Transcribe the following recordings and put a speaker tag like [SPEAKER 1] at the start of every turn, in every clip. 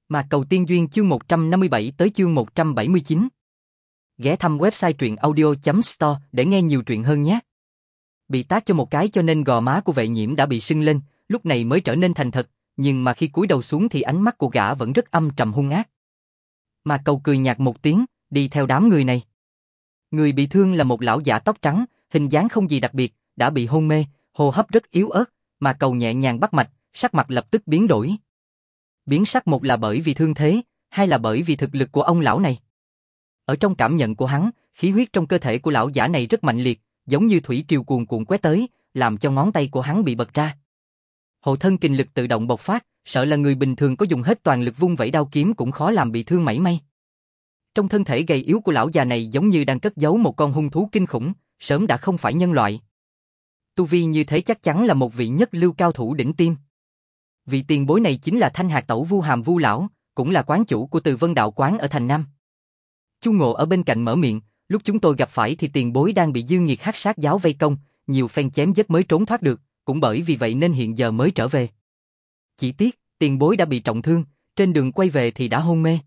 [SPEAKER 1] Mạc Cầu Tiên Duyên chương 157 tới chương 179. Ghé thăm website truyệnaudio.store để nghe nhiều truyện hơn nhé. Bị tát cho một cái cho nên gò má của Vệ Nhiễm đã bị sưng lên, lúc này mới trở nên thành thật, nhưng mà khi cúi đầu xuống thì ánh mắt của gã vẫn rất âm trầm hung ác. Mạc Cầu cười nhạt một tiếng, đi theo đám người này. Người bị thương là một lão giả tóc trắng, hình dáng không gì đặc biệt, đã bị hôn mê, hô hấp rất yếu ớt, Mạc Cầu nhẹ nhàng bắt mạch, sắc mặt lập tức biến đổi. Biến sắc một là bởi vì thương thế, hai là bởi vì thực lực của ông lão này. Ở trong cảm nhận của hắn, khí huyết trong cơ thể của lão giả này rất mạnh liệt, giống như thủy triều cuồn cuộn quét tới, làm cho ngón tay của hắn bị bật ra. Hộ thân kình lực tự động bộc phát, sợ là người bình thường có dùng hết toàn lực vung vẩy đao kiếm cũng khó làm bị thương mảy may. Trong thân thể gầy yếu của lão già này giống như đang cất giấu một con hung thú kinh khủng, sớm đã không phải nhân loại. Tu vi như thế chắc chắn là một vị nhất lưu cao thủ đỉnh tiêm. Vị tiền bối này chính là Thanh Hạc Tẩu Vu Hàm Vu lão, cũng là quán chủ của Từ Vân Đạo quán ở thành Nam. Chu Ngộ ở bên cạnh mở miệng, lúc chúng tôi gặp phải thì tiền bối đang bị Dương Nghiệt Hắc Sát giáo vây công, nhiều phen chém giết mới trốn thoát được, cũng bởi vì vậy nên hiện giờ mới trở về. Chỉ tiếc, tiền bối đã bị trọng thương, trên đường quay về thì đã hôn mê.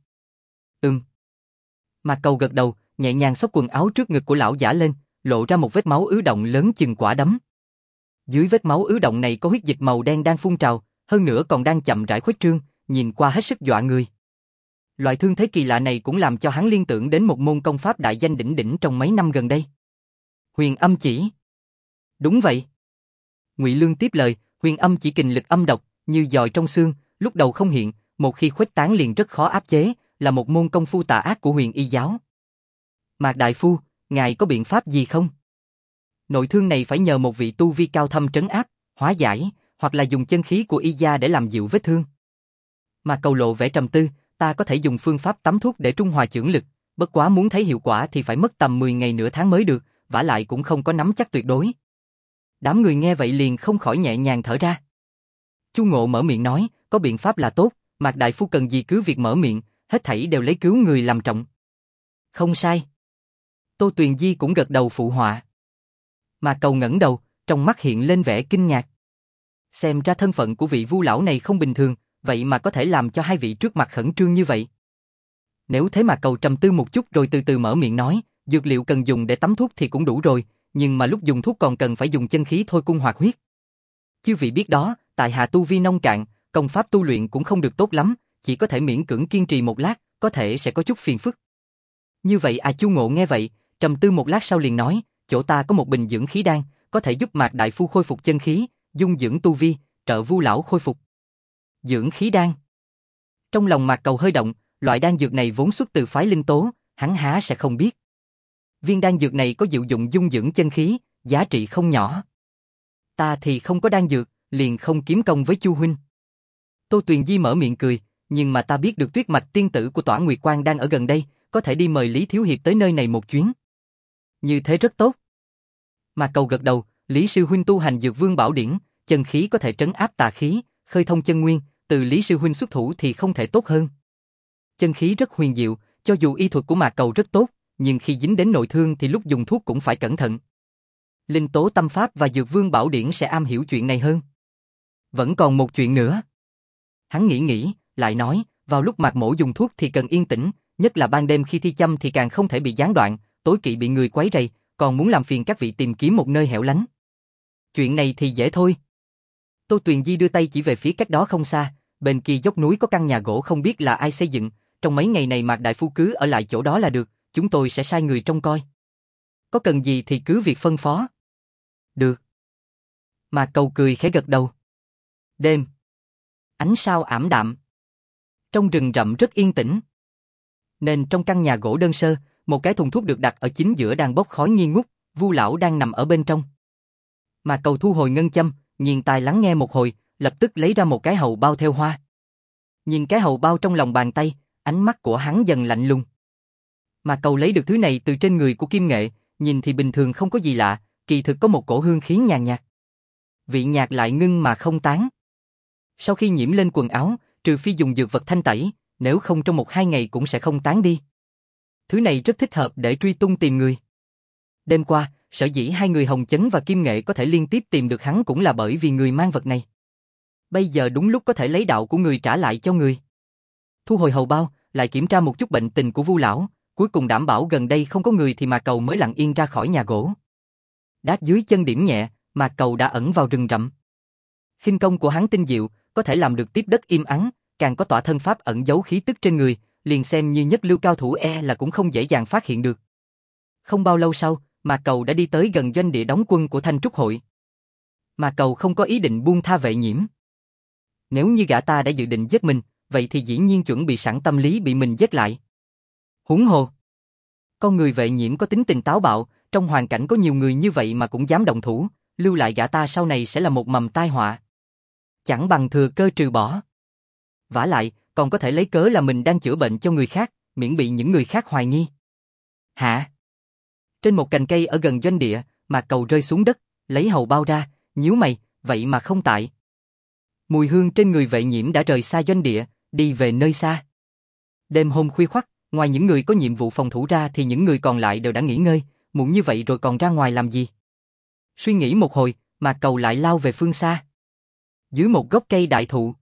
[SPEAKER 1] Mạc Cầu gật đầu, nhẹ nhàng xốc quần áo trước ngực của lão giả lên, lộ ra một vết máu ứ động lớn chừng quả đấm. Dưới vết máu ứ động này có huyết dịch màu đen đang phun trào, hơn nữa còn đang chậm rãi khuếch trương, nhìn qua hết sức dọa người. Loại thương thế kỳ lạ này cũng làm cho hắn liên tưởng đến một môn công pháp đại danh đỉnh đỉnh trong mấy năm gần đây. Huyền Âm Chỉ. Đúng vậy. Ngụy Lương tiếp lời, Huyền Âm Chỉ kình lực âm độc, như giòi trong xương, lúc đầu không hiện, một khi khuếch tán liền rất khó áp chế, là một môn công phu tà ác của Huyền Y giáo. Mạc đại phu, ngài có biện pháp gì không? Nội thương này phải nhờ một vị tu vi cao thâm trấn áp, hóa giải, hoặc là dùng chân khí của Y gia để làm dịu vết thương. Mạc Cầu lộ vẻ trầm tư, ta có thể dùng phương pháp tắm thuốc để trung hòa chưởng lực, bất quá muốn thấy hiệu quả thì phải mất tầm 10 ngày nửa tháng mới được, vả lại cũng không có nắm chắc tuyệt đối. Đám người nghe vậy liền không khỏi nhẹ nhàng thở ra. Chu Ngộ mở miệng nói, có biện pháp là tốt, Mạc đại phu cần gì cứ việc mở miệng, hết thảy đều lấy cứu người làm trọng. Không sai. Tô Tuyền Di cũng gật đầu phụ họa. Mạc Cầu ngẩng đầu, trong mắt hiện lên vẻ kinh ngạc. Xem ra thân phận của vị Vu lão này không bình thường, vậy mà có thể làm cho hai vị trước mặt khẩn trương như vậy. Nếu thế Mạc Cầu trầm tư một chút rồi từ từ mở miệng nói, dược liệu cần dùng để tắm thuốc thì cũng đủ rồi, nhưng mà lúc dùng thuốc còn cần phải dùng chân khí thôi cung hoạt huyết. Chư vị biết đó, tại hạ tu vi nông cạn, công pháp tu luyện cũng không được tốt lắm, chỉ có thể miễn cưỡng kiên trì một lát, có thể sẽ có chút phiền phức. Như vậy Chu Ngộ nghe vậy, trầm tư một lát sau liền nói, chỗ ta có một bình dưỡng khí đan, có thể giúp Mạc đại phu khôi phục chân khí, dung dưỡng tu vi, trợ Vu lão khôi phục. Dưỡng khí đan. Trong lòng Mạc Cầu hơi động, loại đan dược này vốn xuất từ phái Linh Tố, hắn há sẽ không biết. Viên đan dược này có diệu dụng dung dưỡng chân khí, giá trị không nhỏ. Ta thì không có đan dược, liền không kiếm công với Chu huynh. Tô Tuyền Di mở miệng cười, nhưng mà ta biết được Tuyết Mạch tiên tử của Tỏa Nguyệt Quan đang ở gần đây, có thể đi mời Lý Thiếu Hiệp tới nơi này một chuyến. Như thế rất tốt. Mạc Cầu gật đầu, Lý sư huynh tu hành Dược Vương Bảo Điển, chân khí có thể trấn áp tà khí, khơi thông chân nguyên, từ Lý sư huynh xuất thủ thì không thể tốt hơn. Chân khí rất huyền diệu, cho dù y thuật của Mạc Cầu rất tốt, nhưng khi dính đến nội thương thì lúc dùng thuốc cũng phải cẩn thận. Linh Tố Tâm Pháp và Dược Vương Bảo Điển sẽ am hiểu chuyện này hơn. Vẫn còn một chuyện nữa. Hắn nghĩ, lại nói, vào lúc Mạc mỗ dùng thuốc thì cần yên tĩnh, nhất là ban đêm khi thi châm thì càng không thể bị gián đoạn, tối kỵ bị người quấy rầy, còn muốn làm phiền các vị tìm kiếm một nơi hẻo lánh. Chuyện này thì dễ thôi. Tô Tuyền Di đưa tay chỉ về phía cách đó không xa, bên kia dốc núi có căn nhà gỗ không biết là ai xây dựng, trong mấy ngày này Mạc đại phu cứ ở lại chỗ đó là được, chúng tôi sẽ sai người trông coi. Có cần gì thì cứ việc phân phó. Được. Mạc Cầu cười khẽ gật đầu. Đêm. Ánh sao ảm đạm. Trong rừng rậm rất yên tĩnh. Nên trong căn nhà gỗ đơn sơ, một cái thùng thuốc được đặt ở chính giữa đang bốc khói nghi ngút, Vu lão đang nằm ở bên trong. Mạc Cầu thu hồi ngân châm, nghiêng tai lắng nghe một hồi, lập tức lấy ra một cái hầu bao theo hoa. Nhìn cái hầu bao trong lòng bàn tay, ánh mắt của hắn dần lạnh lùng. Mạc Cầu lấy được thứ này từ trên người của Kim Nghệ, nhìn thì bình thường không có gì lạ, kỳ thực có một cổ hương khí nhàn nhạt. Vị nhạt lại ngưng mà không tán. Sau khi nhiễm lên quần áo, trừ phi dùng dược vật thanh tẩy, nếu không trong 1-2 ngày cũng sẽ không tán đi. Thứ này rất thích hợp để truy tung tìm người. Đêm qua, sở dĩ hai người Hồng Chấn và Kim Nghệ có thể liên tiếp tìm được hắn cũng là bởi vì người mang vật này. Bây giờ đúng lúc có thể lấy đạo của người trả lại cho người. Thu hồi hầu bao, lại kiểm tra một chút bệnh tình của Vu lão, cuối cùng đảm bảo gần đây không có người thì Mạc Cầu mới lặng yên ra khỏi nhà gỗ. Đát dưới chân điểm nhẹ, Mạc Cầu đã ẩn vào rừng rậm. Khinh công của hắn tinh diệu, có thể làm được tiếp đất im ắng, càng có tỏa thân pháp ẩn giấu khí tức trên người, liền xem như nhất lưu cao thủ là cũng không dễ dàng phát hiện được. Không bao lâu sau, Mạc Cầu đã đi tới gần doanh địa đóng quân của Thanh Trúc hội. Mạc Cầu không có ý định buông tha Vệ Nhiễm. Nếu như gã ta đã dự định giết mình, vậy thì dĩ nhiên chuẩn bị sẵn tâm lý bị mình giết lại. Huống hồ, con người Vệ Nhiễm có tính tình táo bạo, trong hoàn cảnh có nhiều người như vậy mà cũng dám động thủ, lưu lại gã ta sau này sẽ là một mầm tai họa. Chẳng bằng thừa cơ trừ bỏ. Vả lại, còn có thể lấy cớ là mình đang chữa bệnh cho người khác, miễn bị những người khác hoài nghi. Hả? Trên một cành cây ở gần doanh địa, Mạc Cầu rơi xuống đất, lấy hầu bao ra, nhíu mày, vậy mà không tại. Mùi hương trên người Vệ Nhiễm đã rời xa doanh địa, đi về nơi xa. Đêm hôm khuya khoắt, ngoài những người có nhiệm vụ phòng thủ ra thì những người còn lại đều đã nghỉ ngơi, muộn như vậy rồi còn ra ngoài làm gì? Suy nghĩ một hồi, Mạc Cầu lại lao về phương xa. Dưới một gốc cây đại thụ,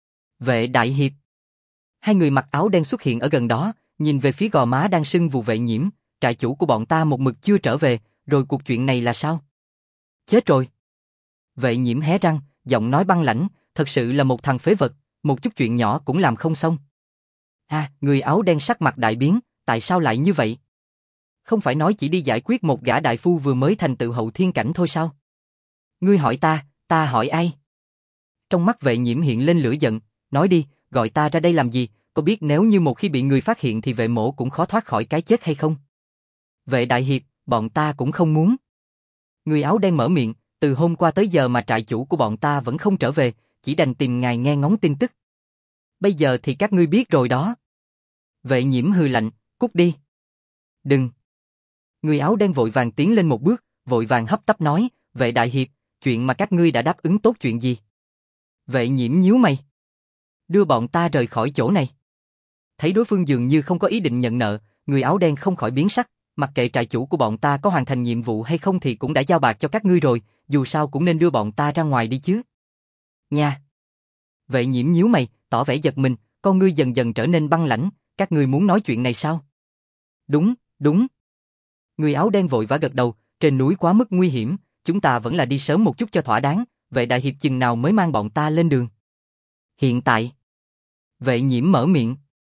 [SPEAKER 1] Vệ đại hiệp. Hai người mặc áo đen xuất hiện ở gần đó, nhìn về phía gò má đang sưng vù Vệ Nhiễm, trại chủ của bọn ta một mực chưa trở về, rồi cuộc chuyện này là sao? Chết rồi. Vệ Nhiễm hé răng, giọng nói băng lãnh, thật sự là một thằng phế vật, một chút chuyện nhỏ cũng làm không xong. Người áo đen sắc mặt đại biến, tại sao lại như vậy? Không phải nói chỉ đi giải quyết một gã đại phu vừa mới thành tựu hậu thiên cảnh thôi sao? Ngươi hỏi ta hỏi ai? Trong mắt Vệ Nhiễm hiện lên lửa giận, nói đi, gọi ta ra đây làm gì, có biết nếu như một khi bị người phát hiện thì Vệ mỗ cũng khó thoát khỏi cái chết hay không? Vệ đại hiệp, bọn ta cũng không muốn. Người áo đen mở miệng, từ hôm qua tới giờ mà trại chủ của bọn ta vẫn không trở về, chỉ đành tìm ngài nghe ngóng tin tức. Bây giờ thì các ngươi biết rồi đó. Vệ Nhiễm hừ lạnh, cút đi. Đừng. Người áo đen vội vàng tiến lên một bước, vội vàng hấp tấp nói, Vệ đại hiệp, chuyện mà các ngươi đã đáp ứng tốt chuyện gì? Vệ Nhiễm nhíu mày. Đưa bọn ta rời khỏi chỗ này. Thấy đối phương dường như không có ý định nhận nợ, người áo đen không khỏi biến sắc, mặc kệ trại chủ của bọn ta có hoàn thành nhiệm vụ hay không thì cũng đã giao bạc cho các ngươi rồi, dù sao cũng nên đưa bọn ta ra ngoài đi chứ. Nha. Vệ Nhiễm nhíu mày, tỏ vẻ giật mình, con ngươi dần dần trở nên băng lãnh, các ngươi muốn nói chuyện này sao? Đúng. Người áo đen vội vã gật đầu, trên núi quá mức nguy hiểm, chúng ta vẫn là đi sớm một chút cho thỏa đáng, Vệ đại hiệp chừng nào mới mang bọn ta lên đường? Hiện tại. Vệ Nhiễm mở miệng.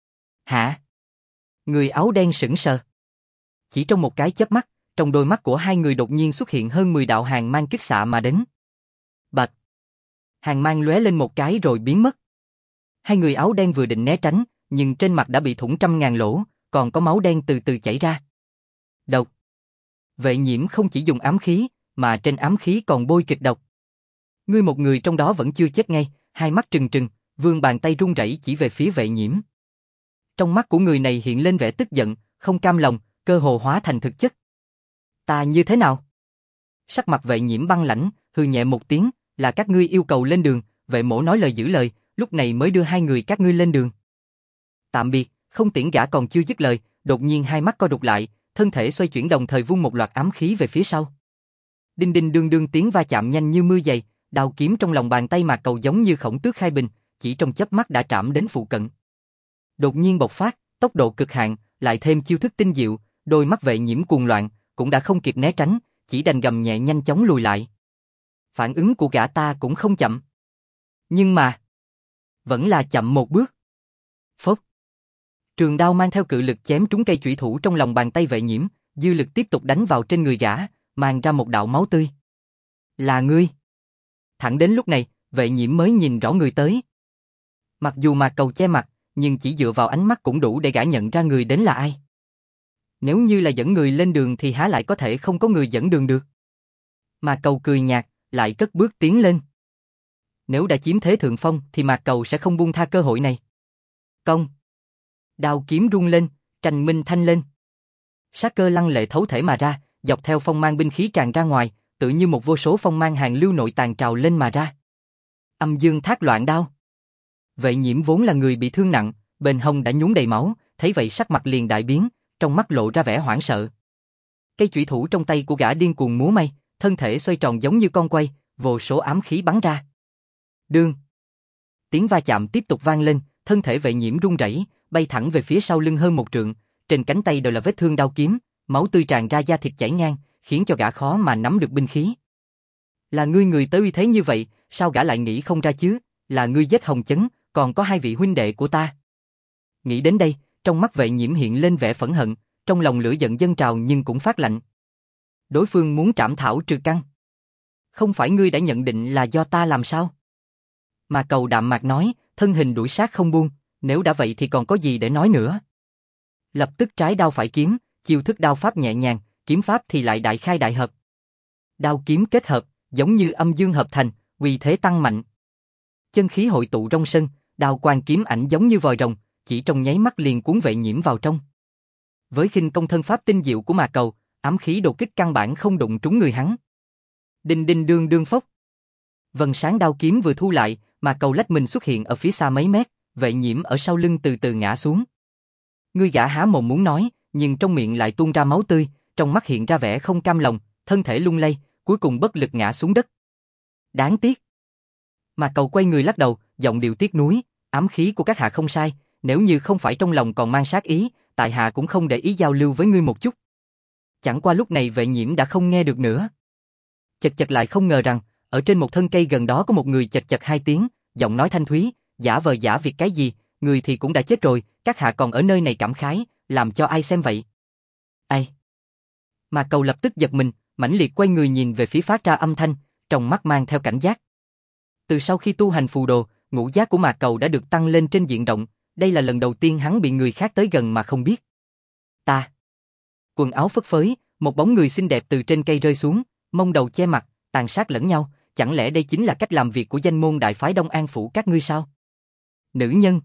[SPEAKER 1] Hả? Người áo đen sững sờ. Chỉ trong một cái chớp mắt, trong đôi mắt của hai người đột nhiên xuất hiện hơn 10 đạo hàn mang kích xạ mà đến. Bạch. Hàn mang lóe lên một cái rồi biến mất. Hai người áo đen vừa định né tránh, nhưng trên mặt đã bị thủng trăm ngàn lỗ, còn có máu đen từ từ chảy ra. Độc. Vệ Nhiễm không chỉ dùng ám khí, mà trên ám khí còn bôi kịch độc. Ngươi một người trong đó vẫn chưa chết ngay, hai mắt trừng trừng, vươn bàn tay run rẩy chỉ về phía Vệ Nhiễm. Trong mắt của người này hiện lên vẻ tức giận, không cam lòng, cơ hồ hóa thành thực chất. Ta như thế nào? Sắc mặt Vệ Nhiễm băng lãnh, hừ nhẹ một tiếng, là các ngươi yêu cầu lên đường, Vệ mỗ nói lời giữ lời, lúc này mới đưa hai người các ngươi lên đường. Tạm biệt, không tiễn gã còn chưa dứt lời, đột nhiên hai mắt co rụt lại, thân thể xoay chuyển đồng thời vung một loạt ám khí về phía sau. Đinh đinh đương đương tiếng va chạm nhanh như mưa dày, đao kiếm trong lòng bàn tay Mạc Cầu giống như khổng tước khai bình, chỉ trong chớp mắt đã trảm đến phụ cận. Đột nhiên bộc phát, tốc độ cực hạn, lại thêm chiêu thức tinh diệu, đôi mắt Vệ Nhiễm cuồng loạn, cũng đã không kịp né tránh, chỉ đành gầm nhẹ nhanh chóng lùi lại. Phản ứng của gã ta cũng không chậm. Nhưng mà, vẫn là chậm một bước. Phốc. Trường đao mang theo cự lực chém trúng cây chủy thủ trong lòng bàn tay Vệ Nhiễm, dư lực tiếp tục đánh vào trên người gã, mang ra một đạo máu tươi. Là ngươi. Thẳng đến lúc này, Vệ Nhiễm mới nhìn rõ người tới. Mặc dù Mạc Cầu che mặt, nhưng chỉ dựa vào ánh mắt cũng đủ để gã nhận ra người đến là ai. Nếu như là dẫn người lên đường thì há lại có thể không có người dẫn đường được. Mạc Cầu cười nhạt, lại cất bước tiến lên. Nếu đã chiếm thế thượng phong thì Mạc Cầu sẽ không buông tha cơ hội này. Công. Đao kiếm rung lên, tranh minh thanh lên. Sát cơ lăng lệ thấu thể mà ra, dọc theo phong mang binh khí tràn ra ngoài, tự như một vô số phong mang hàng lưu nội tàn trào lên mà ra. Âm dương thác loạn đao. Vệ Nhiễm vốn là người bị thương nặng, bên hông đã nhúng đầy máu, thấy vậy sắc mặt liền đại biến, trong mắt lộ ra vẻ hoảng sợ. Cây chủy thủ trong tay của gã điên cuồng múa may, thân thể xoay tròn giống như con quay, vô số ám khí bắn ra. Đương. Tiếng va chạm tiếp tục vang lên, thân thể Vệ Nhiễm run rẩy, bay thẳng về phía sau lưng hơn một trượng, trên cánh tay đều là vết thương đao kiếm, máu tươi tràn ra, da thịt chảy ngang, khiến cho gã khó mà nắm được binh khí. Là ngươi người tới uy thế như vậy, sao gã lại nghĩ không ra chứ? Là ngươi giết Hồng Chấn, còn có hai vị huynh đệ của ta. Nghĩ đến đây, trong mắt Vệ Nhiễm hiện lên vẻ phẫn hận, trong lòng lửa giận dâng trào nhưng cũng phát lạnh. Đối phương muốn trảm thảo trừ căn. Không phải ngươi đã nhận định là do ta làm sao? Mà Cầu đạm mạc nói, thân hình đuổi sát không buông, nếu đã vậy thì còn có gì để nói nữa. Lập tức trái đao phải kiếm, chiêu thức đao pháp nhẹ nhàng, kiếm pháp thì lại đại khai đại hợp. Đao kiếm kết hợp, giống như âm dương hợp thành, uy thế tăng mạnh. Chân khí hội tụ trong sân, đao quang kiếm ảnh giống như vòi rồng, chỉ trong nháy mắt liền cuốn Vệ Nhiễm vào trong. Với khinh công thân pháp tinh diệu của Mà Cầu, ám khí đột kích căn bản không đụng trúng người hắn. Đinh đinh đương đương phốc. Vầng sáng đao kiếm vừa thu lại, Mà Cầu lách mình xuất hiện ở phía xa mấy mét, Vệ Nhiễm ở sau lưng từ từ ngã xuống. Ngươi gã há mồm muốn nói, nhưng trong miệng lại tuôn ra máu tươi, trong mắt hiện ra vẻ không cam lòng, thân thể lung lay, cuối cùng bất lực ngã xuống đất. Đáng tiếc. Mà Cầu quay người lắc đầu, giọng điệu tiếc nuối, ám khí của các hạ không sai, nếu như không phải trong lòng còn mang sát ý, tại hạ cũng không để ý giao lưu với ngươi một chút. Chẳng qua lúc này Vệ Nhiễm đã không nghe được nữa. Chật chật lại không ngờ rằng, ở trên một thân cây gần đó có một người chật chật hai tiếng, giọng nói thanh thúy, giả vờ giả việc cái gì, người thì cũng đã chết rồi, các hạ còn ở nơi này cảm khái, làm cho ai xem vậy? Ai? Mà Cầu lập tức giật mình, mãnh liệt quay người nhìn về phía phát ra âm thanh, trong mắt mang theo cảnh giác. Từ sau khi tu hành phù đồ, ngũ giác của Mạc Cầu đã được tăng lên trên diện rộng, đây là lần đầu tiên hắn bị người khác tới gần mà không biết. Ta. Quần áo phất phới, một bóng người xinh đẹp từ trên cây rơi xuống, mông đầu che mặt, tàn sát lẫn nhau, chẳng lẽ đây chính là cách làm việc của danh môn đại phái Đông An phủ các ngươi sao? Nữ nhân.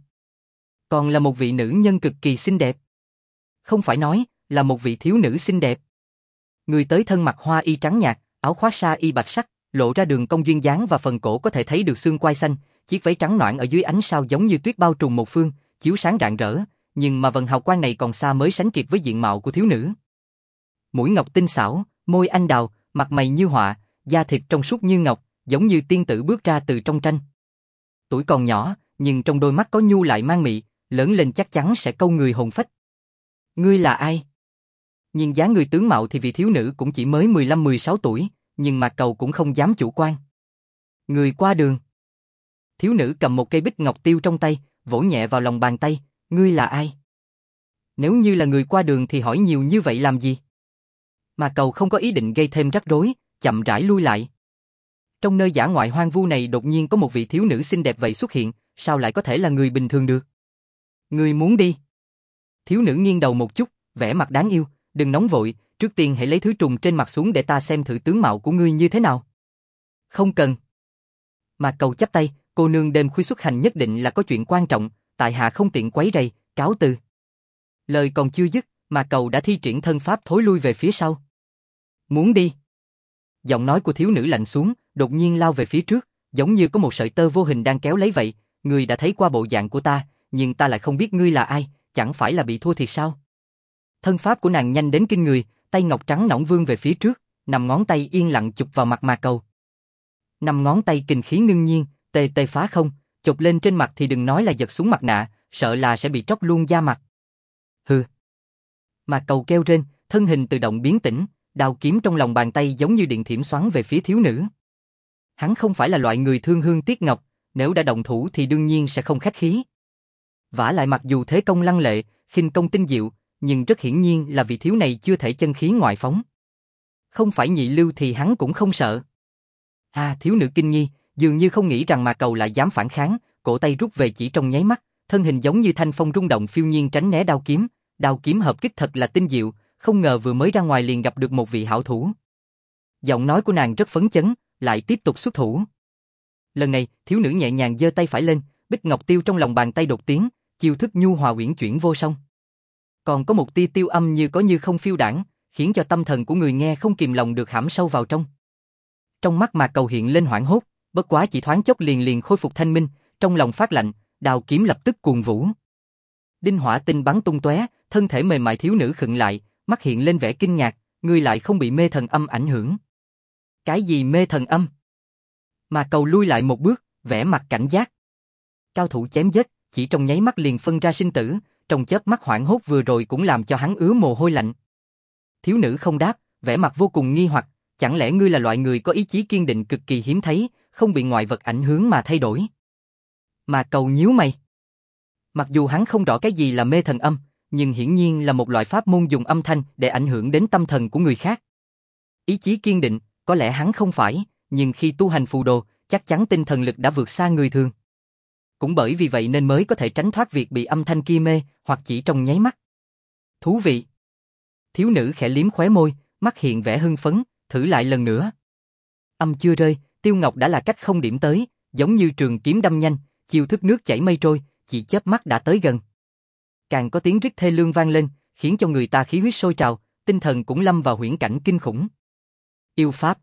[SPEAKER 1] Còn là một vị nữ nhân cực kỳ xinh đẹp. Không phải nói, là một vị thiếu nữ xinh đẹp. Người tới thân mặc hoa y trắng nhạt, áo khoác sa y bạch sắc, lộ ra đường cong duyên dáng và phần cổ có thể thấy được xương quai xanh, chiếc váy trắng nõn ở dưới ánh sao giống như tuyết bao trùm một phương, chiếu sáng rạng rỡ, nhưng mà vầng hào quang này còn xa mới sánh kịp với diện mạo của thiếu nữ. Mũi ngọc tinh xảo, môi anh đào, mặt mày như họa, da thịt trong suốt như ngọc, giống như tiên tử bước ra từ trong tranh. Tuổi còn nhỏ, nhưng trong đôi mắt có nhu lại mang mị, lớn lên chắc chắn sẽ câu người hồn phách. Ngươi là ai? Nhìn dáng người tướng mạo thì vị thiếu nữ cũng chỉ mới 15-16 tuổi, nhưng Mạc Cầu cũng không dám chủ quan. Người qua đường. Thiếu nữ cầm một cây bích ngọc tiêu trong tay, vỗ nhẹ vào lòng bàn tay, ngươi là ai? Nếu như là người qua đường thì hỏi nhiều như vậy làm gì? Mạc Cầu không có ý định gây thêm rắc rối, chậm rãi lui lại. Trong nơi dã ngoại hoang vu này đột nhiên có một vị thiếu nữ xinh đẹp vậy xuất hiện, sao lại có thể là người bình thường được? Ngươi muốn đi? Thiếu nữ nghiêng đầu một chút, vẻ mặt đáng yêu, đừng nóng vội, trước tiên hãy lấy thứ trùng trên mặt xuống để ta xem thử tướng mạo của ngươi như thế nào. Không cần. Mạc Cầu chắp tay, cô nương đêm khuya xuất hành nhất định là có chuyện quan trọng, tại hạ không tiện quấy rầy, cáo từ. Lời còn chưa dứt, Mạc Cầu đã thi triển thân pháp thối lui về phía sau. Muốn đi? Giọng nói của thiếu nữ lạnh xuống, đột nhiên lao về phía trước, giống như có một sợi tơ vô hình đang kéo lấy vậy. Ngươi đã thấy qua bộ dạng của ta, nhưng ta lại không biết ngươi là ai, chẳng phải là bị thua thiệt sao? Thân pháp của nàng nhanh đến kinh người, tay ngọc trắng nõn vươn về phía trước, 5 ngón tay yên lặng chụp vào mặt Mạc Cầu. 5 ngón tay kình khí ngưng nhiên, tê tê phá không, chụp lên trên mặt thì đừng nói là giật xuống mặt nạ, sợ là sẽ bị tróc luôn da mặt. Hừ. Mạc Cầu kêu rên, thân hình tự động biến tĩnh, đao kiếm trong lòng bàn tay giống như điện thiểm xoắn về phía thiếu nữ. Hắn không phải là loại người thương hương tiếc ngọc, nếu đã động thủ thì đương nhiên sẽ không khách khí. Vả lại mặc dù thế công lăng lệ, khinh công tinh diệu, nhưng rất hiển nhiên là vị thiếu này chưa thể chân khí ngoại phóng. Không phải nhị lưu thì hắn cũng không sợ. Thiếu nữ kinh nghi, dường như không nghĩ rằng Mạc Cầu lại dám phản kháng, cổ tay rút về chỉ trong nháy mắt, thân hình giống như thanh phong rung động phiêu nhiên tránh né đao kiếm hợp kích thật là tinh diệu, không ngờ vừa mới ra ngoài liền gặp được một vị hảo thủ. Giọng nói của nàng rất phấn chấn, lại tiếp tục xuất thủ. Lần này, thiếu nữ nhẹ nhàng giơ tay phải lên, bích ngọc tiêu trong lòng bàn tay đột tiến, chiêu thức nhu hòa uyển chuyển vô song. Còn có một tia tiêu âm như có như không phiêu đãng, khiến cho tâm thần của người nghe không kìm lòng được hãm sâu vào trong. Trong mắt Mạc Cầu hiện lên hoảng hốt, bất quá chỉ thoáng chốc liền khôi phục thanh minh, trong lòng phát lạnh, đao kiếm lập tức cuồng vũ. Đinh hỏa tinh bắn tung tóe, thân thể mềm mại thiếu nữ khựng lại, mắt hiện lên vẻ kinh ngạc, ngươi lại không bị mê thần âm ảnh hưởng. Cái gì mê thần âm? Mạc Cầu lui lại một bước, vẻ mặt cảnh giác. Cao thủ chém giết, chỉ trong nháy mắt liền phân ra sinh tử, trong chớp mắt hoảng hốt vừa rồi cũng làm cho hắn ứa mồ hôi lạnh. Thiếu nữ không đáp, vẻ mặt vô cùng nghi hoặc, chẳng lẽ ngươi là loại người có ý chí kiên định cực kỳ hiếm thấy, không bị ngoại vật ảnh hưởng mà thay đổi? Mà Cầu nhíu mày. Mặc dù hắn không rõ cái gì là mê thần âm, nhưng hiển nhiên là một loại pháp môn dùng âm thanh để ảnh hưởng đến tâm thần của người khác. Ý chí kiên định, có lẽ hắn không phải, nhưng khi tu hành phù đồ, chắc chắn tinh thần lực đã vượt xa người thường. Cũng bởi vì vậy nên mới có thể tránh thoát việc bị âm thanh kia mê, hoặc chỉ trong nháy mắt. Thú vị. Thiếu nữ khẽ liếm khóe môi, mắt hiện vẻ hưng phấn, thử lại lần nữa. Âm chưa rơi, Tiêu Ngọc đã là cách không điểm tới, giống như trường kiếm đâm nhanh, chiêu thức nước chảy mây trôi, chỉ chớp mắt đã tới gần. Càng có tiếng rít thê lương vang lên, khiến cho người ta khí huyết sôi trào, tinh thần cũng lâm vào huyễn cảnh kinh khủng. Yêu pháp.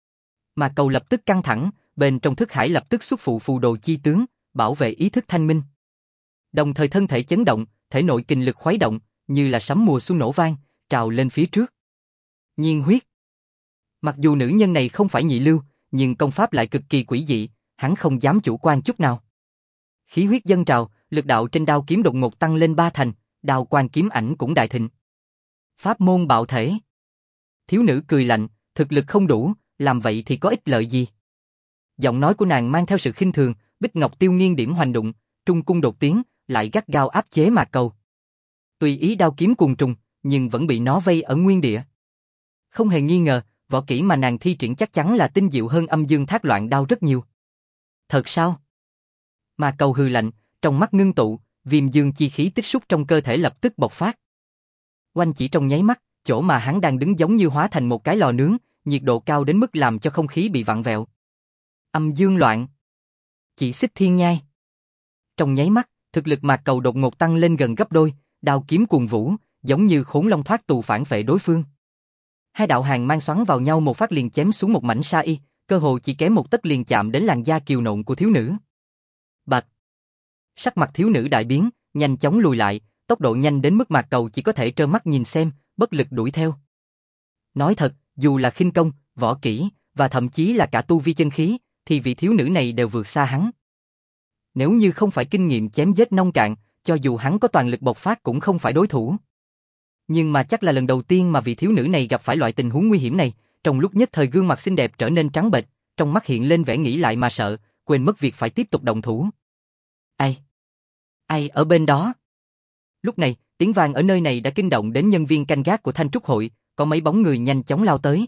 [SPEAKER 1] Mà Cầu lập tức căng thẳng, bên trong thức hải lập tức xuất phụ phù đồ chi tướng, bảo vệ ý thức thanh minh. Đồng thời thân thể chấn động, thể nội kình lực khuấy động, như là sấm mùa xuân nổ vang, trào lên phía trước. Nhiên huyết. Mặc dù nữ nhân này không phải nhị lưu, nhưng công pháp lại cực kỳ quỷ dị, hắn không dám chủ quan chút nào. Khí huyết dâng trào, lực đạo trên đao kiếm đột ngột tăng lên 3 thành, đao quang kiếm ảnh cũng đại thịnh. Pháp môn bạo thể. Thiếu nữ cười lạnh, thực lực không đủ, làm vậy thì có ích lợi gì? Giọng nói của nàng mang theo sự khinh thường, Bích Ngọc Tiêu nghiêng điểm hoành đụng, trung cung đột tiến, lại gắt gao áp chế Mạc Cầu. Tùy ý đao kiếm cuồng trùng, nhưng vẫn bị nó vây ở nguyên địa. Không hề nghi ngờ, võ kỹ mà nàng thi triển chắc chắn là tinh diệu hơn Âm Dương Thác Loạn Đao rất nhiều. Thật sao? Mạc Cầu hừ lạnh, trong mắt ngưng tụ, viêm dương chi khí tích xúc trong cơ thể lập tức bộc phát. Oanh chỉ trong nháy mắt, chỗ mà hắn đang đứng giống như hóa thành một cái lò nướng, nhiệt độ cao đến mức làm cho không khí bị vặn vẹo. Âm dương loạn. Chỉ xích thiên nhai. Trong nháy mắt, thực lực Mạc Cầu đột ngột tăng lên gần gấp đôi, đao kiếm cuồng vũ, giống như khốn long thoát tù phản phệ đối phương. Hai đạo hàn mang xoắn vào nhau một phát liền chém xuống một mảnh sa y, cơ hồ chỉ kém một tấc liền chạm đến làn da kiều nộn của thiếu nữ. Bạch. Sắc mặt thiếu nữ đại biến, nhanh chóng lùi lại, tốc độ nhanh đến mức Mạc Cầu chỉ có thể trơ mắt nhìn xem, bất lực đuổi theo. Nói thật, dù là khinh công, võ kỹ, và thậm chí là cả tu vi chân khí, thì vị thiếu nữ này đều vượt xa hắn. Nếu như không phải kinh nghiệm chém giết nông cạn, cho dù hắn có toàn lực bộc phát cũng không phải đối thủ. Nhưng mà chắc là lần đầu tiên mà vị thiếu nữ này gặp phải loại tình huống nguy hiểm này, trong lúc nhất thời gương mặt xinh đẹp trở nên trắng bệch, trong mắt hiện lên vẻ nghĩ lại mà sợ, quên mất việc phải tiếp tục động thủ. Ai? Ai ở bên đó? Lúc này, tiếng vang ở nơi này đã kinh động đến nhân viên canh gác của Thanh Trúc Hội, có mấy bóng người nhanh chóng lao tới.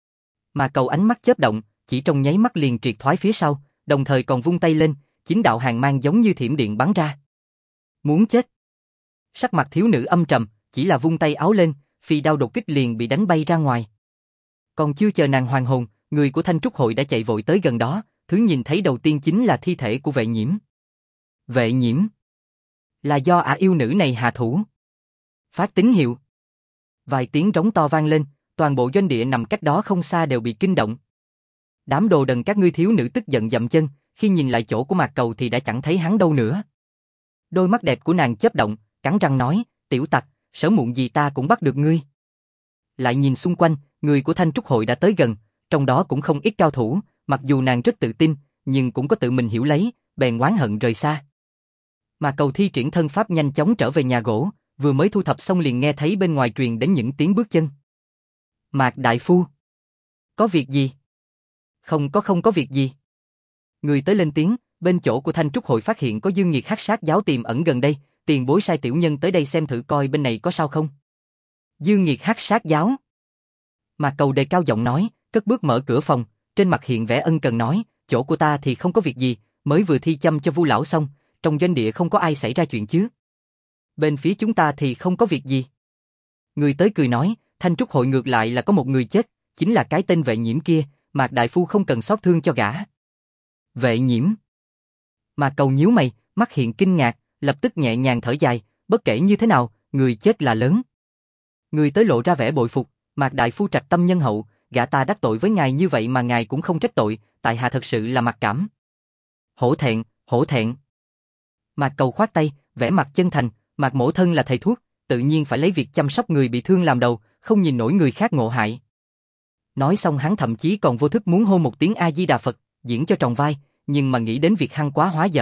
[SPEAKER 1] Mà Cầu ánh mắt chớp động, chỉ trong nháy mắt liền triệt thoái phía sau, đồng thời còn vung tay lên, 9 đạo hàn mang giống như thiểm điện bắn ra. Muốn chết. Sắc mặt thiếu nữ âm trầm, chỉ là vung tay áo lên, phi đao đột kích liền bị đánh bay ra ngoài. Còn chưa chờ nàng hoàn hồn, người của Thanh Trúc Hội đã chạy vội tới gần đó, thứ nhìn thấy đầu tiên chính là thi thể của Vệ Nhiễm. Vệ Nhiễm? Là do ả yêu nữ này hạ thủ. Phát tín hiệu. Vài tiếng rống to vang lên, toàn bộ doanh địa nằm cách đó không xa đều bị kinh động. Đám đồ đần các ngươi, thiếu nữ tức giận dậm chân, khi nhìn lại chỗ của Mạc Cầu thì đã chẳng thấy hắn đâu nữa. Đôi mắt đẹp của nàng chớp động, cắn răng nói, tiểu tặc, sớm muộn gì ta cũng bắt được ngươi. Lại nhìn xung quanh, người của Thanh Trúc Hội đã tới gần, trong đó cũng không ít cao thủ, mặc dù nàng rất tự tin, nhưng cũng có tự mình hiểu lấy, bèn oán hận rời xa. Mà Cầu thi triển thân pháp nhanh chóng trở về nhà gỗ, vừa mới thu thập xong liền nghe thấy bên ngoài truyền đến những tiếng bước chân. Mạc đại phu, có việc gì? Không có việc gì. Người tới lên tiếng, bên chỗ của Thanh Trúc Hội phát hiện có Dương Nghiệt Hắc Sát giáo tiềm ẩn gần đây, tiền bối sai tiểu nhân tới đây xem thử coi bên này có sao không. Dương Nghiệt Hắc Sát giáo. Mạc Cầu đề cao giọng nói, cất bước mở cửa phòng, trên mặt hiện vẻ ân cần nói, chỗ của ta thì không có việc gì, mới vừa thi châm cho Vu lão xong, trong doanh địa không có ai xảy ra chuyện chứ. Bên phía chúng ta thì không có việc gì. Người tới cười nói, Thanh Trúc Hội ngược lại là có một người chết, chính là cái tên Vệ Nhiễm kia, Mạc đại phu không cần xót thương cho gã. Vệ Nhiễm. Mạc Cầu nhíu mày, mắt hiện kinh ngạc, lập tức nhẹ nhàng thở dài, bất kể như thế nào, người chết là lớn. Người tới lộ ra vẻ bội phục, Mạc đại phu trạch tâm nhân hậu, gã ta đắc tội với ngài như vậy mà ngài cũng không trách tội, tại hạ thật sự là mặc cảm. Hổ thẹn, hổ thẹn. Mạc Cầu khoát tay, vẻ mặt chân thành, Mạc mỗ thân là thầy thuốc, tự nhiên phải lấy việc chăm sóc người bị thương làm đầu, không nhìn nổi người khác ngộ hại. Nói xong hắn thậm chí còn vô thức muốn hô một tiếng A Di Đà Phật, diễn cho tròn vai, nhưng mà nghĩ đến việc hăng quá hóa dở,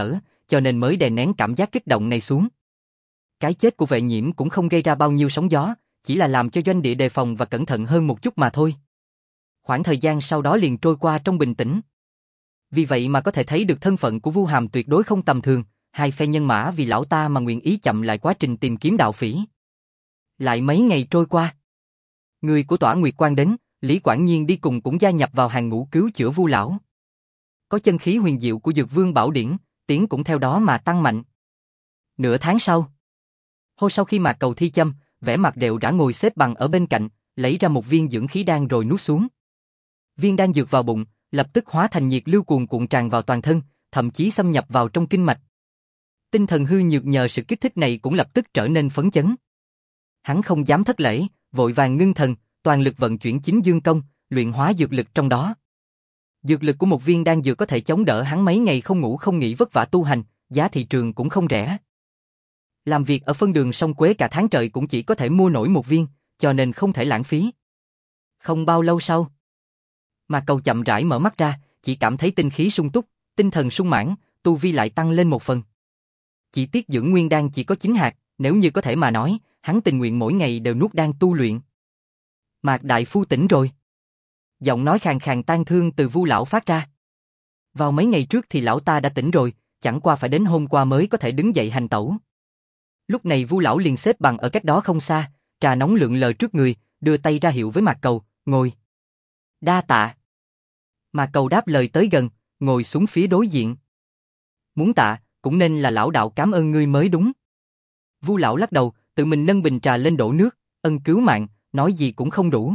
[SPEAKER 1] cho nên mới đè nén cảm giác kích động này xuống. Cái chết của Vệ Nhiễm cũng không gây ra bao nhiêu sóng gió, chỉ là làm cho doanh địa đề phòng và cẩn thận hơn một chút mà thôi. Khoảng thời gian sau đó liền trôi qua trong bình tĩnh. Vì vậy mà có thể thấy được thân phận của Vu Hàm tuyệt đối không tầm thường, hai phe nhân mã vì lão ta mà nguyện ý chậm lại quá trình tìm kiếm đạo phỉ. Lại mấy ngày trôi qua, người của Tỏa Nguyệt Quan đến, Lý Quảng Nhiên đi cùng cũng gia nhập vào hàng ngũ cứu chữa Vu lão. Có chân khí huyền diệu của Dược Vương Bảo Điển, tiếng cũng theo đó mà tăng mạnh. Nửa tháng sau, sau khi Mạc Cầu thi châm, vẻ mặt đều đã ngồi xếp bằng ở bên cạnh, lấy ra một viên dưỡng khí đan rồi nuốt xuống. Viên đan dược vào bụng, lập tức hóa thành nhiệt lưu cuồn cuộn tràn vào toàn thân, thậm chí xâm nhập vào trong kinh mạch. Tinh thần hư nhược nhờ sự kích thích này cũng lập tức trở nên phấn chấn. Hắn không dám thất lễ, vội vàng ngưng thần, toàn lực vận chuyển chính dương công, luyện hóa dược lực trong đó. Dược lực của một viên đan dược có thể chống đỡ hắn mấy ngày không ngủ không nghỉ vất vả tu hành, giá thị trường cũng không rẻ. Làm việc ở phân đường sông Quế cả tháng trời cũng chỉ có thể mua nổi một viên, cho nên không thể lãng phí. Không bao lâu sau, Mạc Cầu chậm rãi mở mắt ra, chỉ cảm thấy tinh khí sung túc, tinh thần sung mãn, tu vi lại tăng lên một phần. Chỉ tiếc dưỡng nguyên đan chỉ có 9 hạt, nếu như có thể mà nói, hắn tình nguyện mỗi ngày đều nuốt đan tu luyện. Mạc đại phu tỉnh rồi. Giọng nói khàn khàn tang thương từ Vu lão phát ra. Vào mấy ngày trước thì lão ta đã tỉnh rồi, chẳng qua phải đến hôm qua mới có thể đứng dậy hành tẩu. Lúc này Vu lão liền xếp bằng ở cách đó không xa, trà nóng lượn lờ trước người, đưa tay ra hiệu với Mạc Cầu, ngồi. Đa tạ. Mạc Cầu đáp lời tới gần, ngồi xuống phía đối diện. Muốn tạ, cũng nên là lão đạo cảm ơn ngươi mới đúng. Vu lão lắc đầu, tự mình nâng bình trà lên đổ nước, ân cứu mạng, nói gì cũng không đủ.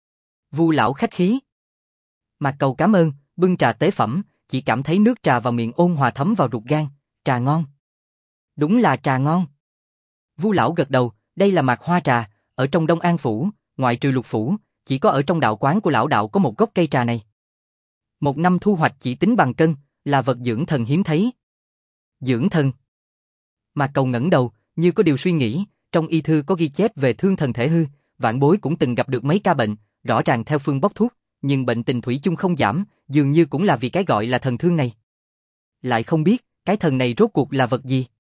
[SPEAKER 1] Vu lão khách khí. Mạc Cầu cảm ơn, bưng trà tế phẩm, chỉ cảm thấy nước trà vào miệng ôn hòa thấm vào ruột gan, trà ngon. Đúng là trà ngon. Vu lão gật đầu, đây là Mạc Hoa trà, ở trong Đông An phủ, ngoại trừ Lục phủ, chỉ có ở trong đạo quán của lão đạo có một gốc cây trà này. Một năm thu hoạch chỉ tính bằng cân, là vật dưỡng thần hiếm thấy. Dưỡng thần. Mạc Cầu ngẩng đầu, như có điều suy nghĩ, trong y thư có ghi chép về thương thần thể hư, vãn bối cũng từng gặp được mấy ca bệnh, rõ ràng theo phương bốc thuốc, nhưng bệnh tình thủy chung không giảm, dường như cũng là vì cái gọi là thần thương này. Lại không biết, cái thần này rốt cuộc là vật gì?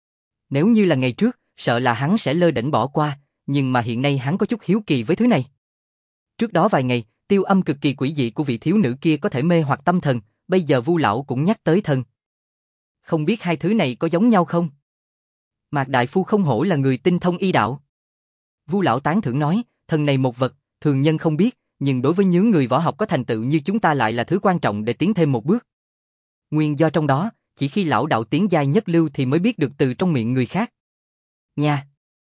[SPEAKER 1] Nếu như là ngày trước, sợ là hắn sẽ lơ đễnh bỏ qua, nhưng mà hiện nay hắn có chút hiếu kỳ với thứ này. Trước đó vài ngày, tiêu âm cực kỳ quỷ dị của vị thiếu nữ kia có thể mê hoặc tâm thần, bây giờ Vu lão cũng nhắc tới thần. Không biết hai thứ này có giống nhau không? Mạc đại phu không hổ là người tinh thông y đạo. Vu lão tán thưởng nói, thần này một vật, thường nhân không biết, nhưng đối với những người võ học có thành tựu như chúng ta lại là thứ quan trọng để tiến thêm một bước. Nguyên do trong đó, chỉ khi lão đạo tiến giai nhất lưu thì mới biết được từ trong miệng người khác. Nha.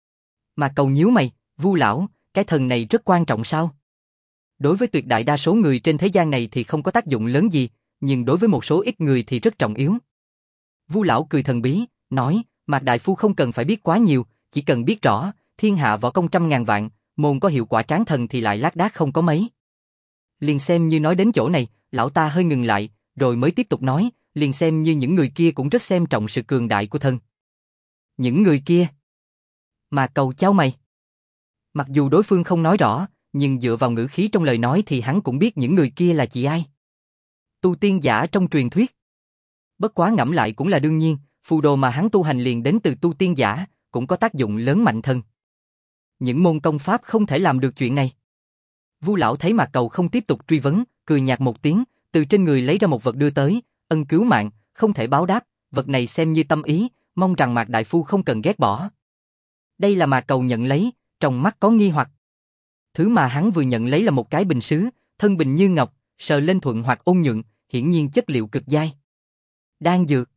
[SPEAKER 1] Mạc Cầu nhíu mày, Vu lão, cái thần này rất quan trọng sao? Đối với tuyệt đại đa số người trên thế gian này thì không có tác dụng lớn gì, nhưng đối với một số ít người thì rất trọng yếu. Vu lão cười thần bí, nói, Mạc đại phu không cần phải biết quá nhiều, chỉ cần biết rõ, thiên hạ võ công trăm ngàn vạn, môn có hiệu quả tráng thần thì lại lác đác không có mấy. Liền xem như nói đến chỗ này, lão ta hơi ngừng lại, rồi mới tiếp tục nói, liền xem như những người kia cũng rất xem trọng sự cường đại của thần. Những người kia? Mạc Cầu chau mày. Mặc dù đối phương không nói rõ, nhưng dựa vào ngữ khí trong lời nói thì hắn cũng biết những người kia là chỉ ai. Tu tiên giả trong truyền thuyết. Bất quá ngẫm lại cũng là đương nhiên, phù đồ mà hắn tu hành liền đến từ tu tiên giả, cũng có tác dụng lớn mạnh thân. Những môn công pháp không thể làm được chuyện này. Vu lão thấy Mạc Cầu không tiếp tục truy vấn, cười nhạt một tiếng, từ trên người lấy ra một vật đưa tới, ân cứu mạng, không thể báo đáp, vật này xem như tâm ý, mong rằng Mạc đại phu không cần ghét bỏ. Đây là Mạc Cầu nhận lấy, trong mắt có nghi hoặc. Thứ mà hắn vừa nhận lấy là một cái bình sứ, thân bình như ngọc, sờ lên thuận hoặc ôn nhuận, hiển nhiên chất liệu cực dai. Đan dược.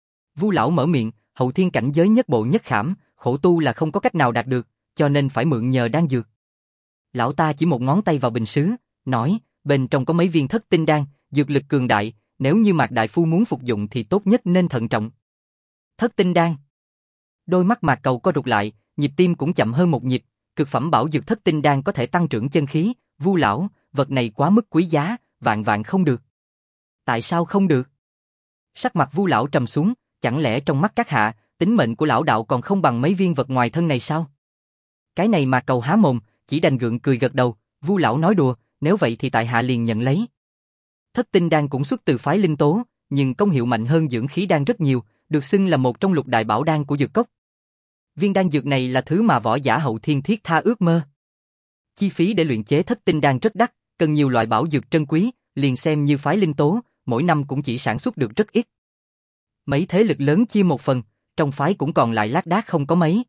[SPEAKER 1] Vu lão mở miệng, hậu thiên cảnh giới nhất bộ nhất khảm, khổ tu là không có cách nào đạt được, cho nên phải mượn nhờ đan dược. Lão ta chỉ một ngón tay vào bình sứ, nói, bên trong có mấy viên thất tinh đan, dược lực cường đại, nếu như Mạc đại phu muốn phục dụng thì tốt nhất nên thận trọng. Thất tinh đan. Đôi mắt Mạc Cầu co rụt lại, nhịp tim cũng chậm hơn một nhịp, cực phẩm bảo dược thất tinh đan có thể tăng trưởng chân khí, Vu lão, vật này quá mức quý giá, vạn vạn không được. Tại sao không được? Sắc mặt Vu lão trầm xuống, chẳng lẽ trong mắt các hạ, tính mệnh của lão đạo còn không bằng mấy viên vật ngoài thân này sao? Cái này Mạc Cầu há mồm, chỉ đành gượng cười gật đầu, Vu lão nói đùa, nếu vậy thì tại hạ liền nhận lấy. Thất tinh đan cũng xuất từ phái linh tố, nhưng công hiệu mạnh hơn dưỡng khí đan rất nhiều, được xưng là một trong lục đại bảo đan của dược cốc. Viên đan dược này là thứ mà võ giả hậu thiên thiết tha ước mơ. Chi phí để luyện chế thất tinh đan rất đắt, cần nhiều loại bảo dược trân quý, liền xem như phái linh tố, mỗi năm cũng chỉ sản xuất được rất ít. Mấy thế lực lớn chia một phần, trong phái cũng còn lại lác đác không có mấy.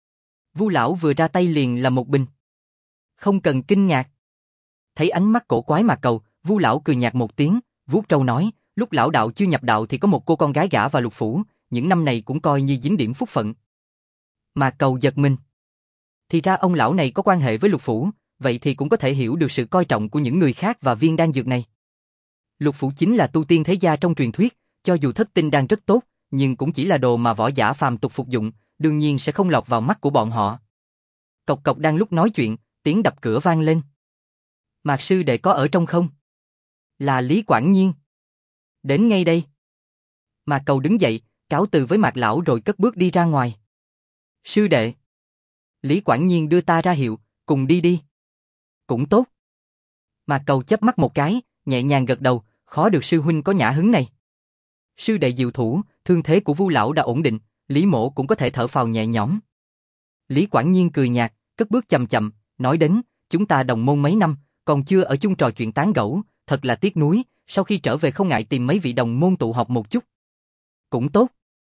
[SPEAKER 1] Vu lão vừa ra tay liền là một bình. Không cần kinh ngạc. Thấy ánh mắt cổ quái Mạc Cầu, Vu lão cười nhạt một tiếng, vuốt râu nói, lúc lão đạo chưa nhập đạo thì có một cô con gái gả vào Lục phủ, những năm này cũng coi như dính điểm phúc phận. Mạc Cầu giật mình. Thì ra ông lão này có quan hệ với Lục phủ, vậy thì cũng có thể hiểu được sự coi trọng của những người khác và viên đan dược này. Lục phủ chính là tu tiên thế gia trong truyền thuyết, cho dù thất tinh đan rất tốt, nhưng cũng chỉ là đồ mà võ giả phàm tục phục dụng, đương nhiên sẽ không lọt vào mắt của bọn họ. Cộc cộc đang lúc nói chuyện, tiếng đập cửa vang lên. Mạc sư đệ có ở trong không? Là Lý Quảng Nhiên. Đến ngay đây. Mạc Cầu đứng dậy, cáo từ với Mạc lão rồi cất bước đi ra ngoài. Sư đệ. Lý Quảng Nhiên đưa ta ra hiệu, cùng đi đi. Cũng tốt. Mạc Cầu chớp mắt một cái, nhẹ nhàng gật đầu, khó được sư huynh có nhã hứng này. Sư đệ diệu thủ, thương thế của Vu lão đã ổn định, Lý mỗ cũng có thể thở phào nhẹ nhõm. Lý Quảng Nhiên cười nhạt, cất bước chậm chậm, nói đến, chúng ta đồng môn mấy năm, còn chưa ở chung trò chuyện tán gẫu, thật là tiếc nuối, sau khi trở về không ngại tìm mấy vị đồng môn tụ họp một chút. Cũng tốt.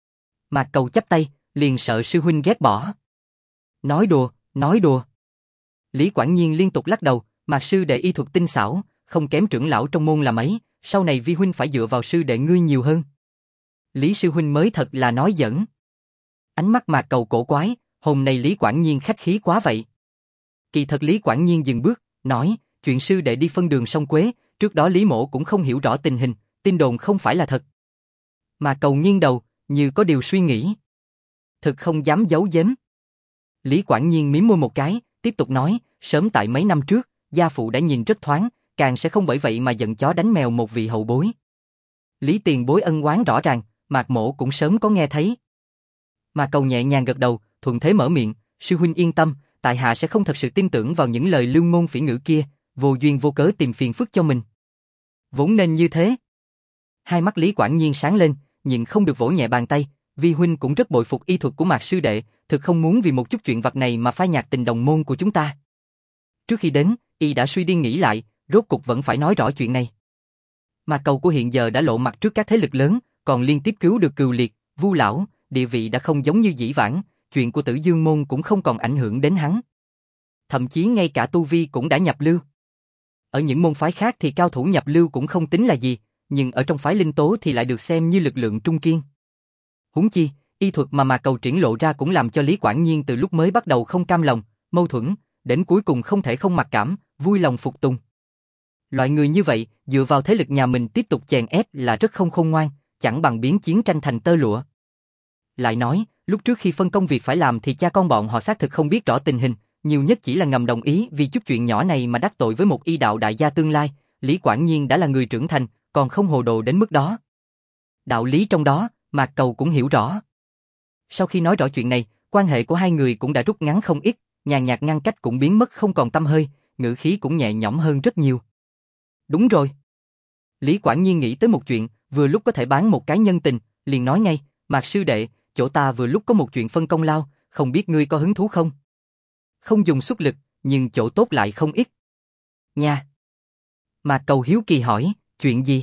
[SPEAKER 1] Mạc Cầu chắp tay, liền sợ sư huynh ghét bỏ. Nói đùa, nói đùa. Lý Quảng Nhiên liên tục lắc đầu, Mạc sư đệ y thuật tinh xảo, không kém trưởng lão trong môn là mấy, sau này vi huynh phải dựa vào sư đệ ngươi nhiều hơn. Lý sư huynh mới thật là nói giỡn. Ánh mắt Mạc Cầu cổ quái, hôm nay Lý Quảng Nhiên khách khí quá vậy. Kỳ thật Lý Quảng Nhiên dừng bước, nói, chuyện sư đệ đi phân đường sông Quế, trước đó Lý mỗ cũng không hiểu rõ tình hình, tin đồn không phải là thật. Mạc Cầu nghiêng đầu, như có điều suy nghĩ. Thực không dám giấu giếm. Lý Quảng Nhiên mím môi một cái, tiếp tục nói, sớm tại mấy năm trước, gia phụ đã nhìn rất thoáng, càng sẽ không bởi vậy mà giận chó đánh mèo một vị hậu bối. Lý tiền bối ân oán rõ ràng, Mạc mỗ cũng sớm có nghe thấy. Mạc Cầu nhẹ nhàng gật đầu, thuận thế mở miệng, sư huynh yên tâm, tại hạ sẽ không thật sự tin tưởng vào những lời lương ngôn phỉ ngữ kia, vô duyên vô cớ tìm phiền phức cho mình. Vốn nên như thế. Hai mắt Lý Quảng Nhiên sáng lên, nhịn không được vỗ nhẹ bàn tay, vi huynh cũng rất bội phục y thuật của Mạc sư đệ, thực không muốn vì một chút chuyện vặt này mà phai nhạt tình đồng môn của chúng ta. Trước khi đến, y đã suy đi nghĩ lại, rốt cục vẫn phải nói rõ chuyện này. Mạc Cầu của hiện giờ đã lộ mặt trước các thế lực lớn, còn liên tiếp cứu được Cừu Liệt, Vu lão, địa vị đã không giống như dĩ vãng, chuyện của Tử Dương môn cũng không còn ảnh hưởng đến hắn. Thậm chí ngay cả tu vi cũng đã nhập lưu. Ở những môn phái khác thì cao thủ nhập lưu cũng không tính là gì, nhưng ở trong phái linh tố thì lại được xem như lực lượng trung kiên. Huống chi, y thuật mà Mạc Cầu triển lộ ra cũng làm cho Lý Quảng Nhiên từ lúc mới bắt đầu không cam lòng, mâu thuẫn, đến cuối cùng không thể không mặc cảm, vui lòng phục tùng. Loại người như vậy, dựa vào thế lực nhà mình tiếp tục chèn ép là rất không khôn ngoan, chẳng bằng biến chiến tranh thành tơ lụa. Lại nói, lúc trước khi phân công việc phải làm thì cha con bọn họ xác thực không biết rõ tình hình, nhiều nhất chỉ là ngầm đồng ý vì chút chuyện nhỏ này mà đắc tội với một y đạo đại gia tương lai, Lý Quảng Nhiên đã là người trưởng thành, còn không hồ đồ đến mức đó. Đạo lý trong đó, Mạc Cầu cũng hiểu rõ. Sau khi nói rõ chuyện này, quan hệ của hai người cũng đã rút ngắn không ít, nhàn nhạt ngăn cách cũng biến mất không còn tăm hơi, ngữ khí cũng nhẹ nhõm hơn rất nhiều. Đúng rồi. Lý Quảng Nhiên nghĩ tới một chuyện, vừa lúc có thể bán một cái nhân tình, liền nói ngay, Mạc sư đệ, chỗ ta vừa lúc có một chuyện phân công lao, không biết ngươi có hứng thú không? Không dùng xuất lực, nhưng chỗ tốt lại không ít. Nha. Mạc Cầu hiếu kỳ hỏi, chuyện gì?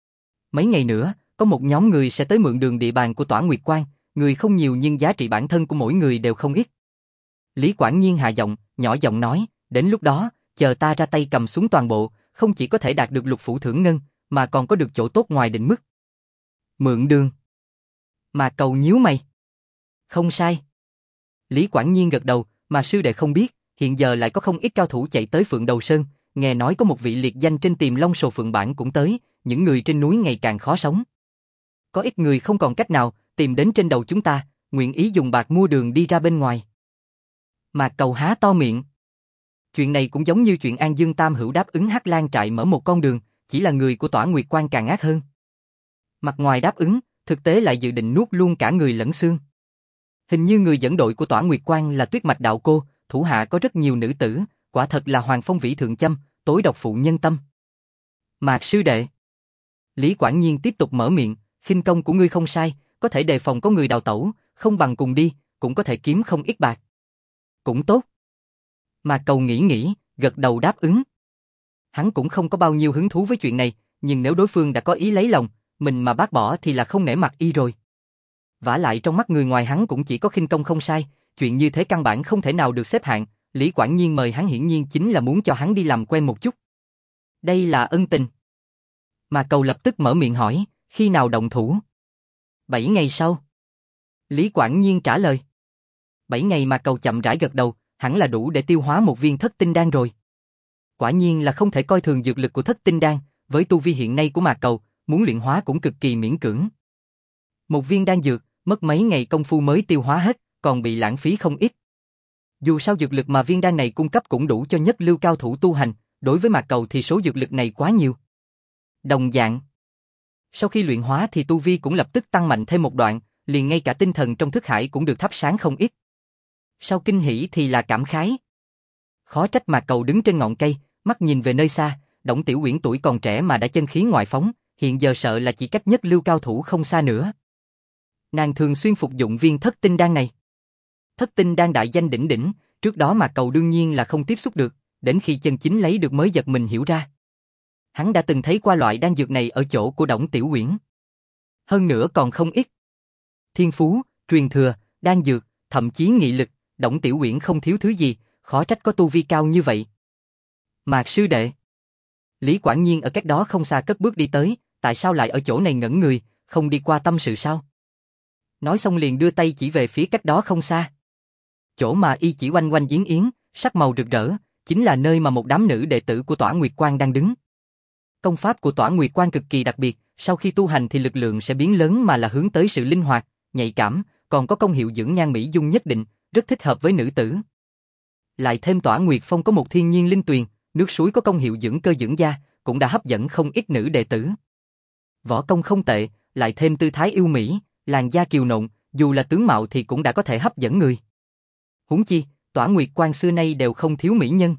[SPEAKER 1] Mấy ngày nữa, có một nhóm người sẽ tới mượn đường địa bàn của Tỏa Nguyệt Quan, người không nhiều nhưng giá trị bản thân của mỗi người đều không ít. Lý Quảng Nhiên hạ giọng, nhỏ giọng nói, đến lúc đó, chờ ta ra tay cầm xuống toàn bộ, không chỉ có thể đạt được Lục phủ thưởng ngân, mà còn có được chỗ tốt ngoài định mức. Mượn đường. Mạc Cầu nhíu mày. Không sai. Lý Quảng Nhiên gật đầu, mà sư đệ không biết, hiện giờ lại có không ít cao thủ chạy tới Phượng Đầu Sơn, nghe nói có một vị liệt danh trên Tiềm Long Sồ Phượng Bản cũng tới, những người trên núi ngày càng khó sống. Có ít người không còn cách nào, tìm đến trên đầu chúng ta, nguyện ý dùng bạc mua đường đi ra bên ngoài. Mạc Cầu há to miệng. Chuyện này cũng giống như chuyện An Dương Tam Hữu đáp ứng Hắc Lan trại mở một con đường, chỉ là người của Tỏa Nguyệt Quan càng ác hơn. Mặt ngoài đáp ứng, thực tế lại dự định nuốt luôn cả người lẫn xương. Hình như người dẫn đội của Tỏa Nguyệt Quan là Tuyết Mạch đạo cô, thủ hạ có rất nhiều nữ tử, quả thật là Hoàng Phong Vĩ thượng châm, tối độc phụ nhân tâm. Mạc sư đệ. Lý Quảng Nhiên tiếp tục mở miệng, khinh công của ngươi không sai, có thể đề phòng có người đào tẩu, không bằng cùng đi, cũng có thể kiếm không ít bạc. Cũng tốt. Mà Cầu nghĩ nghĩ, gật đầu đáp ứng. Hắn cũng không có bao nhiêu hứng thú với chuyện này, nhưng nếu đối phương đã có ý lấy lòng, mình mà bác bỏ thì là không nể mặt y rồi. Vả lại trong mắt người ngoài hắn cũng chỉ có khinh công không sai, chuyện như thế căn bản không thể nào được xếp hạng, Lý Quảng Nhiên mời hắn hiển nhiên chính là muốn cho hắn đi làm quen một chút. Đây là ân tình. Mà Cầu lập tức mở miệng hỏi, khi nào động thủ? 7 ngày sau. Lý Quảng Nhiên trả lời. 7 ngày mà Cầu chậm rãi gật đầu, hẳn là đủ để tiêu hóa một viên thất tinh đan rồi. Quả nhiên là không thể coi thường dược lực của thất tinh đan, với tu vi hiện nay của Mạc Cầu, muốn luyện hóa cũng cực kỳ miễn cưỡng. Một viên đan dược, mất mấy ngày công phu mới tiêu hóa hết, còn bị lãng phí không ít. Dù sao dược lực mà viên đan này cung cấp cũng đủ cho nhất lưu cao thủ tu hành, đối với Mạc Cầu thì số dược lực này quá nhiều. Đồng dạng. Sau khi luyện hóa thì tu vi cũng lập tức tăng mạnh thêm một đoạn, liền ngay cả tinh thần trong thức hải cũng được thắp sáng không ít. Sau kinh hỉ thì là cảm khái. Khó trách Mạc Cầu đứng trên ngọn cây, mắt nhìn về nơi xa, Đổng Tiểu Uyển tuổi còn trẻ mà đã chân khí ngoại phóng, hiện giờ sợ là chỉ cách nhất lưu cao thủ không xa nữa. Nàng thường xuyên phục dụng viên thất tinh đan này. Thất tinh đan đại danh đỉnh đỉnh, trước đó Mạc Cầu đương nhiên là không tiếp xúc được, đến khi chân chính lấy được mới giật mình hiểu ra. Hắn đã từng thấy qua loại đan dược này ở chỗ của Đổng Tiểu Uyển. Hơn nữa còn không ít. Thiên phú, truyền thừa, đan dược, thậm chí nghị lực, Đổng Tiểu Uyển không thiếu thứ gì, khó trách có tu vi cao như vậy. Mạc sư đệ. Lý Quảng Nhiên ở cách đó không xa cất bước đi tới, tại sao lại ở chỗ này ngẩn người, không đi qua tâm sự sao? Nói xong liền đưa tay chỉ về phía cách đó không xa. Chỗ mà y chỉ oanh oanh yến yến, sắc màu rực rỡ, chính là nơi mà một đám nữ đệ tử của Tỏa Nguyệt Quan đang đứng. Công pháp của Tỏa Nguyệt Quan cực kỳ đặc biệt, sau khi tu hành thì lực lượng sẽ biến lớn mà là hướng tới sự linh hoạt, nhạy cảm, còn có công hiệu dưỡng nhan mỹ dung nhất định, rất thích hợp với nữ tử. Lại thêm Tỏa Nguyệt Phong có một thiên nhiên linh tuyền, nước suối có công hiệu dưỡng cơ dưỡng da, cũng đã hấp dẫn không ít nữ đệ tử. Võ công không tệ, lại thêm tư thái yêu mỹ, làn da kiều nộn, dù là tướng mạo thì cũng đã có thể hấp dẫn người. Huống chi, Tỏa Nguyệt Quan xưa nay đều không thiếu mỹ nhân.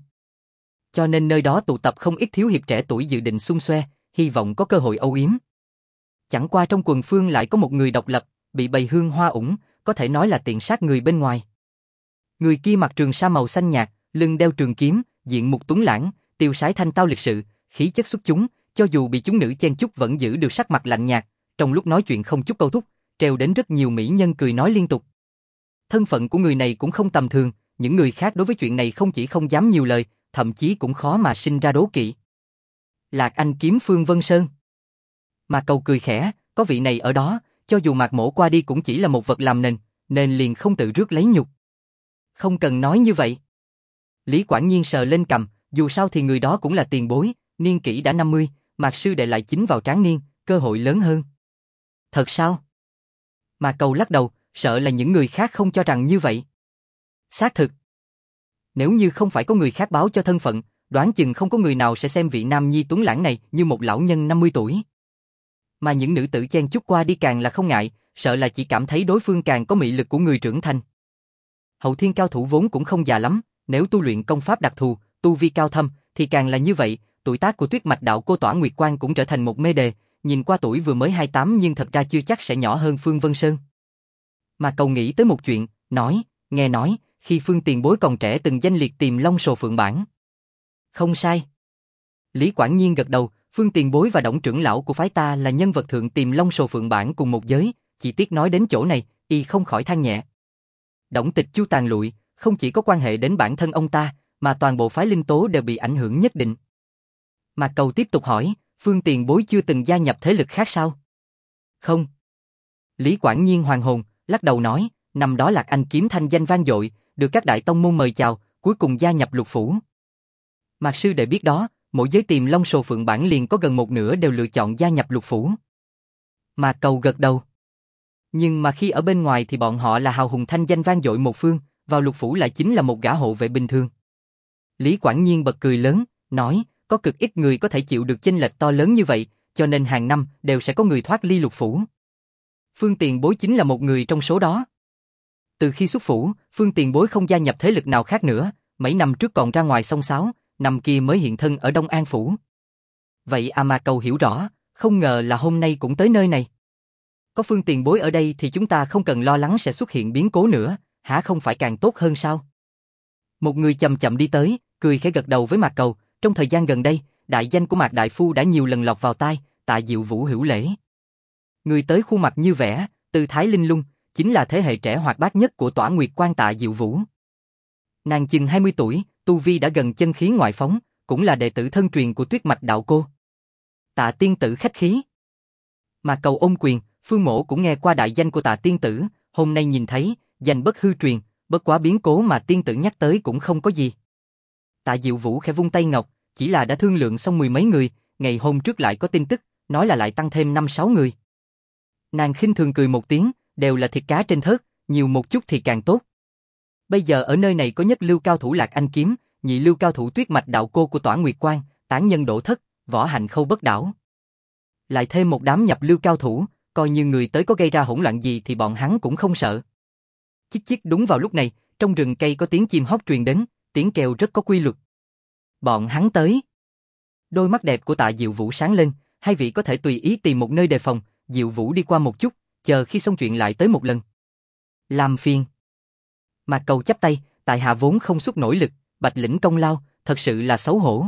[SPEAKER 1] Cho nên nơi đó tụ tập không ít thiếu hiệp trẻ tuổi dự định xung xoe, hy vọng có cơ hội âu yếm. Chẳng qua trong quần phương lại có một người độc lập, bị bầy hương hoa ủng, có thể nói là tiện sát người bên ngoài. Người kia mặc trường sa màu xanh nhạt, lưng đeo trường kiếm, diện mục tuấn lãng, tiêu sái thanh tao lịch sự, khí chất xuất chúng, cho dù bị chúng nữ chen chúc vẫn giữ được sắc mặt lạnh nhạt, trong lúc nói chuyện không chút câu thúc, treo đến rất nhiều mỹ nhân cười nói liên tục. Thân phận của người này cũng không tầm thường, những người khác đối với chuyện này không chỉ không dám nhiều lời, thậm chí cũng khó mà sinh ra đố kỵ. Lạc Anh kiếm Phương Vân Sơn. Mạc Cầu cười khẽ, có vị này ở đó, cho dù Mạc Mỗ qua đi cũng chỉ là một vật làm nên liền không tự rước lấy nhục. Không cần nói như vậy. Lý Quảng Nhiên sờ lên cằm, dù sao thì người đó cũng là tiền bối, niên kỷ đã 50, Mạc sư đệ lại chính vào tráng niên, cơ hội lớn hơn. Thật sao? Mạc Cầu lắc đầu, sợ là những người khác không cho rằng như vậy. Xác thực. Nếu như không phải có người khác báo cho thân phận, đoán chừng không có người nào sẽ xem vị nam nhi tuấn lãng này như một lão nhân 50 tuổi. Mà những nữ tử chen chúc qua đi càng là không ngại, sợ là chỉ cảm thấy đối phương càng có mị lực của người trưởng thành. Hậu thiên cao thủ vốn cũng không già lắm, nếu tu luyện công pháp đặc thù, tu vi cao thâm, thì càng là như vậy, tuổi tác của Tuyết Mạch đạo cô Tỏa Nguyệt Quan cũng trở thành một mê đề, nhìn qua tuổi vừa mới 28 nhưng thật ra chưa chắc sẽ nhỏ hơn Phương Vân Sơn. Mà Cầu nghĩ tới một chuyện, nói, nghe nói, khi Phương tiền bối còn trẻ từng danh liệt Tiềm Long Sồ Phượng Bảng. Không sai. Lý Quảng Nhiên gật đầu, Phương tiền bối và Đổng trưởng lão của phái ta là nhân vật thượng Tiềm Long Sồ Phượng Bảng cùng một giới, chỉ tiếc nói đến chỗ này, y không khỏi than nhẹ. Đổng Tịch Chu tàn lụi, không chỉ có quan hệ đến bản thân ông ta, mà toàn bộ phái Linh Tố đều bị ảnh hưởng nhất định. Mạc Cầu tiếp tục hỏi, Phương tiền bối chưa từng gia nhập thế lực khác sao? Không. Lý Quảng Nhiên hoàn hồn, lắc đầu nói, năm đó Lạc Anh kiếm thanh danh vang dội, được các đại tông môn mời chào, cuối cùng gia nhập Lục Phủ. Mạc sư đệ biết đó, mỗi giới Tiềm Long Sồ Phượng Bảng liền có gần một nửa đều lựa chọn gia nhập Lục Phủ. Mạc Cầu gật đầu. Nhưng mà khi ở bên ngoài thì bọn họ là hào hùng thanh danh vang dội một phương, vào Lục Phủ lại chính là một gã hộ vệ bình thường. Lý Quảng Nhiên bật cười lớn, nói, có cực ít người có thể chịu được chênh lệch to lớn như vậy, cho nên hàng năm đều sẽ có người thoát ly Lục Phủ. Phương tiền bối chính là một người trong số đó. Từ khi xuất phủ, Phương tiền bối không gia nhập thế lực nào khác nữa, mấy năm trước còn ra ngoài xông xáo, năm kia mới hiện thân ở Đông An Phủ. Vậy Mà Cầu hiểu rõ, không ngờ là hôm nay cũng tới nơi này. Có Phương tiền bối ở đây thì chúng ta không cần lo lắng sẽ xuất hiện biến cố nữa, hả không phải càng tốt hơn sao? Một người chậm chậm đi tới, cười khẽ gật đầu với Mạc Cầu, trong thời gian gần đây, đại danh của Mạc Đại Phu đã nhiều lần lọt vào tai, Tạ Diệu Vũ hữu lễ. Người tới khuôn mặt như vẽ, tư thái linh lung, chính là thế hệ trẻ hoạt bát nhất của Tỏa Nguyệt Quan Tạ Diệu Vũ. Nàng chừng 20 tuổi, tu vi đã gần chân khí ngoại phóng, cũng là đệ tử thân truyền của Tuyết Mạch đạo cô. Tạ tiên tử khách khí. Mạc Cầu ôm quyền, Phương Mỗ cũng nghe qua đại danh của Tạ tiên tử, hôm nay nhìn thấy, danh bất hư truyền, bất quá biến cố mà tiên tử nhắc tới cũng không có gì. Tạ Diệu Vũ khẽ vung tay ngọc, chỉ là đã thương lượng xong mười mấy người, ngày hôm trước lại có tin tức, nói là lại tăng thêm 5-6 người. Nàng khinh thường cười một tiếng, đều là thịt cá trên thớt, nhiều một chút thì càng tốt. Bây giờ ở nơi này có nhất lưu cao thủ Lạc Anh Kiếm, nhị lưu cao thủ Tuyết Mạch đạo cô của Tỏa Nguyệt Quan, tán nhân Đỗ Thất, Võ Hạnh Khâu bất đảo. Lại thêm một đám nhập lưu cao thủ, coi như người tới có gây ra hỗn loạn gì thì bọn hắn cũng không sợ. Chích chích, đúng vào lúc này, trong rừng cây có tiếng chim hót truyền đến, tiếng kêu rất có quy luật. Bọn hắn tới. Đôi mắt đẹp của Tạ Diệu Vũ sáng lên, hai vị có thể tùy ý tìm một nơi đề phòng, Diệu Vũ đi qua một chút, chờ khi xong chuyện lại tới một lần. Làm phiền. Mạc Cầu chắp tay, tại hạ vốn không xuất nổi lực, bạch lĩnh công lao, thật sự là xấu hổ.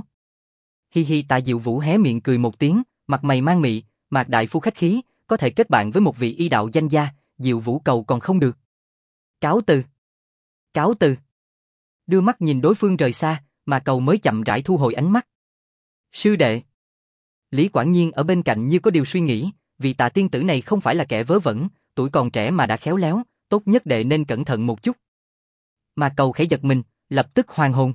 [SPEAKER 1] Hi hi, Tạ Diệu Vũ hé miệng cười một tiếng, mặt mày mang mị, Mạc đại phu khách khí, có thể kết bạn với một vị y đạo danh gia, Diệu Vũ cầu còn không được. Cáo từ. Cáo từ. Đưa mắt nhìn đối phương rời xa, Mạc Cầu mới chậm rãi thu hồi ánh mắt. Sư đệ. Lý Quảng Nhiên ở bên cạnh như có điều suy nghĩ, vì Tạ tiên tử này không phải là kẻ vớ vẩn, tuổi còn trẻ mà đã khéo léo, tốt nhất đệ nên cẩn thận một chút. Mạc Cầu khẽ giật mình, lập tức hoàn hồn.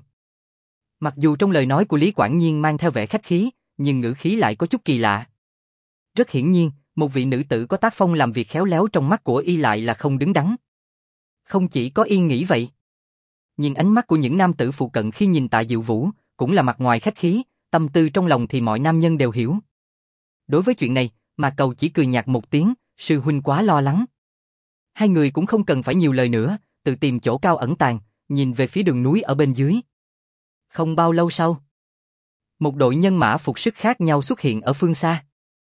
[SPEAKER 1] Mặc dù trong lời nói của Lý Quảng Nhiên mang theo vẻ khách khí, nhưng ngữ khí lại có chút kỳ lạ. Rất hiển nhiên, một vị nữ tử có tác phong làm việc khéo léo trong mắt của y lại là không đứng đắn. Không chỉ có y nghĩ vậy. Nhưng ánh mắt của những nam tử phụ cận khi nhìn Tạ Diệu Vũ, cũng là mặt ngoài khách khí, tâm tư trong lòng thì mọi nam nhân đều hiểu. Đối với chuyện này, Mạc Cầu chỉ cười nhạt một tiếng, sư huynh quá lo lắng. Hai người cũng không cần phải nhiều lời nữa, tự tìm chỗ cao ẩn tàng, nhìn về phía đường núi ở bên dưới. Không bao lâu sau, một đội nhân mã phục sức khác nhau xuất hiện ở phương xa.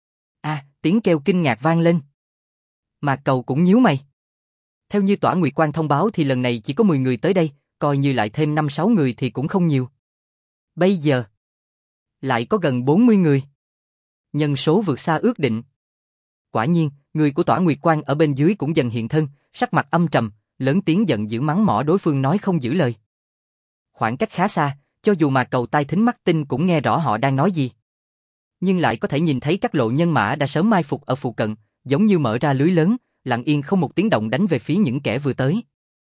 [SPEAKER 1] Tiếng kêu kinh ngạc vang lên. Mạc Cầu cũng nhíu mày. Theo như Tỏa Nguyệt Quan thông báo thì lần này chỉ có 10 người tới đây, coi như lại thêm 5-6 người thì cũng không nhiều. Bây giờ, lại có gần 40 người. Nhân số vượt xa ước định. Quả nhiên, người của Tỏa Nguyệt Quan ở bên dưới cũng dần hiện thân, sắc mặt âm trầm, lớn tiếng giận dữ mắng mỏ đối phương nói không giữ lời. Khoảng cách khá xa, cho dù Mạc Cầu tai thính mắt tinh cũng nghe rõ họ đang nói gì. Nhưng lại có thể nhìn thấy các lộ nhân mã đã sớm mai phục ở phụ cận, giống như mở ra lưới lớn, lặng yên không một tiếng động đánh về phía những kẻ vừa tới.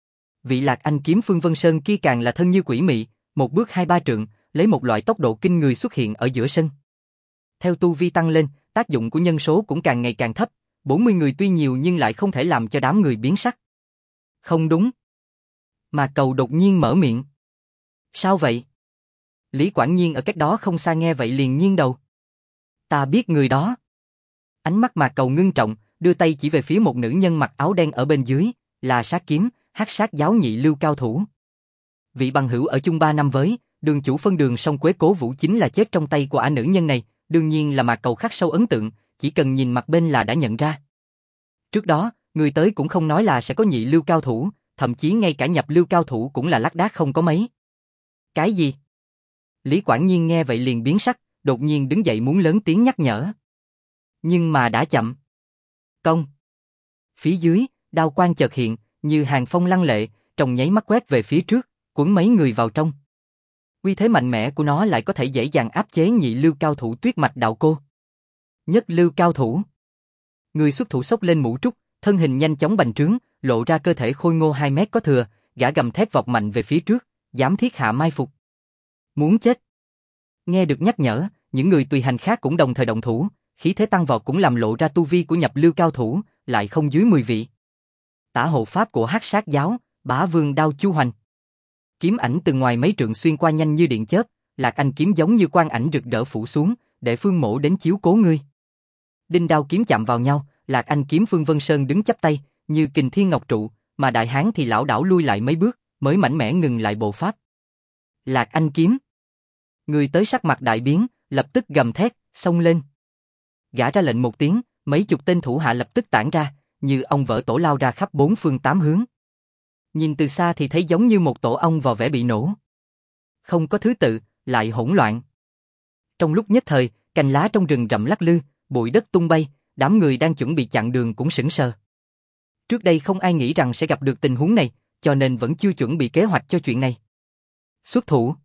[SPEAKER 1] Vị Lạc Anh Kiếm Phương Vân Sơn kia càng là thân như quỷ mị, một bước 2-3 trượng, lấy một loại tốc độ kinh người xuất hiện ở giữa sân. Theo tu vi tăng lên, tác dụng của nhân số cũng càng ngày càng thấp, 40 người tuy nhiều nhưng lại không thể làm cho đám người biến sắc. Không đúng. Mạc Cầu đột nhiên mở miệng. Sao vậy? Lý Quảng Nhiên ở cách đó không xa nghe vậy liền nghiêng đầu. Ta biết người đó. Ánh mắt Mạc Cầu ngưng trọng, đưa tay chỉ về phía một nữ nhân mặc áo đen ở bên dưới, là Sát Kiếm, Hắc Sát giáo nhị lưu cao thủ. Vị bằng hữu ở chung 3 năm với, đường chủ phân đường song Quế Cố Vũ chính là chết trong tay của ả nữ nhân này, đương nhiên là Mạc Cầu khắc sâu ấn tượng, chỉ cần nhìn mặt bên là đã nhận ra. Trước đó, người tới cũng không nói là sẽ có nhị lưu cao thủ, thậm chí ngay cả nhập lưu cao thủ cũng là lác đác không có mấy. Cái gì? Lý Quảng Nhiên nghe vậy liền biến sắc, đột nhiên đứng dậy muốn lớn tiếng nhắc nhở. Nhưng mà đã chậm. Công. Phía dưới, đao quang chợt hiện, như hàng phong lăng lệ, trong nháy mắt quét về phía trước, cuốn mấy người vào trong. Uy thế mạnh mẽ của nó lại có thể dễ dàng áp chế nhị lưu cao thủ Tuyết Mạch đạo cô. Nhất lưu cao thủ. Người xuất thủ xốc lên mũ trúc, thân hình nhanh chóng bành trướng, lộ ra cơ thể khôi ngô 2 mét có thừa, gã gầm thét vọt mạnh về phía trước, dám thiết hạ mai phục. Muốn chết. Nghe được nhắc nhở, những người tùy hành khác cũng đồng thời động thủ, khí thế tăng vọt cũng làm lộ ra tu vi của nhập lưu cao thủ, lại không dưới 10 vị. Tả hộ pháp của Hắc Sát giáo, Bá Vương đao Chu Hoành. Kiếm ảnh từ ngoài mấy trượng xuyên qua nhanh như điện chớp, Lạc Anh kiếm giống như quang ảnh rực rỡ phủ xuống, để Phương Mỗ đến chiếu cố ngươi. Đinh đao kiếm chạm vào nhau, Lạc Anh kiếm Phương Vân Sơn đứng chắp tay, như kình thiên ngọc trụ, mà Đại Hán thì lảo đảo lui lại mấy bước, mới mạnh mẽ ngừng lại bộ pháp. Lạc Anh kiếm. Người tới sắc mặt đại biến, lập tức gầm thét, xông lên. Gã ra lệnh một tiếng, Mấy chục tên thủ hạ lập tức tản ra, như ong vỡ tổ lao ra khắp bốn phương tám hướng. Nhìn từ xa thì thấy giống như một tổ ong vò vẽ bị nổ. Không có thứ tự, lại hỗn loạn. Trong lúc nhất thời, cành lá trong rừng rậm lắc lư, bụi đất tung bay, đám người đang chuẩn bị chặn đường cũng sững sờ. Trước đây không ai nghĩ rằng sẽ gặp được tình huống này, cho nên vẫn chưa chuẩn bị kế hoạch cho chuyện này. Xuất thủ.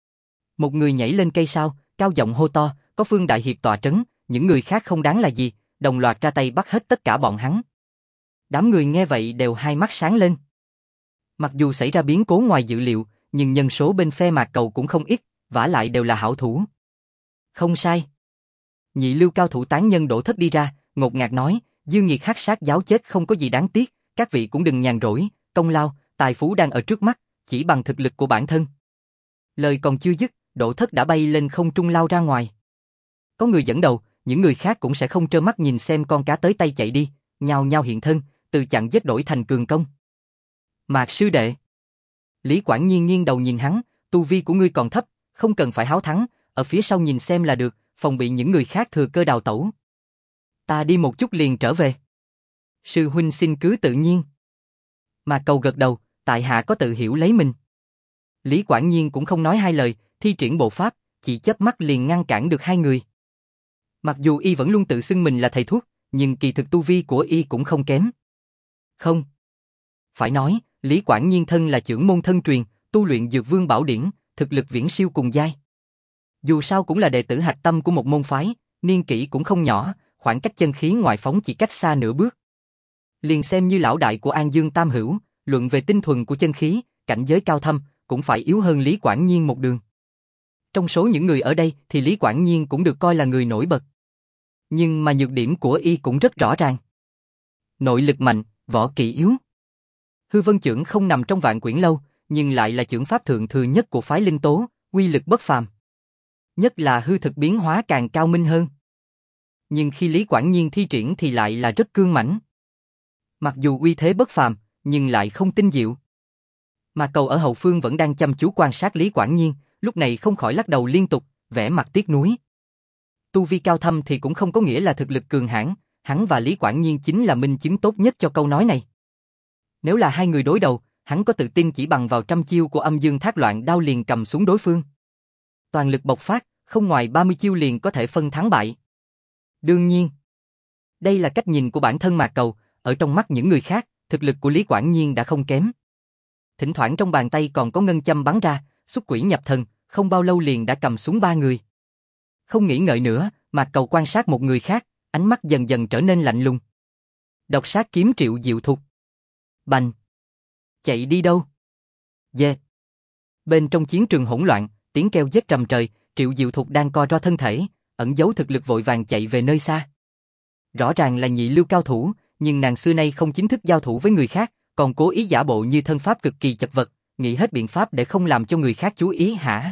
[SPEAKER 1] Một người nhảy lên cây sao, cao giọng hô to, có Phương đại hiệp tọa trấn, những người khác không đáng là gì, đồng loạt ra tay bắt hết tất cả bọn hắn. Đám người nghe vậy đều hai mắt sáng lên. Mặc dù xảy ra biến cố ngoài dự liệu, nhưng nhân số bên phe Mạc Cầu cũng không ít, vả lại đều là hảo thủ. Không sai. Nhị lưu cao thủ tán nhân Đỗ Thất đi ra, ngột ngạt nói, Dương Nghiệt hắc sát giáo chết không có gì đáng tiếc, các vị cũng đừng nhàn rỗi, công lao, tài phú đang ở trước mắt, chỉ bằng thực lực của bản thân. Lời còn chưa dứt, Đỗ Thất đã bay lên không trung lao ra ngoài. Có người dẫn đầu, những người khác cũng sẽ không trơ mắt nhìn xem con cá tới tay chạy đi, nhao nhao hiện thân, từ chặn giết đổi thành cường công. Mạc sư đệ. Lý Quảng Nhiên nghiêng đầu nhìn hắn, tu vi của ngươi còn thấp, không cần phải háo thắng, ở phía sau nhìn xem là được, phòng bị những người khác thừa cơ đào tẩu. Ta đi một chút liền trở về. Sư huynh xin cứ tự nhiên. Mạc Cầu gật đầu, tại hạ có tự hiểu lấy mình. Lý Quảng Nhiên cũng không nói hai lời, thi triển bộ pháp, chỉ chớp mắt liền ngăn cản được hai người. Mặc dù y vẫn luôn tự xưng mình là thầy thuốc, nhưng kỳ thực tu vi của y cũng không kém. Không. Phải nói, Lý Quảng Nhiên thân là chưởng môn thân truyền, tu luyện Dược Vương Bảo Điển, thực lực viễn siêu cùng giai. Dù sao cũng là đệ tử hạch tâm của một môn phái, niên kỷ cũng không nhỏ, khoảng cách chân khí ngoại phóng chỉ cách xa nửa bước. Liền xem như lão đại của An Dương Tam Hữu, luận về tinh thuần của chân khí, cảnh giới cao thâm, cũng phải yếu hơn Lý Quảng Nhiên một đường. Trong số những người ở đây thì Lý Quảng Nhiên cũng được coi là người nổi bật. Nhưng mà nhược điểm của y cũng rất rõ ràng. Nội lực mạnh, võ kỹ yếu. Hư Vân Chưởng không nằm trong Vạn Quyển Lâu, nhưng lại là chưởng pháp thượng thừa nhất của phái Linh Tố, uy lực bất phàm. Nhất là hư thực biến hóa càng cao minh hơn. Nhưng khi Lý Quảng Nhiên thi triển thì lại là rất cương mãnh. Mặc dù uy thế bất phàm, nhưng lại không tinh diệu. Mà Cầu ở hậu phương vẫn đang chăm chú quan sát Lý Quảng Nhiên, lúc này không khỏi lắc đầu liên tục, vẻ mặt tiếc nuối. Tu vi cao thâm thì cũng không có nghĩa là thực lực cường hãn, hắn và Lý Quảng Nhiên chính là minh chứng tốt nhất cho câu nói này. Nếu là hai người đối đầu, hắn có tự tin chỉ bằng vào trăm chiêu của Âm Dương Thác Loạn Đao liền cầm xuống đối phương. Toàn lực bộc phát, không ngoài 30 chiêu liền có thể phân thắng bại. Đương nhiên, đây là cách nhìn của bản thân Mạc Cầu, ở trong mắt những người khác, thực lực của Lý Quảng Nhiên đã không kém. Thỉnh thoảng trong bàn tay còn có ngân châm bắn ra, xuất quỷ nhập thần, không bao lâu liền đã cầm xuống ba người. Không nghĩ ngợi nữa, Mạc Cầu quan sát một người khác, ánh mắt dần dần trở nên lạnh lùng. Độc sát kiếm Triệu Diệu Thục. Bành! Chạy đi đâu? Dê! Bên trong chiến trường hỗn loạn, tiếng kêu giết trầm trời, Triệu Diệu Thục đang co ro thân thể, ẩn giấu thực lực vội vàng chạy về nơi xa. Rõ ràng là nhị lưu cao thủ, nhưng nàng xưa nay không chính thức giao thủ với người khác, còn cố ý giả bộ như thân pháp cực kỳ chật vật, nghĩ hết biện pháp để không làm cho người khác chú ý hả?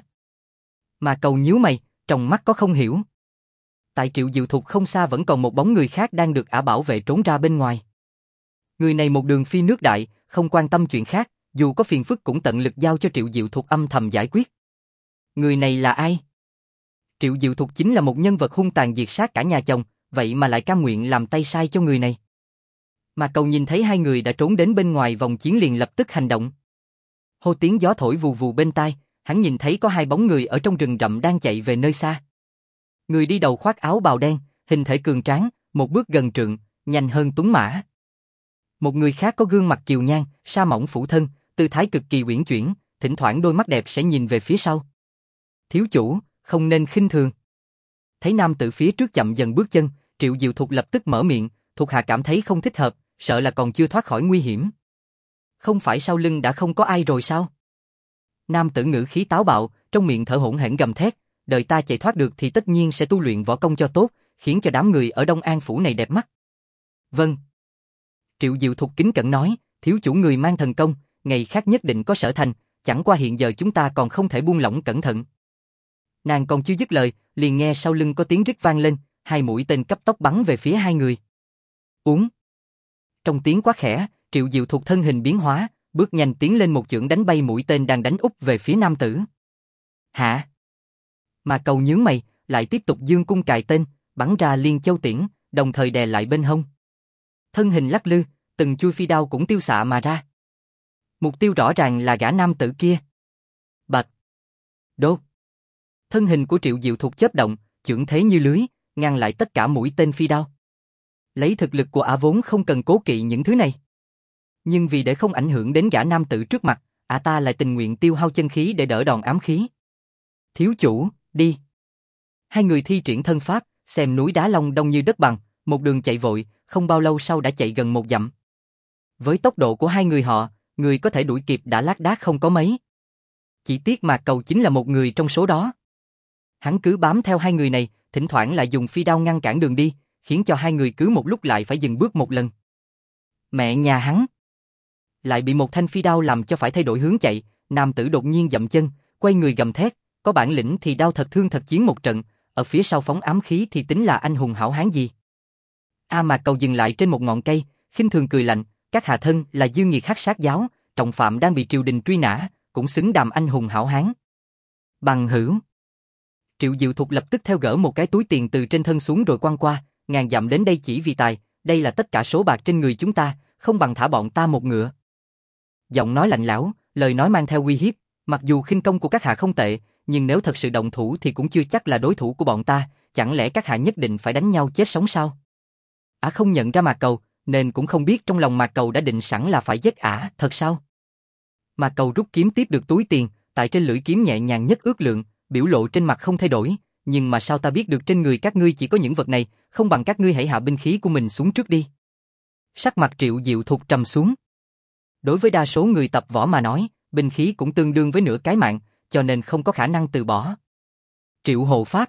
[SPEAKER 1] Mà Cầu nhíu mày, trong mắt có không hiểu. Tại Triệu Diệu Thục không xa vẫn còn một bóng người khác đang được ả bảo vệ trốn ra bên ngoài. Người này một đường phi nước đại, không quan tâm chuyện khác, dù có phiền phức cũng tận lực giao cho Triệu Diệu Thục âm thầm giải quyết. Người này là ai? Triệu Diệu Thục chính là một nhân vật hung tàn diệt sát cả nhà chồng, vậy mà lại cam nguyện làm tay sai cho người này. Mà Cầu nhìn thấy hai người đã trốn đến bên ngoài vòng chiến liền lập tức hành động. Hô tiếng gió thổi vù vù bên tai, hắn nhìn thấy có hai bóng người ở trong rừng rậm đang chạy về nơi xa. Người đi đầu khoác áo bào đen, hình thể cường tráng, một bước gần trượng, nhanh hơn tuấn mã. Một người khác có gương mặt kiều nhan, sa mỏng phủ thân, tư thái cực kỳ uyển chuyển, thỉnh thoảng đôi mắt đẹp sẽ nhìn về phía sau. Thiếu chủ, không nên khinh thường. Thấy nam tử phía trước chậm dần bước chân, Triệu Diệu Thục lập tức mở miệng, thuộc hạ cảm thấy không thích hợp, sợ là còn chưa thoát khỏi nguy hiểm. Không phải sau lưng đã không có ai rồi sao? Nam tử ngữ khí táo bạo, trong miệng thở hổn hển gầm thét, đợi ta chạy thoát được thì tất nhiên sẽ tu luyện võ công cho tốt, khiến cho đám người ở Đông An phủ này đẹp mắt. Vâng. Triệu Diệu Thục kính cẩn nói, thiếu chủ người mang thần công, ngày khác nhất định có sở thành, chẳng qua hiện giờ chúng ta còn không thể buông lỏng cẩn thận. Nàng còn chưa dứt lời, liền nghe sau lưng có tiếng rít vang lên, hai mũi tên cấp tốc bắn về phía hai người. Uống. Trong tiếng quát khẽ, Triệu Diệu Thục thân hình biến hóa, bước nhanh tiến lên một chưởng đánh bay mũi tên đang đánh úp về phía nam tử. Hả? Mà Cầu nhướng mày, lại tiếp tục dương cung cài tên, bắn ra liên châu tiễn, đồng thời đè lại bên hông. Thân hình lắc lư, từng chui phi đao cũng tiêu xạ mà ra. Mục tiêu rõ ràng là gã nam tử kia. Bạch! Đốt! Thân hình của Triệu Diệu Thục chớp động, chưởng thế như lưới, ngăn lại tất cả mũi tên phi đao. Lấy thực lực của ả vốn không cần cố kỵ những thứ này. Nhưng vì để không ảnh hưởng đến gã nam tử trước mặt, ả ta lại tình nguyện tiêu hao chân khí để đỡ đòn ám khí. Thiếu chủ, đi! Hai người thi triển thân pháp, xem núi đá long đông như đất bằng, một đường chạy vội, không bao lâu sau đã chạy gần 1 dặm. Với tốc độ của hai người họ, người có thể đuổi kịp đã lác đác không có mấy. Chỉ tiếc Mạc Cầu chính là một người trong số đó. Hắn cứ bám theo hai người này, thỉnh thoảng lại dùng phi đao ngăn cản đường đi, khiến cho hai người cứ một lúc lại phải dừng bước một lần. Mẹ nhà hắn! Lại bị một thanh phi đao làm cho phải thay đổi hướng chạy, nam tử đột nhiên dậm chân, quay người gầm thét, có bản lĩnh thì đao thật thương thật chiến một trận, ở phía sau phóng ám khí thì tính là anh hùng hảo hán gì. Mạc Cầu dừng lại trên một ngọn cây, khinh thường cười lạnh, các hạ thân là dương nghiệt hắc sát giáo, trọng phạm đang bị triều đình truy nã, cũng xứng đàm anh hùng hảo hán. Bằng hữu! Triệu Diệu Thục lập tức theo gỡ một cái túi tiền từ trên thân xuống rồi quăng qua, ngàn dặm đến đây chỉ vì tài, đây là tất cả số bạc trên người chúng ta, không bằng thả bọn ta một ngựa. Giọng nói lạnh lẽo, lời nói mang theo uy hiếp, mặc dù khinh công của các hạ không tệ, nhưng nếu thật sự động thủ thì cũng chưa chắc là đối thủ của bọn ta, chẳng lẽ các hạ nhất định phải đánh nhau chết sống sao? Ả không nhận ra Mạc Cầu, nên cũng không biết trong lòng Mạc Cầu đã định sẵn là phải giết ả, thật sao? Mạc Cầu rút kiếm tiếp được túi tiền, tại trên lưỡi kiếm nhẹ nhàng nhất ước lượng, biểu lộ trên mặt không thay đổi, nhưng mà sao ta biết được trên người các ngươi chỉ có những vật này, không bằng các ngươi hãy hạ binh khí của mình xuống trước đi. Sắc mặt Triệu Diệu Thục trầm xuống. Đối với đa số người tập võ mà nói, binh khí cũng tương đương với nửa cái mạng, cho nên không có khả năng từ bỏ. Triệu hộ pháp.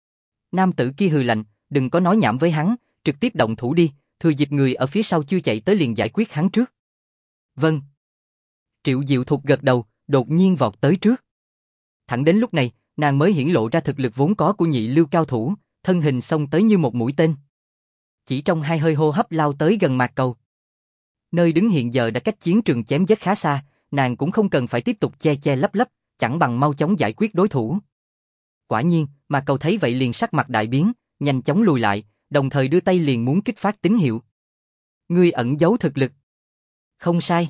[SPEAKER 1] Nam tử kia hừ lạnh, đừng có nói nhảm với hắn, trực tiếp động thủ đi, thừa dịp người ở phía sau chưa chạy tới liền giải quyết hắn trước. Vâng. Triệu Diệu Thục gật đầu, đột nhiên vọt tới trước. Thẳng đến lúc này, nàng mới hiển lộ ra thực lực vốn có của nhị lưu cao thủ, thân hình xông tới như một mũi tên. Chỉ trong 2 hơi hô hấp lao tới gần Mạc Cầu. Nơi đứng hiện giờ đã cách chiến trường chém giết khá xa, nàng cũng không cần phải tiếp tục che che lấp lấp, chẳng bằng mau chóng giải quyết đối thủ. Quả nhiên, Mạc Cầu thấy vậy liền sắc mặt đại biến, nhanh chóng lùi lại, đồng thời đưa tay liền muốn kích phát tín hiệu. Ngươi ẩn giấu thực lực. Không sai.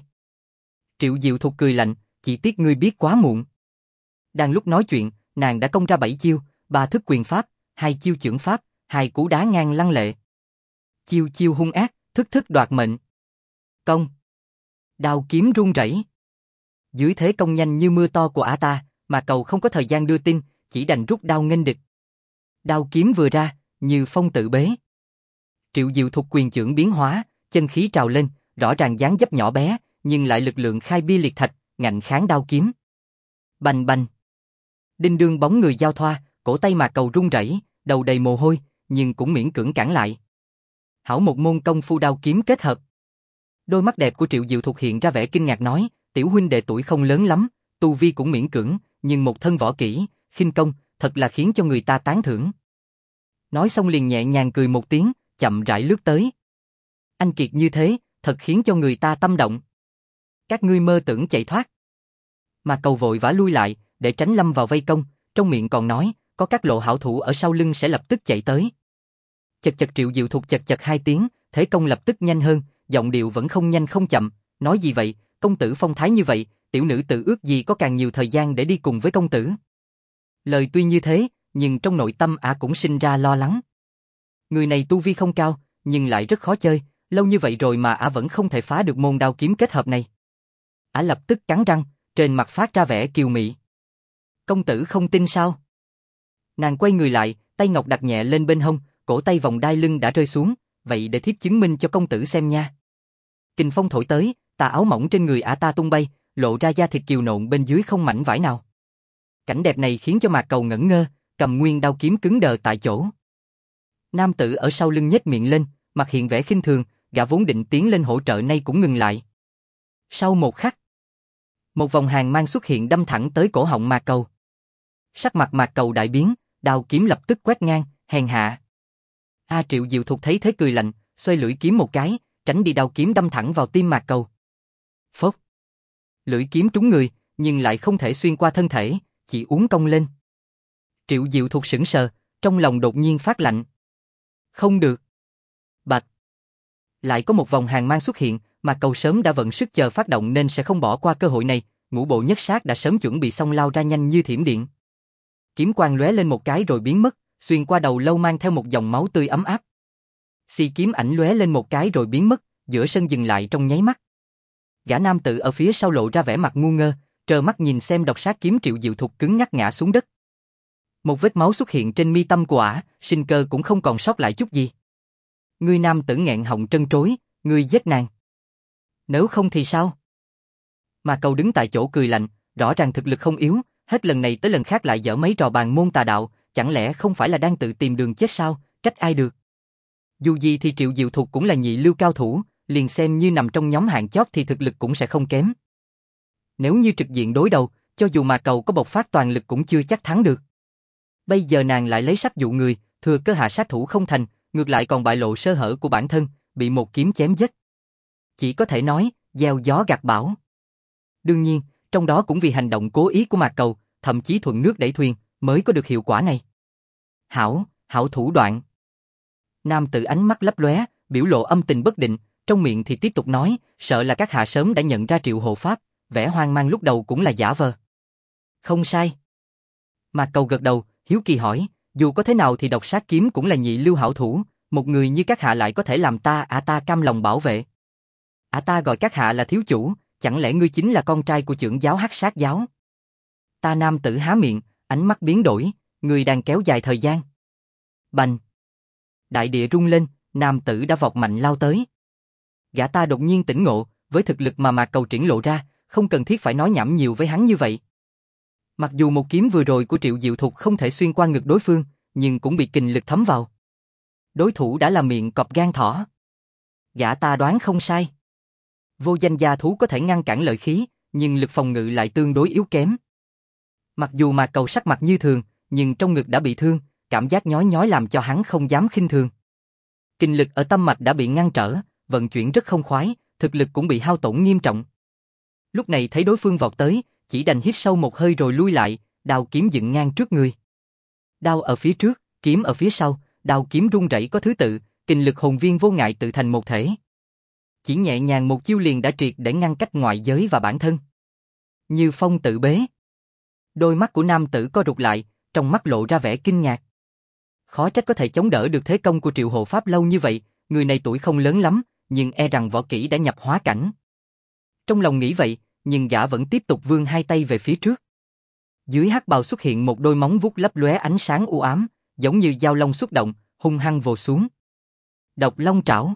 [SPEAKER 1] Triệu Diệu Thục cười lạnh, chỉ tiếc ngươi biết quá muộn. Đang lúc nói chuyện, nàng đã công ra 7 chiêu, 3 thức quyền pháp, 2 chiêu chưởng pháp, 2 cú đá ngang lăng lệ. Chiêu chiêu hung ác, thức thức đoạt mệnh. Công. Đao kiếm rung rẩy. Dưới thế công nhanh như mưa to của ả ta, Mạc Cầu không có thời gian đưa tin, chỉ đành rút đao nghênh địch. Đao kiếm vừa ra, như phong tự bế. Triệu Diệu Thục quyền chưởng biến hóa, chân khí trào lên, rõ ràng dáng dấp nhỏ bé, nhưng lại lực lượng khai bia liệt thạch, ngạnh kháng đao kiếm. Bành bành. Đinh đương bóng người giao thoa, cổ tay Mạc Cầu run rẩy, đầu đầy mồ hôi, nhưng cũng miễn cưỡng cản lại. Hảo một môn công phu đao kiếm kết hợp. Đôi mắt đẹp của Triệu Diệu Thục hiện ra vẻ kinh ngạc nói, tiểu huynh đệ tuổi không lớn lắm, tu vi cũng miễn cưỡng, nhưng một thân võ kỹ, khinh công, thật là khiến cho người ta tán thưởng. Nói xong liền nhẹ nhàng cười một tiếng, chậm rãi lướt tới. Anh kiệt như thế, thật khiến cho người ta tâm động. Các ngươi mơ tưởng chạy thoát. Mà Cầu vội vã lui lại, để tránh lâm vào vây công, trong miệng còn nói, có các lộ hảo thủ ở sau lưng sẽ lập tức chạy tới. Chật chật Triệu Diệu Thục chật chật 2 tiếng, thế công lập tức nhanh hơn, giọng điệu vẫn không nhanh không chậm, nói gì vậy, công tử phong thái như vậy, tiểu nữ tự ước gì có càng nhiều thời gian để đi cùng với công tử. Lời tuy như thế, nhưng trong nội tâm ả cũng sinh ra lo lắng. Người này tu vi không cao, nhưng lại rất khó chơi, lâu như vậy rồi mà ả vẫn không thể phá được môn đao kiếm kết hợp này. Ả lập tức cắn răng, trên mặt phát ra vẻ kiều mị. Công tử không tin sao? Nàng quay người lại, tay ngọc đặt nhẹ lên bên hông, cổ tay vòng đai lưng đã rơi xuống, vậy để thiếp chứng minh cho công tử xem nha. Kình phong thổi tới, tà áo mỏng trên người ả ta tung bay, lộ ra da thịt kiều nộn bên dưới không mảnh vải nào. Cảnh đẹp này khiến cho Mạc Cầu ngẩn ngơ, cầm nguyên đao kiếm cứng đờ tại chỗ. Nam tử ở sau lưng nhếch miệng lên, mặt hiện vẻ khinh thường, gã vốn định tiến lên hỗ trợ nay cũng ngừng lại. Sau một khắc, một vòng hàn mang xuất hiện đâm thẳng tới cổ họng Mạc Cầu. Sắc mặt Mạc Cầu đại biến, đao kiếm lập tức quét ngang, hèn hạ. Triệu Diệu Thục thấy thế cười lạnh, xoay lưỡi kiếm một cái, tránh đi đao kiếm đâm thẳng vào tim Mạc Cầu. Phốc. Lưỡi kiếm trúng người, nhưng lại không thể xuyên qua thân thể, chỉ uốn cong lên. Triệu Diệu Thục sững sờ, trong lòng đột nhiên phát lạnh. Không được. Bạch. Lại có một vòng hàng mang xuất hiện, mà Cầu sớm đã vận sức chờ phát động nên sẽ không bỏ qua cơ hội này, ngũ bộ nhất sát đã sớm chuẩn bị xong lao ra nhanh như thiểm điện. Kiếm quang lóe lên một cái rồi biến mất, xuyên qua đầu lâu mang theo một dòng máu tươi ấm áp. Xi kiếm ảnh lóe lên một cái rồi biến mất, giữa sân dừng lại trong nháy mắt. Gã nam tử ở phía sau lộ ra vẻ mặt ngu ngơ, trơ mắt nhìn xem độc sát kiếm Triệu Diệu Thục cứng ngắc ngã xuống đất. Một vết máu xuất hiện trên mi tâm của ả, sinh cơ cũng không còn sót lại chút gì. Người nam tử nghẹn họng trân trối, ngươi giết nàng. Nếu không thì sao? Mà Cầu đứng tại chỗ cười lạnh, rõ ràng thực lực không yếu, hết lần này tới lần khác lại dở mấy trò bàn môn tà đạo, chẳng lẽ không phải là đang tự tìm đường chết sao, trách ai được. Dù gì thì Triệu Diệu Thục cũng là nhị lưu cao thủ, liền xem như nằm trong nhóm hạng chót thì thực lực cũng sẽ không kém. Nếu như trực diện đối đầu, cho dù mà Cầu có bộc phát toàn lực cũng chưa chắc thắng được. Bây giờ nàng lại lấy sắc dụ người, thừa cơ hạ sát thủ không thành, ngược lại còn bại lộ sơ hở của bản thân, bị một kiếm chém giết. Chỉ có thể nói, gieo gió gặt bão. Đương nhiên, trong đó cũng vì hành động cố ý của Mạc Cầu, thậm chí thuận nước đẩy thuyền, mới có được hiệu quả này. Hảo thủ đoạn. Nam tử ánh mắt lấp lóe, biểu lộ âm tình bất định, trong miệng thì tiếp tục nói, sợ là các hạ sớm đã nhận ra Triệu hộ pháp, vẻ hoang mang lúc đầu cũng là giả vờ. Không sai. Mạc Cầu gật đầu, hiếu kỳ hỏi, dù có thế nào thì độc sát kiếm cũng là nhị lưu hảo thủ, một người như các hạ lại có thể làm ta cam lòng bảo vệ. Ta gọi các hạ là thiếu chủ, chẳng lẽ ngươi chính là con trai của trưởng giáo Hắc Sát giáo? Ta nam tử há miệng, ánh mắt biến đổi, người đang kéo dài thời gian. Bành! Đại địa rung lên, nam tử đã vọt mạnh lao tới. Gã ta đột nhiên tỉnh ngộ, với thực lực mà Mạc Cầu triển lộ ra, không cần thiết phải nói nhảm nhiều với hắn như vậy. Mặc dù một kiếm vừa rồi của Triệu Diệu Thục không thể xuyên qua ngực đối phương, nhưng cũng bị kình lực thấm vào. Đối thủ đã là miệng cọp gan thỏ. Gã ta đoán không sai. Vô danh gia thú có thể ngăn cản lợi khí, nhưng lực phòng ngự lại tương đối yếu kém. Mặc dù Mạc Cầu sắc mặt như thường, nhưng trong ngực đã bị thương, cảm giác nhói nhói làm cho hắn không dám khinh thường. Kình lực ở tâm mạch đã bị ngăn trở, vận chuyển rất không khoái, thực lực cũng bị hao tổn nghiêm trọng. Lúc này thấy đối phương vọt tới, chỉ đành hít sâu một hơi rồi lui lại, đao kiếm dựng ngang trước người. Đao ở phía trước, kiếm ở phía sau, đao kiếm rung rẩy có thứ tự, kình lực hồn viên vô ngại tự thành một thể. Chỉ nhẹ nhàng một chiêu liền đã triệt để ngăn cách ngoại giới và bản thân. Như phong tự bế. Đôi mắt của nam tử co rụt lại, trong mắt lộ ra vẻ kinh ngạc. Khó trách có thể chống đỡ được thế công của Triệu hộ pháp lâu như vậy, người này tuổi không lớn lắm, nhưng e rằng võ kỹ đã nhập hóa cảnh. Trong lòng nghĩ vậy, nhưng gã vẫn tiếp tục vươn hai tay về phía trước. Dưới hắc bào xuất hiện một đôi móng vuốt lấp lóe ánh sáng u ám, giống như dao long xuất động, hung hăng vồ xuống. Độc long trảo.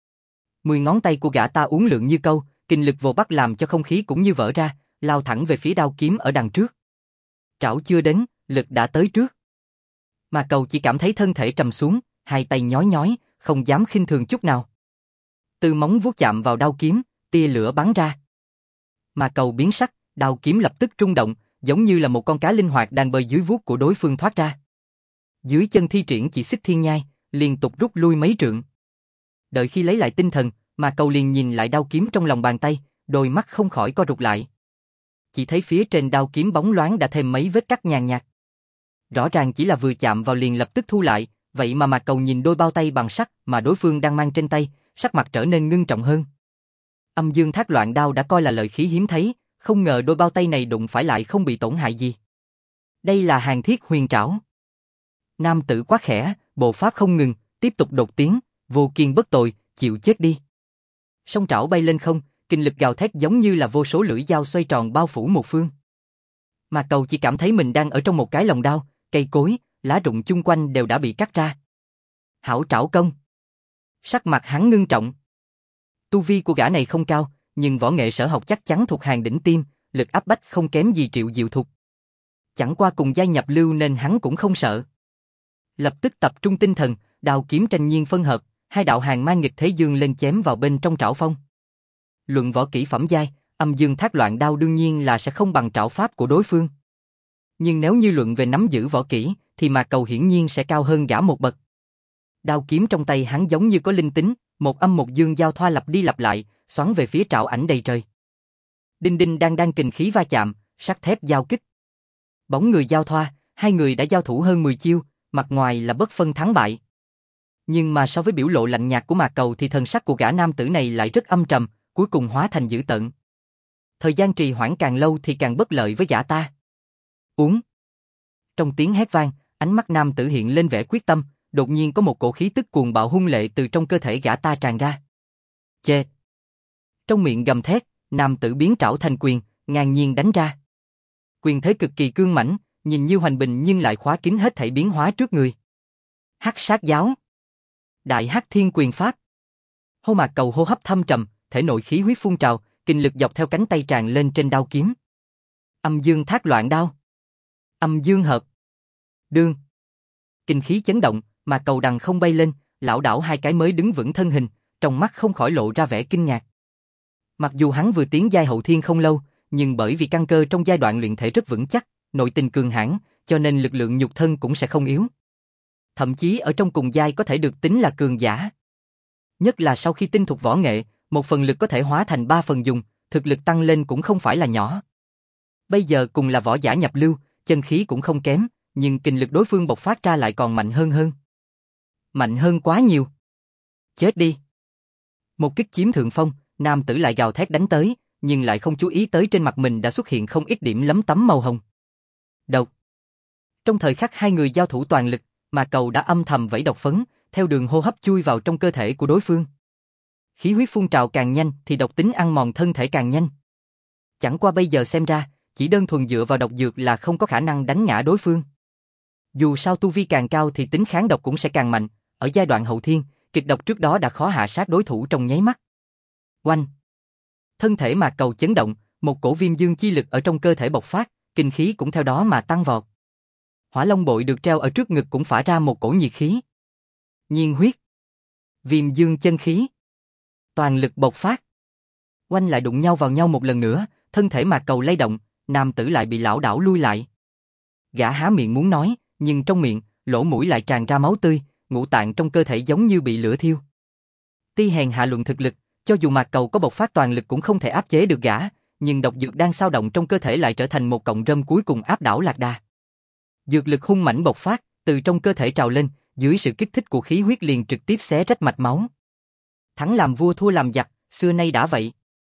[SPEAKER 1] 10 ngón tay của gã ta uốn lượn như câu, kình lực vồ bắt làm cho không khí cũng như vỡ ra, lao thẳng về phía đao kiếm ở đằng trước. Trảo chưa đến, lực đã tới trước. Mà Cầu chỉ cảm thấy thân thể trầm xuống, hai tay nhói nhói, không dám khinh thường chút nào. Từ móng vuốt chạm vào đao kiếm, tia lửa bắn ra. Mà Cầu biến sắc, đao kiếm lập tức rung động, giống như là một con cá linh hoạt đang bơi dưới vuốt của đối phương thoát ra. Dưới chân thi triển chỉ xích thiên nhai, liên tục rút lui mấy trượng. Đợi khi lấy lại tinh thần, mà Cầu liền nhìn lại đao kiếm trong lòng bàn tay, đôi mắt không khỏi co rụt lại. Chỉ thấy phía trên đao kiếm bóng loáng đã thêm mấy vết cắt nhàn nhạt. Rõ ràng chỉ là vừa chạm vào liền lập tức thu lại, vậy mà Mạc Cầu nhìn đôi bao tay bằng sắt mà đối phương đang mang trên tay, sắc mặt trở nên ngưng trọng hơn. Âm dương thác loạn đao đã coi là lợi khí hiếm thấy, không ngờ đôi bao tay này đụng phải lại không bị tổn hại gì. Đây là Hàn Thiết Huyền Trảo. Nam tử quá khẽ, bộ pháp không ngừng, tiếp tục đột tiến, vô kiên bất tội, chịu chết đi. Song trảo bay lên không, kình lực gào thét giống như là vô số lưỡi dao xoay tròn bao phủ một phương. Mạc Cầu chỉ cảm thấy mình đang ở trong một cái lồng đao, cây cối, lá rụng chung quanh đều đã bị cắt ra. Hảo trảo công. Sắc mặt hắn ngưng trọng. Tu vi của gã này không cao, nhưng võ nghệ sở học chắc chắn thuộc hàng đỉnh tiêm, lực áp bách không kém gì Triệu Diệu Thục. Chẳng qua cùng gia nhập lưu nên hắn cũng không sợ. Lập tức tập trung tinh thần, đao kiếm tranh nhiên phân hợp, hai đạo hàng mang nghịch thế dương lên chém vào bên trong trảo phong. Luận võ kỹ phẩm giai, âm dương thác loạn đao đương nhiên là sẽ không bằng trảo pháp của đối phương. Nhưng nếu như luận về nắm giữ võ kỹ, thì Mạc Cầu hiển nhiên sẽ cao hơn gã một bậc. Đao kiếm trong tay hắn giống như có linh tính, một âm một dương giao thoa lặp đi lặp lại, xoắn về phía trảo ảnh đầy trời. Đinh đinh đang kình khí va chạm, sắt thép giao kích. Bóng người giao thoa, hai người đã giao thủ hơn 10 chiêu, mặt ngoài là bất phân thắng bại. Nhưng mà so với biểu lộ lạnh nhạt của Mạc Cầu thì thần sắc của gã nam tử này lại rất âm trầm, cuối cùng hóa thành dữ tợn. Thời gian trì hoãn càng lâu thì càng bất lợi với gã ta. Uống. Trong tiếng hét vang, ánh mắt nam tử hiện lên vẻ quyết tâm, đột nhiên có một cổ khí tức cuồng bạo hung lệ từ trong cơ thể gã ta tràn ra. Chê. Trong miệng gầm thét, nam tử biến trảo thành quyền, ngang nhiên đánh ra. Quyền thế cực kỳ cương mãnh, nhìn như hoành bình nhưng lại khóa kín hết thảy biến hóa trước người. Hắc sát giáo. Đại Hắc Thiên Quyền Pháp. Hô Mạc Cầu hô hấp thâm trầm, thể nội khí huyết phun trào, kinh lực dọc theo cánh tay tràn lên trên đao kiếm. Âm dương thác loạn đao. Âm dương hợp. Đương. Kinh khí chấn động, Mạc Cầu đằng không bay lên, lảo đảo hai cái mới đứng vững thân hình, trong mắt không khỏi lộ ra vẻ kinh ngạc. Mặc dù hắn vừa tiến giai hậu thiên không lâu, nhưng bởi vì căn cơ trong giai đoạn luyện thể rất vững chắc, nội tình cường hãn, cho nên lực lượng nhục thân cũng sẽ không yếu. Thậm chí ở trong cùng giai có thể được tính là cường giả. Nhất là sau khi tinh thục võ nghệ, một phần lực có thể hóa thành 3 phần dùng, thực lực tăng lên cũng không phải là nhỏ. Bây giờ cùng là võ giả nhập lưu, chân khí cũng không kém, nhưng kinh lực đối phương bộc phát ra lại còn mạnh hơn. Mạnh hơn quá nhiều. Chết đi. Một kích chiếm thượng phong, nam tử lại gào thét đánh tới, nhưng lại không chú ý tới trên mặt mình đã xuất hiện không ít điểm lấm tấm màu hồng. Độc. Trong thời khắc hai người giao thủ toàn lực, Mạc Cầu đã âm thầm vẩy độc phấn, theo đường hô hấp chui vào trong cơ thể của đối phương. Khí huyết phun trào càng nhanh thì độc tính ăn mòn thân thể càng nhanh. Chẳng qua bây giờ xem ra, chỉ đơn thuần dựa vào độc dược là không có khả năng đánh ngã đối phương. Dù sao tu vi càng cao thì tính kháng độc cũng sẽ càng mạnh, ở giai đoạn hậu thiên, kịch độc trước đó đã khó hạ sát đối thủ trong nháy mắt. Oanh! Thân thể Mạc Cầu chấn động, một cổ viêm dương chi lực ở trong cơ thể bộc phát, kinh khí cũng theo đó mà tăng vọt. Hỏa Long bội được treo ở trước ngực cũng phả ra một cổ nhiệt khí. Nhiên huyết. Viêm dương chân khí. Toàn lực bộc phát. Oanh lại đụng nhau vào nhau một lần nữa, thân thể Mạc Cầu lay động, nam tử lại bị lảo đảo lui lại. Gã há miệng muốn nói, nhưng trong miệng, lỗ mũi lại tràn ra máu tươi, ngũ tạng trong cơ thể giống như bị lửa thiêu. Ti hèn hạ luận thực lực, cho dù Mạc Cầu có bộc phát toàn lực cũng không thể áp chế được gã, nhưng độc dược đang xao động trong cơ thể lại trở thành một cọng rơm cuối cùng áp đảo lạc đà. Dược lực hung mãnh bộc phát, từ trong cơ thể trào lên, dưới sự kích thích của khí huyết liền trực tiếp xé rách mạch máu. Thắng làm vua thua làm giặc, xưa nay đã vậy.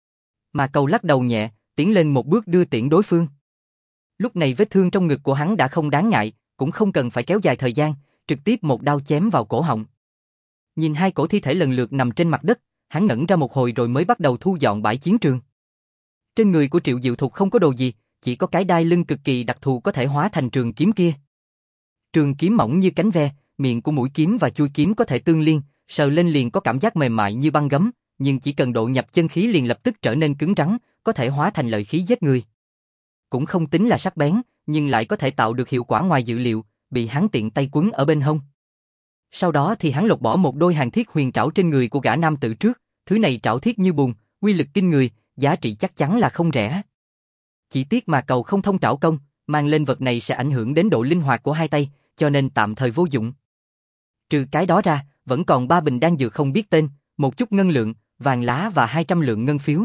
[SPEAKER 1] Mạc Cầu lắc đầu nhẹ, tiến lên một bước đưa tiễn đối phương. Lúc này vết thương trong ngực của hắn đã không đáng ngại, cũng không cần phải kéo dài thời gian, trực tiếp một đao chém vào cổ họng. Nhìn hai cổ thi thể lần lượt nằm trên mặt đất, hắn ngẩn ra một hồi rồi mới bắt đầu thu dọn bãi chiến trường. Trên người của Triệu Diệu Thục không có đồ gì, chỉ có cái đai lưng cực kỳ đặc thù có thể hóa thành trường kiếm kia. Trường kiếm mỏng như cánh ve, miệng của mũi kiếm và chuôi kiếm có thể tương liên, sờ lên liền có cảm giác mềm mại như băng gấm, nhưng chỉ cần độ nhập chân khí liền lập tức trở nên cứng rắn, có thể hóa thành lợi khí giết người. Cũng không tính là sắc bén, nhưng lại có thể tạo được hiệu quả ngoài dự liệu, bị hắn tiện tay quấn ở bên hông. Sau đó thì hắn lột bỏ một đôi hàng thiết huyền trảo trên người của gã nam tử trước, thứ này trảo thiết như bùn, uy lực kinh người, giá trị chắc chắn là không rẻ. Chỉ tiếc Mạc Cầu không thông trảo công, mang lên vật này sẽ ảnh hưởng đến độ linh hoạt của hai tay, cho nên tạm thời vô dụng. Trừ cái đó ra, vẫn còn 3 bình đan dược không biết tên, một chút ngân lượng, vàng lá và 200 lượng ngân phiếu.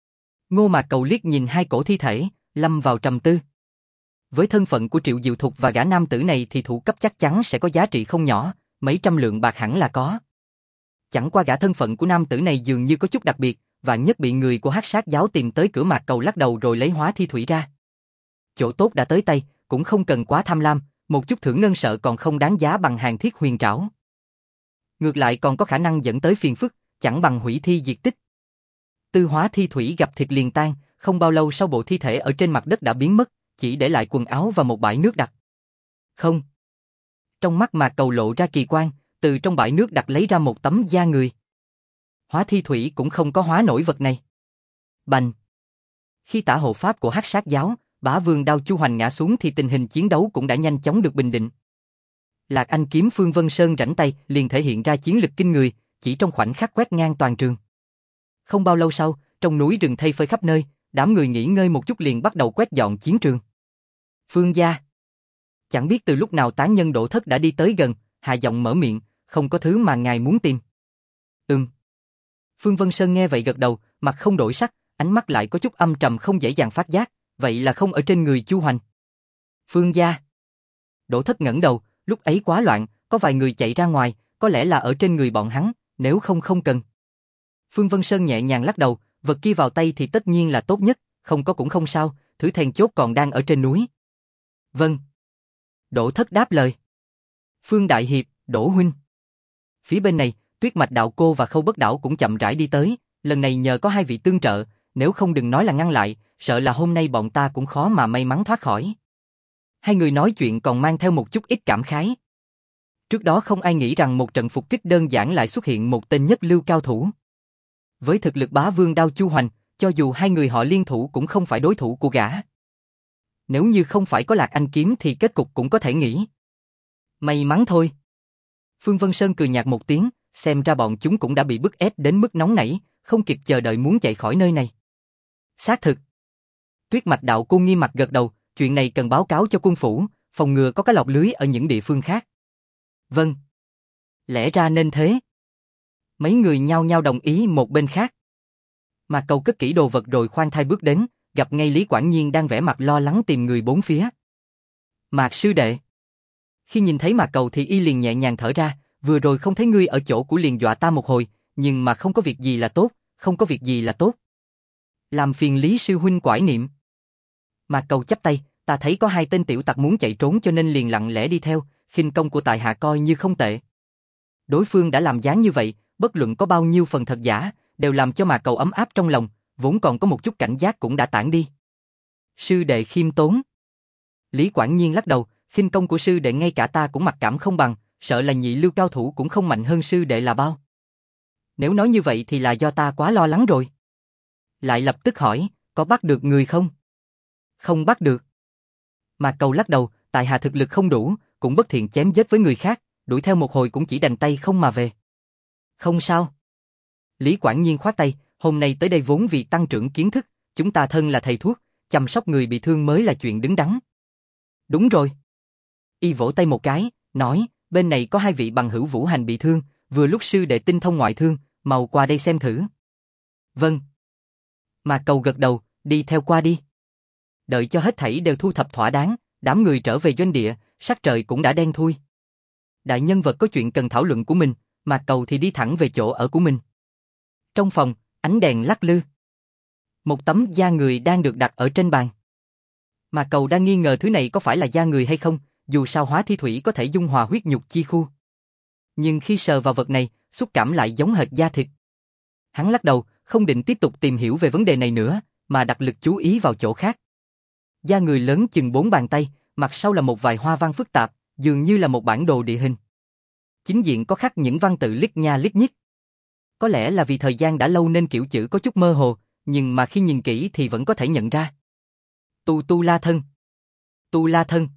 [SPEAKER 1] Ngô Mạc Cầu liếc nhìn hai cổ thi thể, lâm vào trầm tư. Với thân phận của Triệu Diệu Thục và gã nam tử này thì thủ cấp chắc chắn sẽ có giá trị không nhỏ, mấy trăm lượng bạc hẳn là có. Chẳng qua gã thân phận của nam tử này dường như có chút đặc biệt, vạn nhất bị người của Hắc Sát giáo tìm tới cửa Mạc Cầu lắc đầu rồi lấy hóa thi thủy ra. Chỗ tốt đã tới tay, cũng không cần quá tham lam, một chút thưởng ngân sợ còn không đáng giá bằng hàng thiết huyền trảo. Ngược lại còn có khả năng dẫn tới phiền phức, chẳng bằng hủy thi diệt tích. Tư hóa thi thủy gặp thịt liền tan, không bao lâu sau bộ thi thể ở trên mặt đất đã biến mất, chỉ để lại quần áo và một bãi nước đặc. Không. Trong mắt Mạc Cầu lộ ra kỳ quan, từ trong bãi nước đặc lấy ra một tấm da người. Hóa thi thủy cũng không có hóa nổi vật này. Bành. Khi tả hộ pháp của Hắc Sát giáo, Bá Vương đao Chu Hoành ngã xuống thì tình hình chiến đấu cũng đã nhanh chóng được bình định. Lạc Anh kiếm Phương Vân Sơn rảnh tay liền thể hiện ra chiến lực kinh người, chỉ trong khoảnh khắc quét ngang toàn trường. Không bao lâu sau, trong núi rừng thây phơi khắp nơi, đám người nghỉ ngơi một chút liền bắt đầu quét dọn chiến trường. Phương gia. Chẳng biết từ lúc nào tán nhân Đỗ Thất đã đi tới gần, hạ giọng mở miệng, không có thứ mà ngài muốn tìm. Phương Vân Sơn nghe vậy gật đầu, mặt không đổi sắc, ánh mắt lại có chút âm trầm không dễ dàng phát giác, vậy là không ở trên người Chu Hoành. Phương gia. Đỗ Thất ngẩng đầu, lúc ấy quá loạn, có vài người chạy ra ngoài, có lẽ là ở trên người bọn hắn, nếu không không cần. Phương Vân Sơn nhẹ nhàng lắc đầu, vật kia vào tay thì tất nhiên là tốt nhất, không có cũng không sao, thứ then chốt còn đang ở trên núi. Vâng. Đỗ Thất đáp lời. Phương Đại Hiệp, Đỗ Huynh. Phía bên này, Tuyết Mạch Đạo Cô và Khâu Bất Đảo cũng chậm rãi đi tới, lần này nhờ có hai vị tương trợ, nếu không đừng nói là ngăn lại, sợ là hôm nay bọn ta cũng khó mà may mắn thoát khỏi. Hai người nói chuyện còn mang theo một chút ít cảm khái. Trước đó không ai nghĩ rằng một trận phục kích đơn giản lại xuất hiện một tên nhất lưu cao thủ. Với thực lực bá vương đao Chu Hoành, cho dù hai người họ liên thủ cũng không phải đối thủ của gã. Nếu như không phải có Lạc Anh kiếm thì kết cục cũng có thể nghĩ. May mắn thôi. Phương Vân Sơn cười nhạt một tiếng, xem ra bọn chúng cũng đã bị bức ép đến mức nóng nảy, không kịp chờ đợi muốn chạy khỏi nơi này. Xác thực. Tuyết Mạch Đạo Cô nghiêm mặt gật đầu, chuyện này cần báo cáo cho quân phủ, phòng ngừa có cái lọt lưới ở những địa phương khác. Vâng. Lẽ ra nên thế. Mấy người nhao nhao đồng ý một bên khác. Mạc Cầu cất kỹ đồ vật rồi khoan thai bước đến, gặp ngay Lý Quảng Nhiên đang vẻ mặt lo lắng tìm người bốn phía. Mạc sư đệ. Khi nhìn thấy Mạc Cầu thì y liền nhẹ nhàng thở ra, vừa rồi không thấy ngươi ở chỗ của liền dọa ta một hồi, nhưng mà không có việc gì là tốt, không có việc gì là tốt. Làm phiền Lý sư huynh quải niệm. Mạc Cầu chắp tay, ta thấy có hai tên tiểu tặc muốn chạy trốn cho nên liền lặng lẽ đi theo, khinh công của tại hạ coi như không tệ. Đối phương đã làm dáng như vậy, bất luận có bao nhiêu phần thật giả, đều làm cho Mạc Cầu ấm áp trong lòng, vốn còn có một chút cảnh giác cũng đã tản đi. Sư đệ khiêm tốn. Lý Quảng Nhiên lắc đầu, khinh công của sư đệ ngay cả ta cũng mặc cảm không bằng, sợ là nhị lưu cao thủ cũng không mạnh hơn sư đệ là bao. Nếu nói như vậy thì là do ta quá lo lắng rồi. Lại lập tức hỏi, có bắt được người không? Không bắt được. Mạc Cầu lắc đầu, tại hạ thực lực không đủ, cũng bất thiện chém giết với người khác, đuổi theo một hồi cũng chỉ đành tay không mà về. Không sao. Lý Quảng Nhiên khoát tay, hôm nay tới đây vốn vì tăng trưởng kiến thức, chúng ta thân là thầy thuốc, chăm sóc người bị thương mới là chuyện đứng đắn. Đúng rồi. Y vỗ tay một cái, nói, bên này có hai vị bằng hữu Vũ Hành bị thương, vừa lúc sư đệ tinh thông ngoại thương, mau qua đây xem thử. Vâng. Mạc Cầu gật đầu, đi theo qua đi. Đợi cho hết thảy đều thu thập thỏa đáng, đám người trở về doanh địa, sắc trời cũng đã đen thui. Đại nhân vật có chuyện cần thảo luận của mình, Mạc Cầu thì đi thẳng về chỗ ở của mình. Trong phòng, ánh đèn lắc lư. Một tấm da người đang được đặt ở trên bàn. Mạc Cầu đang nghi ngờ thứ này có phải là da người hay không, dù sao hóa thi thủy có thể dung hòa huyết nhục chi khu. Nhưng khi sờ vào vật này, xúc cảm lại giống hệt da thịt. Hắn lắc đầu, không định tiếp tục tìm hiểu về vấn đề này nữa, mà đặt lực chú ý vào chỗ khác. Da người lớn chừng 4 bàn tay, mặt sau là một vài hoa văn phức tạp, dường như là một bản đồ địa hình. Chính diện có khắc những văn tự lít nha lít nhít. Có lẽ là vì thời gian đã lâu nên kiểu chữ có chút mơ hồ, nhưng mà khi nhìn kỹ thì vẫn có thể nhận ra. Tu La Thân. Tu La Thân.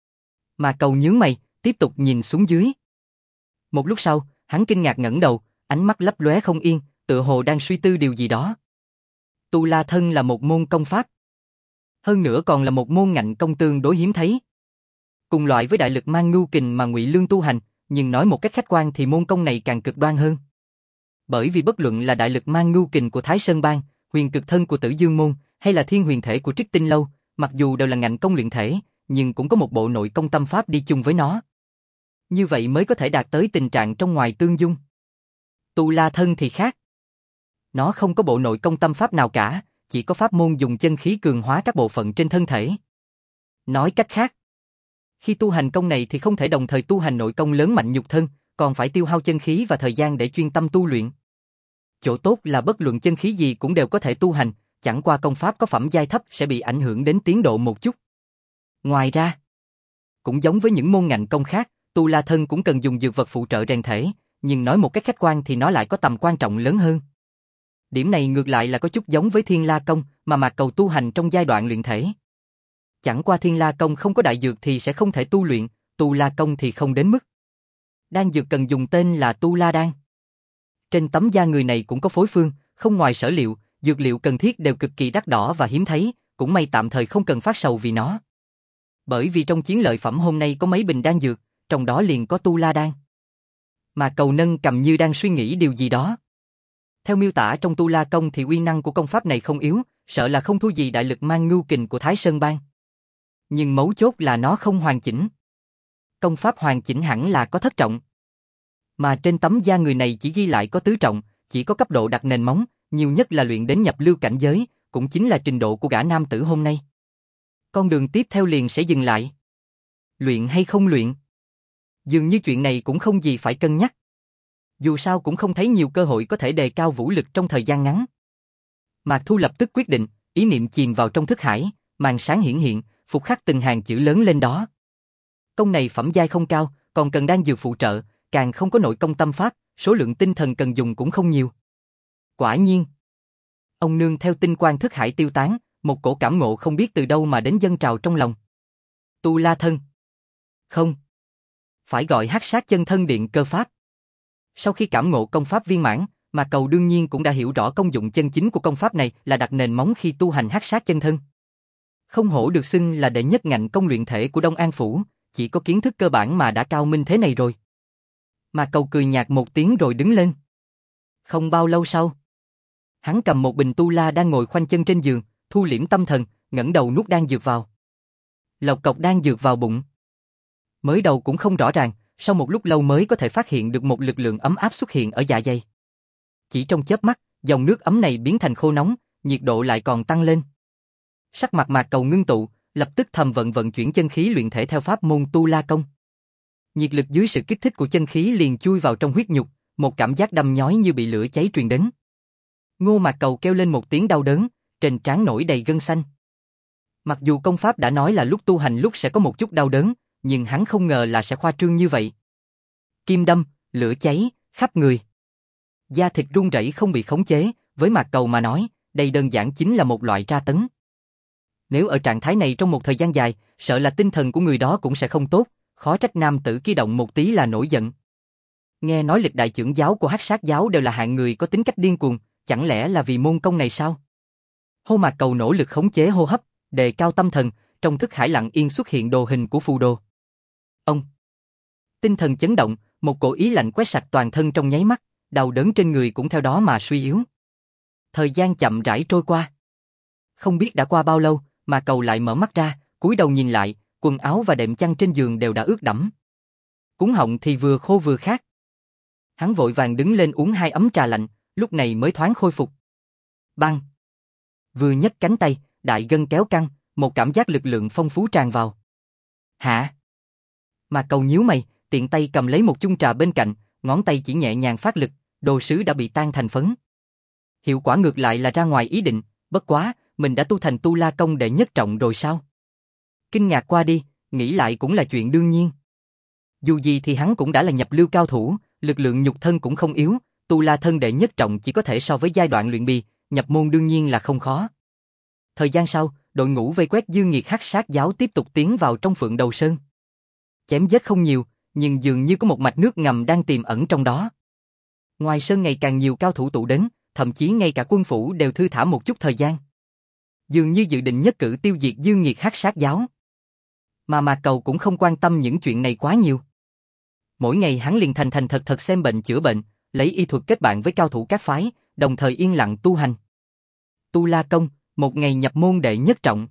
[SPEAKER 1] Mà Cầu nhướng mày, tiếp tục nhìn xuống dưới. Một lúc sau, hắn kinh ngạc ngẩng đầu, ánh mắt lấp lóe không yên, tựa hồ đang suy tư điều gì đó. Tu La Thân là một môn công pháp. Hơn nữa còn là một môn ngạnh công tương đối hiếm thấy. Cùng loại với đại lực mang ngưu kình mà Ngụy Lương tu hành, nhưng nói một cách khách quan thì môn công này càng cực đoan hơn. Bởi vì bất luận là đại lực mang ngưu kình của Thái Sơn Bang, huyền cực thân của Tử Dương Môn, hay là thiên huyền thể của Trích Tinh Lâu, mặc dù đều là ngạnh công luyện thể, nhưng cũng có một bộ nội công tâm pháp đi chung với nó. Như vậy mới có thể đạt tới tình trạng trong ngoài tương dung. Tu La Thân thì khác. Nó không có bộ nội công tâm pháp nào cả, chỉ có pháp môn dùng chân khí cường hóa các bộ phận trên thân thể. Nói cách khác, khi tu hành công này thì không thể đồng thời tu hành nội công lớn mạnh nhục thân, còn phải tiêu hao chân khí và thời gian để chuyên tâm tu luyện. Chỗ tốt là bất luận chân khí gì cũng đều có thể tu hành, chẳng qua công pháp có phẩm giai thấp sẽ bị ảnh hưởng đến tiến độ một chút. Ngoài ra, cũng giống với những môn ngạnh công khác, Tu La Thân cũng cần dùng dược vật phụ trợ rèn thể, nhưng nói một cách khách quan thì nó lại có tầm quan trọng lớn hơn. Điểm này ngược lại là có chút giống với Thiên La Công mà Mạc Cầu tu hành trong giai đoạn luyện thể. Chẳng qua Thiên La Công không có đại dược thì sẽ không thể tu luyện, Tu La Công thì không đến mức. Đan dược cần dùng tên là Tu La Đan. Trên tấm da người này cũng có phối phương, không ngoài sở liệu, dược liệu cần thiết đều cực kỳ đắt đỏ và hiếm thấy, cũng may tạm thời không cần phát sầu vì nó. Bởi vì trong chiến lợi phẩm hôm nay có mấy bình đan dược, trong đó liền có Tu La Đan. Mà Cầu nâng cầm như đang suy nghĩ điều gì đó. Theo miêu tả trong Tu La Công thì uy năng của công pháp này không yếu, sợ là không thua gì đại lực mang ngưu kình của Thái Sơn Bang. Nhưng mấu chốt là nó không hoàn chỉnh. Công pháp hoàn chỉnh hẳn là có thất trọng. Mà trên tấm da người này chỉ ghi lại có tứ trọng, chỉ có cấp độ đặt nền móng, nhiều nhất là luyện đến nhập lưu cảnh giới, cũng chính là trình độ của gã nam tử hôm nay. Con đường tiếp theo liền sẽ dừng lại. Luyện hay không luyện? Dường như chuyện này cũng không gì phải cân nhắc. Dù sao cũng không thấy nhiều cơ hội có thể đề cao vũ lực trong thời gian ngắn. Mạc Thu lập tức quyết định, ý niệm chìm vào trong thức hải, màn sáng hiển hiện, phục khắc từng hàng chữ lớn lên đó. Công này phẩm giai không cao, còn cần đan dược phụ trợ, càng không có nội công tâm pháp, số lượng tinh thần cần dùng cũng không nhiều. Quả nhiên, ông nương theo tinh quang thức hải tiêu tán, một cổ cảm ngộ không biết từ đâu mà đến dâng trào trong lòng. Tu La thân. Không. Phải gọi Hắc Sát Chân Thân Điện Cơ Pháp. Sau khi cảm ngộ công pháp viên mãn, Mạc Cầu đương nhiên cũng đã hiểu rõ công dụng chân chính của công pháp này là đặt nền móng khi tu hành Hắc Sát Chân Thân. Không hổ được xưng là đệ nhất ngạnh công luyện thể của Đông An Phủ, chỉ có kiến thức cơ bản mà đã cao minh thế này rồi. Mạc Cầu cười nhạt một tiếng rồi đứng lên. Không bao lâu sau, hắn cầm một bình tu la đang ngồi khoanh chân trên giường, thu liễm tâm thần, ngẩng đầu nuốt đan dược vào. Lộc cộc đan dược vào bụng. Mới đầu cũng không rõ ràng, sau một lúc lâu mới có thể phát hiện được một lực lượng ấm áp xuất hiện ở dạ dày. Chỉ trong chớp mắt, dòng nước ấm này biến thành khô nóng, nhiệt độ lại còn tăng lên. Sắc mặt Mạc Cầu ngưng tụ, lập tức thầm vận chuyển chân khí luyện thể theo pháp môn Tu La Công. Nhiệt lực dưới sự kích thích của chân khí liền chui vào trong huyết nhục, một cảm giác đâm nhói như bị lửa cháy truyền đến. Ngô Mạc Cầu kêu lên một tiếng đau đớn, trên trán nổi đầy gân xanh. Mặc dù công pháp đã nói là lúc tu hành lúc sẽ có một chút đau đớn, nhưng hắn không ngờ là sẽ khoa trương như vậy. Kim đâm, lửa cháy, khắp người. Da thịt run rẩy không bị khống chế, với Mạc Cầu mà nói, đây đơn giản chính là một loại tra tấn. Nếu ở trạng thái này trong một thời gian dài, sợ là tinh thần của người đó cũng sẽ không tốt, khó trách nam tử kia động một tí là nổi giận. Nghe nói lịch đại trưởng giáo của Hắc Sát giáo đều là hạng người có tính cách điên cuồng, chẳng lẽ là vì môn công này sao? Hô Mạc Cầu nỗ lực khống chế hô hấp, đề cao tâm thần, trong thức hải lặng yên xuất hiện đồ hình của phù đồ. Ông tinh thần chấn động, một cổ ý lạnh quét sạch toàn thân trong nháy mắt, đau đớn trên người cũng theo đó mà suy yếu. Thời gian chậm rãi trôi qua. Không biết đã qua bao lâu, mà Cầu lại mở mắt ra, cúi đầu nhìn lại, quần áo và đệm chăn trên giường đều đã ướt đẫm. Cuống họng thì vừa khô vừa khát. Hắn vội vàng đứng lên uống 2 ấm trà lạnh, lúc này mới thoáng khôi phục. Bang! Vừa nhấc cánh tay, đại gân kéo căng, một cảm giác lực lượng phong phú tràn vào. Hả? Mà Cầu nhíu mày, tiện tay cầm lấy một chung trà bên cạnh, ngón tay chỉ nhẹ nhàng phát lực, đồ sứ đã bị tan thành phấn. Hiệu quả ngược lại là ra ngoài ý định, bất quá, mình đã tu thành Tu La Công đệ nhất trọng rồi sao? Kinh ngạc qua đi, nghĩ lại cũng là chuyện đương nhiên. Dù gì thì hắn cũng đã là nhập lưu cao thủ, lực lượng nhục thân cũng không yếu, Tu La thân đệ nhất trọng chỉ có thể so với giai đoạn luyện bì, nhập môn đương nhiên là không khó. Thời gian sau, đội ngũ vây quét Dương Nghiệt Hắc Sát giáo tiếp tục tiến vào trong Phượng Đầu Sơn. Chém giết không nhiều, nhưng dường như có một mạch nước ngầm đang tiềm ẩn trong đó. Ngoài sơn ngày càng nhiều cao thủ tụ đến, thậm chí ngay cả quân phủ đều thư thả một chút thời gian. Dường như dự định nhất cử tiêu diệt Dương Nghiệt Hắc Sát giáo. Mà Mạc Cầu cũng không quan tâm những chuyện này quá nhiều. Mỗi ngày hắn liền thành thật xem bệnh chữa bệnh, lấy y thuật kết bạn với cao thủ các phái, đồng thời yên lặng tu hành. Tu La Công, 1 ngày nhập môn đệ nhất trọng.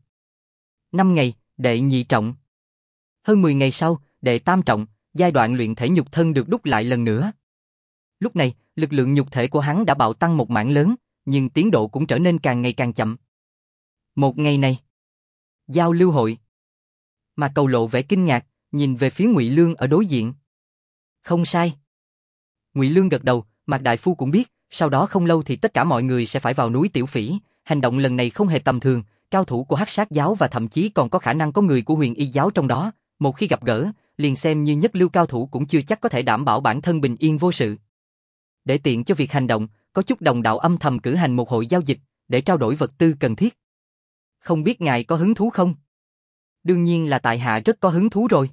[SPEAKER 1] 5 ngày, đệ nhị trọng. Hơn 10 ngày sau, đệ tam trọng, giai đoạn luyện thể nhục thân được đúc lại lần nữa. Lúc này, lực lượng nhục thể của hắn đã bạo tăng một mảng lớn, nhưng tiến độ cũng trở nên càng ngày càng chậm. Một ngày này, giao lưu hội. Mà Cầu lộ vẻ kinh ngạc, nhìn về phía Ngụy Lương ở đối diện. Không sai. Ngụy Lương gật đầu, Mạc đại phu cũng biết, sau đó không lâu thì tất cả mọi người sẽ phải vào núi Tiểu Phỉ, hành động lần này không hề tầm thường, cao thủ của Hắc Sát giáo và thậm chí còn có khả năng có người của Huyền Y giáo trong đó, một khi gặp gỡ, liền xem như nhất lưu cao thủ cũng chưa chắc có thể đảm bảo bản thân bình yên vô sự. Để tiện cho việc hành động, có chút đồng đạo âm thầm cử hành một hội giao dịch, để trao đổi vật tư cần thiết. Không biết ngài có hứng thú không? Đương nhiên là tại hạ rất có hứng thú rồi.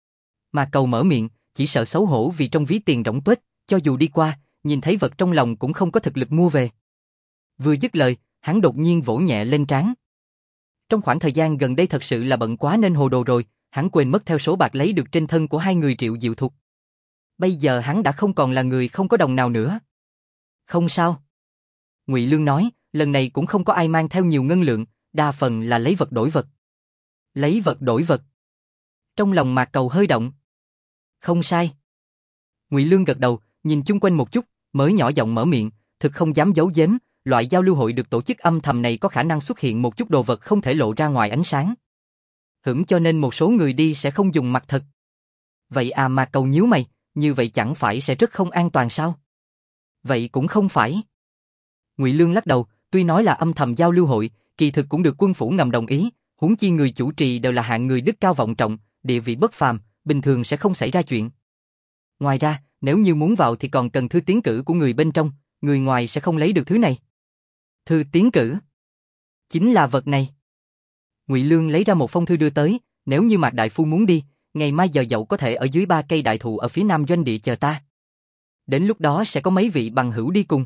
[SPEAKER 1] Mà Cầu mở miệng, chỉ sợ xấu hổ vì trong ví tiền rỗng tuếch, cho dù đi qua, nhìn thấy vật trong lòng cũng không có thực lực mua về. Vừa dứt lời, hắn đột nhiên vỗ nhẹ lên trán. Trong khoảng thời gian gần đây thật sự là bận quá nên hồ đồ rồi, hắn quên mất theo số bạc lấy được trên thân của 2 người Triệu Diệu Thục. Bây giờ hắn đã không còn là người không có đồng nào nữa. Không sao. Ngụy Lương nói, lần này cũng không có ai mang theo nhiều ngân lượng, đa phần là lấy vật đổi vật. Lấy vật đổi vật. Trong lòng Mạc Cầu hơi động. Không sai. Ngụy Lương gật đầu, nhìn chung quanh một chút, mới nhỏ giọng mở miệng, thực không dám giấu giếm, loại giao lưu hội được tổ chức âm thầm này có khả năng xuất hiện một chút đồ vật không thể lộ ra ngoài ánh sáng. Cho nên một số người đi sẽ không dùng mặt thật. Vậy à, Mạc Cầu nhíu mày, như vậy chẳng phải sẽ rất không an toàn sao? Vậy cũng không phải. Ngụy Lương lắc đầu, tuy nói là âm thầm giao lưu hội, kỳ thực cũng được quân phủ ngầm đồng ý, huống chi người chủ trì đều là hạng người đức cao vọng trọng, địa vị bất phàm, bình thường sẽ không xảy ra chuyện. Ngoài ra, nếu như muốn vào thì còn cần thư tiến cử của người bên trong, người ngoài sẽ không lấy được thứ này. Thư tiến cử? Chính là vật này. Ngụy Lương lấy ra một phong thư đưa tới, nếu như Mạc đại phu muốn đi, ngày mai giờ dậu có thể ở dưới 3 cây đại thụ ở phía nam doanh địa chờ ta. Đến lúc đó sẽ có mấy vị bằng hữu đi cùng.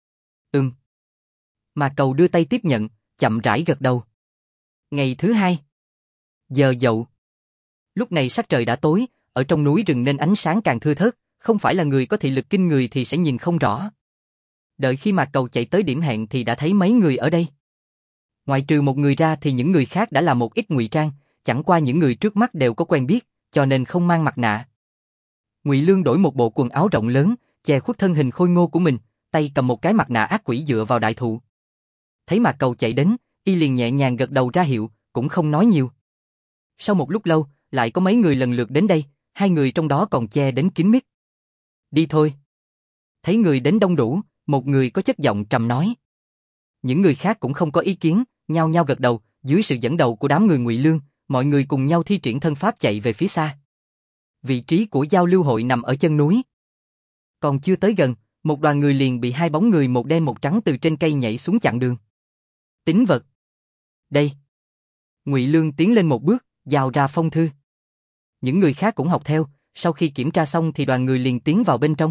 [SPEAKER 1] Mạc Cầu đưa tay tiếp nhận, chậm rãi gật đầu. Ngày thứ 2. Giờ dậu. Lúc này sắc trời đã tối, ở trong núi rừng nên ánh sáng càng thưa thớt, không phải là người có thị lực kinh người thì sẽ nhìn không rõ. Đợi khi Mạc Cầu chạy tới điểm hẹn thì đã thấy mấy người ở đây. Ngoài trừ một người ra thì những người khác đã làm một ít ngụy trang, chẳng qua những người trước mắt đều có quen biết, cho nên không mang mặt nạ. Ngụy Lương đổi một bộ quần áo rộng lớn, che khuất thân hình khôi ngô của mình, tay cầm một cái mặt nạ ác quỷ dựa vào đại thụ. Thấy Mạc Cầu chạy đến, y liền nhẹ nhàng gật đầu ra hiệu, cũng không nói nhiều. Sau một lúc lâu, lại có mấy người lần lượt đến đây, 2 người trong đó còn che đến kín mít. Đi thôi. Thấy người đến đông đủ, một người có chất giọng trầm nói. Những người khác cũng không có ý kiến, nhao nhao gật đầu, dưới sự dẫn đầu của đám người Ngụy Lương, mọi người cùng nhau thi triển thân pháp chạy về phía xa. Vị trí của giao lưu hội nằm ở chân núi. Còn chưa tới gần, một đoàn người liền bị 2 bóng người một đen một trắng từ trên cây nhảy xuống chặn đường. Tín vật. Đây. Ngụy Lương tiến lên một bước, giao ra phong thư. Những người khác cũng học theo, sau khi kiểm tra xong thì đoàn người liền tiến vào bên trong.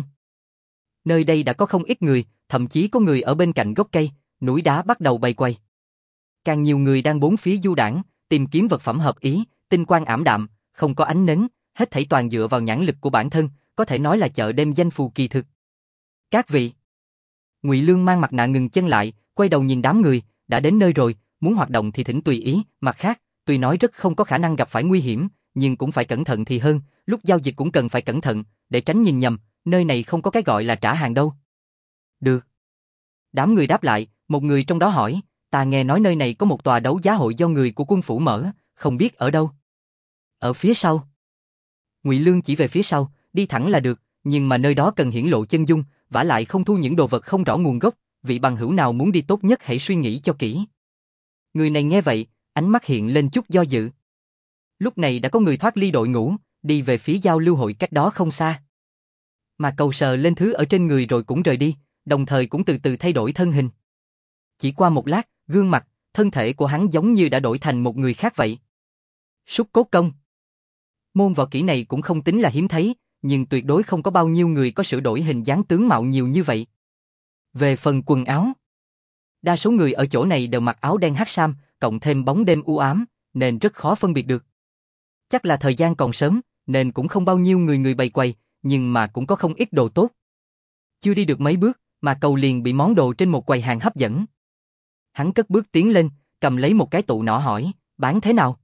[SPEAKER 1] Nơi đây đã có không ít người, thậm chí có người ở bên cạnh gốc cây, núi đá bắt đầu bày quầy. Càng nhiều người đang bốn phía du đãng, tìm kiếm vật phẩm hợp ý, tinh quang ảm đạm, không có ánh nến, hết thảy toàn dựa vào nhãn lực của bản thân, có thể nói là chợ đêm danh phù kỳ thực. Các vị. Ngụy Lương mang mặt nạ ngừng chân lại, quay đầu nhìn đám người, đã đến nơi rồi, muốn hoạt động thì thỉnh tùy ý, mặt khác, tuy nói rất không có khả năng gặp phải nguy hiểm, nhưng cũng phải cẩn thận thì hơn, lúc giao dịch cũng cần phải cẩn thận, để tránh nhìn nhầm, nơi này không có cái gọi là trả hàng đâu. Được. Đám người đáp lại, một người trong đó hỏi, ta nghe nói nơi này có một tòa đấu giá hội do người của quân phủ mở, không biết ở đâu. Ở phía sau. Ngụy Lương chỉ về phía sau, đi thẳng là được, nhưng mà nơi đó cần hiển lộ chân dung, vả lại không thu những đồ vật không rõ nguồn gốc, vị bằng hữu nào muốn đi tốt nhất hãy suy nghĩ cho kỹ. Người này nghe vậy, ánh mắt hiện lên chút do dự. Lúc này đã có người thoát ly đội ngũ, đi về phía giao lưu hội cách đó không xa. Mà Cầu sờ lên thứ ở trên người rồi cũng rời đi, đồng thời cũng từ từ thay đổi thân hình. Chỉ qua một lát, gương mặt, thân thể của hắn giống như đã đổi thành một người khác vậy. Súc cốt công. Môn võ kỹ này cũng không tính là hiếm thấy, nhưng tuyệt đối không có bao nhiêu người có sửa đổi hình dáng tướng mạo nhiều như vậy. Về phần quần áo, đa số người ở chỗ này đều mặc áo đen hắc sam, cộng thêm bóng đêm u ám, nên rất khó phân biệt được. Chắc là thời gian còn sớm, nên cũng không bao nhiêu người bày quầy, nhưng mà cũng có không ít đồ tốt. Chưa đi được mấy bước, mà Cầu liền bị món đồ trên một quầy hàng hấp dẫn. Hắn cất bước tiến lên, cầm lấy một cái tụ nỏ hỏi, bán thế nào?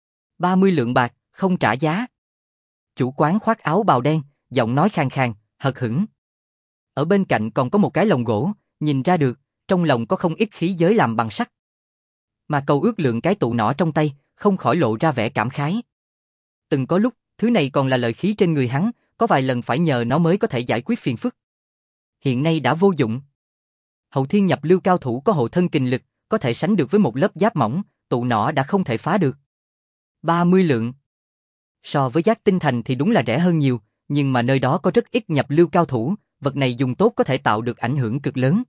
[SPEAKER 1] 30 lượng bạc, không trả giá. Chủ quán khoác áo bào đen, giọng nói khàn khàn, hờ hững. Ở bên cạnh còn có một cái lồng gỗ, nhìn ra được, trong lồng có không ít khí giới làm bằng sắt. Mà Cầu ước lượng cái tụ nỏ trong tay, không khỏi lộ ra vẻ cảm khái. Từng có lúc, thứ này còn là lợi khí trên người hắn, có vài lần phải nhờ nó mới có thể giải quyết phiền phức. Hiện nay đã vô dụng. Hậu thiên nhập lưu cao thủ có hộ thân kình lực, có thể sánh được với một lớp giáp mỏng, tụ nỏ đã không thể phá được. 30 lượng. So với Giác Tinh Thành thì đúng là rẻ hơn nhiều, nhưng mà nơi đó có rất ít nhập lưu cao thủ, vật này dùng tốt có thể tạo được ảnh hưởng cực lớn.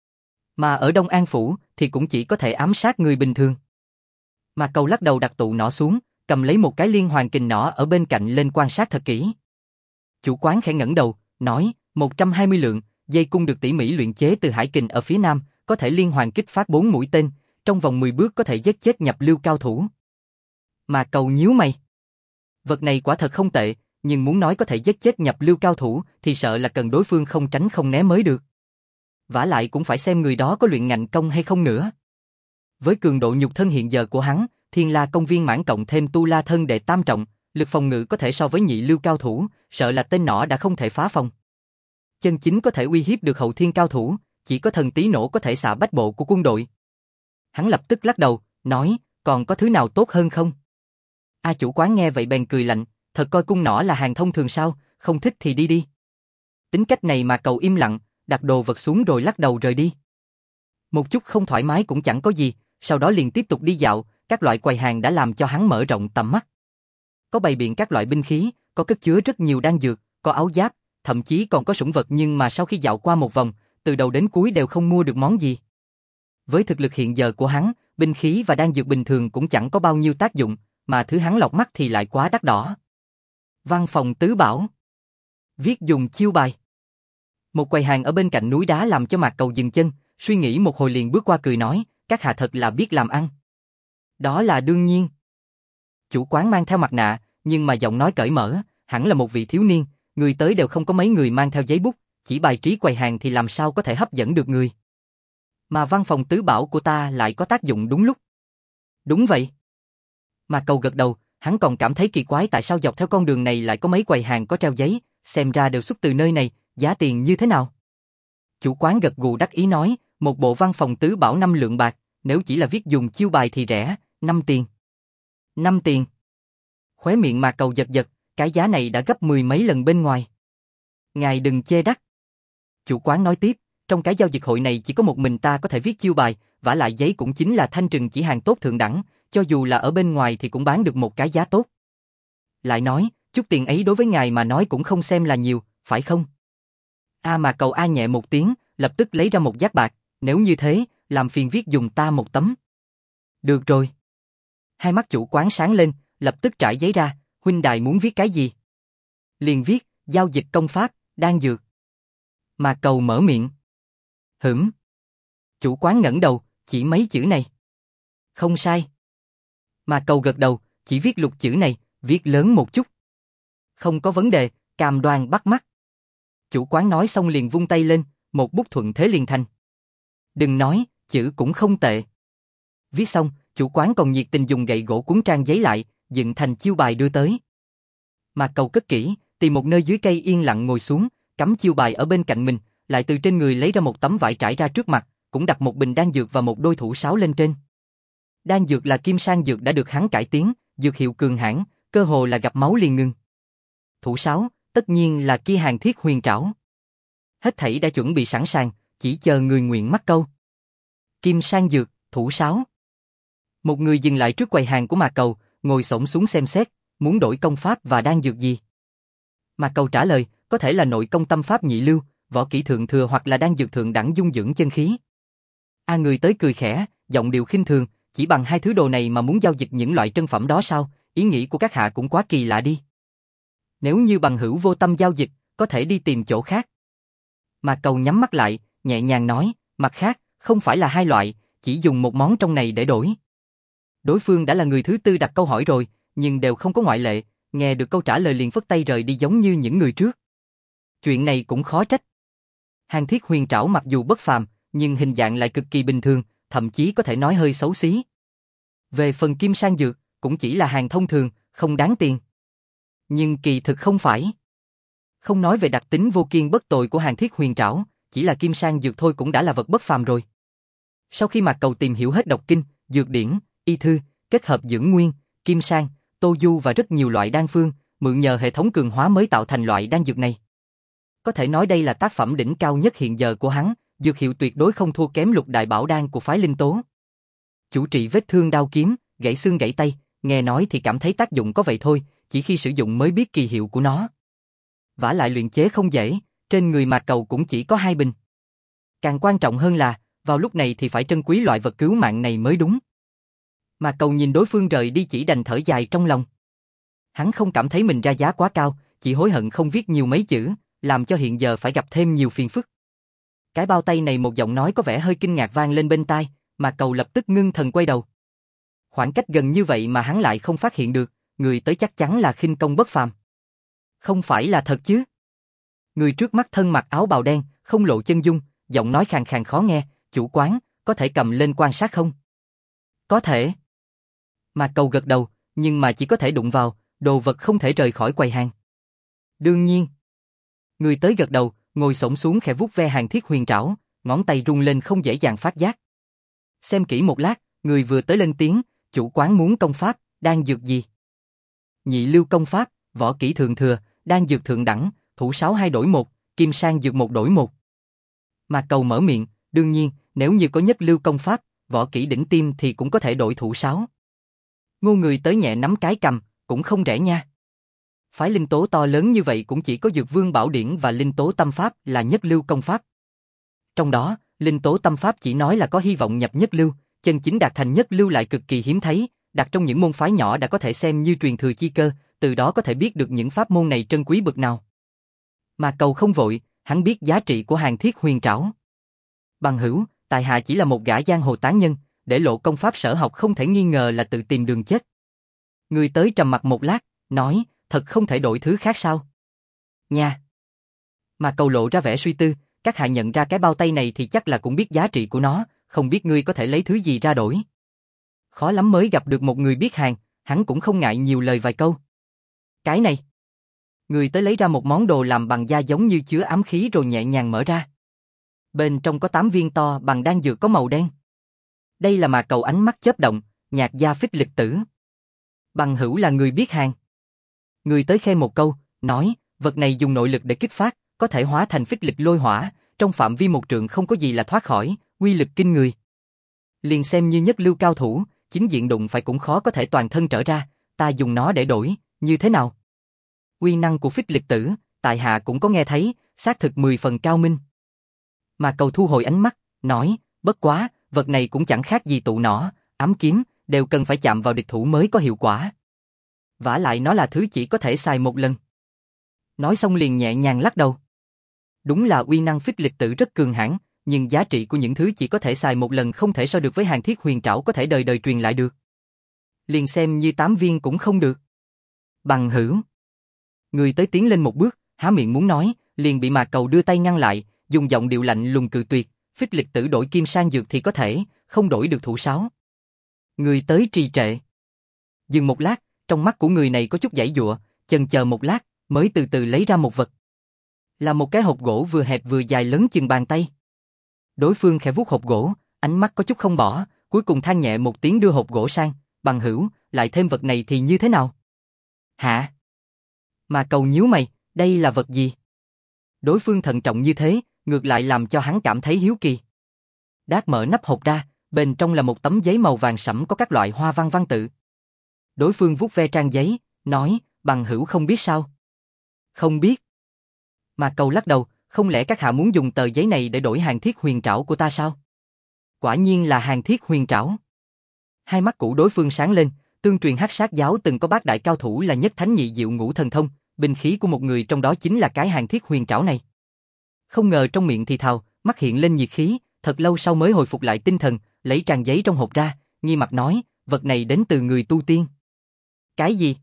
[SPEAKER 1] Mà ở Đông An Phủ thì cũng chỉ có thể ám sát người bình thường. Mà Cầu lắc đầu đặt tụ nỏ xuống, cầm lấy một cái liên hoàn kình nỏ ở bên cạnh lên quan sát thật kỹ. Chủ quán khẽ ngẩng đầu, nói, 120 lượng, dây cung được tỉ mỉ luyện chế từ hải kình ở phía nam, có thể liên hoàn kích phát 4 mũi tên, trong vòng 10 bước có thể giết chết nhập lưu cao thủ. Mà Cầu nhíu mày. Vật này quả thật không tệ, nhưng muốn nói có thể giết chết nhập lưu cao thủ thì sợ là cần đối phương không tránh không né mới được. Vả lại cũng phải xem người đó có luyện ngạnh công hay không nữa. Với cường độ nhục thân hiện giờ của hắn, Thiên La công viên mãn cộng thêm Tu La thân đệ tam trọng, lực phòng ngự có thể so với nhị lưu cao thủ, sợ là tên nỏ đã không thể phá phòng. Chân chính có thể uy hiếp được hậu thiên cao thủ, chỉ có thần tí nổ có thể xạ bách bộ của quân đội. Hắn lập tức lắc đầu, nói, còn có thứ nào tốt hơn không? A chủ quán nghe vậy bèn cười lạnh, thật coi cung nỏ là hàng thông thường sao, không thích thì đi đi. Tính cách này mà cậu im lặng, đặt đồ vật xuống rồi lắc đầu rời đi. Một chút không thoải mái cũng chẳng có gì, sau đó liền tiếp tục đi dạo, các loại quầy hàng đã làm cho hắn mở rộng tầm mắt. Có bày biện các loại binh khí, có cất chứa rất nhiều đan dược, có áo giáp, thậm chí còn có sủng vật, nhưng mà sau khi dạo qua một vòng, từ đầu đến cuối đều không mua được món gì. Với thực lực hiện giờ của hắn, binh khí và đan dược bình thường cũng chẳng có bao nhiêu tác dụng, mà thứ hắn lọt mắt thì lại quá đắt đỏ. Văn phòng tứ bảo. Viết dùng chiêu bài. Một quầy hàng ở bên cạnh núi đá làm cho Mạc Cầu dừng chân, suy nghĩ một hồi liền bước qua cười nói, các hạ thật là biết làm ăn. Đó là đương nhiên. Chủ quán mang theo mặt nạ, nhưng mà giọng nói cởi mở, hẳn là một vị thiếu niên, người tới đều không có mấy người mang theo giấy bút, chỉ bài trí quầy hàng thì làm sao có thể hấp dẫn được người. Mà văn phòng tứ bảo của ta lại có tác dụng đúng lúc. Đúng vậy. Mạc Cầu gật đầu, hắn còn cảm thấy kỳ quái tại sao dọc theo con đường này lại có mấy quầy hàng có treo giấy, xem ra đều xuất từ nơi này, giá tiền như thế nào? Chủ quán gật gù đắc ý nói, một bộ văn phòng tứ bảo 5 lượng bạc, nếu chỉ là viết dùng chiêu bài thì rẻ, 5 tiền. 5 tiền. Khóe miệng Mạc Cầu giật giật, cái giá này đã gấp 10 mấy lần bên ngoài. Ngài đừng chê đắt. Chủ quán nói tiếp, trong cái giao dịch hội này chỉ có một mình ta có thể viết chiêu bài, vả lại giấy cũng chính là thanh trừng chỉ hàng tốt thượng đẳng, cho dù là ở bên ngoài thì cũng bán được một cái giá tốt. Lại nói, chút tiền ấy đối với ngài mà nói cũng không xem là nhiều, phải không? Mạc Cầu a nhẹ một tiếng, lập tức lấy ra một vác bạc, nếu như thế, làm phiền viết dùng ta một tấm. Được rồi. Hai mắt chủ quán sáng lên, lập tức trải giấy ra, huynh đài muốn viết cái gì? Liền viết, giao dịch công pháp, đan dược. Mạc Cầu mở miệng. Chủ quán ngẩng đầu, chỉ mấy chữ này. Không sai. Mạc Cầu gật đầu, chỉ viết lục chữ này, viết lớn một chút. Không có vấn đề, cam đoan bắt mắt. Chủ quán nói xong liền vung tay lên, một bút thuận thế liền thành. Đừng nói, chữ cũng không tệ. Viết xong, chủ quán còn nhiệt tình dùng gậy gỗ cuốn trang giấy lại, dựng thành chiêu bài đưa tới. Mạc Cầu cất kỹ, tìm một nơi dưới cây yên lặng ngồi xuống, cắm chiêu bài ở bên cạnh mình, lại từ trên người lấy ra một tấm vải trải ra trước mặt, cũng đặt một bình đan dược và một đôi thủ sáo lên trên. Đan dược là kim sang dược đã được hắn cải tiến, dược hiệu cường hãn, cơ hồ là gặp máu liền ngừng. Thủ sáo, tất nhiên là kia hàng thiết huyền trảo. Hết thảy đã chuẩn bị sẵn sàng, chỉ chờ người nguyện mắc câu. Kim sang dược, thủ sáo. Một người dừng lại trước quầy hàng của Mạc Cầu, ngồi xổm xuống xem xét, muốn đổi công pháp và đan dược gì. Mạc Cầu trả lời, có thể là nội công tâm pháp nhị lưu, võ kỹ thượng thừa hoặc là đan dược thượng đẳng dung dưỡng chân khí. Người tới cười khẽ, giọng điệu khinh thường, chỉ bằng hai thứ đồ này mà muốn giao dịch những loại trân phẩm đó sao, ý nghĩ của các hạ cũng quá kỳ lạ đi. Nếu như bằng hữu vô tâm giao dịch, có thể đi tìm chỗ khác. Mạc Cầu nhắm mắt lại, nhẹ nhàng nói, mặt khác, không phải là hai loại, chỉ dùng một món trong này để đổi. Đối phương đã là người thứ tư đặt câu hỏi rồi, nhưng đều không có ngoại lệ, nghe được câu trả lời liền phất tay rời đi giống như những người trước. Chuyện này cũng khó trách. Hàng thiết huyền trảo mặc dù bất phàm, nhưng hình dạng lại cực kỳ bình thường, thậm chí có thể nói hơi xấu xí. Về phần kim sang dược, cũng chỉ là hàng thông thường, không đáng tiền. Nhưng kỳ thực không phải. Không nói về đặc tính vô kiên bất tồi của hàng thiết huyền trảo, chỉ là kim sang dược thôi cũng đã là vật bất phàm rồi. Sau khi Mạc Cầu tìm hiểu hết độc kinh, dược điển, y thư, kết hợp dưỡng nguyên, kim sang, tô du và rất nhiều loại đan phương, mượn nhờ hệ thống cường hóa mới tạo thành loại đan dược này. Có thể nói đây là tác phẩm đỉnh cao nhất hiện giờ của hắn, dược hiệu tuyệt đối không thua kém lục đại bảo đan của phái Linh Tố. Chủ trị vết thương đao kiếm, gãy xương gãy tay, nghe nói thì cảm thấy tác dụng có vậy thôi, chỉ khi sử dụng mới biết kỳ hiệu của nó. Vả lại luyện chế không dễ, trên người Mạc Cầu cũng chỉ có 2 bình. Càng quan trọng hơn là, vào lúc này thì phải trân quý loại vật cứu mạng này mới đúng. Mạc Cầu nhìn đối phương rời đi chỉ đành thở dài trong lòng. Hắn không cảm thấy mình ra giá quá cao, chỉ hối hận không viết nhiều mấy chữ, làm cho hiện giờ phải gặp thêm nhiều phiền phức. Cái bao tay này, một giọng nói có vẻ hơi kinh ngạc vang lên bên tai, Mạc Cầu lập tức ngưng thần quay đầu. Khoảng cách gần như vậy mà hắn lại không phát hiện được, người tới chắc chắn là khinh công bất phàm. Không phải là thật chứ? Người trước mắt thân mặc áo bào đen, không lộ chân dung, giọng nói khàn khàn khó nghe, chủ quán, có thể cầm lên quan sát không? Có thể. Mạc Cầu gật đầu, nhưng mà chỉ có thể đụng vào, Đồ vật không thể rời khỏi quầy hàng. Đương nhiên. Người tới gật đầu, ngồi xổm xuống khẽ vuốt ve hàng thiết huyền trảo, ngón tay rung lên không dễ dàng phát giác. Xem kỹ một lát, người vừa tới lên tiếng, chủ quán muốn công pháp, đan dược gì? Nhị lưu công pháp, võ kỹ thượng thừa, đan dược thượng đẳng, thủ sáo 2 đổi 1, kim sang dược 1 đổi 1. Mà Cầu mở miệng, đương nhiên, nếu như có nhất lưu công pháp, võ kỹ đỉnh tiêm thì cũng có thể đổi thủ sáo. Ngô người tới nhẹ nắm cái cầm, cũng không rẻ nha. Phái linh tố to lớn như vậy cũng chỉ có Dược Vương Bảo Điển và linh tố tâm pháp là nhất lưu công pháp. Trong đó, linh tố tâm pháp chỉ nói là có hy vọng nhập nhất lưu, chân chính đạt thành nhất lưu lại cực kỳ hiếm thấy, đặt trong những môn phái nhỏ đã có thể xem như truyền thừa chi cơ, từ đó có thể biết được những pháp môn này trân quý bậc nào. Mà Cầu không vội, hắn biết giá trị của hàng thiết huyền trảo. Bằng hữu, tại hạ chỉ là một gã giang hồ tán nhân, để lộ công pháp sở học không thể nghi ngờ là tự tìm đường chết. Người tới trầm mặt một lát, nói, thật không thể đổi thứ khác sao? Nha. Mà Cầu lộ ra vẻ suy tư, các hạ nhận ra cái bao tay này thì chắc là cũng biết giá trị của nó, không biết ngươi có thể lấy thứ gì ra đổi. Khó lắm mới gặp được một người biết hàng, hắn cũng không ngại nhiều lời vài câu. Cái này. Người tới lấy ra một món đồ làm bằng da giống như chứa ám khí rồi nhẹ nhàng mở ra. Bên trong có 8 viên to bằng đan dược có màu đen. Đây là Mà Cầu ánh mắt chớp động, nhạt da phích lịch tử. Bằng hữu là người biết hàng. Người tới khen một câu, nói, vật này dùng nội lực để kích phát, có thể hóa thành phích lịch lôi hỏa, trong phạm vi 1 trượng không có gì là thoát khỏi, uy lực kinh người. Liền xem như nhất lưu cao thủ, chính diện đụng phải cũng khó có thể toàn thân trở ra, ta dùng nó để đổi, như thế nào? Uy năng của phích lịch tử, tại hạ cũng có nghe thấy, xác thực 10 phần cao minh. Mà Cầu thu hồi ánh mắt, nói, bất quá, vật này cũng chẳng khác gì tụ nỏ, ám kiếm, đều cần phải chạm vào địch thủ mới có hiệu quả. Vả lại nó là thứ chỉ có thể xài một lần. Nói xong liền nhẹ nhàng lắc đầu. Đúng là uy năng phích lịch tử rất cường hãn, nhưng giá trị của những thứ chỉ có thể xài một lần không thể so được với hàng thiết huyền trảo có thể đời đời truyền lại được. Liền xem như 8 viên cũng không được. Bằng hữu. Người tới tiến lên một bước, há miệng muốn nói, liền bị Mà Cầu đưa tay ngăn lại, dùng giọng điệu lạnh lùng cự tuyệt, phích lịch tử đổi kim sang dược thì có thể, không đổi được thủ sáo. Người tới trì trệ. Dừng một lát, trong mắt của người này có chút giãy giụa, chần chờ một lát, mới từ từ lấy ra một vật. Là một cái hộp gỗ vừa hẹp vừa dài lớn chừng bàn tay. Đối phương khẽ vuốt hộp gỗ, ánh mắt có chút không bỏ, cuối cùng than nhẹ một tiếng đưa hộp gỗ sang, bằng hữu, lại thêm vật này thì như thế nào? Hả? Mà Cầu nhíu mày, đây là vật gì? Đối phương thận trọng như thế, ngược lại làm cho hắn cảm thấy hiếu kỳ. Đát mở nắp hộp ra, bên trong là một tấm giấy màu vàng sẫm có các loại hoa văn văn tự. Đối phương vuốt ve trang giấy, nói, bằng hữu không biết sao? Không biết. Mà Cầu lắc đầu, không lẽ các hạ muốn dùng tờ giấy này để đổi hàng thiết huyền trảo của ta sao? Quả nhiên là hàng thiết huyền trảo. Hai mắt của đối phương sáng lên, tương truyền Hắc Sát giáo từng có 8 đại cao thủ là nhất thánh nhị diệu ngũ thần thông, binh khí của một người trong đó chính là cái hàng thiết huyền trảo này. Không ngờ trong miệng thì thào, mắt hiện lên nhiệt khí, thật lâu sau mới hồi phục lại tinh thần, lấy trang giấy trong hộp ra, nghi mặt nói, vật này đến từ người tu tiên. Cái gì?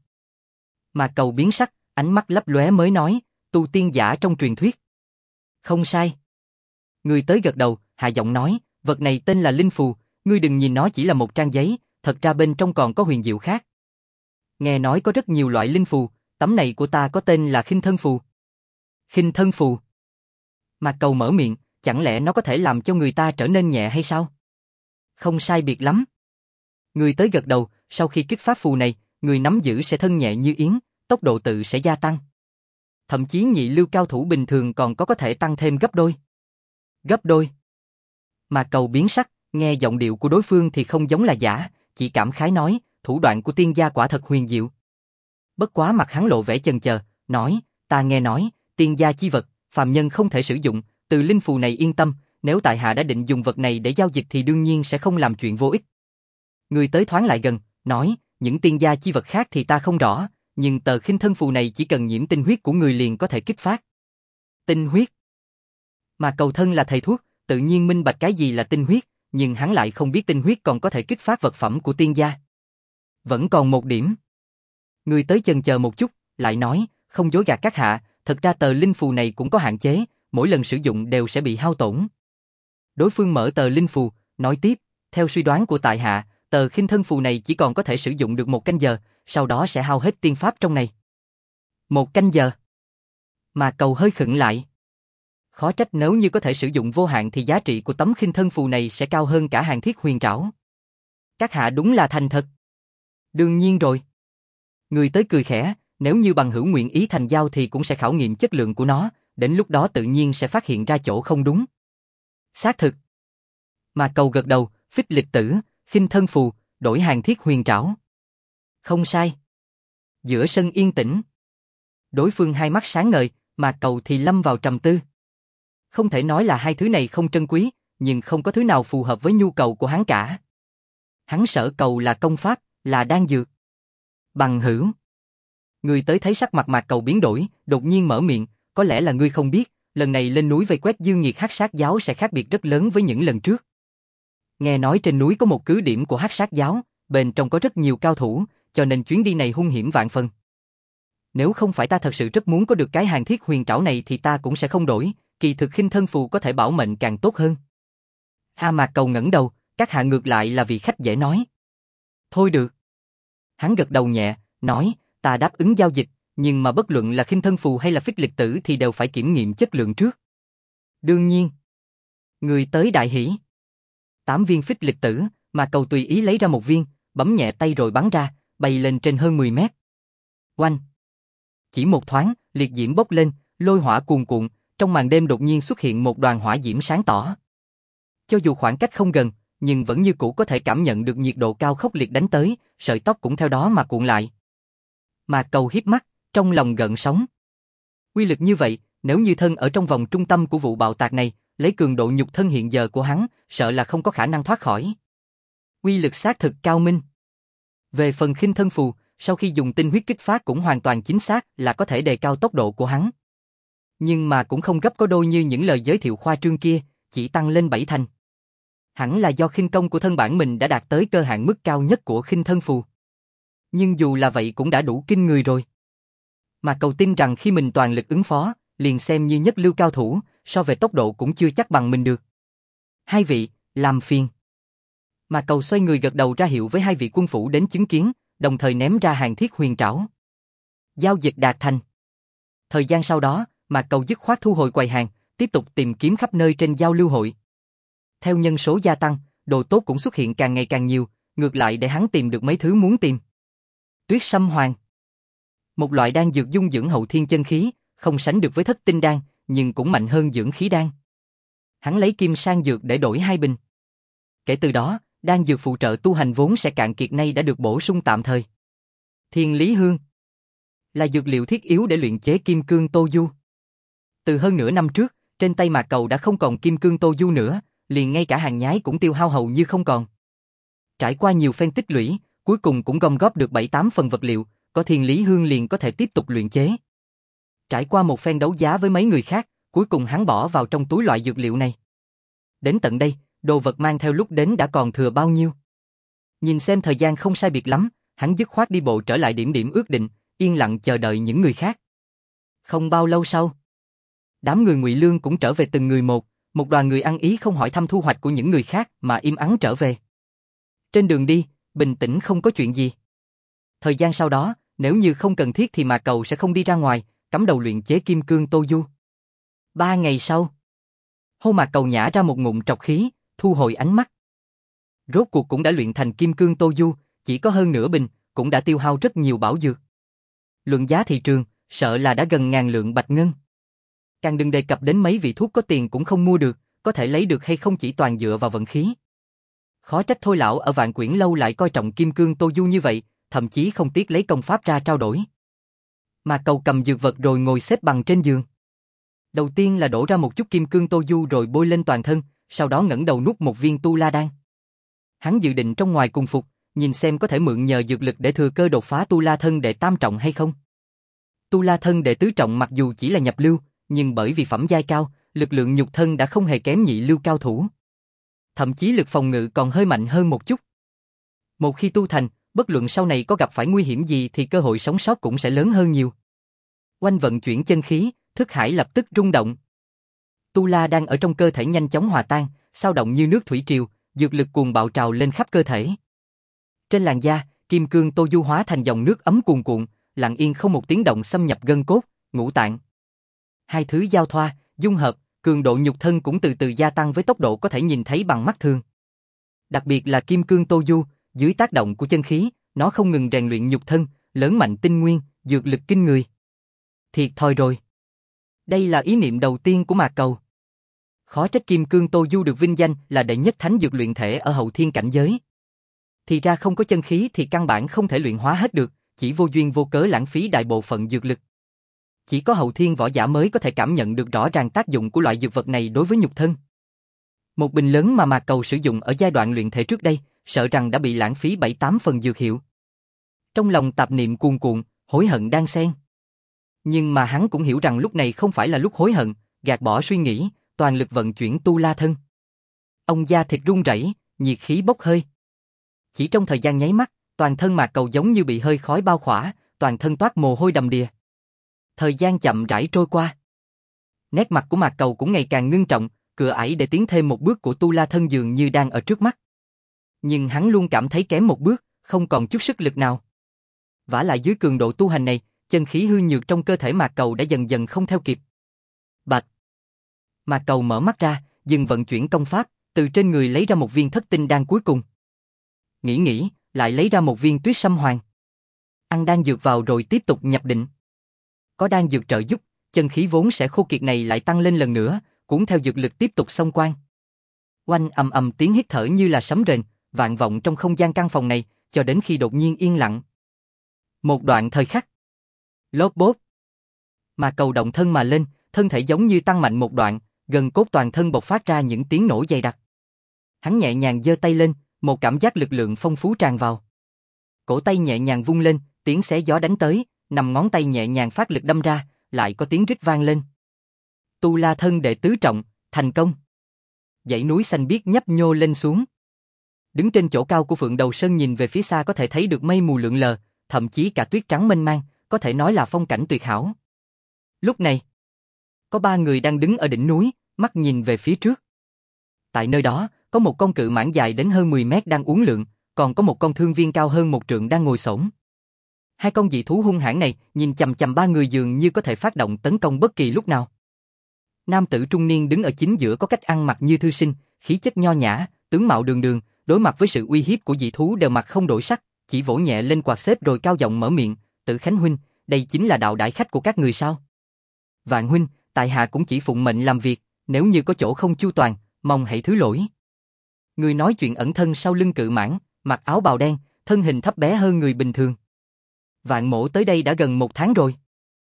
[SPEAKER 1] Mà Cầu biến sắc, ánh mắt lấp lóe mới nói, tu tiên giả trong truyền thuyết. Không sai. Người tới gật đầu, hạ giọng nói, vật này tên là linh phù, ngươi đừng nhìn nó chỉ là một trang giấy, thật ra bên trong còn có huyền diệu khác. Nghe nói có rất nhiều loại linh phù, tấm này của ta có tên là Khinh Thân Phù. Khinh Thân Phù. Mà Cầu mở miệng, chẳng lẽ nó có thể làm cho người ta trở nên nhẹ hay sao? Không sai biệt lắm. Người tới gật đầu, sau khi kích phát phù này, người nắm giữ sẽ thân nhẹ như yến, tốc độ tự sẽ gia tăng. Thậm chí nhị lưu cao thủ bình thường còn có thể tăng thêm gấp đôi. Gấp đôi. Mà Cầu biến sắc, nghe giọng điệu của đối phương thì không giống là giả, chỉ cảm khái nói, thủ đoạn của tiên gia quả thật huyền diệu. Bất quá mặt hắn lộ vẻ chần chờ, nói, ta nghe nói, tiên gia chi vật, phàm nhân không thể sử dụng, từ linh phù này yên tâm, nếu tại hạ đã định dùng vật này để giao dịch thì đương nhiên sẽ không làm chuyện vô ích. Người tới thoáng lại gần, nói, những tiên gia chi vật khác thì ta không rõ, nhưng tờ Khinh Thân Phù này chỉ cần nhiễm tinh huyết của người liền có thể kích phát. Tinh huyết. Mà Cầu thân là thầy thuốc, tự nhiên minh bạch cái gì là tinh huyết, nhưng hắn lại không biết tinh huyết còn có thể kích phát vật phẩm của tiên gia. Vẫn còn một điểm. Người tới chần chờ một chút, lại nói, không dối gạt các hạ, thật ra tờ linh phù này cũng có hạn chế, mỗi lần sử dụng đều sẽ bị hao tổn. Đối phương mở tờ linh phù, nói tiếp, theo suy đoán của tại hạ, tờ Khinh Thân Phù này chỉ còn có thể sử dụng được 1 canh giờ, sau đó sẽ hao hết tiên pháp trong này. 1 canh giờ. Mà Cầu hơi khựng lại. Khó trách nếu như có thể sử dụng vô hạn thì giá trị của tấm khinh thân phù này sẽ cao hơn cả Hàn Thiết Huyền Trảo. Các hạ đúng là thành thật. Đương nhiên rồi. Người tới cười khẽ, nếu như bằng hữu nguyện ý thành giao thì cũng sẽ khảo nghiệm chất lượng của nó, đến lúc đó tự nhiên sẽ phát hiện ra chỗ không đúng. Xác thực. Mà Cầu gật đầu, phích lịch tử, khinh thân phù, đổi Hàn Thiết Huyền Trảo. Không sai. Giữa sân yên tĩnh. Đối phương hai mắt sáng ngời, mà Cầu thì lâm vào trầm tư. Không thể nói là hai thứ này không trân quý, nhưng không có thứ nào phù hợp với nhu cầu của hắn cả. Hắn sợ Cầu là công pháp, là đan dược. Bằng hữu. Người tới thấy sắc mặt Mạc Cầu biến đổi, đột nhiên mở miệng, có lẽ là ngươi không biết, lần này lên núi vây quét Dương Nghiệt Hắc Sát Giáo sẽ khác biệt rất lớn với những lần trước. Nghe nói trên núi có một cứ điểm của Hắc Sát Giáo, bên trong có rất nhiều cao thủ, cho nên chuyến đi này hung hiểm vạn phần. Nếu không phải ta thật sự rất muốn có được cái Hàn Thiết Huyền Trảo này thì ta cũng sẽ không đổi, kỳ thực khinh thân phù có thể bảo mệnh càng tốt hơn. Mạc Cầu ngẩng đầu, các hạ ngược lại là vị khách dễ nói. Thôi được. Hắn gật đầu nhẹ, nói, ta đáp ứng giao dịch, nhưng mà bất luận là khinh thân phù hay là phích lịch tử thì đều phải kiểm nghiệm chất lượng trước. Đương nhiên. Người tới đại hỉ. 8 viên phích lịch tử, mà Cầu tùy ý lấy ra một viên, bấm nhẹ tay rồi bắn ra, bay lên trên hơn 10 mét. Oanh! Chỉ một thoáng, liệt diễm bốc lên, lôi hỏa cuồn cuộn, trong màn đêm đột nhiên xuất hiện một đoàn hỏa diễm sáng tỏ. Cho dù khoảng cách không gần, nhưng vẫn như cũ có thể cảm nhận được nhiệt độ cao khốc liệt đánh tới, sợi tóc cũng theo đó mà cuộn lại. Mà Cầu híp mắt, trong lòng gợn sóng. Uy lực như vậy, nếu như thân ở trong vòng trung tâm của vụ bạo tạc này, lấy cường độ nhục thân hiện giờ của hắn, sợ là không có khả năng thoát khỏi. Uy lực xác thực cao minh. Về phần khinh thân phù, sau khi dùng tinh huyết kích phát cũng hoàn toàn chính xác là có thể đề cao tốc độ của hắn. Nhưng mà cũng không gấp có đôi như những lời giới thiệu khoa trương kia, chỉ tăng lên 7 thành. Hẳn là do khinh công của thân bản mình đã đạt tới cơ hạn mức cao nhất của khinh thân phù. Nhưng dù là vậy cũng đã đủ kinh người rồi. Mà Cầu tin rằng khi mình toàn lực ứng phó, liền xem như nhất lưu cao thủ, so về tốc độ cũng chưa chắc bằng mình được. Hai vị, làm phiền. Mà Cầu xoay người gật đầu ra hiệu với hai vị quân phủ đến chứng kiến, đồng thời ném ra Hàn Thiết Huyền Trảo. Giao dịch đạt thành. Thời gian sau đó, mà Cầu dứt khoát thu hồi quầy hàng, tiếp tục tìm kiếm khắp nơi trên giao lưu hội. Theo nhân số gia tăng, đồ tốt cũng xuất hiện càng ngày càng nhiều, ngược lại để hắn tìm được mấy thứ muốn tìm. Tuyết Sâm Hoàng. Một loại đan dược dung dưỡng hậu thiên chân khí, không sánh được với Thất Tinh đan, nhưng cũng mạnh hơn dưỡng khí đan. Hắn lấy kim sang dược để đổi 2 bình. Kể từ đó, đan dược phụ trợ tu hành vốn sẽ cạn kiệt nay đã được bổ sung tạm thời. Thiên Lý Hương là dược liệu thiết yếu để luyện chế kim cương Tô Du. Từ hơn nửa năm trước, trên tay Mạc Cầu đã không còn kim cương Tô Du nữa, liền ngay cả hàng nhái cũng tiêu hao hầu như không còn. Trải qua nhiều phen tích lũy, cuối cùng cũng gom góp được 7-8 phần vật liệu, có Thiên Lý Hương liền có thể tiếp tục luyện chế. Trải qua một phen đấu giá với mấy người khác, cuối cùng hắn bỏ vào trong túi loại dược liệu này. Đến tận đây, đồ vật mang theo lúc đến đã còn thừa bao nhiêu. Nhìn xem thời gian không sai biệt lắm, hắn dứt khoát đi bộ trở lại điểm điểm ước định, yên lặng chờ đợi những người khác. Không bao lâu sau, đám người Ngụy Lương cũng trở về từng người một đoàn người ăn ý không hỏi thăm thu hoạch của những người khác mà im ắng trở về. Trên đường đi, bình tĩnh không có chuyện gì. Thời gian sau đó, nếu như không cần thiết thì Mạc Cầu sẽ không đi ra ngoài, cắm đầu luyện chế kim cương Tô Du. 3 ngày sau, Hô Mạc Cầu nhả ra một ngụm trọc khí, thu hồi ánh mắt. Rốt cuộc cũng đã luyện thành kim cương Tô Du, chỉ có hơn nửa bình, cũng đã tiêu hao rất nhiều bảo dược. Luận giá thị trường, sợ là đã gần 1000 lượng bạch ngân. Càng đừng đề cập đến mấy vị thuốc có tiền cũng không mua được, có thể lấy được hay không chỉ toàn dựa vào vận khí. Khó trách Thôi lão ở Vạn Quyển lâu lại coi trọng kim cương Tô Du như vậy, thậm chí không tiếc lấy công pháp ra trao đổi. Mà Cầu cầm dược vật rồi ngồi xếp bằng trên giường. Đầu tiên là đổ ra một chút kim cương Tô Du rồi bôi lên toàn thân, sau đó ngẩng đầu nuốt một viên tu la đan. Hắn dự định trong ngoài cùng phục, nhìn xem có thể mượn nhờ dược lực để thừa cơ đột phá tu la thân đệ tam trọng hay không. Tu la thân đệ tứ trọng mặc dù chỉ là nhập lưu, nhưng bởi vì phẩm giai cao, lực lượng nhục thân đã không hề kém nhị lưu cao thủ. Thậm chí lực phòng ngự còn hơi mạnh hơn một chút. Một khi tu thành, bất luận sau này có gặp phải nguy hiểm gì thì cơ hội sống sót cũng sẽ lớn hơn nhiều. Oanh vận chuyển chân khí, thức hải lập tức rung động. Tu la đang ở trong cơ thể nhanh chóng hòa tan, xao động như nước thủy triều, dược lực cuồng bạo trào lên khắp cơ thể. Trên làn da, kim cương Tô Du hóa thành dòng nước ấm cuồn cuộn, lặng yên không một tiếng động xâm nhập gân cốt, ngũ tạng. Hai thứ giao thoa, dung hợp, cường độ nhục thân cũng từ từ gia tăng với tốc độ có thể nhìn thấy bằng mắt thường. Đặc biệt là kim cương Tô Du, dưới tác động của chân khí, nó không ngừng rèn luyện nhục thân, lớn mạnh tinh nguyên, dược lực kinh người. Thiệt thòi rồi. Đây là ý niệm đầu tiên của Mạc Cầu. Khó trách kim cương Tô Du được vinh danh là đệ nhất thánh dược luyện thể ở hậu thiên cảnh giới. Thì ra không có chân khí thì căn bản không thể luyện hóa hết được, chỉ vô duyên vô cớ lãng phí đại bộ phận dược lực. Chỉ có hậu thiên võ giả mới có thể cảm nhận được rõ ràng tác dụng của loại dược vật này đối với nhục thân. Một bình lớn mà Mạc Cầu sử dụng ở giai đoạn luyện thể trước đây, sợ rằng đã bị lãng phí 7-8 phần dược hiệu. Trong lòng tạp niệm cuồn cuộn, hối hận đan xen. Nhưng mà hắn cũng hiểu rằng lúc này không phải là lúc hối hận, gạt bỏ suy nghĩ, toàn lực vận chuyển tu la thân. Ông da thịt run rẩy, nhiệt khí bốc hơi. Chỉ trong thời gian nháy mắt, toàn thân Mạc Cầu giống như bị hơi khói bao khỏa, toàn thân toát mồ hôi đầm đìa. Thời gian chậm rãi trôi qua. Nét mặt của Mạc Cầu cũng ngày càng ngưng trọng, cửa ải để tiến thêm một bước của tu la thân dường như đang ở trước mắt. Nhưng hắn luôn cảm thấy kém một bước, không còn chút sức lực nào. Vả lại dưới cường độ tu hành này, chân khí hư nhược trong cơ thể Mạc Cầu đã dần dần không theo kịp. Bạch. Mạc Cầu mở mắt ra, dừng vận chuyển công pháp, từ trên người lấy ra một viên thất tinh đan cuối cùng. Nghĩ, lại lấy ra một viên tuyết sâm hoàng. Ăn đan dược vào rồi tiếp tục nhập định. Có đan dược trợ giúp, chân khí vốn sẽ khô kiệt này lại tăng lên lần nữa, cuốn theo dược lực tiếp tục xông quan. Oanh ầm ầm tiếng hít thở như là sấm rền, vang vọng trong không gian căn phòng này, cho đến khi đột nhiên yên lặng. Một đoạn thời khắc. Lốp bốp. Mà Cầu động thân mà lên, thân thể giống như tăng mạnh một đoạn, gần cốt toàn thân bộc phát ra những tiếng nổ dày đặc. Hắn nhẹ nhàng giơ tay lên, một cảm giác lực lượng phong phú tràn vào. Cổ tay nhẹ nhàng vung lên, tiếng xé gió đánh tới, nằm ngón tay nhẹ nhàng phát lực đâm ra, lại có tiếng rít vang lên. Tu la thân đệ tứ trọng, thành công. Dãy núi xanh biếc nhấp nhô lên xuống. Đứng trên chỗ cao của Phượng Đầu Sơn nhìn về phía xa có thể thấy được mây mù lượn lờ, thậm chí cả tuyết trắng mênh mang, có thể nói là phong cảnh tuyệt hảo. Lúc này, có 3 người đang đứng ở đỉnh núi, mắt nhìn về phía trước. Tại nơi đó, có một con cự mãng dài đến hơn 10 mét đang uốn lượn, còn có một con thương viên cao hơn 1 trượng đang ngồi xổm. Hai con dị thú hung hãn này nhìn chằm chằm 3 người dường như có thể phát động tấn công bất kỳ lúc nào. Nam tử trung niên đứng ở chính giữa có cách ăn mặc như thư sinh, khí chất nho nhã, tướng mạo đường đường, đối mặt với sự uy hiếp của dị thú đều mặt không đổi sắc, chỉ vỗ nhẹ lên quạt xếp rồi cao giọng mở miệng, "Tử Khánh huynh, đây chính là đạo đãi khách của các người sao? Vạn huynh, tại hạ cũng chỉ phụng mệnh làm việc, nếu như có chỗ không chu toàn, mong hãy thứ lỗi." Người nói chuyện ẩn thân sau lưng cự mãng, mặc áo bào đen, thân hình thấp bé hơn người bình thường. Vạn mỗ tới đây đã gần 1 tháng rồi.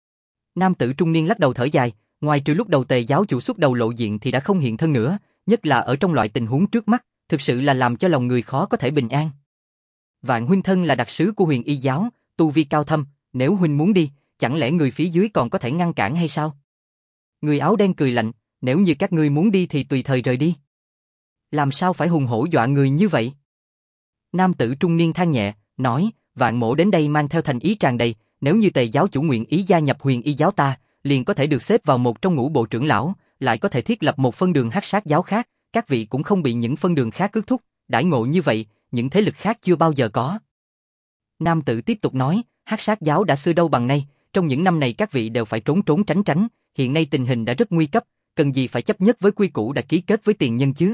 [SPEAKER 1] Nam tử trung niên lắc đầu thở dài, ngoài trừ lúc đầu Tề giáo chủ xuất đầu lộ diện thì đã không hiện thân nữa, nhất là ở trong loại tình huống trước mắt, thực sự là làm cho lòng người khó có thể bình an. Vạn huynh thân là đặc sứ của Huyền Y giáo, tu vi cao thâm, nếu huynh muốn đi, chẳng lẽ người phía dưới còn có thể ngăn cản hay sao? Người áo đen cười lạnh, nếu như các ngươi muốn đi thì tùy thời rời đi. Làm sao phải hùng hổ dọa người như vậy? Nam tử trung niên than nhẹ, nói, Vạn mỗ đến đây mang theo thành ý tràn đầy, nếu như Tề giáo chủ nguyện ý gia nhập Huyền Y giáo ta, liền có thể được xếp vào một trong ngũ bộ trưởng lão, lại có thể thiết lập một phân đường Hắc Sát giáo khác, các vị cũng không bị những phân đường khác ước thúc, đãi ngộ như vậy, những thế lực khác chưa bao giờ có. Nam tử tiếp tục nói, Hắc Sát giáo đã xưa đâu bằng nay, trong những năm này các vị đều phải trốn trốn tránh tránh, hiện nay tình hình đã rất nguy cấp, cần gì phải chấp nhất với quy củ đã ký kết với tiền nhân chứ?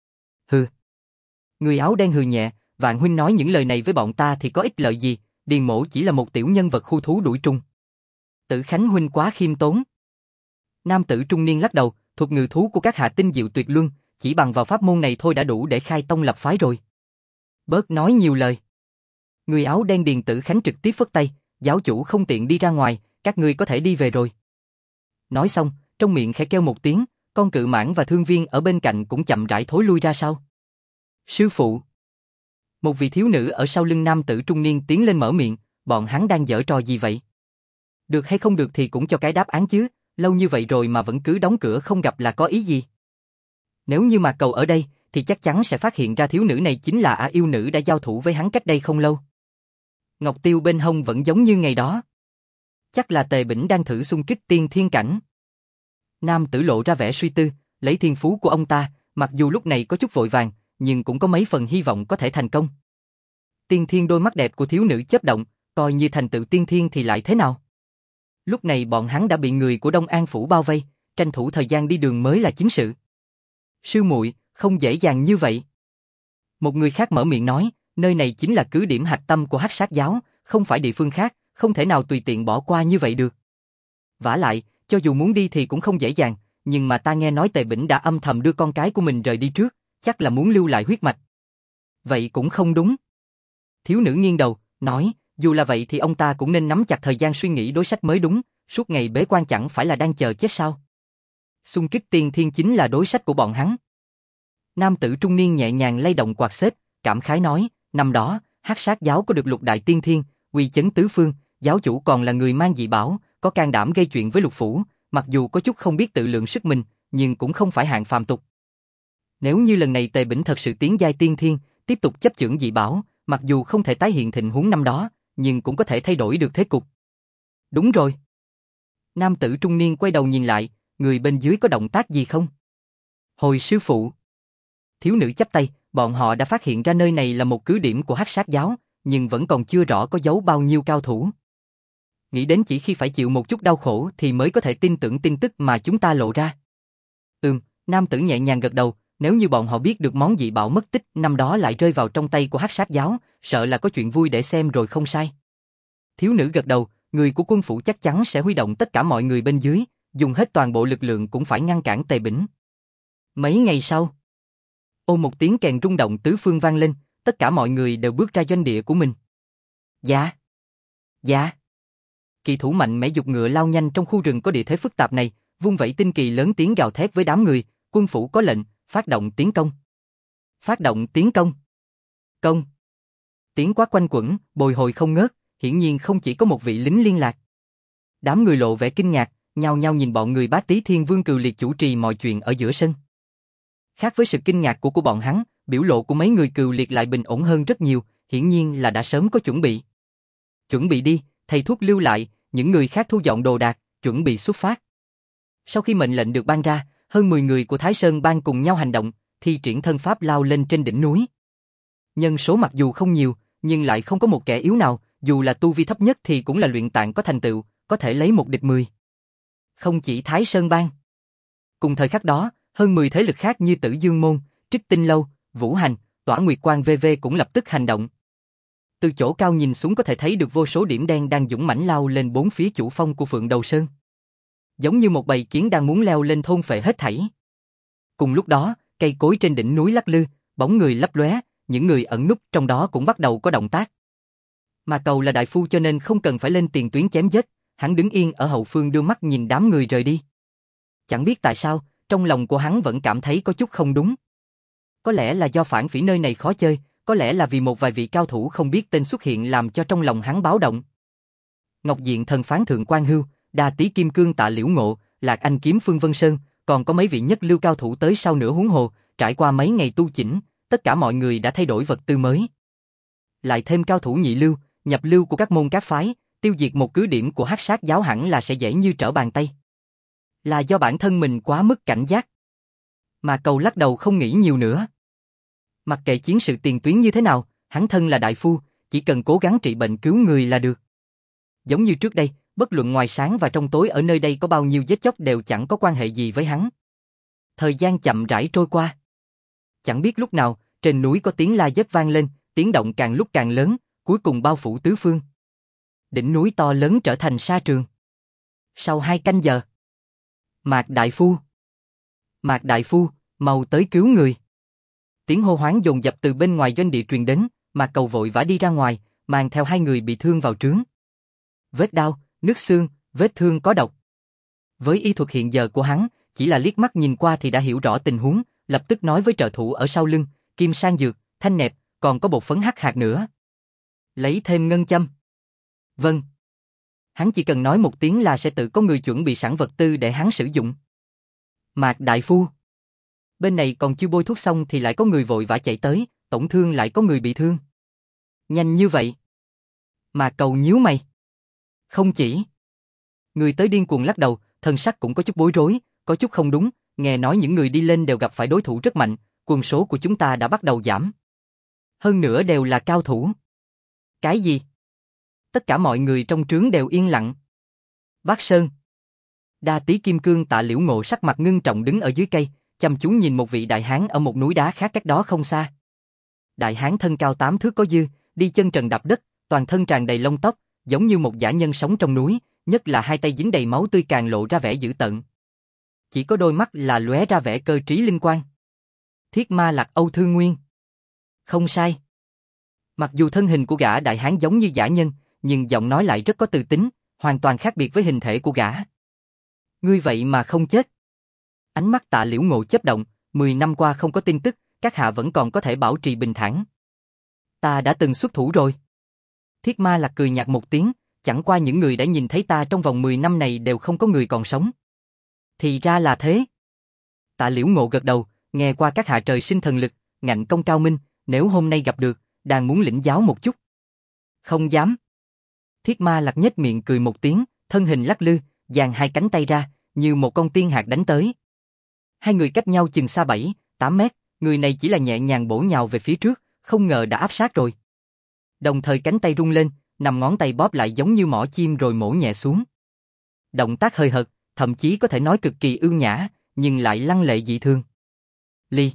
[SPEAKER 1] Hừ. Người áo đen hừ nhẹ, Vạn huynh nói những lời này với bọn ta thì có ích lợi gì, Điền mỗ chỉ là một tiểu nhân vật khu thú đuổi trùng. Tử Khánh huynh quá khiêm tốn. Nam tử trung niên lắc đầu, thuật ngự thú của các hạ tinh diệu tuyệt luân, chỉ bằng vào pháp môn này thôi đã đủ để khai tông lập phái rồi. Bớt nói nhiều lời. Người áo đen Điền Tử Khánh trực tiếp phất tay, giáo chủ không tiện đi ra ngoài, các ngươi có thể đi về rồi. Nói xong, trong miệng khẽ kêu một tiếng, con cự mãng và thương viên ở bên cạnh cũng chậm rãi thối lui ra sau. Sư phụ. Một vị thiếu nữ ở sau lưng nam tử trung niên tiến lên mở miệng, bọn hắn đang giở trò gì vậy? Được hay không được thì cũng cho cái đáp án chứ, lâu như vậy rồi mà vẫn cứ đóng cửa không gặp là có ý gì? Nếu như mà Cầu ở đây, thì chắc chắn sẽ phát hiện ra thiếu nữ này chính là yêu nữ đã giao thủ với hắn cách đây không lâu. Ngọc Tiêu bên hông vẫn giống như ngày đó. Chắc là Tề Bỉnh đang thử xung kích tiên thiên cảnh. Nam tử lộ ra vẻ suy tư, lấy thiên phú của ông ta, mặc dù lúc này có chút vội vàng, nhưng cũng có mấy phần hy vọng có thể thành công. tiên thiên đôi mắt đẹp của thiếu nữ chớp động, coi như thành tựu tiên thiên thì lại thế nào? Lúc này bọn hắn đã bị người của Đông An phủ bao vây, tranh thủ thời gian đi đường mới là chính sự. Sư muội, không dễ dàng như vậy. Một người khác mở miệng nói, nơi này chính là cứ điểm hạch tâm của Hắc Sát giáo, không phải địa phương khác, không thể nào tùy tiện bỏ qua như vậy được. Vả lại, cho dù muốn đi thì cũng không dễ dàng, nhưng mà ta nghe nói Tề Bỉnh đã âm thầm đưa con cái của mình rời đi trước, chắc là muốn lưu lại huyết mạch. Vậy cũng không đúng. Thiếu nữ nghiêng đầu, nói, dù là vậy thì ông ta cũng nên nắm chặt thời gian suy nghĩ đối sách mới đúng, suốt ngày bế quan chẳng phải là đang chờ chết sao? Xung kích tiên thiên chính là đối sách của bọn hắn. Nam tử trung niên nhẹ nhàng lay động quạt xếp, cảm khái nói, năm đó, Hắc Sát giáo có được lục đại tiên thiên, uy chấn tứ phương, giáo chủ còn là người mang dị bảo, có can đảm gây chuyện với lục phủ, mặc dù có chút không biết tự lượng sức mình, nhưng cũng không phải hạng phàm tục. Nếu như lần này Tề Bỉnh thật sự tiến giai tiên thiên, tiếp tục chấp chưởng dị bảo, mặc dù không thể tái hiện tình huống năm đó, nhưng cũng có thể thay đổi được thế cục. Đúng rồi. Nam tử trung niên quay đầu nhìn lại, người bên dưới có động tác gì không? Hồi sư phụ. Thiếu nữ chắp tay, bọn họ đã phát hiện ra nơi này là một cứ điểm của Hắc Sát giáo, nhưng vẫn còn chưa rõ có giấu bao nhiêu cao thủ. Nghĩ đến chỉ khi phải chịu một chút đau khổ thì mới có thể tin tưởng tin tức mà chúng ta lộ ra. Nam tử nhẹ nhàng gật đầu, nếu như bọn họ biết được món dị bảo mất tích năm đó lại rơi vào trong tay của Hắc Sát giáo, sợ là có chuyện vui để xem rồi không sai. Thiếu nữ gật đầu, người của quân phủ chắc chắn sẽ huy động tất cả mọi người bên dưới, dùng hết toàn bộ lực lượng cũng phải ngăn cản Tề Bỉnh. Mấy ngày sau, ôm một tiếng kèn rung động tứ phương vang lên, tất cả mọi người đều bước ra doanh địa của mình. Dạ, dạ. Kỳ thủ mạnh mẽ giục ngựa lao nhanh trong khu rừng có địa thế phức tạp này, vung vẩy tinh kỳ lớn tiếng gào thét với đám người, quân phủ có lệnh, phát động tiến công. Phát động tiến công. Công. Tiếng quát quanh quẩn, bồi hồi không ngớt, hiển nhiên không chỉ có một vị lính liên lạc. Đám người lộ vẻ kinh ngạc, nhao nhao nhìn bọn người Bá Tý Thiên Vương Cừu Liệt chủ trì mọi chuyện ở giữa sân. Khác với sự kinh ngạc của bọn hắn, biểu lộ của mấy người Cừu Liệt lại bình ổn hơn rất nhiều, hiển nhiên là đã sớm có chuẩn bị. Chuẩn bị đi, thầy thuốc lưu lại, những người khác thu dọn đồ đạc, chuẩn bị xuất phát. Sau khi mệnh lệnh được ban ra, hơn 10 người của Thái Sơn Bang cùng nhau hành động, thi triển thân pháp lao lên trên đỉnh núi. Nhân số mặc dù không nhiều, nhưng lại không có một kẻ yếu nào, dù là tu vi thấp nhất thì cũng là luyện tạng có thành tựu, có thể lấy một địch 10. Không chỉ Thái Sơn Bang. Cùng thời khắc đó, hơn 10 thế lực khác như Tử Dương Môn, Trích Tinh Lâu, Vũ Hành, Tỏa Nguyệt Quang v.v. cũng lập tức hành động. Từ chỗ cao nhìn xuống có thể thấy được vô số điểm đen đang dũng mãnh lao lên bốn phía chủ phong của Phượng Đầu Sơn. Giống như một bầy kiến đang muốn leo lên thôn phệ hết thảy. Cùng lúc đó, cây cối trên đỉnh núi lắc lư, bóng người lấp lóe, những người ẩn núp trong đó cũng bắt đầu có động tác. Mà Cầu là đại phu cho nên không cần phải lên tiền tuyến chém giết, hắn đứng yên ở hậu phương đưa mắt nhìn đám người rời đi. Chẳng biết tại sao, trong lòng của hắn vẫn cảm thấy có chút không đúng. Có lẽ là do phản phỉ nơi này khó chơi, có lẽ là vì một vài vị cao thủ không biết tên xuất hiện làm cho trong lòng hắn báo động. Ngọc Diện Thần Phán Thượng Quan Hưu, Đa Tý Kim Cương Tạ Liễu Ngộ, Lạc Anh Kiếm Phương Vân Sơn, còn có mấy vị nhất lưu cao thủ tới sau nửa huống hồ, trải qua mấy ngày tu chỉnh, tất cả mọi người đã thay đổi vật tư mới. Lại thêm cao thủ nhị lưu, nhập lưu của các môn các phái, tiêu diệt một cứ điểm của Hắc Sát giáo hẳn là sẽ dễ như trở bàn tay. Là do bản thân mình quá mức cảnh giác. Mà Cầu lắc đầu không nghĩ nhiều nữa. Mặc kệ chiến sự tiền tuyến như thế nào, hắn thân là đại phu, chỉ cần cố gắng trị bệnh cứu người là được. Giống như trước đây, bất luận ngoài sáng và trong tối ở nơi đây có bao nhiêu giết chóc đều chẳng có quan hệ gì với hắn. Thời gian chậm rãi trôi qua. Chẳng biết lúc nào, trên núi có tiếng la giết vang lên, tiếng động càng lúc càng lớn, cuối cùng bao phủ tứ phương. Đỉnh núi to lớn trở thành sa trường. Sau 2 canh giờ, Mạc Đại Phu, mau tới cứu người. Tiếng hô hoáng dồn dập từ bên ngoài doanh địa truyền đến, Mạc Cầu vội vã đi ra ngoài, mang theo 2 người bị thương vào trướng. Vết đau, nứt xương, vết thương có độc. Với y thuật hiện giờ của hắn, chỉ là liếc mắt nhìn qua thì đã hiểu rõ tình huống, lập tức nói với trợ thủ ở sau lưng, Kim Sang Dược, Thanh Nẹp, còn có bột phấn hắc hạt nữa. Lấy thêm ngân châm. Vâng. Hắn chỉ cần nói một tiếng là sẽ tự có người chuẩn bị sẵn vật tư để hắn sử dụng. Mạc Đại Phu. Bên này còn chưa bôi thuốc xong thì lại có người vội vã chạy tới, tổn thương lại có người bị thương. Nhanh như vậy. Mạc Cầu nhíu mày. Không chỉ. Người tới điên cuồng lắc đầu, thân sắc cũng có chút bối rối, có chút không đúng, nghe nói những người đi lên đều gặp phải đối thủ rất mạnh, quân số của chúng ta đã bắt đầu giảm. Hơn nữa đều là cao thủ. Cái gì? Tất cả mọi người trong trướng đều yên lặng. Bác Sơn. Đa Tý Kim Cương Tạ Liễu Ngộ sắc mặt ngưng trọng đứng ở dưới cây, chăm chú nhìn một vị đại hán ở một núi đá khác cách đó không xa. Đại hán thân cao 8 thước có dư, đi chân trần đạp đất, toàn thân tràn đầy lông tóc, giống như một dã nhân sống trong núi, nhất là hai tay dính đầy máu tươi càng lộ ra vẻ dữ tợn. Chỉ có đôi mắt là lóe ra vẻ cơ trí linh quang. Thiết Ma Lạc Âu Thương Nguyên. Không sai. Mặc dù thân hình của gã đại hán giống như dã nhân, nhưng giọng nói lại rất có từ tính, hoàn toàn khác biệt với hình thể của gã. Ngươi vậy mà không chết. Ánh mắt Tạ Liễu Ngộ chớp động, 10 năm qua không có tin tức, các hạ vẫn còn có thể bảo trì bình thản. Ta đã từng xuất thủ rồi. Thiết Ma Lạc cười nhạt một tiếng, chẳng qua những người đã nhìn thấy ta trong vòng 10 năm này đều không có người còn sống. Thì ra là thế. Tạ Liễu Ngộ gật đầu, nghe qua các hạ trời sinh thần lực, ngạnh công cao minh, nếu hôm nay gặp được, đang muốn lĩnh giáo một chút. Không dám. Thiết Ma Lạc nhếch miệng cười một tiếng, thân hình lắc lư, dang hai cánh tay ra, như một con tiên hạc đánh tới. Hai người cách nhau chừng xa 7-8 mét, người này chỉ là nhẹ nhàng bổ nhào về phía trước, không ngờ đã áp sát rồi. Đồng thời cánh tay rung lên, nằm ngón tay bóp lại giống như mỏ chim rồi mổ nhẹ xuống. Động tác hơi hợt, thậm chí có thể nói cực kỳ ưu nhã, nhưng lại lăng lệ dị thường. Ly.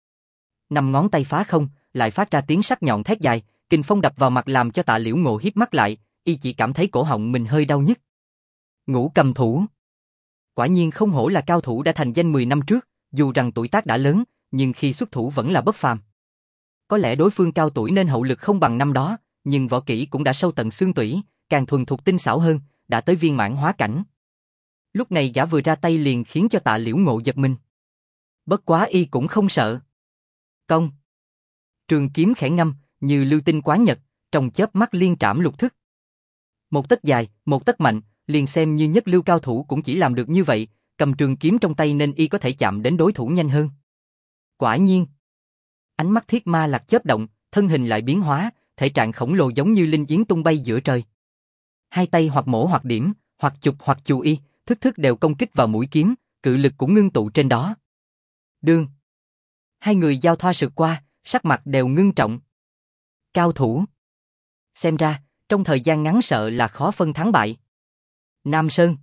[SPEAKER 1] Nằm ngón tay phá không, lại phát ra tiếng sắc nhọn thét dài, kình phong đập vào mặt làm cho Tạ Liễu Ngộ híp mắt lại, y chỉ cảm thấy cổ họng mình hơi đau nhức. Ngũ Cầm Thủ. Quả nhiên không hổ là cao thủ đã thành danh 10 năm trước, dù rằng tuổi tác đã lớn, nhưng khi xuất thủ vẫn là bất phàm. Có lẽ đối phương cao tuổi nên hậu lực không bằng năm đó, nhưng võ kỹ cũng đã sâu tận xương tủy, càng thuần thục tinh xảo hơn, đã tới viên mãn hóa cảnh. Lúc này gã vừa ra tay liền khiến cho Tạ Liễu Ngộ giật mình. Bất quá y cũng không sợ. Công. Trường kiếm khẽ ngâm, như lưu tinh quán nhật, trong chớp mắt liên trảm lục thức. Một tấc dài, một tấc mạnh, liền xem như nhất lưu cao thủ cũng chỉ làm được như vậy, cầm trường kiếm trong tay nên y có thể chạm đến đối thủ nhanh hơn. Quả nhiên. Ánh mắt Thiết Ma Lạc chớp động, thân hình lại biến hóa, thể trạng khổng lồ giống như linh yến tung bay giữa trời. Hai tay hoặc mổ hoặc điểm, hoặc chụp hoặc chù y, thức thức đều công kích vào mũi kiếm, cự lực cũng ngưng tụ trên đó. Đương. Hai người giao thoa sượt qua, sắc mặt đều ngưng trọng. Cao thủ. Xem ra, trong thời gian ngắn sợ là khó phân thắng bại. Nam Sơn.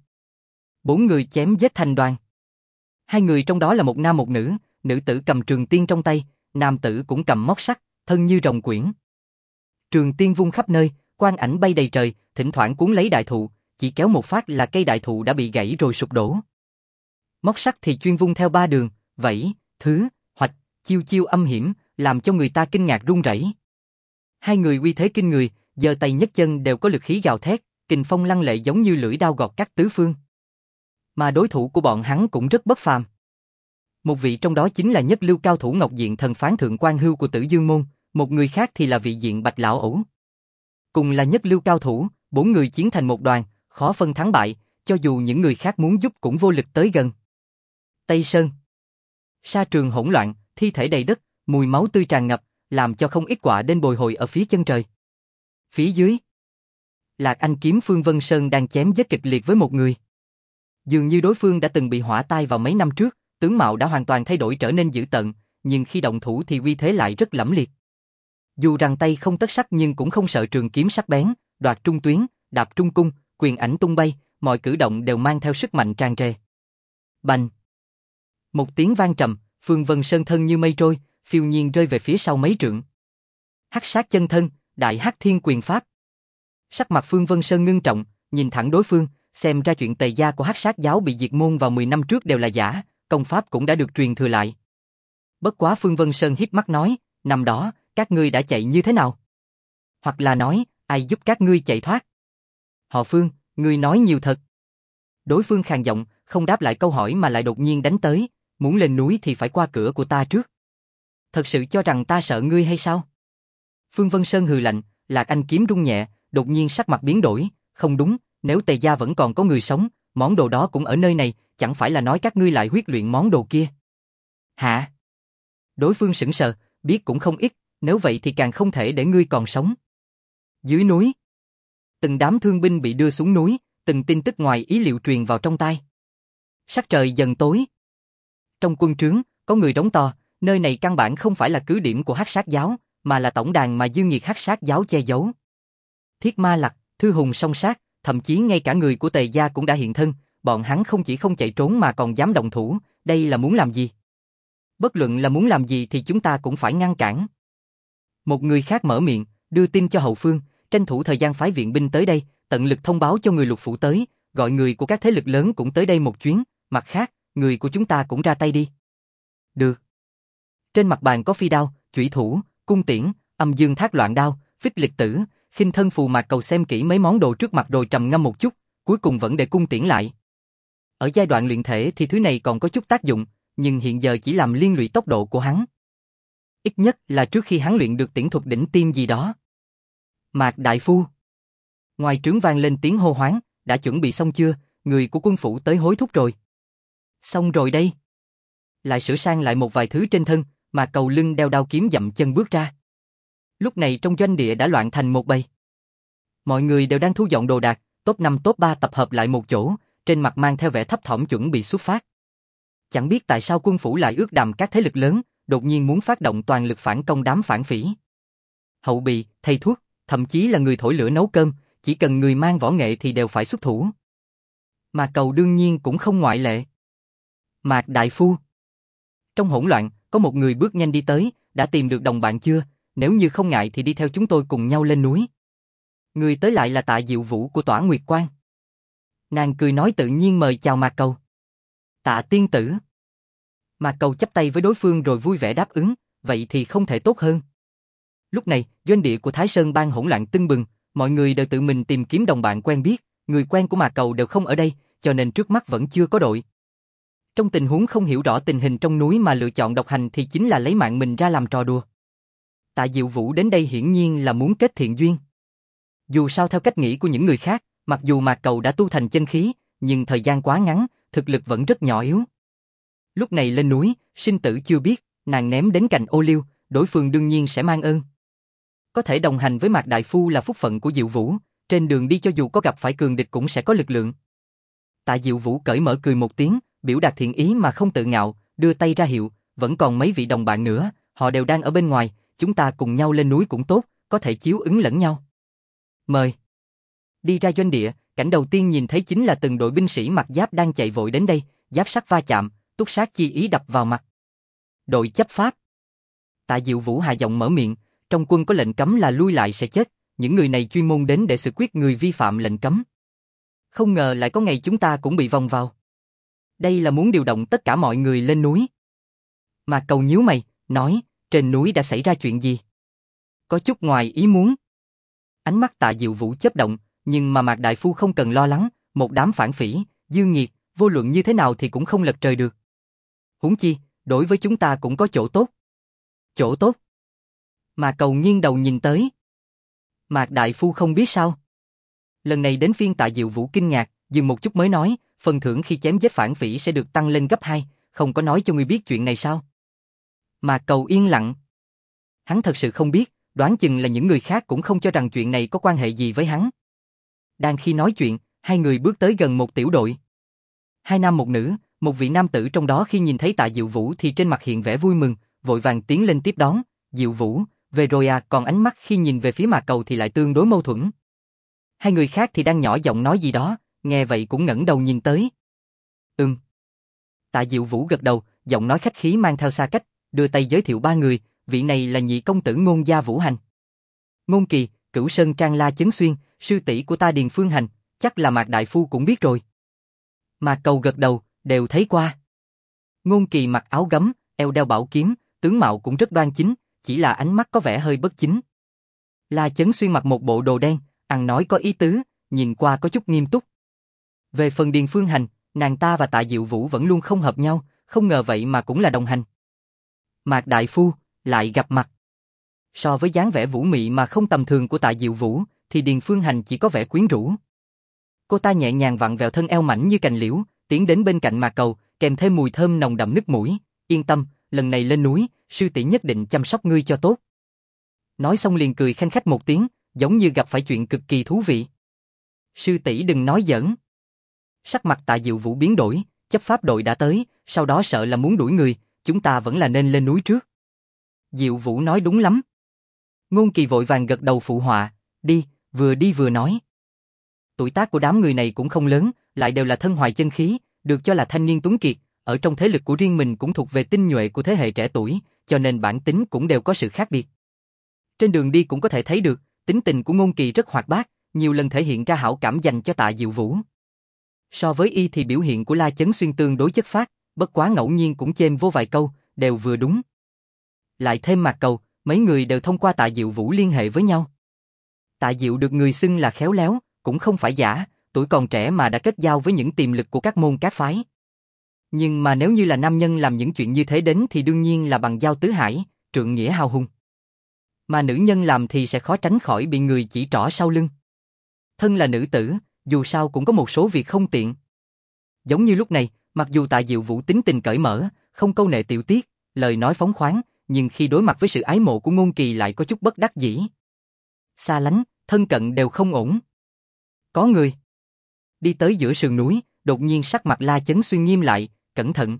[SPEAKER 1] 4 người chém giết thành đoàn. Hai người trong đó là một nam một nữ, nữ tử cầm trường tiên trong tay, nam tử cũng cầm móc sắt, thân như rồng quyển. Trường tiên vung khắp nơi, quang ảnh bay đầy trời, thỉnh thoảng cuốn lấy đại thụ, chỉ kéo một phát là cây đại thụ đã bị gãy rồi sụp đổ. Móc sắt thì chuyên vung theo 3 đường, vẫy, thứ, hoạch, chiêu chiêu âm hiểm, làm cho người ta kinh ngạc run rẩy. Hai người uy thế kinh người, giơ tay nhấc chân đều có lực khí gào thét, kình phong lăng lệ giống như lưỡi đao gọt cắt tứ phương. Mà đối thủ của bọn hắn cũng rất bất phàm. Một vị trong đó chính là nhất lưu cao thủ Ngọc Diện Thần Phán Thượng Quan Hưu của Tử Dương Môn, một người khác thì là vị diện Bạch Lão Ẩu. Cùng là nhất lưu cao thủ, 4 người chiến thành một đoàn, khó phân thắng bại, cho dù những người khác muốn giúp cũng vô lực tới gần. Tây Sơn. Sa trường hỗn loạn, thi thể đầy đất, mùi máu tươi tràn ngập, làm cho không ít quạ đen bồi hồi ở phía chân trời. Phía dưới, Lạc Anh kiếm Phương Vân Sơn đang chém giết kịch liệt với một người. Dường như đối phương đã từng bị hỏa tai vào mấy năm trước, tướng mạo đã hoàn toàn thay đổi trở nên dữ tợn, nhưng khi động thủ thì uy thế lại rất lẫm liệt. Dù rằng tay không tất sắt nhưng cũng không sợ trường kiếm sắc bén, đoạt trung tuyến, đạp trung cung, quyền ảnh tung bay, mọi cử động đều mang theo sức mạnh tràn trề. Bành! Một tiếng vang trầm, Phương Vân Sơn thân như mây trôi, phiêu nhiên rơi về phía sau mấy trượng. Hắc sát chân thân, đại hắc thiên quyền pháp. Sắc mặt Phương Vân Sơn ngưng trọng, nhìn thẳng đối phương, xem ra chuyện Tề gia của Hắc Sát giáo bị diệt môn vào 10 năm trước đều là giả, công pháp cũng đã được truyền thừa lại. Bất quá Phương Vân Sơn híp mắt nói, năm đó, các ngươi đã chạy như thế nào? Hoặc là nói, ai giúp các ngươi chạy thoát? Họ Phương, ngươi nói nhiều thật. Đối phương khàn giọng, không đáp lại câu hỏi mà lại đột nhiên đánh tới, muốn lên núi thì phải qua cửa của ta trước. Thật sự cho rằng ta sợ ngươi hay sao? Phương Vân Sơn hừ lạnh, Lạc Anh kiếm rung nhẹ, đột nhiên sắc mặt biến đổi, không đúng, nếu Tề gia vẫn còn có người sống, món đồ đó cũng ở nơi này, chẳng phải là nói các ngươi lại huyết luyện món đồ kia. Hả? Đối phương sững sờ, biết cũng không ít, nếu vậy thì càng không thể để ngươi còn sống. Dưới núi, từng đám thương binh bị đưa xuống núi, từng tin tức ngoài ý liệu truyền vào trong tai. Sắc trời dần tối. Trong quân trướng, có người đóng to, nơi này căn bản không phải là cứ điểm của Hắc Sát giáo, mà là tổng đàn mà Dương Nghiệt Hắc Sát giáo che giấu. Thiết Ma Lặc, Thư Hùng song sát, thậm chí ngay cả người của Tề gia cũng đã hiện thân, bọn hắn không chỉ không chạy trốn mà còn dám động thủ, đây là muốn làm gì? Bất luận là muốn làm gì thì chúng ta cũng phải ngăn cản. Một người khác mở miệng, đưa tin cho hậu phương, tranh thủ thời gian phái viện binh tới đây, tận lực thông báo cho người Lục phủ tới, gọi người của các thế lực lớn cũng tới đây một chuyến, mặt khác, người của chúng ta cũng ra tay đi. Được. Trên mặt bàn có phi đao, chủy thủ, cung tiễn, âm dương thác loạn đao, phích lịch tử, khinh thân phù Mạc Cầu xem kỹ mấy món đồ trước mặt rồi trầm ngâm một chút, cuối cùng vẫn để cung tiễn lại. Ở giai đoạn luyện thể thì thứ này còn có chút tác dụng, nhưng hiện giờ chỉ làm liên lụy tốc độ của hắn. Ít nhất là trước khi hắn luyện được tiễn thuật đỉnh tiêm gì đó. Mạc đại phu. Ngoài trướng vang lên tiếng hô hoáng, đã chuẩn bị xong chưa, người của quân phủ tới hối thúc rồi. Xong rồi đây. Lại sửa sang lại một vài thứ trên thân, Mạc Cầu lưng đeo đao kiếm dậm chân bước ra. Lúc này trong doanh địa đã loạn thành một bầy. Mọi người đều đang thu dọn đồ đạc, top 5 top 3 tập hợp lại một chỗ, trên mặt mang theo vẻ thấp thỏm chuẩn bị xuất phát. Chẳng biết tại sao quân phủ lại ước đàm các thế lực lớn, đột nhiên muốn phát động toàn lực phản công đám phản phỉ. Hậu bì, thầy thuốc, thậm chí là người thổi lửa nấu cơm, chỉ cần người mang võ nghệ thì đều phải xuất thủ. Mạc Cầu đương nhiên cũng không ngoại lệ. Mạc đại phu. Trong hỗn loạn, có một người bước nhanh đi tới, đã tìm được đồng bạn chưa, nếu như không ngại thì đi theo chúng tôi cùng nhau lên núi. Người tới lại là Tạ Diệu Vũ của Tỏa Nguyệt Quan. Nàng cười nói tự nhiên mời chào Mạc Cầu. Tạ tiên tử. Mạc Cầu chắp tay với đối phương rồi vui vẻ đáp ứng, vậy thì không thể tốt hơn. Lúc này, doanh địa của Thái Sơn Bang hỗn loạn tưng bừng, mọi người đều tự mình tìm kiếm đồng bạn quen biết, người quen của Mạc Cầu đều không ở đây, cho nên trước mắt vẫn chưa có đội. Trong tình huống không hiểu rõ tình hình trong núi mà lựa chọn độc hành thì chính là lấy mạng mình ra làm trò đùa. Tạ Diệu Vũ đến đây hiển nhiên là muốn kết thiện duyên. Dù sao theo cách nghĩ của những người khác, mặc dù Mạc Cầu đã tu thành chân khí, nhưng thời gian quá ngắn, thực lực vẫn rất nhỏ yếu. Lúc này lên núi, sinh tử chưa biết, nàng ném đến cành ô liu, đối phương đương nhiên sẽ mang ơn. Có thể đồng hành với Mạc đại phu là phúc phận của Diệu Vũ, trên đường đi cho dù có gặp phải cường địch cũng sẽ có lực lượng. Tạ Diệu Vũ cởi mở cười một tiếng, biểu đạt thiện ý mà không tự ngạo, đưa tay ra hiệu, vẫn còn mấy vị đồng bạn nữa, họ đều đang ở bên ngoài, chúng ta cùng nhau lên núi cũng tốt, có thể chiếu ứng lẫn nhau. Mời. Đi ra doanh địa, cảnh đầu tiên nhìn thấy chính là từng đội binh sĩ mặc giáp đang chạy vội đến đây, giáp sắt va chạm, túc sát chi ý đập vào mặt. Đội chấp pháp. Tạ Diệu Vũ hạ giọng mở miệng, trong quân có lệnh cấm là lui lại sẽ chết, những người này chuyên môn đến để xử quyết người vi phạm lệnh cấm. Không ngờ lại có ngày chúng ta cũng bị vòng vào. Đây là muốn điều động tất cả mọi người lên núi. Mạc Cầu nhíu mày, nói, trên núi đã xảy ra chuyện gì? Có chút ngoài ý muốn. Ánh mắt Tạ Diệu Vũ chớp động, nhưng mà Mạc đại phu không cần lo lắng, một đám phản phỉ, dương nghiệt, vô luận như thế nào thì cũng không lật trời được. Huống chi, đối với chúng ta cũng có chỗ tốt. Chỗ tốt? Mạc Cầu nghiêng đầu nhìn tới. Mạc đại phu không biết sao? Lần này đến phiên Tạ Diệu Vũ kinh ngạc, dừng một chút mới nói, phần thưởng khi chém giết phản phỉ sẽ được tăng lên gấp 2, không có nói cho ngươi biết chuyện này sao? Mạc Cầu yên lặng. Hắn thật sự không biết, đoán chừng là những người khác cũng không cho rằng chuyện này có quan hệ gì với hắn. Đang khi nói chuyện, hai người bước tới gần một tiểu đội. Hai nam một nữ, một vị nam tử trong đó khi nhìn thấy Tạ Diệu Vũ thì trên mặt hiện vẻ vui mừng, vội vàng tiến lên tiếp đón. Diệu Vũ, về rồi à, còn ánh mắt khi nhìn về phía Mạc Cầu thì lại tương đối mâu thuẫn. Hai người khác thì đang nhỏ giọng nói gì đó, nghe vậy cũng ngẩng đầu nhìn tới. Tạ Diệu Vũ gật đầu, giọng nói khách khí mang theo xa cách, đưa tay giới thiệu ba người, vị này là nhị công tử Ngôn gia Vũ Hành. Ngôn Kỳ, Cửu Sơn Trang La Chấn Xuyên, sư tỷ của ta Điền Phương Hành, chắc là Mạc đại phu cũng biết rồi. Mạc Cầu gật đầu, đều thấy qua. Ngôn Kỳ mặc áo gấm, eo đeo bảo kiếm, tướng mạo cũng rất đoan chính, chỉ là ánh mắt có vẻ hơi bất chính. La Chấn Xuyên mặc một bộ đồ đen, ăn nói có ý tứ, nhìn qua có chút nghiêm túc. Về phần Điền Phương Hành, nàng ta và Tạ Diệu Vũ vẫn luôn không hợp nhau, không ngờ vậy mà cũng là đồng hành. Mạc đại phu, lại gặp mặt. So với dáng vẻ vũ mị mà không tầm thường của Tạ Diệu Vũ, thì Điền Phương Hành chỉ có vẻ quyến rũ. Cô ta nhẹ nhàng vặn vẹo thân eo mảnh như cành liễu, tiến đến bên cạnh Mạc Cầu, kèm thêm mùi thơm nồng đậm nức mũi. Yên tâm, lần này lên núi, sư tỷ nhất định chăm sóc ngươi cho tốt. Nói xong liền cười khanh khách một tiếng, giống như gặp phải chuyện cực kỳ thú vị. Sư tỷ đừng nói giỡn. Sắc mặt Tạ Diệu Vũ biến đổi, chấp pháp đội đã tới, sau đó sợ là muốn đuổi người, chúng ta vẫn là nên lên núi trước. Diệu Vũ nói đúng lắm. Ngôn Kỳ vội vàng gật đầu phụ họa, đi, vừa đi vừa nói. Tuổi tác của đám người này cũng không lớn, lại đều là thân hoài chân khí, được cho là thanh niên tuấn kiệt, ở trong thế lực của riêng mình cũng thuộc về tinh nhuệ của thế hệ trẻ tuổi, cho nên bản tính cũng đều có sự khác biệt. Trên đường đi cũng có thể thấy được, tính tình của Ngôn Kỳ rất hoạt bát, nhiều lần thể hiện ra hảo cảm dành cho Tạ Diệu Vũ. So với y thì biểu hiện của La Chấn Xuyên tương đối chất phác, bất quá ngẫu nhiên cũng chêm vô vài câu, đều vừa đúng. Lại thêm Mạc Cầu, mấy người đều thông qua Tạ Diệu Vũ liên hệ với nhau. Tạ Diệu được người xưng là khéo léo, cũng không phải giả, tuổi còn trẻ mà đã kết giao với những tiềm lực của các môn các phái. Nhưng mà nếu như là nam nhân làm những chuyện như thế đến thì đương nhiên là bằng giao tứ hải, trượng nghĩa hào hùng. Mà nữ nhân làm thì sẽ khó tránh khỏi bị người chỉ trỏ sau lưng. Thân là nữ tử, dù sao cũng có một số việc không tiện. Giống như lúc này, mặc dù Tạ Diệu Vũ tính tình cởi mở, không câu nệ tiểu tiết, lời nói phóng khoáng, nhưng khi đối mặt với sự ái mộ của Ngôn Kỳ lại có chút bất đắc dĩ. Xa lánh, thân cận đều không ổn. Có người đi tới giữa sườn núi, đột nhiên sắc mặt La Chấn Xuyên nghiêm lại, cẩn thận.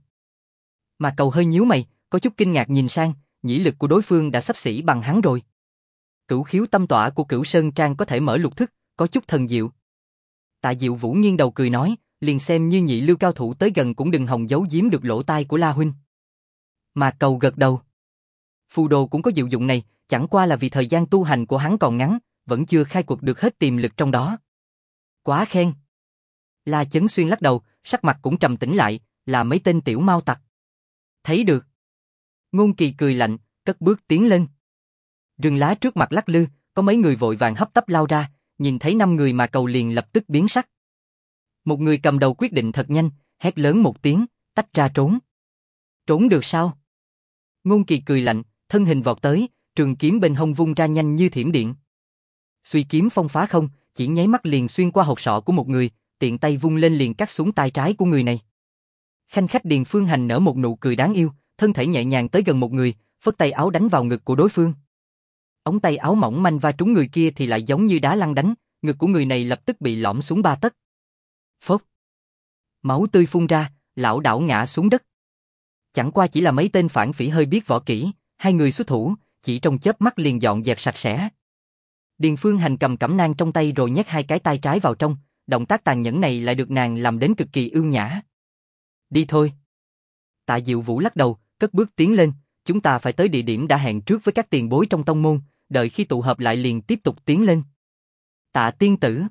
[SPEAKER 1] Mà Cầu hơi nhíu mày, có chút kinh ngạc nhìn sang, nhĩ lực của đối phương đã xấp xỉ bằng hắn rồi. Cửu khiếu tâm tỏa của Cửu Sơn Trang có thể mở lục thức, có chút thần diệu. Tạ Diệu Vũ nghiêng đầu cười nói, liền xem như nhị lưu cao thủ tới gần cũng đừng hòng giấu giếm được lỗ tai của La huynh. Mà Cầu gật đầu. Phù đồ cũng có diệu dụng này, chẳng qua là vì thời gian tu hành của hắn còn ngắn, vẫn chưa khai quật được hết tiềm lực trong đó. Quá khen. La Chấn Xuyên lắc đầu, sắc mặt cũng trầm tĩnh lại, là mấy tên tiểu mao tặc. Thấy được. Ngôn Kỳ cười lạnh, cất bước tiến lên. Rừng lá trước mặt lắc lư, có mấy người vội vàng hấp tấp lao ra, nhìn thấy 5 người mà Cầu liền lập tức biến sắc. Một người cầm đầu quyết định thật nhanh, hét lớn một tiếng, tách ra trốn. Trốn được sao? Ngôn Kỳ cười lạnh, thân hình vọt tới, trường kiếm bên hông vung ra nhanh như thiểm điện. Xuy kiếm phong phá không, chỉ nháy mắt liền xuyên qua hột sọ của một người, tiện tay vung lên liền cắt xuống tay trái của người này. Khanh khách Điền Phương Hành nở một nụ cười đáng yêu, thân thể nhẹ nhàng tới gần một người, phất tay áo đánh vào ngực của đối phương. Ống tay áo mỏng manh va trúng người kia thì lại giống như đá lăn đánh, ngực của người này lập tức bị lõm xuống 3 tấc. Phốc. Máu tươi phun ra, lảo đảo ngã xuống đất. Chẳng qua chỉ là mấy tên phản phỉ hơi biết võ kỹ, hai người xuất thủ, chỉ trong chớp mắt liền dọn dẹp sạch sẽ. Điền Phương Hành cầm cẩm nang trong tay rồi nhét 2 cái tay trái vào trong, động tác tàn nhẫn này lại được nàng làm đến cực kỳ ưu nhã. Đi thôi. Tạ Diệu Vũ lắc đầu, cất bước tiến lên, chúng ta phải tới địa điểm đã hẹn trước với các tiền bối trong tông môn, đợi khi tụ hợp lại liền tiếp tục tiến lên. Tạ tiên tử.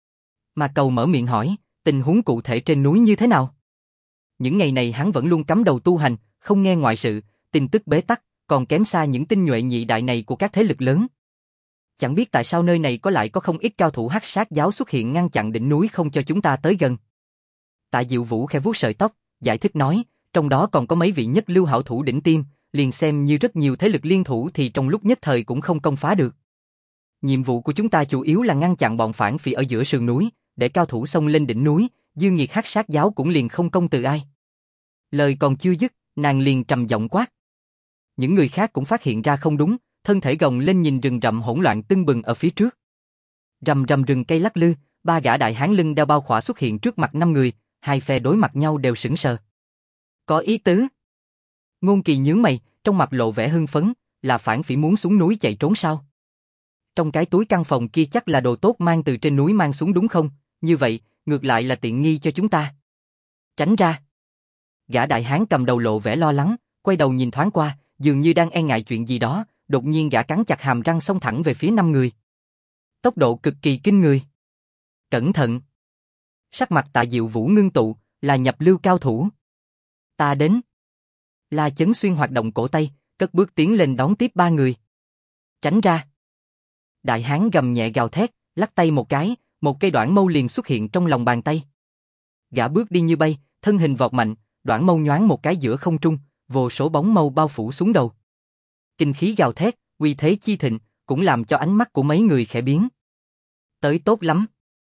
[SPEAKER 1] Mà Cầu mở miệng hỏi, tình huống cụ thể trên núi như thế nào? Những ngày này hắn vẫn luôn cắm đầu tu hành, không nghe ngoại sự, tin tức bế tắc, còn kém xa những tinh nhuệ nhị đại này của các thế lực lớn. Chẳng biết tại sao nơi này lại có không ít cao thủ Hắc Sát giáo xuất hiện ngăn chặn đỉnh núi không cho chúng ta tới gần. Tạ Diệu Vũ khẽ vuốt sợi tóc, giải thích nói, trong đó còn có mấy vị nhất lưu hảo thủ đỉnh tiêm, liền xem như rất nhiều thế lực liên thủ thì trong lúc nhất thời cũng không công phá được. Nhiệm vụ của chúng ta chủ yếu là ngăn chặn bọn phản phỉ ở giữa sườn núi, để cao thủ xông lên đỉnh núi, dương nhiệt Hắc Sát giáo cũng liền không công từ ai. Lời còn chưa dứt, nàng liền trầm giọng quát. Những người khác cũng phát hiện ra không đúng, thân thể gồng lên nhìn rừng rậm hỗn loạn tưng bừng ở phía trước. Rầm rầm rừng cây lắc lư, 3 gã đại hán lưng đeo bao khỏa xuất hiện trước mặt 5 người, hai phe đối mặt nhau đều sững sờ. Có ý tứ. Ngôn Kỳ nhướng mày, trong mặt lộ vẻ hưng phấn, là phản phỉ muốn xuống núi chạy trốn sao? Trong cái túi căn phòng kia chắc là đồ tốt mang từ trên núi mang xuống đúng không? Như vậy, ngược lại là tiện nghi cho chúng ta. Tránh ra. Gã đại hán cầm đầu lộ vẻ lo lắng, quay đầu nhìn thoáng qua, dường như đang e ngại chuyện gì đó, đột nhiên gã cắn chặt hàm răng xông thẳng về phía 5 người. Tốc độ cực kỳ kinh người. Cẩn thận. Sắc mặt Tạ Diệu Vũ ngưng tụ, là nhập lưu cao thủ. Ta đến. La Chấn Xuyên hoạt động cổ tay, cất bước tiến lên đón tiếp 3 người. Tránh ra. Đại hán gầm nhẹ gào thét, lắc tay một cái, một cây đoạn mâu liền xuất hiện trong lòng bàn tay. Gã bước đi như bay, thân hình vọt mạnh, đoạn mâu nhoáng một cái giữa không trung, vô số bóng mâu bao phủ xuống đầu. Kinh khí gào thét, uy thế chi thịnh, cũng làm cho ánh mắt của mấy người khẽ biến. Tới tốt lắm.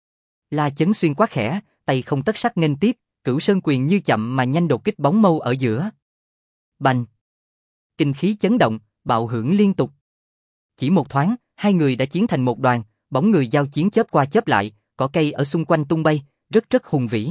[SPEAKER 1] La Chấn Xuyên quá khẽ, tay không tất sắc nghênh tiếp, Cửu Sơn quyền như chậm mà nhanh đột kích bóng mâu ở giữa. Bành. Kinh khí chấn động, bạo hưởng liên tục. Chỉ một thoáng, hai người đã chiến thành một đoàn, bóng người giao chiến chớp qua chớp lại, cỏ cây ở xung quanh tung bay, rất hùng vĩ.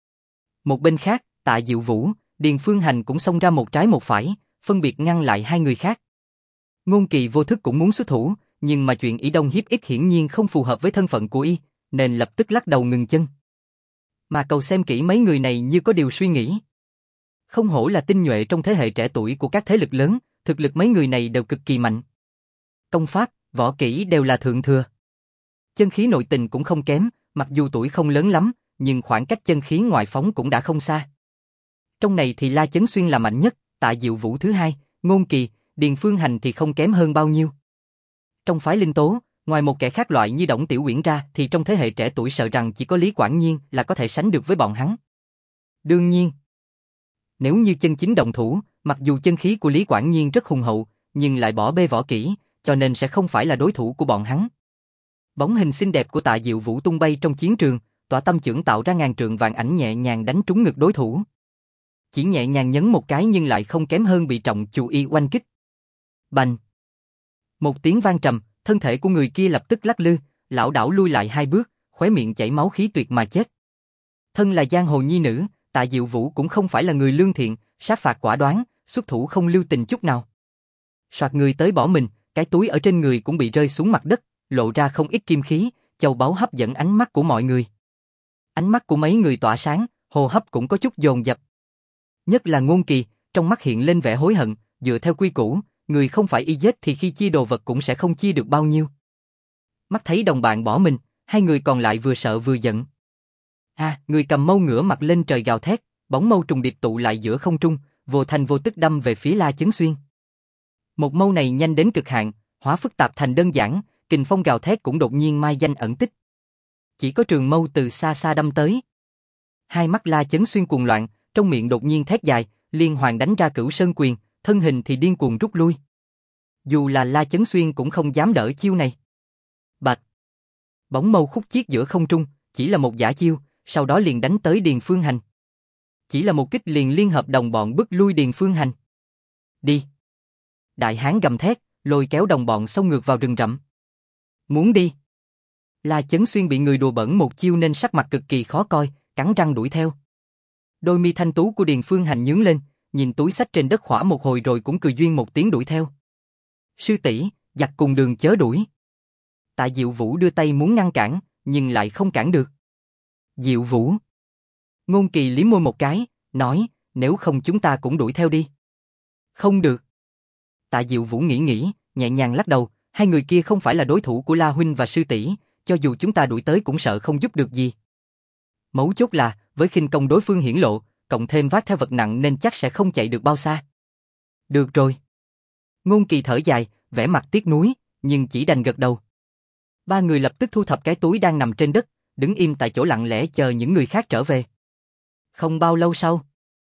[SPEAKER 1] Một bên khác, Tạ Diệu Vũ, Điền Phương Hành cũng xông ra một trái một phải, phân biệt ngăn lại hai người khác. Ngôn Kỳ vô thức cũng muốn xuất thủ, nhưng mà chuyện Ỷ Đông hiếp ít hiển nhiên không phù hợp với thân phận của y, nên lập tức lắc đầu ngừng chân. Mà Cầu xem kỹ mấy người này như có điều suy nghĩ. Không hổ là tinh nhuệ trong thế hệ trẻ tuổi của các thế lực lớn, thực lực mấy người này đều cực kỳ mạnh. Công pháp, võ kỹ đều là thượng thừa. Chân khí nội tình cũng không kém, mặc dù tuổi không lớn lắm, nhưng khoảng cách chân khí ngoại phóng cũng đã không xa. Trong này thì La Chấn Xuyên là mạnh nhất, Tạ Diệu Vũ thứ hai, Ngôn Kỳ, Điền Phương Hành thì không kém hơn bao nhiêu. Trong phái Linh Tố, ngoài một kẻ khác loại như Đổng Tiểu Uyển ra thì trong thế hệ trẻ tuổi sợ rằng chỉ có Lý Quảng Nhiên là có thể sánh được với bọn hắn. Đương nhiên, nếu như chân chính động thủ, mặc dù chân khí của Lý Quảng Nhiên rất hùng hậu, nhưng lại bỏ bê võ kỹ, cho nên sẽ không phải là đối thủ của bọn hắn. Bóng hình xinh đẹp của Tạ Diệu Vũ tung bay trong chiến trường, tỏa tâm chưởng tạo ra ngàn trượng vạn ảnh nhẹ nhàng đánh trúng ngực đối thủ. Chỉ nhẹ nhàng nhấn một cái nhưng lại không kém hơn bị trọng chủ y oanh kích. Bành! Một tiếng vang trầm, thân thể của người kia lập tức lắc lư, lảo đảo lui lại hai bước, khóe miệng chảy máu khí tuyệt mà chết. Thân là giang hồ nhi nữ, Tạ Diệu Vũ cũng không phải là người lương thiện, sát phạt quả đoán, xuất thủ không lưu tình chút nào. Soạt người tới bỏ mình, cái túi ở trên người cũng bị rơi xuống mặt đất, lộ ra không ít kim khí, châu báu hấp dẫn ánh mắt của mọi người. Ánh mắt của mấy người tỏa sáng, hô hấp cũng có chút dồn dập. Nhất là Ngôn Kỳ, trong mắt hiện lên vẻ hối hận, dựa theo quy củ, người không phải y giết thì khi chia đồ vật cũng sẽ không chia được bao nhiêu. Mắt thấy đồng bạn bỏ mình, hai người còn lại vừa sợ vừa giận. Người cầm mâu ngửa mặt lên trời gào thét, bóng mâu trùng điệp tụ lại giữa không trung, vô thành vô tức đâm về phía La Chấn Xuyên. Một mâu này nhanh đến cực hạn, hóa phức tạp thành đơn giản, kình phong gào thét cũng đột nhiên mai danh ẩn tích. Chỉ có trường mâu từ xa xa đâm tới. Hai mắt La Chấn Xuyên cuồng loạn, trong miệng đột nhiên thét dài, liên hoàn đánh ra Cửu Sơn quyền, thân hình thì điên cuồng rút lui. Dù là La Chấn Xuyên cũng không dám đỡ chiêu này. Bạch! Bóng mâu khúc chiết giữa không trung, chỉ là một giả chiêu, sau đó liền đánh tới Điền Phương Hành. Chỉ là một kích liền liên hợp đồng bọn bức lui Điền Phương Hành. Đi! Đại hán gầm thét, lôi kéo đồng bọn xông ngược vào rừng rậm. Muốn đi! La Chấn Xuyên bị người đùa bỡn một chiêu nên sắc mặt cực kỳ khó coi, cắn răng đuổi theo. Đôi mi thanh tú của Điền Phương Hành nhướng lên, nhìn túi xách trên đất khỏa một hồi rồi cũng cười duyên một tiếng đuổi theo. Sư tỷ, giặc cùng đường chớ đuổi. Tạ Diệu Vũ đưa tay muốn ngăn cản, nhưng lại không cản được. Diệu Vũ! Ngôn Kỳ liếm môi một cái, nói, nếu không chúng ta cũng đuổi theo đi. Không được. Tạ Diệu Vũ nghĩ, nhẹ nhàng lắc đầu, hai người kia không phải là đối thủ của La huynh và sư tỷ, cho dù chúng ta đuổi tới cũng sợ không giúp được gì. Mấu chốt là, với khinh công đối phương hiển lộ, cộng thêm vác theo vật nặng nên chắc sẽ không chạy được bao xa. Được rồi. Ngôn Kỳ thở dài, vẻ mặt tiếc nuối, nhưng chỉ đành gật đầu. Ba người lập tức thu thập cái túi đang nằm trên đất, đứng im tại chỗ lặng lẽ chờ những người khác trở về. Không bao lâu sau,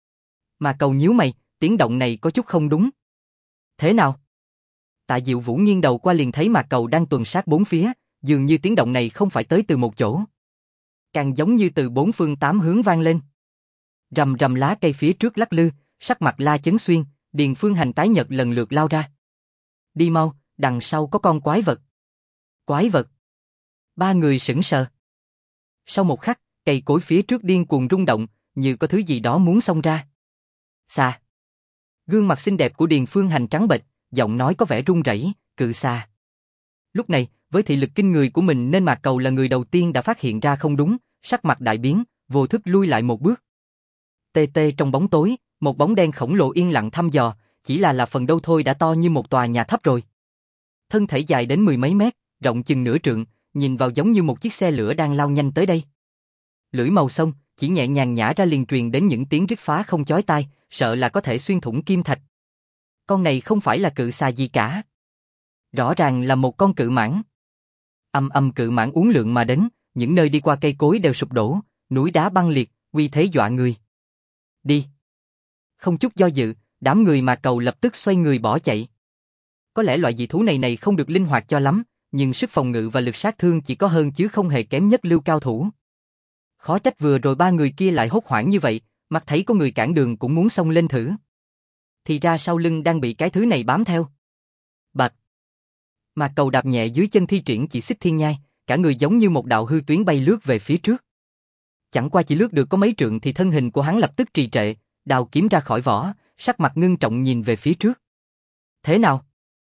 [SPEAKER 1] Mà Cầu nhíu mày, tiếng động này có chút không đúng. Thế nào? Tạ Diệu Vũ nghiêng đầu qua liền thấy Mạc Cầu đang tuần sát bốn phía, dường như tiếng động này không phải tới từ một chỗ, càng giống như từ bốn phương tám hướng vang lên. Rầm rầm lá cây phía trước lắc lư, sắc mặt La Chấn Xuyên, Điền Phương Hành tái nhợt lần lượt lao ra. Đi mau, đằng sau có con quái vật. Quái vật? Ba người sững sờ. Sau một khắc, cây cối phía trước điên cuồng rung động, như có thứ gì đó muốn xông ra. Xa. Gương mặt xinh đẹp của Điền Phương Hành trắng bệch, giọng nói có vẻ run rẩy, cự xa. Lúc này, với thị lực kinh người của mình nên Mạc Cầu là người đầu tiên đã phát hiện ra không đúng, sắc mặt đại biến, vô thức lui lại một bước. Tê tê trong bóng tối, một bóng đen khổng lồ yên lặng thăm dò, chỉ là phần đâu thôi đã to như một tòa nhà thấp rồi. Thân thể dài đến mười mấy mét, rộng chừng nửa trượng, nhìn vào giống như một chiếc xe lửa đang lao nhanh tới đây. Lưỡi màu sông, chỉ nhẹ nhàng nhả ra liền truyền đến những tiếng rít phá không chói tai, sợ là có thể xuyên thủng kim thạch. Con này không phải là cự xà gì cả. Rõ ràng là một con cự mãng. Âm âm cự mãng uốn lượn mà đến, những nơi đi qua cây cối đều sụp đổ, núi đá băng liệt, uy thế dọa người. Đi. Không chút do dự, đám người Mạc Cầu lập tức xoay người bỏ chạy. Có lẽ loại dị thú này không được linh hoạt cho lắm, nhưng sức phòng ngự và lực sát thương chỉ có hơn chứ không hề kém nhất lưu cao thủ. Khó trách vừa rồi ba người kia lại hốt hoảng như vậy, mắt thấy có người cản đường cũng muốn xông lên thử. Thì ra sau lưng đang bị cái thứ này bám theo. Bạch. Mạc Cầu đạp nhẹ dưới chân thi triển chỉ xích thiên nhai, cả người giống như một đạo hư tuyến bay lướt về phía trước. Chẳng qua chỉ lướt được có mấy trượng thì thân hình của hắn lập tức trì trệ, đào kiếm ra khỏi vỏ, sắc mặt ngưng trọng nhìn về phía trước. Thế nào?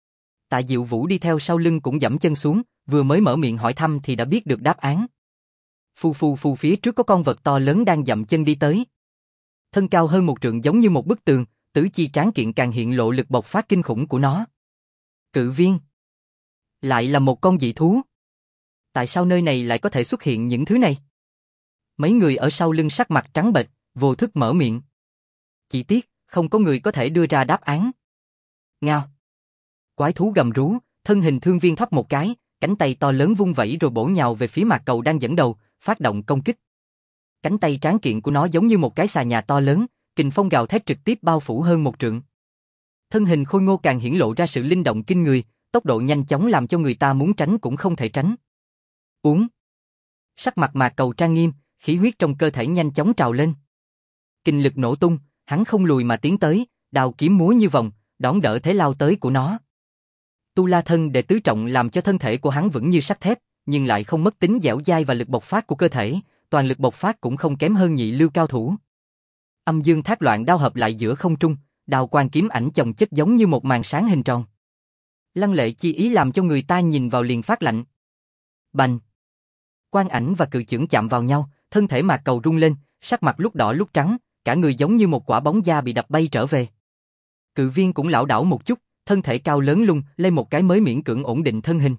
[SPEAKER 1] Tạ Diệu Vũ đi theo sau lưng cũng giẫm chân xuống, vừa mới mở miệng hỏi thăm thì đã biết được đáp án. Phù phù phù, phía trước có con vật to lớn đang dậm chân đi tới. Thân cao hơn 1 trượng giống như một bức tường, tứ chi tráng kiện càng hiện lộ lực bộc phát kinh khủng của nó. Cự viên. Lại là một con dị thú. Tại sao nơi này lại có thể xuất hiện những thứ này? Mấy người ở sau lưng sắc mặt trắng bệch, vô thức mở miệng. Chỉ tiếc, không có người có thể đưa ra đáp án. Ngao. Quái thú gầm rú, thân hình thương viên thoát một cái, cánh tay to lớn vung vẩy rồi bổ nhào về phía Mạc Cầu đang dẫn đầu, phát động công kích. Cánh tay tráng kiện của nó giống như một cái xà nhà to lớn, kình phong gào thét trực tiếp bao phủ hơn 1 trượng. Thân hình khôi ngô càng hiển lộ ra sự linh động kinh người, tốc độ nhanh chóng làm cho người ta muốn tránh cũng không thể tránh. Uống. Sắc mặt Mạc Cầu trang nghiêm, khí huyết trong cơ thể nhanh chóng trào lên. Kình lực nổ tung, hắn không lùi mà tiến tới, đao kiếm múa như vòng, đón đỡ thế lao tới của nó. Tu La thân đệ tứ trọng làm cho thân thể của hắn vững như sắt thép, nhưng lại không mất tính dẻo dai và lực bộc phát của cơ thể, toàn lực bộc phát cũng không kém hơn nhị lưu cao thủ. Âm dương thác loạn đao hợp lại giữa không trung, đao quang kiếm ảnh chồng chất giống như một màn sáng hình tròn. Lăng lệ chi ý làm cho người ta nhìn vào liền phát lạnh. Bành! Quang ảnh và cự chưởng chạm vào nhau, thân thể Mạc Cầu rung lên, sắc mặt lúc đỏ lúc trắng, cả người giống như một quả bóng da bị đập bay trở về. Cự viên cũng lảo đảo một chút, thân thể cao lớn lung lên một cái mới miễn cưỡng ổn định thân hình.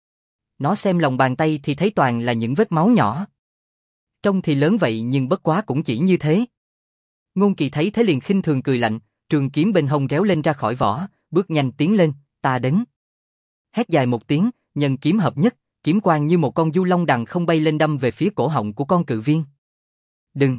[SPEAKER 1] Nó xem lòng bàn tay thì thấy toàn là những vết máu nhỏ. Trông thì lớn vậy nhưng bất quá cũng chỉ như thế. Ngôn Kỳ thấy thế liền khinh thường cười lạnh, trường kiếm bên hông réo lên ra khỏi vỏ, bước nhanh tiến lên, ta đến. Hét dài một tiếng, nhân kiếm hợp nhất, kiếm quang như một con du long đằng không bay lên đâm về phía cổ họng của con cự viên. Đừng!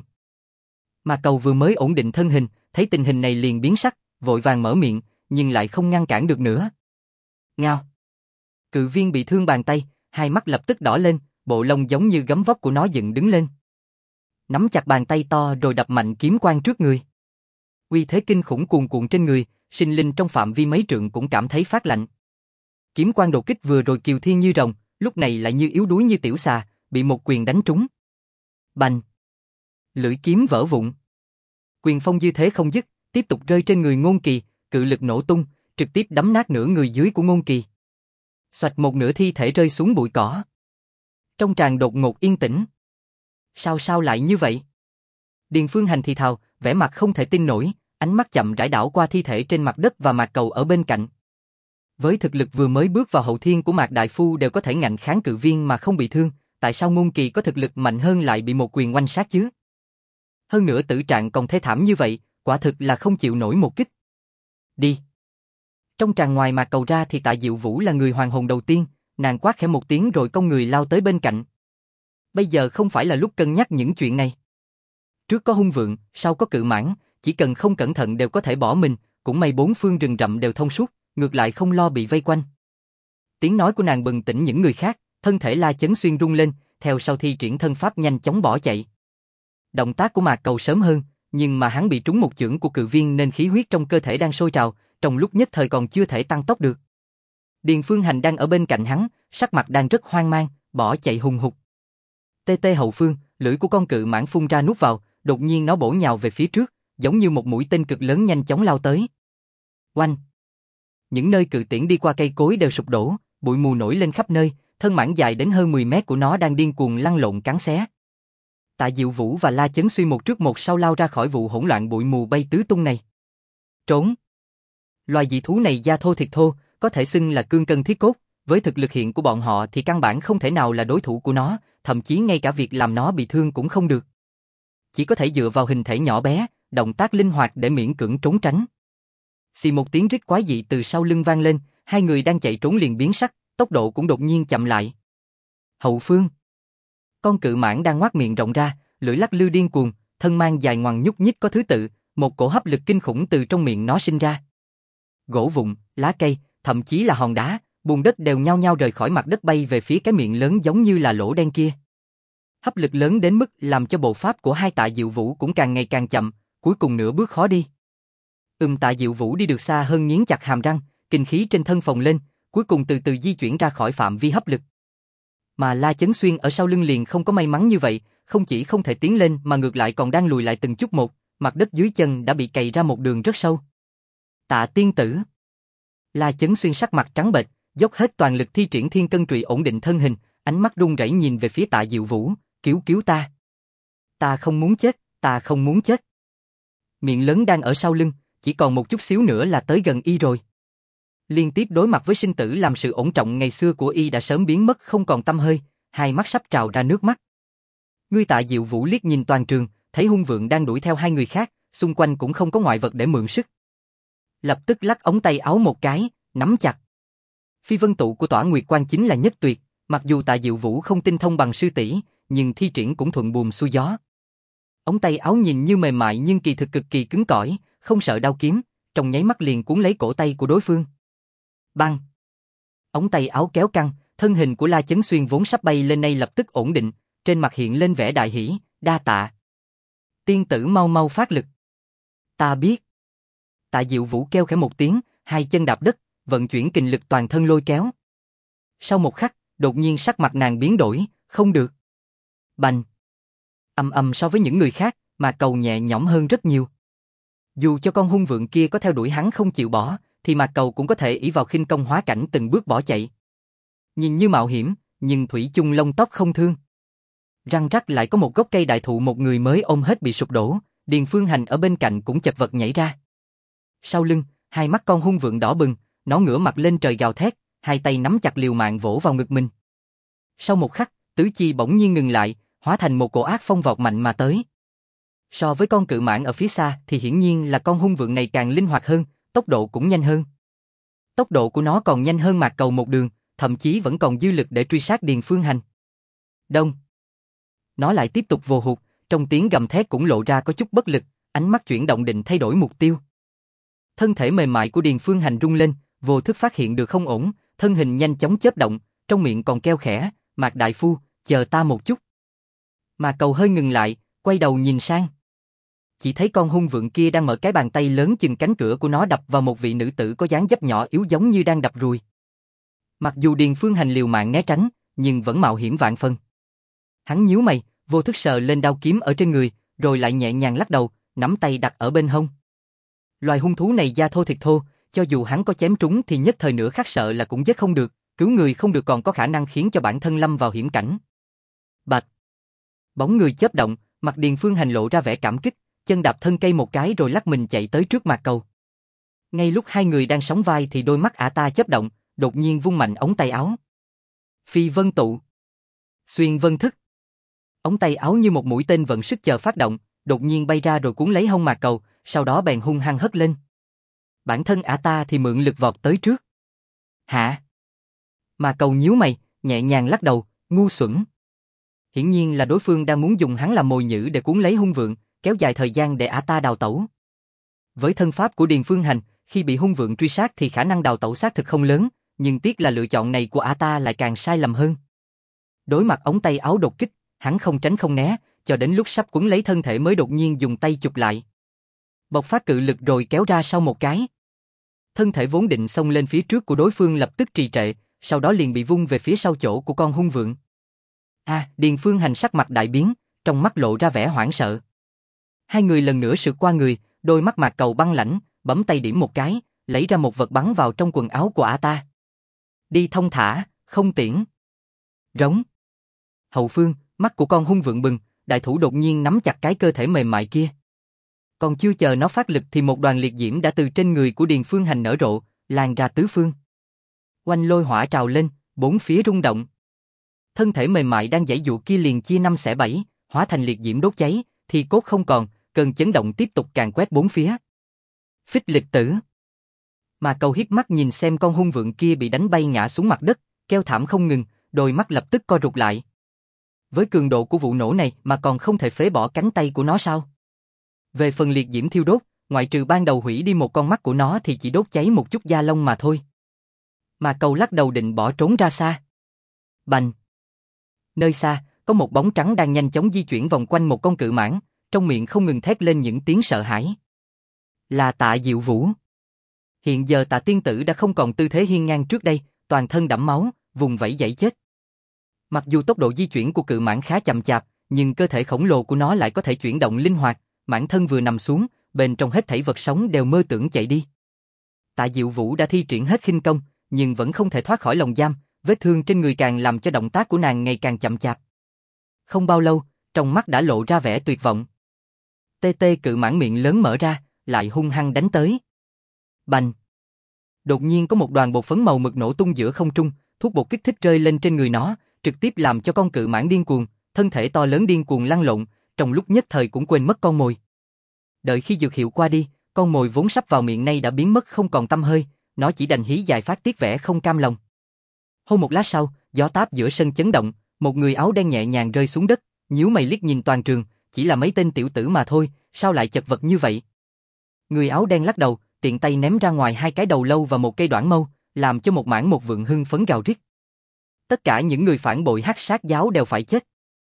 [SPEAKER 1] Mà Cầu vừa mới ổn định thân hình, thấy tình hình này liền biến sắc, vội vàng mở miệng, nhưng lại không ngăn cản được nữa. Ngao! Cự viên bị thương bàn tay, hai mắt lập tức đỏ lên, bộ lông giống như gấm vóc của nó dựng đứng lên. Nắm chặt bàn tay to rồi đập mạnh kiếm quang trước người. Uy thế kinh khủng cuồn cuộn trên người, sinh linh trong phạm vi mấy trượng cũng cảm thấy phát lạnh. Kiếm quang đột kích vừa rồi kiều thiên như rồng, lúc này lại như yếu đuối như tiểu xà, bị một quyền đánh trúng. Bành! Lưỡi kiếm vỡ vụn. Quyền phong dư thế không dứt, tiếp tục rơi trên người Ngôn Kỳ, cự lực nổ tung, trực tiếp đấm nát nửa người dưới của Ngôn Kỳ. Xoạch một nửa thi thể rơi xuống bụi cỏ. Trong tràng đột ngột yên tĩnh. Sao lại như vậy? Điền Phương Hành thì thào, vẻ mặt không thể tin nổi, ánh mắt chậm rãi đảo qua thi thể trên mặt đất và Mạc Cầu ở bên cạnh. Với thực lực vừa mới bước vào hậu thiên của Mạc Đại Phu đều có thể ngạnh kháng cự viên mà không bị thương, tại sao Ngôn Kỳ có thực lực mạnh hơn lại bị một quyền oanh sát chứ? Hơn nữa tử trạng còn thê thảm như vậy, quả thực là không chịu nổi một kích. Đi! Trong tràng ngoài Mạc Cầu ra thì Tạ Diệu Vũ là người hoàn hồn đầu tiên, nàng quát khẽ một tiếng rồi cong người lao tới bên cạnh. Bây giờ không phải là lúc cân nhắc những chuyện này. Trước có hung vượng, sau có cự mãng, chỉ cần không cẩn thận đều có thể bỏ mình, cũng may bốn phương rừng rậm đều thông suốt, ngược lại không lo bị vây quanh. Tiếng nói của nàng bừng tỉnh những người khác, thân thể La Chấn Xuyên rung lên, theo sau thi triển thân pháp nhanh chóng bỏ chạy. Động tác của Mạc Cầu sớm hơn, nhưng mà hắn bị trúng một chưởng của cự viên nên khí huyết trong cơ thể đang sôi trào, trong lúc nhất thời còn chưa thể tăng tốc được. Điền Phương Hành đang ở bên cạnh hắn, sắc mặt đang rất hoang mang, bỏ chạy hùng hục. Tê tê hậu phương, lưỡi của con cự mãng phun ra nuốt vào, đột nhiên nó bổ nhào về phía trước, giống như một mũi tên cực lớn nhanh chóng lao tới. Oanh! Những nơi cự tiễn đi qua cây cối đều sụp đổ, bụi mù nổi lên khắp nơi, thân mãng dài đến hơn 10 mét của nó đang điên cuồng lăn lộn cắn xé. Tạ Diệu Vũ và La Chấn Xuyên một trước một sau lao ra khỏi vụ hỗn loạn bụi mù bay tứ tung này. Trốn! Loài dị thú này da thô thịt thô, có thể xưng là cương cân thiết cốt, với thực lực hiện của bọn họ thì căn bản không thể nào là đối thủ của nó, thậm chí ngay cả việc làm nó bị thương cũng không được. Chỉ có thể dựa vào hình thể nhỏ bé, động tác linh hoạt để miễn cưỡng trốn tránh. Xì một tiếng rít quái dị từ sau lưng vang lên, hai người đang chạy trốn liền biến sắc, tốc độ cũng đột nhiên chậm lại. Hậu phương. Con cự mãng đang ngoác miệng rộng ra, lưỡi lắc lư điên cuồng, thân mang dài ngoằng nhúc nhích có thứ tự, một cổ hấp lực kinh khủng từ trong miệng nó sinh ra. Gỗ vụn, lá cây, thậm chí là hòn đá, bùn đất đều nhao nhao rời khỏi mặt đất bay về phía cái miệng lớn giống như là lỗ đen kia. Hấp lực lớn đến mức làm cho bộ pháp của hai Tạ Diệu Vũ cũng càng ngày càng chậm, cuối cùng nửa bước khó đi. Tạ Diệu Vũ đi được xa hơn nghiến chặt hàm răng, kinh khí trên thân phồng lên, cuối cùng từ từ di chuyển ra khỏi phạm vi hấp lực. Mà La Chấn Xuyên ở sau lưng liền không có may mắn như vậy, không chỉ không thể tiến lên mà ngược lại còn đang lùi lại từng chút một, mặt đất dưới chân đã bị cày ra một đường rất sâu. Tạ tiên tử. La Chấn Xuyên sắc mặt trắng bệch, dốc hết toàn lực thi triển thiên cân trùy ổn định thân hình, ánh mắt run rẩy nhìn về phía Tạ Diệu Vũ, cứu ta. Ta không muốn chết, ta không muốn chết. Miệng lớn đang ở sau lưng, chỉ còn một chút xíu nữa là tới gần y rồi. Liên tiếp đối mặt với sinh tử làm sự ổn trọng ngày xưa của y đã sớm biến mất không còn tăm hơi, hai mắt sắp trào ra nước mắt. Ngươi Tạ Diệu Vũ liếc nhìn toàn trường, thấy hung vượng đang đuổi theo hai người khác, xung quanh cũng không có ngoại vật để mượn sức. Lập tức lắc ống tay áo một cái, nắm chặt. Phi vân tụ của Tỏa Nguyệt Quan chính là nhất tuyệt, mặc dù Tạ Diệu Vũ không tinh thông bằng sư tỷ, nhưng thi triển cũng thuận buồm xuôi gió. Ống tay áo nhìn như mềm mại nhưng kỳ thực cực kỳ cứng cỏi, không sợ đao kiếm, trong nháy mắt liền cuốn lấy cổ tay của đối phương. Bang! Ống tay áo kéo căng, thân hình của La Chấn Xuyên vốn sắp bay lên nay lập tức ổn định, trên mặt hiện lên vẻ đại hỉ, đa tạ. Tiên tử mau mau phát lực. Ta biết. Tạ Diệu Vũ kêu khẽ một tiếng, hai chân đạp đất, vận chuyển kình lực toàn thân lôi kéo. Sau một khắc, đột nhiên sắc mặt nàng biến đổi, không được. Bành! So với những người khác, mà cầu nhẹ nhõm hơn rất nhiều. Dù cho con hung vượng kia có theo đuổi hắn không chịu bỏ, thì Mạc Cầu cũng có thể ỷ vào khinh công hóa cảnh từng bước bỏ chạy. Nhìn như mạo hiểm, nhưng thủy chung lông tóc không thương. Răng rắc lại có một gốc cây đại thụ một người mới ôm hết bị sụp đổ, Điền Phương Hành ở bên cạnh cũng chật vật nhảy ra. Sau lưng, hai mắt con hung vượng đỏ bừng, nó ngửa mặt lên trời gào thét, hai tay nắm chặt liều mạng vỗ vào ngực mình. Sau một khắc, tứ chi bỗng nhiên ngừng lại, hóa thành một cổ ác phong vọt mạnh mà tới. So với con cự mãng ở phía xa thì hiển nhiên là con hung vượng này càng linh hoạt hơn, tốc độ cũng nhanh hơn. Tốc độ của nó còn nhanh hơn Mạc Cầu một đường, thậm chí vẫn còn dư lực để truy sát Điền Phương Hành. Đông. Nó lại tiếp tục vồ hụt, trong tiếng gầm thét cũng lộ ra có chút bất lực, ánh mắt chuyển động định thay đổi mục tiêu. Thân thể mềm mại của Điền Phương Hành rung lên, vô thức phát hiện được không ổn, thân hình nhanh chóng chớp động, trong miệng còn kêu khẽ, Mạc đại phu, chờ ta một chút. Mạc Cầu hơi ngừng lại, quay đầu nhìn sang. Chỉ thấy con hung vượng kia đang mở cái bàn tay lớn chừng cánh cửa của nó đập vào một vị nữ tử có dáng dấp nhỏ yếu giống như đang đập ruồi. Mặc dù Điền Phương Hành liều mạng né tránh, nhưng vẫn mạo hiểm vạn phần. Hắn nhíu mày, vô thức sờ lên đao kiếm ở trên người, rồi lại nhẹ nhàng lắc đầu, nắm tay đặt ở bên hông. Loài hung thú này da thô thịt thô, cho dù hắn có chém trúng thì nhất thời nửa khắc sợ là cũng giết không được, cứu người không được còn có khả năng khiến cho bản thân lâm vào hiểm cảnh. Bạch! Bóng người chớp động, mặt Điền Phương Hành lộ ra vẻ cảm kích, chân đạp thân cây một cái rồi lắc mình chạy tới trước Mạc Cầu. Ngay lúc hai người đang sóng vai thì đôi mắt ả ta chớp động, đột nhiên vung mạnh ống tay áo. Phi vân tụ. Xuyên vân thức. Ống tay áo như một mũi tên vận sức chờ phát động, đột nhiên bay ra rồi cuốn lấy hông Mạc Cầu, sau đó bèn hung hăng hất lên. Bản thân ả ta thì mượn lực vọt tới trước. Hả? Mạc Cầu nhíu mày, nhẹ nhàng lắc đầu, ngu xuẩn. Hiển nhiên là đối phương đang muốn dùng hắn làm mồi nhử để cuốn lấy hung vượng, kéo dài thời gian để ả ta đào tẩu. Với thân pháp của Điền Phương Hành, khi bị hung vượng truy sát thì khả năng đào tẩu xác thực không lớn, nhưng tiếc là lựa chọn này của ả ta lại càng sai lầm hơn. Đối mặt ống tay áo đột kích, hắn không tránh không né, cho đến lúc sắp quấn lấy thân thể mới đột nhiên dùng tay chụp lại. Bộc phát cự lực rồi kéo ra sau một cái. Thân thể vốn định xông lên phía trước của đối phương lập tức trì trệ, sau đó liền bị vung về phía sau chỗ của con hung vượng. Điền Phương Hành sắc mặt đại biến, trong mắt lộ ra vẻ hoảng sợ. Hai người lần nữa sượt qua người, đôi mắt Mạc Cầu băng lãnh, bấm tay điểm một cái, lấy ra một vật bắn vào trong quần áo của ả ta. Đi thông thả, không tiễn. Rống. Hậu phương, mắt của con hung vượng bừng, đại thủ đột nhiên nắm chặt cái cơ thể mềm mại kia. Còn chưa chờ nó phát lực thì một đoàn liệt diễm đã từ trên người của Điền Phương Hành nở rộ, lan ra tứ phương. Oanh lôi hỏa trào lên, bốn phía rung động. Thân thể mềm mại đang giãy giụa kia liền chia năm xẻ bảy, hóa thành liệt diễm đốt cháy, thì cốt không còn, cơn chấn động tiếp tục càn quét bốn phía. Phích lịch tử. Mà Cầu hiếp mắt nhìn xem con hung vượng kia bị đánh bay ngã xuống mặt đất, kêu thảm không ngừng, đôi mắt lập tức co rụt lại. Với cường độ của vụ nổ này mà còn không thể phế bỏ cánh tay của nó sao? Về phần liệt diễm thiêu đốt, ngoại trừ ban đầu hủy đi một con mắt của nó thì chỉ đốt cháy một chút da lông mà thôi. Mà Cầu lắc đầu định bỏ trốn ra xa. Bành! Nơi xa, có một bóng trắng đang nhanh chóng di chuyển vòng quanh một con cự mãng, trong miệng không ngừng thét lên những tiếng sợ hãi. Là Tạ Diệu Vũ. Hiện giờ Tạ tiên tử đã không còn tư thế hiên ngang trước đây, toàn thân đẫm máu, vùng vẫy giãy chết. Mặc dù tốc độ di chuyển của cự mãng khá chậm chạp, nhưng cơ thể khổng lồ của nó lại có thể chuyển động linh hoạt, mãng thân vừa nằm xuống, bên trong hết thảy vật sống đều mơ tưởng chạy đi. Tạ Diệu Vũ đã thi triển hết khinh công, nhưng vẫn không thể thoát khỏi lồng giam, vết thương trên người càng làm cho động tác của nàng ngày càng chậm chạp. Không bao lâu, trong mắt đã lộ ra vẻ tuyệt vọng. Tê Tê cự mãng miệng lớn mở ra, lại hung hăng đánh tới. Bành! Đột nhiên có một đoàn bột phấn màu mực nổ tung giữa không trung, thuốc bột kích thích rơi lên trên người nó, trực tiếp làm cho con cự mãng điên cuồng, thân thể to lớn điên cuồng lăn lộn, trong lúc nhất thời cũng quên mất con mồi. Đợi khi dược hiệu qua đi, con mồi vốn sắp vào miệng nay đã biến mất không còn tăm hơi, nó chỉ đành hí dài phát tiết vẻ không cam lòng. Hô một lát sau, gió táp giữa sân chấn động, một người áo đen nhẹ nhàng rơi xuống đất, nhíu mày liếc nhìn toàn trường, chỉ là mấy tên tiểu tử mà thôi, sao lại chật vật như vậy? Người áo đen lắc đầu, tiện tay ném ra ngoài 2 cái đầu lâu và một cây đoản mâu, làm cho một mảng một vượng hưng phấn gào rít. Tất cả những người phản bội Hắc Sát giáo đều phải chết.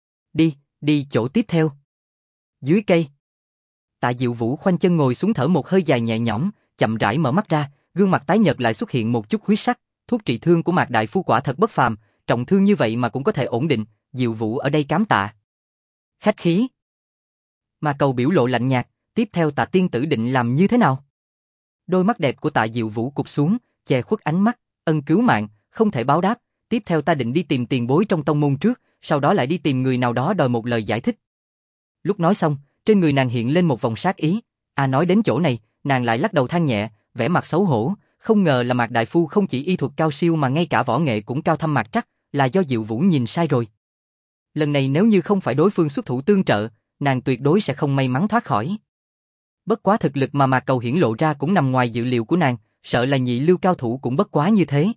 [SPEAKER 1] Đi chỗ tiếp theo. Dưới cây. Tạ Diệu Vũ khoanh chân ngồi xuống thở một hơi dài nhẹ nhõm, chậm rãi mở mắt ra, gương mặt tái nhợt lại xuất hiện một chút huyết sắc, thuốc trị thương của Mạc đại phu quả thật bất phàm, trọng thương như vậy mà cũng có thể ổn định, Diệu Vũ ở đây cám tạ. Khách khí. Mà Cầu biểu lộ lạnh nhạt, tiếp theo Tạ tiên tử định làm như thế nào? Đôi mắt đẹp của Tạ Diệu Vũ cụp xuống, che khuất ánh mắt, ân cứu mạng, không thể báo đáp, tiếp theo ta định đi tìm tiền bối trong tông môn trước, sau đó lại đi tìm người nào đó đòi một lời giải thích. Lúc nói xong, trên người nàng hiện lên một vòng sát ý, nói đến chỗ này, nàng lại lắc đầu than nhẹ, vẻ mặt xấu hổ, không ngờ là Mạc đại phu không chỉ y thuật cao siêu mà ngay cả võ nghệ cũng cao thâm mặt chắc, là do Diệu Vũ nhìn sai rồi. Lần này nếu như không phải đối phương xuất thủ tương trợ, nàng tuyệt đối sẽ không may mắn thoát khỏi. Bất quá thực lực mà Mạc Cầu hiển lộ ra cũng nằm ngoài dự liệu của nàng, sợ là nhị lưu cao thủ cũng bất quá như thế.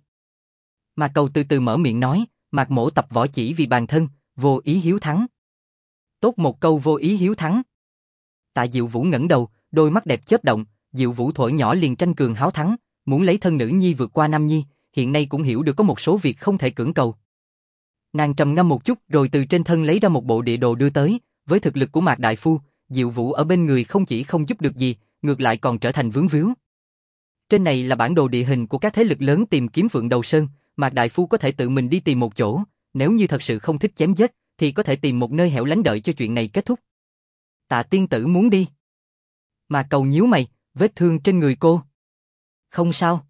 [SPEAKER 1] Mạc Cầu từ từ mở miệng nói, Mạc mỗ tập võ chỉ vì bản thân, vô ý hiếu thắng. Tốt một câu vô ý hiếu thắng. Tạ Diệu Vũ ngẩng đầu, đôi mắt đẹp chớp động, Diệu Vũ thuở nhỏ liền tranh cường háo thắng, muốn lấy thân nữ nhi vượt qua nam nhi, hiện nay cũng hiểu được có một số việc không thể cưỡng cầu. Nàng trầm ngâm một chút rồi từ trên thân lấy ra một bộ địa đồ đưa tới, với thực lực của Mạc đại phu, Diệu Vũ ở bên người không chỉ không giúp được gì, ngược lại còn trở thành vướng víu. Trên này là bản đồ địa hình của các thế lực lớn tìm kiếm Phượng Đầu Sơn, Mạc đại phu có thể tự mình đi tìm một chỗ, nếu như thật sự không thích chém giết, thì có thể tìm một nơi hẻo lánh đợi cho chuyện này kết thúc. Tạ tiên tử muốn đi. Mạc Cầu nhíu mày, vết thương trên người cô. Không sao.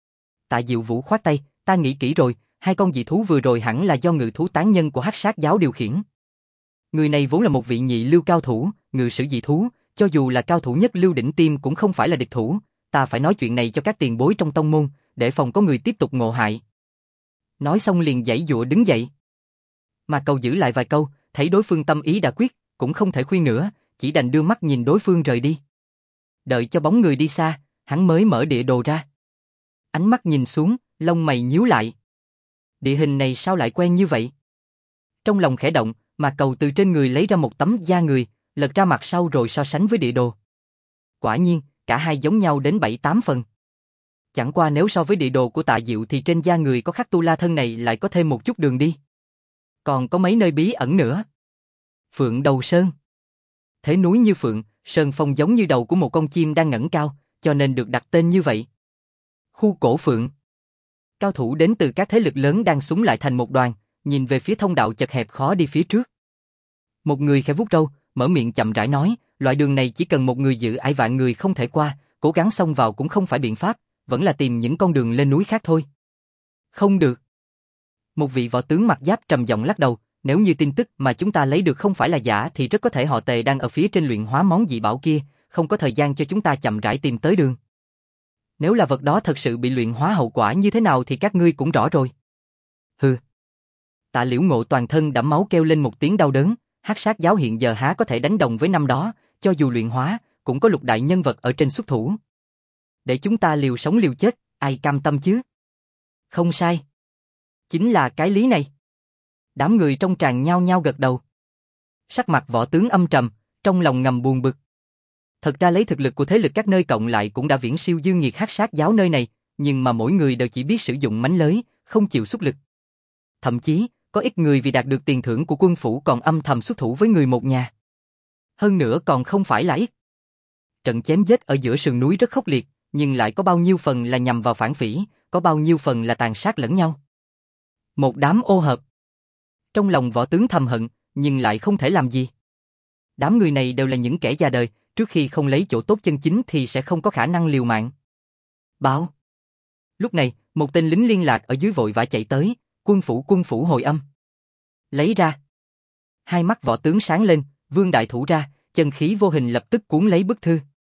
[SPEAKER 1] Tạ Diệu Vũ khoát tay, ta nghĩ kỹ rồi, 2 con dị thú vừa rồi hẳn là do ngự thú tán nhân của Hắc Sát giáo điều khiển. Người này vốn là một vị nhị lưu cao thủ, ngự sử dị thú, cho dù là cao thủ nhất lưu đỉnh tiêm cũng không phải là địch thủ, ta phải nói chuyện này cho các tiền bối trong tông môn, để phòng có người tiếp tục ngộ hại. Nói xong liền giãy giụa đứng dậy. Mà Cầu giữ lại vài câu, thấy đối phương tâm ý đã quyết, cũng không thể khuyên nữa, chỉ đành đưa mắt nhìn đối phương rời đi. Đợi cho bóng người đi xa, hắn mới mở địa đồ ra. Ánh mắt nhìn xuống, lông mày nhíu lại. Địa hình này sao lại quen như vậy? Trong lòng khẽ động, mà Cầu từ trên người lấy ra một tấm da người, lật ra mặt sau rồi so sánh với địa đồ. Quả nhiên, cả hai giống nhau đến 7-8 phần. Chẳng qua nếu so với địa đồ của Tạ Diệu thì trên da người có khắc tu la thân này lại có thêm một chút đường đi. Còn có mấy nơi bí ẩn nữa. Phượng Đầu Sơn. Thế núi như phượng, sơn phong giống như đầu của một con chim đang ngẩng cao, cho nên được đặt tên như vậy. Khu cổ Phượng. Cao thủ đến từ các thế lực lớn đang xúm lại thành một đoàn, nhìn về phía thông đạo chật hẹp khó đi phía trước. Một người khẽ vuốt râu, mở miệng chậm rãi nói, loại đường này chỉ cần một người giữ ải vạn người không thể qua, cố gắng xông vào cũng không phải biện pháp, vẫn là tìm những con đường lên núi khác thôi. Không được. Một vị võ tướng mặc giáp trầm giọng lắc đầu, nếu như tin tức mà chúng ta lấy được không phải là giả thì rất có thể họ Tề đang ở phía trên luyện hóa món dị bảo kia, không có thời gian cho chúng ta chậm rãi tìm tới đường. Nếu là vật đó thật sự bị luyện hóa hậu quả như thế nào thì các ngươi cũng rõ rồi. Hừ. Tạ Liễu Ngộ toàn thân đẫm máu kêu lên một tiếng đau đớn, Hắc Sát giáo hiện giờ há có thể đánh đồng với năm đó, cho dù luyện hóa, cũng có lục đại nhân vật ở trên xuất thủ. Để chúng ta liều sống liều chết, ai cam tâm chứ? Không sai. Chính là cái lý này. Đám người trong tràng nhao nhao gật đầu. Sắc mặt võ tướng âm trầm, trong lòng ngầm buồn bực. Thật ra lấy thực lực của thế lực các nơi cộng lại cũng đã viễn siêu Dương Nghiệt Hắc Sát giáo nơi này, nhưng mà mỗi người đều chỉ biết sử dụng mánh lới, không chịu xuất lực. Thậm chí, có ít người vì đạt được tiền thưởng của quân phủ còn âm thầm xuất thủ với người một nhà. Hơn nữa còn không phải là ít. Trận chém giết ở giữa sườn núi rất khốc liệt, nhưng lại có bao nhiêu phần là nhằm vào phản phỉ, có bao nhiêu phần là tàn sát lẫn nhau. Một đám ô hợp. Trong lòng võ tướng thầm hận, nhưng lại không thể làm gì. Đám người này đều là những kẻ già đời, trước khi không lấy chỗ tốt chân chính thì sẽ không có khả năng liều mạng. Báo. Lúc này, một tên lính liên lạc ở dưới vội vã chạy tới, quân phủ hồi âm. Lấy ra. Hai mắt võ tướng sáng lên, vươn đại thủ ra, chân khí vô hình lập tức cuốn lấy bức thư.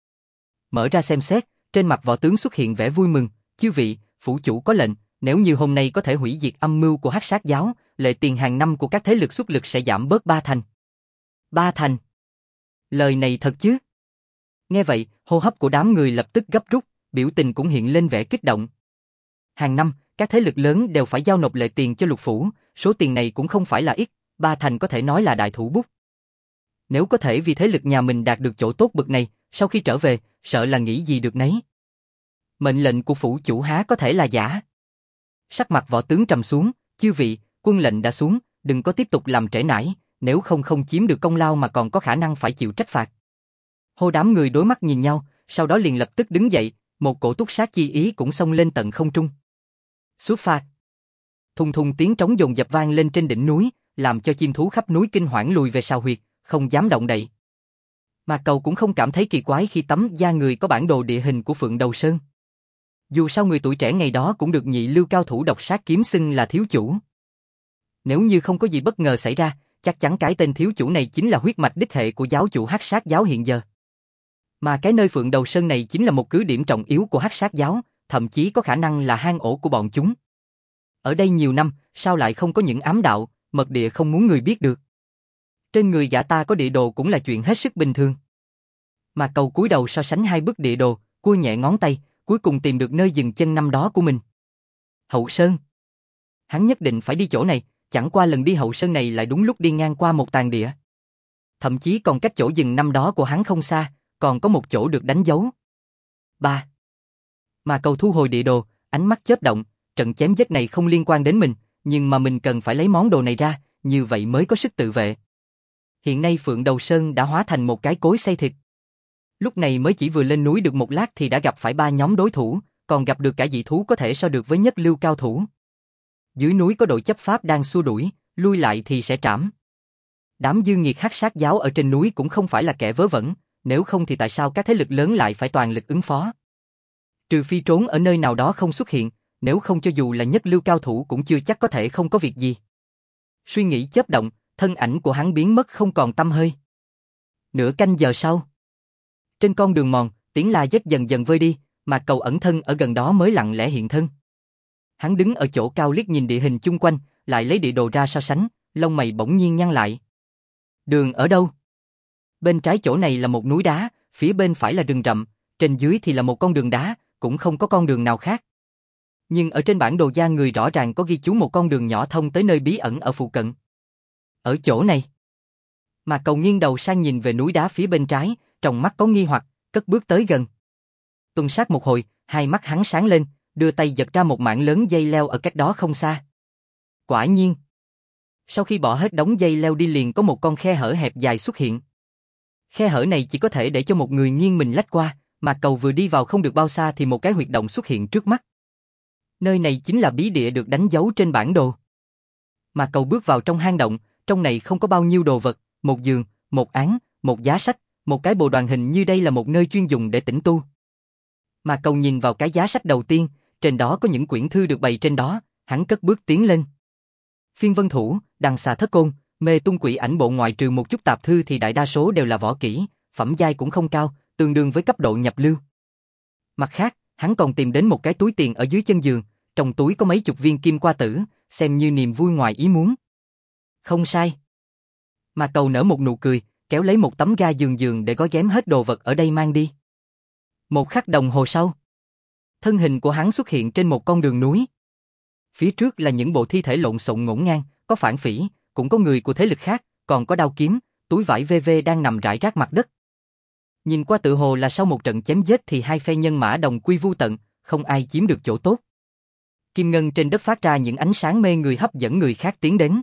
[SPEAKER 1] Mở ra xem xét, trên mặt võ tướng xuất hiện vẻ vui mừng, chư vị, phủ chủ có lệnh, nếu như hôm nay có thể hủy diệt âm mưu của Hắc Sát giáo, lệ tiền hàng năm của các thế lực xuất lực sẽ giảm bớt 3 thành. 3 thành? Lời này thật chứ? Nghe vậy, hô hấp của đám người lập tức gấp rút, biểu tình cũng hiện lên vẻ kích động. Hàng năm, các thế lực lớn đều phải giao nộp lệ tiền cho lục phủ, số tiền này cũng không phải là ít, 3 thành có thể nói là đại thủ bút. Nếu có thể vì thế lực nhà mình đạt được chỗ tốt bực này, sau khi trở về, sợ là nghĩ gì được nấy. Mệnh lệnh của phủ chủ há có thể là giả. Sắc mặt võ tướng trầm xuống, chư vị, quân lệnh đã xuống, đừng có tiếp tục làm trễ nải, nếu không chiếm được công lao mà còn có khả năng phải chịu trách phạt. Hô đám người đối mắt nhìn nhau, sau đó liền lập tức đứng dậy, một cổ túc sát chi ý cũng xông lên tận không trung. Xuất phạt. Thùng thùng tiếng trống dồn dập vang lên trên đỉnh núi, làm cho chim thú khắp núi kinh hoảng lùi về sau huyệt, không dám động đậy. Mà Cầu cũng không cảm thấy kỳ quái khi tấm da người có bản đồ địa hình của Phượng Đầu Sơn. Dù sao người tuổi trẻ ngày đó cũng được nhị lưu cao thủ độc sát kiếm xưng là thiếu chủ. Nếu như không có gì bất ngờ xảy ra, chắc chắn cái tên thiếu chủ này chính là huyết mạch đích hệ của giáo chủ Hắc Sát giáo hiện giờ. Mà cái nơi Phượng Đầu Sơn này chính là một cứ điểm trọng yếu của Hắc Sát giáo, thậm chí có khả năng là hang ổ của bọn chúng. Ở đây nhiều năm, sao lại không có những ám đạo, mật địa không muốn người biết được. Trên người gã ta có địa đồ cũng là chuyện hết sức bình thường. Mà Cầu cúi đầu so sánh hai bức địa đồ, cua nhẹ ngón tay, cuối cùng tìm được nơi dừng chân năm đó của mình. Hậu Sơn. Hắn nhất định phải đi chỗ này, chẳng qua lần đi Hậu Sơn này lại đúng lúc đi ngang qua một tàn địa. Thậm chí còn cách chỗ dừng năm đó của hắn không xa, còn có một chỗ được đánh dấu. 3. Mà Cầu thu hồi địa đồ, ánh mắt chớp động, trận chém giết này không liên quan đến mình, nhưng mà mình cần phải lấy món đồ này ra, như vậy mới có sức tự vệ. Hiện nay Phượng Đầu Sơn đã hóa thành một cái cối xay thịt. Lúc này mới chỉ vừa lên núi được một lát thì đã gặp phải 3 nhóm đối thủ, còn gặp được cả dị thú có thể so được với nhất lưu cao thủ. Dưới núi có đội chấp pháp đang xua đuổi, lui lại thì sẽ trảm. Đám dư nghiệt Hắc Sát giáo ở trên núi cũng không phải là kẻ vớ vẩn, nếu không thì tại sao các thế lực lớn lại phải toàn lực ứng phó? Trừ phi trốn ở nơi nào đó không xuất hiện, nếu không cho dù là nhất lưu cao thủ cũng chưa chắc có thể không có việc gì. Suy nghĩ chớp động, thân ảnh của hắn biến mất không còn tăm hơi. Nửa canh giờ sau, trên con đường mòn, tiếng la giết dần dần vơi đi, mà Cầu ẩn thân ở gần đó mới lặng lẽ hiện thân. Hắn đứng ở chỗ cao liếc nhìn địa hình chung quanh, lại lấy địa đồ ra so sánh, lông mày bỗng nhiên nhăn lại. Đường ở đâu? Bên trái chỗ này là một núi đá, phía bên phải là rừng rậm, trên dưới thì là một con đường đá, cũng không có con đường nào khác. Nhưng ở trên bản đồ da người rõ ràng có ghi chú một con đường nhỏ thông tới nơi bí ẩn ở phụ cận. Ở chỗ này. Mà Cầu nghiêng đầu sang nhìn về núi đá phía bên trái, trong mắt có nghi hoặc, cất bước tới gần. Tuần sát một hồi, hai mắt hắn sáng lên, đưa tay giật ra một mảng lớn dây leo ở cách đó không xa. Quả nhiên, sau khi bỏ hết đống dây leo đi liền có một con khe hở hẹp dài xuất hiện. Khe hở này chỉ có thể để cho một người nghiêng mình lách qua, mà Cầu vừa đi vào không được bao xa thì một cái huyệt động xuất hiện trước mắt. Nơi này chính là bí địa được đánh dấu trên bản đồ. Mà Cầu bước vào trong hang động, trong này không có bao nhiêu đồ vật, một giường, một án, một giá sách, một cái bộ đoàn hình như đây là một nơi chuyên dùng để tĩnh tu. Mà Cầu nhìn vào cái giá sách đầu tiên, trên đó có những quyển thư được bày trên đó, hắn cất bước tiến lên. Phiên Vân Thủ, Đằng Xà Thất Côn, Mê Tung Quỷ Ảnh Bộ ngoại trừ một chút tạp thư thì đại đa số đều là võ kỹ, phẩm giai cũng không cao, tương đương với cấp độ nhập lưu. Mặt khác, hắn còn tìm đến một cái túi tiền ở dưới chân giường, trong túi có mấy chục viên kim qua tử, xem như niềm vui ngoài ý muốn. Không sai. Mà Cầu nở một nụ cười, kéo lấy một tấm ga giường để gói ghém hết đồ vật ở đây mang đi. Một khắc đồng hồ sau, thân hình của hắn xuất hiện trên một con đường núi. Phía trước là những bộ thi thể lộn xộn ngổn ngang, có phản phỉ, cũng có người của thế lực khác, còn có đao kiếm, túi vải VV đang nằm rải rác mặt đất. Nhìn qua tự hồ là sau một trận chém giết thì hai phe nhân mã đồng quy vu tận, không ai chiếm được chỗ tốt. Kim ngân trên đất phát ra những ánh sáng mê người hấp dẫn người khác tiến đến.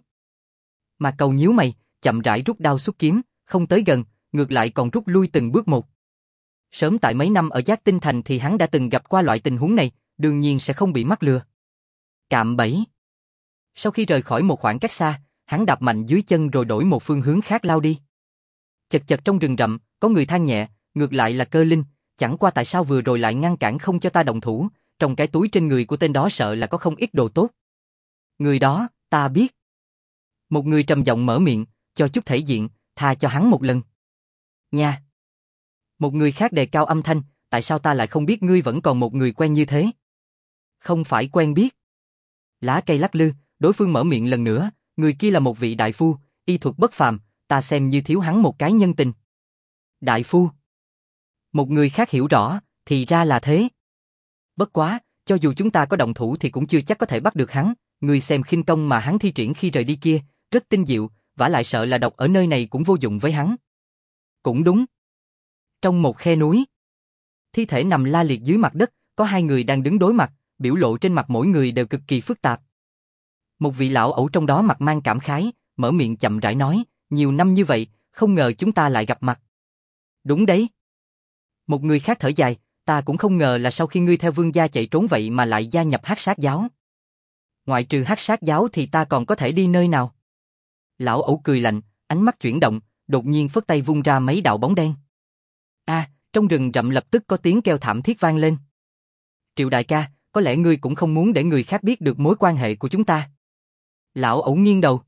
[SPEAKER 1] Mà Cầu nhíu mày, chậm rãi rút đao xuất kiếm, không tới gần, ngược lại còn rút lui từng bước một. Sớm tại mấy năm ở Giác Tinh Thành thì hắn đã từng gặp qua loại tình huống này, đương nhiên sẽ không bị mắc lừa. Cạm bẫy. Sau khi rời khỏi một khoảng cách xa, hắn đạp mạnh dưới chân rồi đổi một phương hướng khác lao đi. Chật chật trong rừng rậm, có người than nhẹ, ngược lại là Cơ Linh, chẳng qua tại sao vừa rồi lại ngăn cản không cho ta động thủ, trong cái túi trên người của tên đó sợ là có không ít đồ tốt. Người đó, ta biết. Một người trầm giọng mở miệng, cho chút thể diện, tha cho hắn một lần. Nha. Một người khác đề cao âm thanh, tại sao ta lại không biết ngươi vẫn còn một người quen như thế? Không phải quen biết. Lá cây lắc lư, đối phương mở miệng lần nữa, người kia là một vị đại phu, y thuật bất phàm, ta xem như thiếu hắn một cái nhân tình. Đại phu. Một người khác hiểu rõ, thì ra là thế. Bất quá, cho dù chúng ta có động thủ thì cũng chưa chắc có thể bắt được hắn, người xem khinh công mà hắn thi triển khi rời đi kia, rất tinh diệu, vả lại sợ là độc ở nơi này cũng vô dụng với hắn. Cũng đúng. Trong một khe núi, thi thể nằm la liệt dưới mặt đất, có hai người đang đứng đối mặt, biểu lộ trên mặt mỗi người đều cực kỳ phức tạp. Một vị lão ẩu trong đó mặt mang cảm khái, mở miệng chậm rãi nói, nhiều năm như vậy, không ngờ chúng ta lại gặp mặt. Đúng đấy. Một người khác thở dài, ta cũng không ngờ là sau khi ngươi theo vương gia chạy trốn vậy mà lại gia nhập Hắc Sát giáo. Ngoại trừ Hắc Sát giáo thì ta còn có thể đi nơi nào? Lão ẩu cười lạnh, ánh mắt chuyển động, đột nhiên phất tay vung ra mấy đạo bóng đen. Trong rừng rậm lập tức có tiếng kêu thảm thiết vang lên. Triệu đại ca, có lẽ ngươi cũng không muốn để người khác biết được mối quan hệ của chúng ta. Lão ẩu nghiêng đầu.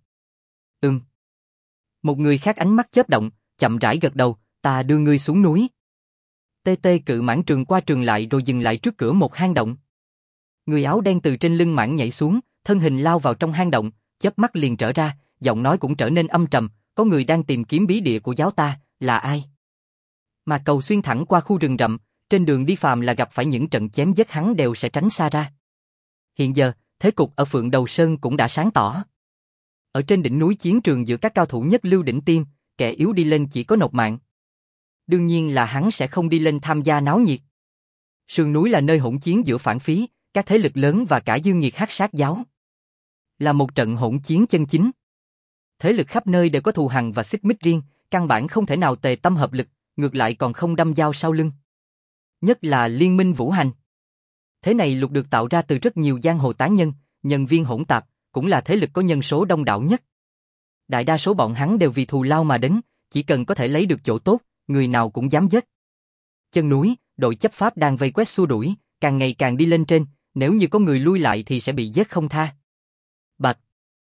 [SPEAKER 1] Một người khác ánh mắt chớp động, chậm rãi gật đầu, ta đưa ngươi xuống núi. Tê tê cự mãng trường qua trường lại rồi dừng lại trước cửa một hang động. Người áo đen từ trên lưng mãng nhảy xuống, thân hình lao vào trong hang động, chớp mắt liền trở ra, giọng nói cũng trở nên âm trầm, có người đang tìm kiếm bí địa của giáo ta, là ai? Mà cầu xuyên thẳng qua khu rừng rậm, trên đường đi phàm là gặp phải những trận chém giết hắn đều sẽ tránh xa ra. Hiện giờ, thế cục ở Phượng Đầu Sơn cũng đã sáng tỏ. Ở trên đỉnh núi chiến trường giữa các cao thủ nhất lưu đỉnh tiêm, kẻ yếu đi lên chỉ có nộp mạng. Đương nhiên là hắn sẽ không đi lên tham gia náo nhiệt. Sườn núi là nơi hỗn chiến giữa phản phí, các thế lực lớn và cả dương nhiệt Hắc Sát giáo. Là một trận hỗn chiến chân chính. Thế lực khắp nơi đều có thù hằn và xích mích riêng, căn bản không thể nào tề tâm hợp lực, ngược lại còn không đâm dao sau lưng. Nhất là liên minh vũ hành. Thế này lục được tạo ra từ rất nhiều giang hồ tán nhân, nhân viên hỗn tạp, cũng là thế lực có nhân số đông đảo nhất. Đại đa số bọn hắn đều vì thù lao mà đến, chỉ cần có thể lấy được chỗ tốt, người nào cũng dám giết. Chân núi, đội chấp pháp đang vây quét xua đuổi, càng ngày càng đi lên trên, nếu như có người lui lại thì sẽ bị giết không tha. Bạch.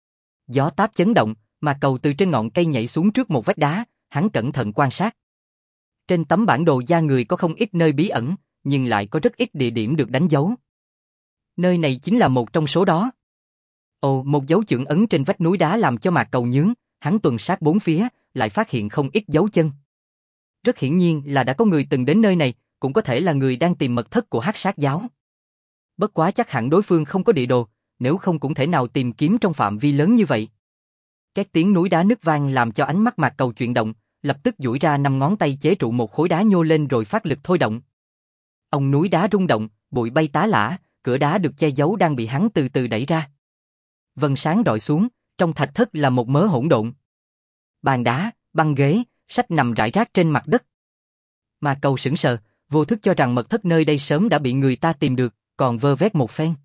[SPEAKER 1] Gió táp chấn động, mà cầu từ trên ngọn cây nhảy xuống trước một vách đá, hắn cẩn thận quan sát. Trên tấm bản đồ da người có không ít nơi bí ẩn, nhưng lại có rất ít địa điểm được đánh dấu. Nơi này chính là một trong số đó. Ồ, một dấu chưởng ấn trên vách núi đá làm cho Mạc Cầu nhướng, hắn tuần sát bốn phía, lại phát hiện không ít dấu chân. Rất hiển nhiên là đã có người từng đến nơi này, cũng có thể là người đang tìm mật thất của Hắc Sát giáo. Bất quá chắc hẳn đối phương không có địa đồ, nếu không cũng thể nào tìm kiếm trong phạm vi lớn như vậy. Các tiếng núi đá nứt vang làm cho ánh mắt Mạc Cầu chuyển động, lập tức duỗi ra 5 ngón tay chế trụ một khối đá nhô lên rồi phát lực thôi động. Ông núi đá rung động, bụi bay tá lả, cửa đá được che giấu đang bị hắn từ từ đẩy ra. Vân sáng rọi xuống, trong thạch thất là một mớ hỗn độn. Bàn đá, băng ghế, sách nằm rải rác trên mặt đất. Mà Cầu sững sờ, vô thức cho rằng mật thất nơi đây sớm đã bị người ta tìm được, còn vơ vét một phen.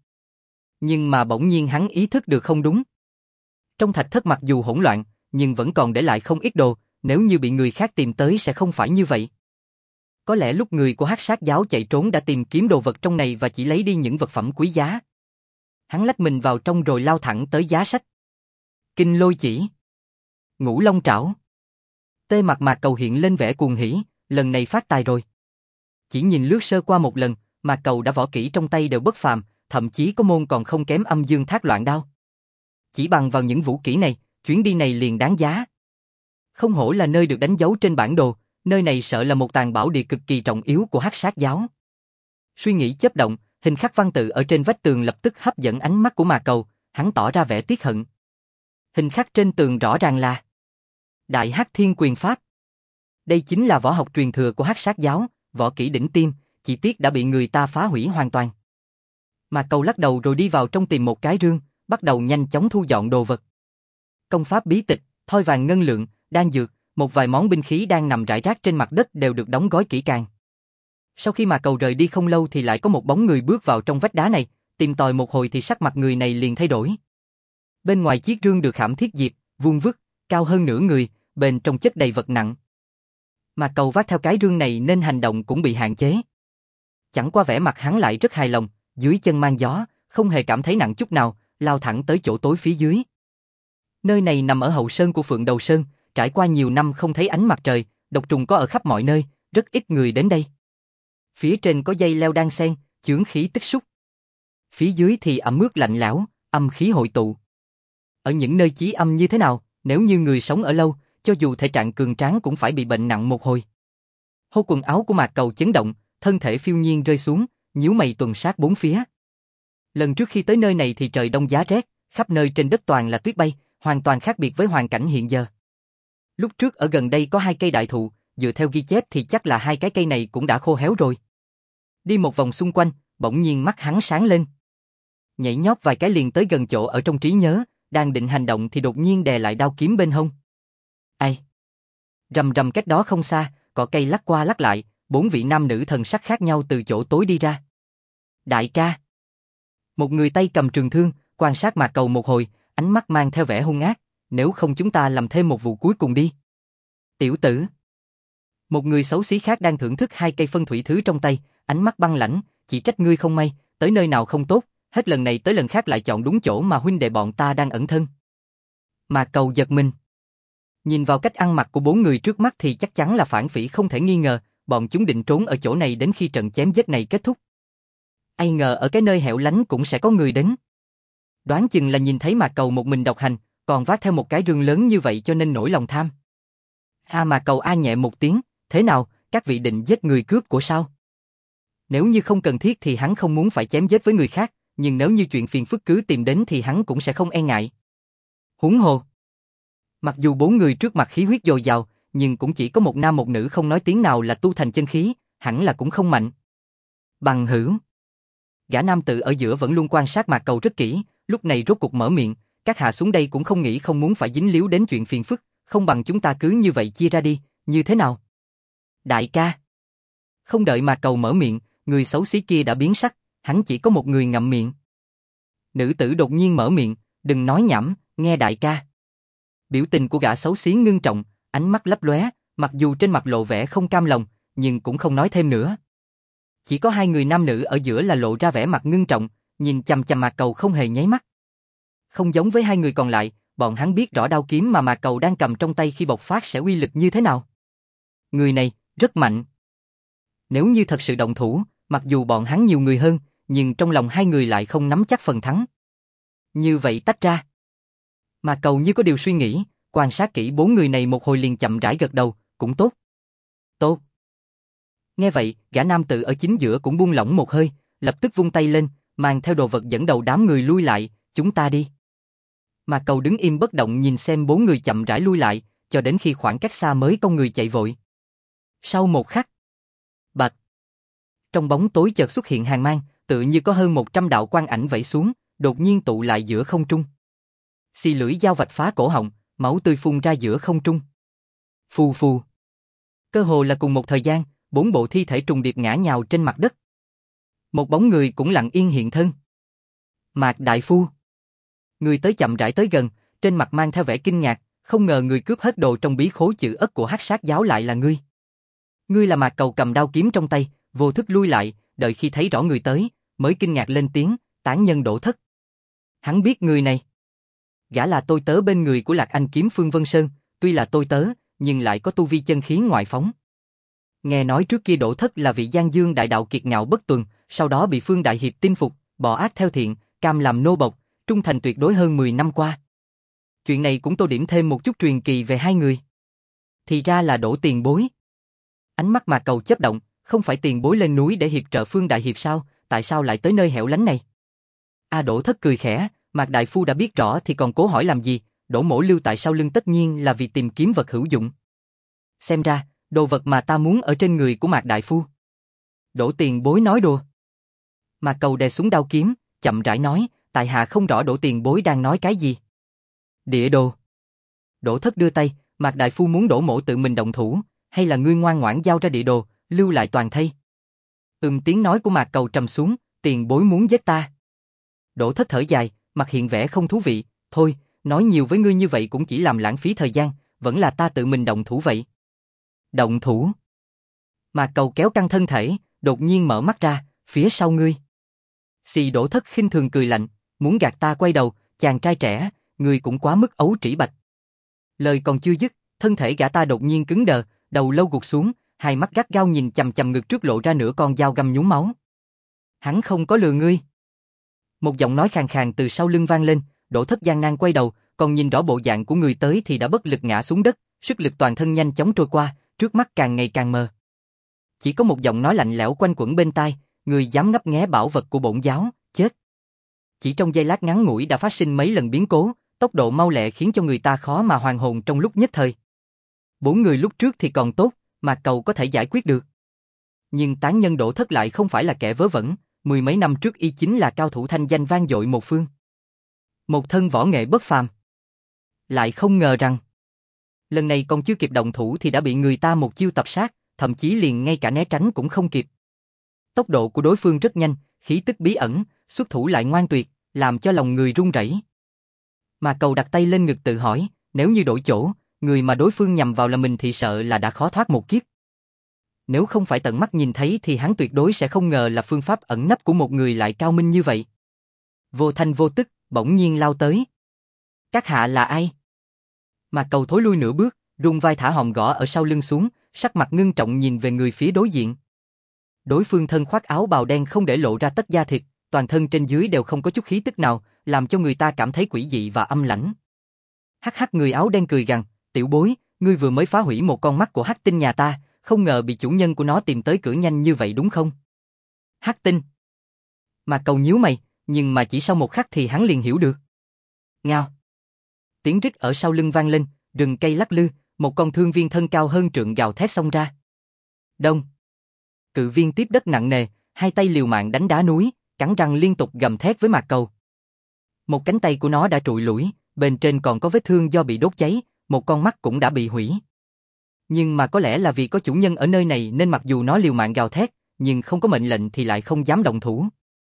[SPEAKER 1] Nhưng mà bỗng nhiên hắn ý thức được không đúng. Trong thạch thất mặc dù hỗn loạn, nhưng vẫn còn để lại không ít đồ, nếu như bị người khác tìm tới sẽ không phải như vậy. Có lẽ lúc người của Hắc Sát giáo chạy trốn đã tìm kiếm đồ vật trong này và chỉ lấy đi những vật phẩm quý giá. Hắn lách mình vào trong rồi lao thẳng tới giá sách. Kinh Lôi Chỉ, Ngũ Long Trảo. Tê mặt Mạc Cầu hiện lên vẻ cuồng hỉ, lần này phát tài rồi. Chỉ nhìn lướt sơ qua một lần, Mạc Cầu đã võ kỹ trong tay đều bất phàm, thậm chí có môn còn không kém Âm Dương Thác Loạn Đao. Chỉ bằng vào những vũ kỹ này, chuyến đi này liền đáng giá. Không hổ là nơi được đánh dấu trên bản đồ, nơi này sợ là một tàng bảo địa cực kỳ trọng yếu của Hắc Sát giáo. Suy nghĩ chớp động, hình khắc văn tự ở trên vách tường lập tức hấp dẫn ánh mắt của Mạc Cầu, hắn tỏ ra vẻ tiếc hận. Hình khắc trên tường rõ ràng là Đại Hắc Thiên Quyền Pháp. Đây chính là võ học truyền thừa của Hắc Sát giáo, võ kỹ đỉnh tiêm, chỉ tiếc đã bị người ta phá hủy hoàn toàn. Mạc Cầu lắc đầu rồi đi vào trong tìm một cái rương, bắt đầu nhanh chóng thu dọn đồ vật. Công pháp bí tịch, thoi vàng ngân lượng, đan dược, một vài món binh khí đang nằm rải rác trên mặt đất đều được đóng gói kỹ càng. Sau khi Mạc Cầu rời đi không lâu thì lại có một bóng người bước vào trong vách đá này, tìm tòi một hồi thì sắc mặt người này liền thay đổi. Bên ngoài chiếc rương được khảm thiết diệp, vuông vức, cao hơn nửa người, bên trong chất đầy vật nặng. Mạc Cầu vác theo cái rương này nên hành động cũng bị hạn chế. Chẳng qua vẻ mặt hắn lại rất hài lòng, dưới chân mang gió, không hề cảm thấy nặng chút nào, lao thẳng tới chỗ tối phía dưới. Nơi này nằm ở hậu sơn của Phượng Đầu Sơn, trải qua nhiều năm không thấy ánh mặt trời, độc trùng có ở khắp mọi nơi, rất ít người đến đây. Phía trên có dây leo đan xen, chướng khí tích xúc. Phía dưới thì ẩm ướt lạnh lẽo, âm khí hội tụ. Ở những nơi chí âm như thế nào, nếu như người sống ở lâu, cho dù thể trạng cường tráng cũng phải bị bệnh nặng một hồi. Hô quần áo của Mạc Cầu chấn động, thân thể phiêu nhiên rơi xuống, nhíu mày tuần sát bốn phía. Lần trước khi tới nơi này thì trời đông giá rét, khắp nơi trên đất toàn là tuyết bay, hoàn toàn khác biệt với hoàn cảnh hiện giờ. Lúc trước ở gần đây có 2 cây đại thụ, dựa theo ghi chép thì chắc là 2 cái cây này cũng đã khô héo rồi. Đi một vòng xung quanh, bỗng nhiên mắt hắn sáng lên. Nhảy nhót vài cái liền tới gần chỗ ở trong trí nhớ, đang định hành động thì đột nhiên đè lại đao kiếm bên hông. Ai? Rầm rầm cách đó không xa, cỏ cây lắc qua lắc lại, 4 vị nam nữ thần sắc khác nhau từ chỗ tối đi ra. Đại ca. Một người tay cầm trường thương, quan sát Mạc Cầu một hồi, ánh mắt mang theo vẻ hung ác, nếu không chúng ta làm thêm một vụ cuối cùng đi. Tiểu tử. Một người xấu xí khác đang thưởng thức 2 cây phân thủy thứ trong tay, ánh mắt băng lãnh, chỉ trách ngươi không may, tới nơi nào không tốt, hết lần này tới lần khác lại chọn đúng chỗ mà huynh đệ bọn ta đang ẩn thân. Mạc Cầu giật mình. Nhìn vào cách ăn mặc của 4 người trước mắt thì chắc chắn là phản phỉ không thể nghi ngờ, bọn chúng định trốn ở chỗ này đến khi trận chém giết này kết thúc. Ai ngờ ở cái nơi hẻo lánh cũng sẽ có người đến. Đoán chừng là nhìn thấy Mạc Cầu một mình độc hành, còn vác theo một cái rương lớn như vậy cho nên nổi lòng tham. Mạc Cầu a nhẹ một tiếng, thế nào, các vị định giết người cướp của sao? Nếu như không cần thiết thì hắn không muốn phải chém giết với người khác, nhưng nếu như chuyện phiền phức cứ tìm đến thì hắn cũng sẽ không e ngại. Huống hồ. Mặc dù 4 người trước mặt khí huyết dồi dào, nhưng cũng chỉ có một nam một nữ không nói tiếng nào là tu thành chân khí, hẳn là cũng không mạnh. Bằng hữu. Gã nam tử ở giữa vẫn luôn quan sát Mạc Cầu rất kỹ, lúc này rốt cục mở miệng, các hạ xuống đây cũng không nghĩ không muốn phải dính líu đến chuyện phiền phức, không bằng chúng ta cứ như vậy chia ra đi, như thế nào? Đại ca. Không đợi Mạc Cầu mở miệng, người xấu xí kia đã biến sắc, hắn chỉ có một người ngậm miệng. Nữ tử đột nhiên mở miệng, đừng nói nhảm, nghe đại ca. Biểu tình của gã xấu xí ngưng trọng, ánh mắt lấp lóe, mặc dù trên mặt lộ vẻ không cam lòng, nhưng cũng không nói thêm nữa. Chỉ có 2 người nam nữ ở giữa là lộ ra vẻ mặt ngưng trọng, nhìn chằm chằm Mạc Cầu không hề nháy mắt. Không giống với 2 người còn lại, bọn hắn biết rõ đao kiếm mà Mạc Cầu đang cầm trong tay khi bộc phát sẽ uy lực như thế nào. Người này, rất mạnh. Nếu như thật sự động thủ, mặc dù bọn hắn nhiều người hơn, nhưng trong lòng 2 người lại không nắm chắc phần thắng. Như vậy tách ra. Mạc Cầu như có điều suy nghĩ, quan sát kỹ 4 người này một hồi liền chậm rãi gật đầu, cũng tốt. Tốt. Nghe vậy, gã nam tử ở chính giữa cũng buông lỏng một hơi, lập tức vung tay lên, mang theo đồ vật dẫn đầu đám người lui lại, chúng ta đi. Mạc Cầu đứng im bất động nhìn xem 4 người chậm rãi lui lại, cho đến khi khoảng cách xa mới có người chạy vội. Sau một khắc, bạch. Trong bóng tối chợt xuất hiện hàng mang, tự như có hơn 100 đạo quang ảnh vẫy xuống, đột nhiên tụ lại giữa không trung. Xì lưỡi dao vạch phá cổ họng, máu tươi phun ra giữa không trung. Phù phù. Cơ hồ là cùng một thời gian, 4 bộ thi thể trùng điệp ngã nhào trên mặt đất. Một bóng người cũng lặng yên hiện thân. Mạc Đại Phu. Người tới chậm rãi tới gần, trên mặt mang theo vẻ kinh ngạc, không ngờ người cướp hết đồ trong bí khố chữ ất của Hắc Sát giáo lại là ngươi. Ngươi là Mạc Cầu cầm đao kiếm trong tay, vô thức lui lại, đợi khi thấy rõ người tới, mới kinh ngạc lên tiếng, tán nhân Đỗ Thất. Hắn biết người này. Gã là tôi tớ bên người của Lạc Anh kiếm Phương Vân Sơn, tuy là tôi tớ, nhưng lại có tu vi chân khí ngoại phóng. Nghe nói trước kia Đỗ Thất là vị Giang Dương đại đạo kiệt ngạo bất tuần, sau đó bị Phương Đại Hiệp tin phục, bỏ ác theo thiện, cam làm nô bộc, trung thành tuyệt đối hơn 10 năm qua. Chuyện này cũng tô điểm thêm một chút truyền kỳ về 2 người. Thì ra là Đỗ tiền bối. Ánh mắt Mạc Cầu chớp động, không phải tiền bối lên núi để hiệp trợ Phương Đại Hiệp sao, tại sao lại tới nơi hẻo lánh này? Đỗ Thất cười khẽ, Mạc Đại Phu đã biết rõ thì còn cố hỏi làm gì, Đỗ mỗ lưu tại sau lưng tất nhiên là vì tìm kiếm vật hữu dụng. Xem ra, đồ vật mà ta muốn ở trên người của Mạc Đại Phu. Đỗ tiền bối nói đùa. Mạc Cầu đè xuống đao kiếm, chậm rãi nói, tại hạ không rõ Đỗ tiền bối đang nói cái gì. Địa đồ. Đỗ Thất đưa tay, Mạc Đại Phu muốn Đỗ mỗ tự mình động thủ, hay là ngươi ngoan ngoãn giao ra địa đồ, lưu lại toàn thây. Tiếng nói của Mạc Cầu trầm xuống, tiền bối muốn giết ta. Đỗ Thất thở dài, mặt hiện vẻ không thú vị, thôi, nói nhiều với ngươi như vậy cũng chỉ làm lãng phí thời gian, vẫn là ta tự mình động thủ vậy. Động thủ. Mà Cầu kéo căng thân thể, đột nhiên mở mắt ra, phía sau ngươi. Xì Đỗ Thất khinh thường cười lạnh, muốn gạt ta quay đầu, chàng trai trẻ, ngươi cũng quá mức ấu trĩ bạch. Lời còn chưa dứt, thân thể gã ta đột nhiên cứng đờ, đầu lâu gục xuống, hai mắt gắt gao nhìn chằm chằm ngực trước lộ ra nửa con dao găm nhúng máu. Hắn không có lừa ngươi. Một giọng nói khàn khàn từ sau lưng vang lên, Đỗ Thất gian nan quay đầu, còn nhìn rõ bộ dạng của người tới thì đã bất lực ngã xuống đất, sức lực toàn thân nhanh chóng trôi qua, trước mắt càng ngày càng mờ. Chỉ có một giọng nói lạnh lẽo quanh quẩn bên tai, người dám ngấp nghé bảo vật của bổn giáo, chết. Chỉ trong giây lát ngắn ngủi đã phát sinh mấy lần biến cố, tốc độ mau lẹ khiến cho người ta khó mà hoàn hồn trong lúc nhất thời. 4 người lúc trước thì còn tốt, mà Cầu có thể giải quyết được. Nhưng tán nhân Đỗ Thất lại không phải là kẻ vớ vẩn, 10 mấy năm trước y chính là cao thủ thanh danh vang dội một phương. Một thân võ nghệ bất phàm. Lại không ngờ rằng, lần này còn chưa kịp động thủ thì đã bị người ta một chiêu tập sát, thậm chí liền ngay cả né tránh cũng không kịp. Tốc độ của đối phương rất nhanh, khí tức bí ẩn, xuất thủ lại ngoan tuyệt, làm cho lòng người run rẩy. Mà Cầu đặt tay lên ngực tự hỏi, nếu như đổi chỗ, người mà đối phương nhằm vào là mình thì sợ là đã khó thoát một kiếp. Nếu không phải tận mắt nhìn thấy thì hắn tuyệt đối sẽ không ngờ là phương pháp ẩn nấp của một người lại cao minh như vậy. Vô thanh vô tức, bỗng nhiên lao tới. Các hạ là ai? Mà Cầu thối lui nửa bước, rung vai thả hòm gõ ở sau lưng xuống, sắc mặt ngưng trọng nhìn về người phía đối diện. Đối phương thân khoác áo bào đen không để lộ ra tất da thịt, toàn thân trên dưới đều không có chút khí tức nào, làm cho người ta cảm thấy quỷ dị và âm lãnh. Hắc hắc, người áo đen cười gằn, tiểu bối, ngươi vừa mới phá hủy một con mắt của Hắc Tinh nhà ta, không ngờ bị chủ nhân của nó tìm tới cửa nhanh như vậy đúng không? Hắc Tinh. Mà Cầu nhíu mày, nhưng mà chỉ sau một khắc thì hắn liền hiểu được. Ngao. Tiếng rít ở sau lưng vang lên, rừng cây lắc lư, một con thương viên thân cao hơn trượng gào thét xông ra. Đông. Cự viên tiếp đất nặng nề, hai tay liều mạng đánh đá núi, cắn răng liên tục gầm thét với Mạc Cầu. Một cánh tay của nó đã trụi lủi, bên trên còn có vết thương do bị đốt cháy, một con mắt cũng đã bị hủy. Nhưng mà có lẽ là vì có chủ nhân ở nơi này nên mặc dù nó liều mạng gào thét, nhưng không có mệnh lệnh thì lại không dám động thủ.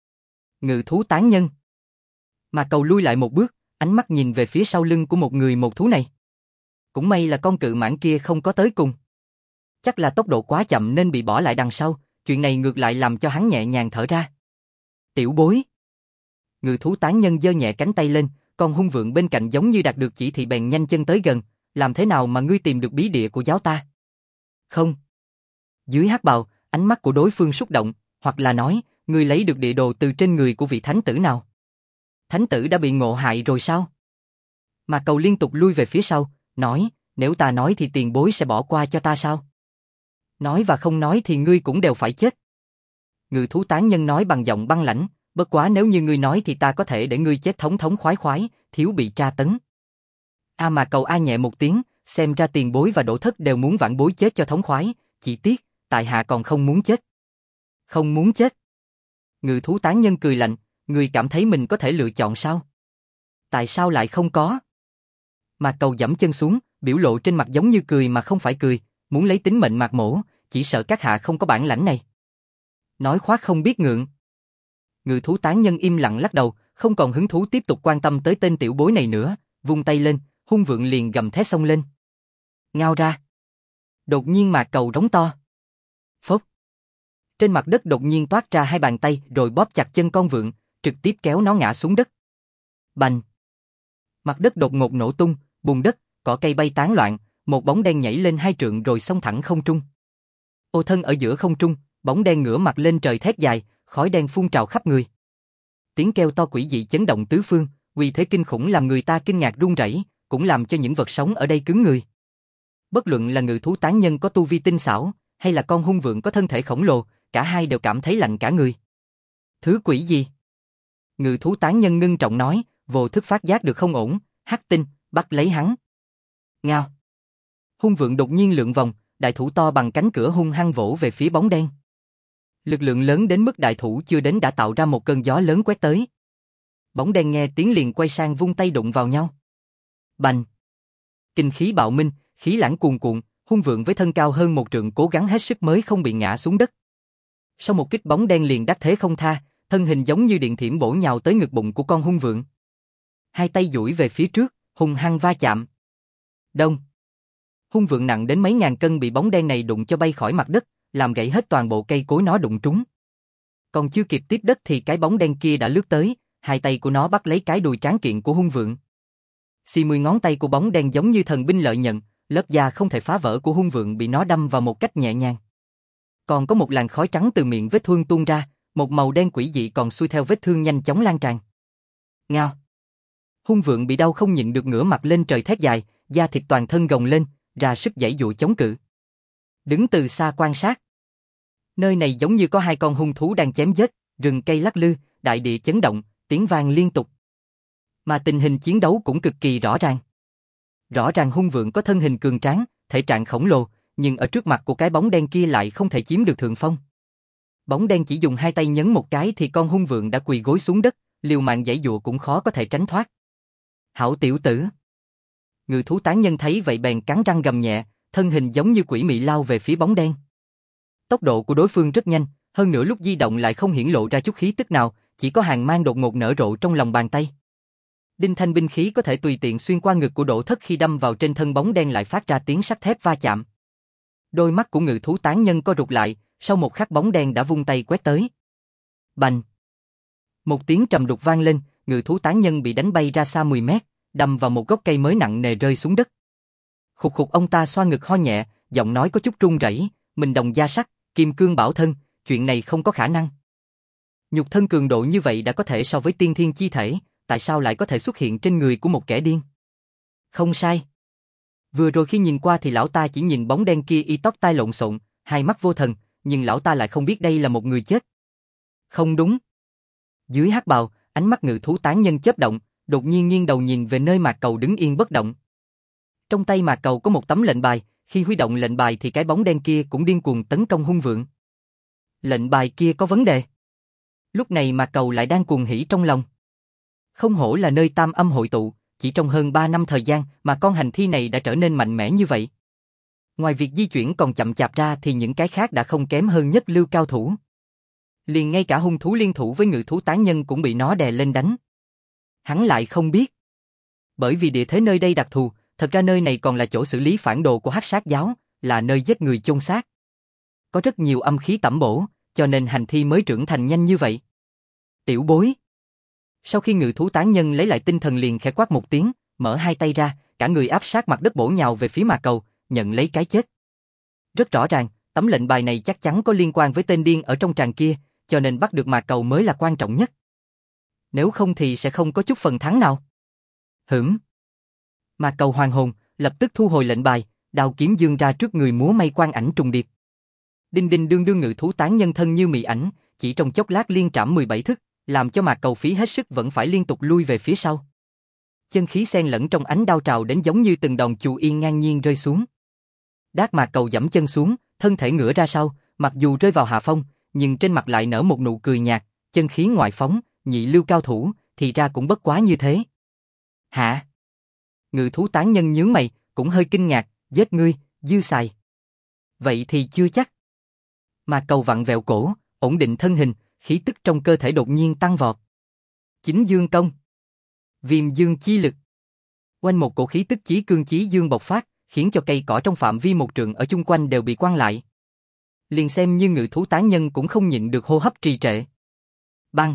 [SPEAKER 1] Ngự thú tán nhân. Mạc Cầu lui lại một bước, ánh mắt nhìn về phía sau lưng của một người một thú này. Cũng may là con cự mãng kia không có tới cùng. Chắc là tốc độ quá chậm nên bị bỏ lại đằng sau, chuyện này ngược lại làm cho hắn nhẹ nhàng thở ra. Tiểu bối. Ngự thú tán nhân giơ nhẹ cánh tay lên, con hung vượng bên cạnh giống như đạt được chỉ thị bèn nhanh chân tới gần, làm thế nào mà ngươi tìm được bí địa của giáo ta? Không. Dưới hắc bào, ánh mắt của đối phương xúc động, hoặc là nói, ngươi lấy được địa đồ từ trên người của vị thánh tử nào? Thánh tử đã bị ngộ hại rồi sao? Mà Cầu liên tục lui về phía sau, nói, nếu ta nói thì tiền bối sẽ bỏ qua cho ta sao? Nói và không nói thì ngươi cũng đều phải chết. Ngự thú tán nhân nói bằng giọng băng lãnh, bất quá nếu như ngươi nói thì ta có thể để ngươi chết thống thống khoái khoái, thiếu bị tra tấn. Mà Cầu a nhẹ một tiếng, xem ra tiền bối và Đỗ Thất đều muốn vãn bối chết cho thống khoái, chỉ tiếc, tại hạ còn không muốn chết. Không muốn chết. Ngự thú tán nhân cười lạnh, ngươi cảm thấy mình có thể lựa chọn sao? Tại sao lại không có? Mà Cầu giẫm chân xuống, biểu lộ trên mặt giống như cười mà không phải cười, muốn lấy tính mệnh Mạc Mỗ, chỉ sợ các hạ không có bản lãnh này. Nói khoác không biết ngượng. Ngự thú tán nhân im lặng lắc đầu, không còn hứng thú tiếp tục quan tâm tới tên tiểu bối này nữa, vung tay lên, hung vượng liền gầm thét xông lên. Ngao ra. Đột nhiên Mạc Cầu rống to. Phốc. Trên mặt đất đột nhiên toát ra hai bàn tay rồi bóp chặt chân con vượng, trực tiếp kéo nó ngã xuống đất. Bành. Mặt đất đột ngột nổ tung, bùn đất, cỏ cây bay tán loạn, một bóng đen nhảy lên 2 trượng rồi xông thẳng không trung. Ô thân ở giữa không trung, bóng đen ngửa mặt lên trời thét dài, khói đen phun trào khắp người. Tiếng kêu to quỷ dị chấn động tứ phương, uy thế kinh khủng làm người ta kinh ngạc run rẩy, cũng làm cho những vật sống ở đây cứng người. Bất luận là ngự thú tán nhân có tu vi tinh xảo, hay là con hung vượng có thân thể khổng lồ, cả hai đều cảm thấy lạnh cả người. Thứ quỷ gì? Ngự thú tán nhân ngưng trọng nói, vô thức phát giác được không ổn, Hắc Tinh, bắt lấy hắn. Ngao. Hung vượng đột nhiên lượn vòng, đại thủ to bằng cánh cửa hung hăng vỗ về phía bóng đen. Lực lượng lớn đến mức đại thủ chưa đến đã tạo ra một cơn gió lớn quét tới. Bóng đen nghe tiếng liền quay sang vung tay đụng vào nhau. Bành. Kinh khí bạo minh, khí lãng cuồn cuộn, hung vượng với thân cao hơn 1 trượng cố gắng hết sức mới không bị ngã xuống đất. Sau một kích bóng đen liền đắc thế không tha, thân hình giống như điện thiểm bổ nhào tới ngực bụng của con hung vượng. Hai tay duỗi về phía trước, hung hăng va chạm. Đông. Hung vượng nặng đến mấy ngàn cân bị bóng đen này đụng cho bay khỏi mặt đất, làm gãy hết toàn bộ cây cối nó đụng trúng. Còn chưa kịp tiếp đất thì cái bóng đen kia đã lướt tới, hai tay của nó bắt lấy cái đùi tráng kiện của hung vượng. Xì 10 ngón tay của bóng đen giống như thần binh lợi nhận, lớp da không thể phá vỡ của hung vượng bị nó đâm vào một cách nhẹ nhàng. Còn có một làn khói trắng từ miệng vết thương tuôn ra, một màu đen quỷ dị còn xuôi theo vết thương nhanh chóng lan tràn. Ngao. Hung vượng bị đau không nhịn được ngửa mặt lên trời thét dài, da thịt toàn thân gồng lên, ra sức giãy giụa chống cự. Đứng từ xa quan sát. Nơi này giống như có hai con hung thú đang chém giết, rừng cây lắc lư, đại địa chấn động, tiếng vang liên tục. Mà tình hình chiến đấu cũng cực kỳ rõ ràng. Rõ ràng hung vượng có thân hình cường tráng, thể trạng khổng lồ, nhưng ở trước mặt của cái bóng đen kia lại không thể chiếm được thượng phong. Bóng đen chỉ dùng hai tay nhấn một cái thì con hung vượng đã quỳ gối xuống đất, liều mạng giãy giụa cũng khó có thể tránh thoát. Hảo tiểu tử. Ngự thú tán nhân thấy vậy bèn cắn răng gầm nhẹ, thân hình giống như quỷ mị lao về phía bóng đen. Tốc độ của đối phương rất nhanh, hơn nữa lúc di động lại không hiển lộ ra chút khí tức nào, chỉ có hàng mang đột ngột nở rộ trong lòng bàn tay. Đinh thanh binh khí có thể tùy tiện xuyên qua ngực của Đỗ Thất khi đâm vào trên thân bóng đen lại phát ra tiếng sắt thép va chạm. Đôi mắt của ngự thú tán nhân co rụt lại, sau một khắc bóng đen đã vung tay quét tới. Bành! Một tiếng trầm đục vang lên, ngự thú tán nhân bị đánh bay ra xa 10 mét, đâm vào một gốc cây mới nặng nề rơi xuống đất. Khục khục ông ta xoa ngực ho nhẹ, giọng nói có chút run rẩy, mình đồng da sắt, kim cương bảo thân, chuyện này không có khả năng. Nhục thân cường độ như vậy đã có thể so với tiên thiên chi thể, tại sao lại có thể xuất hiện trên người của một kẻ điên? Không sai. Vừa rồi khi nhìn qua thì lão ta chỉ nhìn bóng đen kia y tóc tai lộn xộn, hai mắt vô thần, nhưng lão ta lại không biết đây là một người chết. Không đúng. Dưới hắc bào, ánh mắt ngự thú tán nhân chớp động, đột nhiên nghiêng đầu nhìn về nơi Mạc Cầu đứng yên bất động. Trong tay Mạc Cầu có một tấm lệnh bài, khi huy động lệnh bài thì cái bóng đen kia cũng điên cuồng tấn công hung vượng. Lệnh bài kia có vấn đề. Lúc này Mạc Cầu lại đang cuồng hỉ trong lòng. Không hổ là nơi tam âm hội tụ, chỉ trong hơn 3 năm thời gian mà con hành thi này đã trở nên mạnh mẽ như vậy. Ngoài việc di chuyển còn chậm chạp ra thì những cái khác đã không kém hơn nhất lưu cao thủ. Liền ngay cả hung thú liên thủ với ngự thú tán nhân cũng bị nó đè lên đánh. Hắn lại không biết. Bởi vì địa thế nơi đây đặc thù, thật ra nơi này còn là chỗ xử lý phản đồ của Hắc Sát giáo, là nơi giết người chôn xác. Có rất nhiều âm khí tẩm bổ, cho nên hành thi mới trưởng thành nhanh như vậy. Tiểu bối. Sau khi ngự thú tán nhân lấy lại tinh thần liền khẽ quát một tiếng, mở hai tay ra, cả người áp sát mặt đất bổ nhào về phía Mạc Cầu, nhận lấy cái chết. Rất rõ ràng, tấm lệnh bài này chắc chắn có liên quan với tên điên ở trong tràng kia, cho nên bắt được Mạc Cầu mới là quan trọng nhất. Nếu không thì sẽ không có chút phần thắng nào. Mạc Cầu hoàn hồn, lập tức thu hồi lệnh bài, đao kiếm giương ra trước người múa may quang ảnh trùng điệp. Đinh đinh đương đương ngự thú tán nhân thân như mị ảnh, chỉ trong chốc lát liên trảm 17 thức, làm cho Mạc Cầu phí hết sức vẫn phải liên tục lui về phía sau. Chân khí xen lẫn trong ánh đao trào đến giống như từng đòn chù yên ngang nhiên rơi xuống. Đát Mạc Cầu giẫm chân xuống, thân thể ngửa ra sau, mặc dù rơi vào hạ phong, nhưng trên mặt lại nở một nụ cười nhạt, chân khí ngoại phóng, nhị lưu cao thủ, thì ra cũng bất quá như thế. Hả? Ngự thú tán nhân nhướng mày, cũng hơi kinh ngạc, giết ngươi, dư xài. Vậy thì chưa chắc. Mạc Cầu vặn vẹo cổ, ổn định thân hình, khí tức trong cơ thể đột nhiên tăng vọt. Chính dương công. Viêm dương chi lực. Quanh một cổ khí tức chí cương chí dương bộc phát, khiến cho cây cỏ trong phạm vi một trượng ở chung quanh đều bị quăng lại. Liền xem như ngự thú tán nhân cũng không nhịn được hô hấp trì trệ. Băng.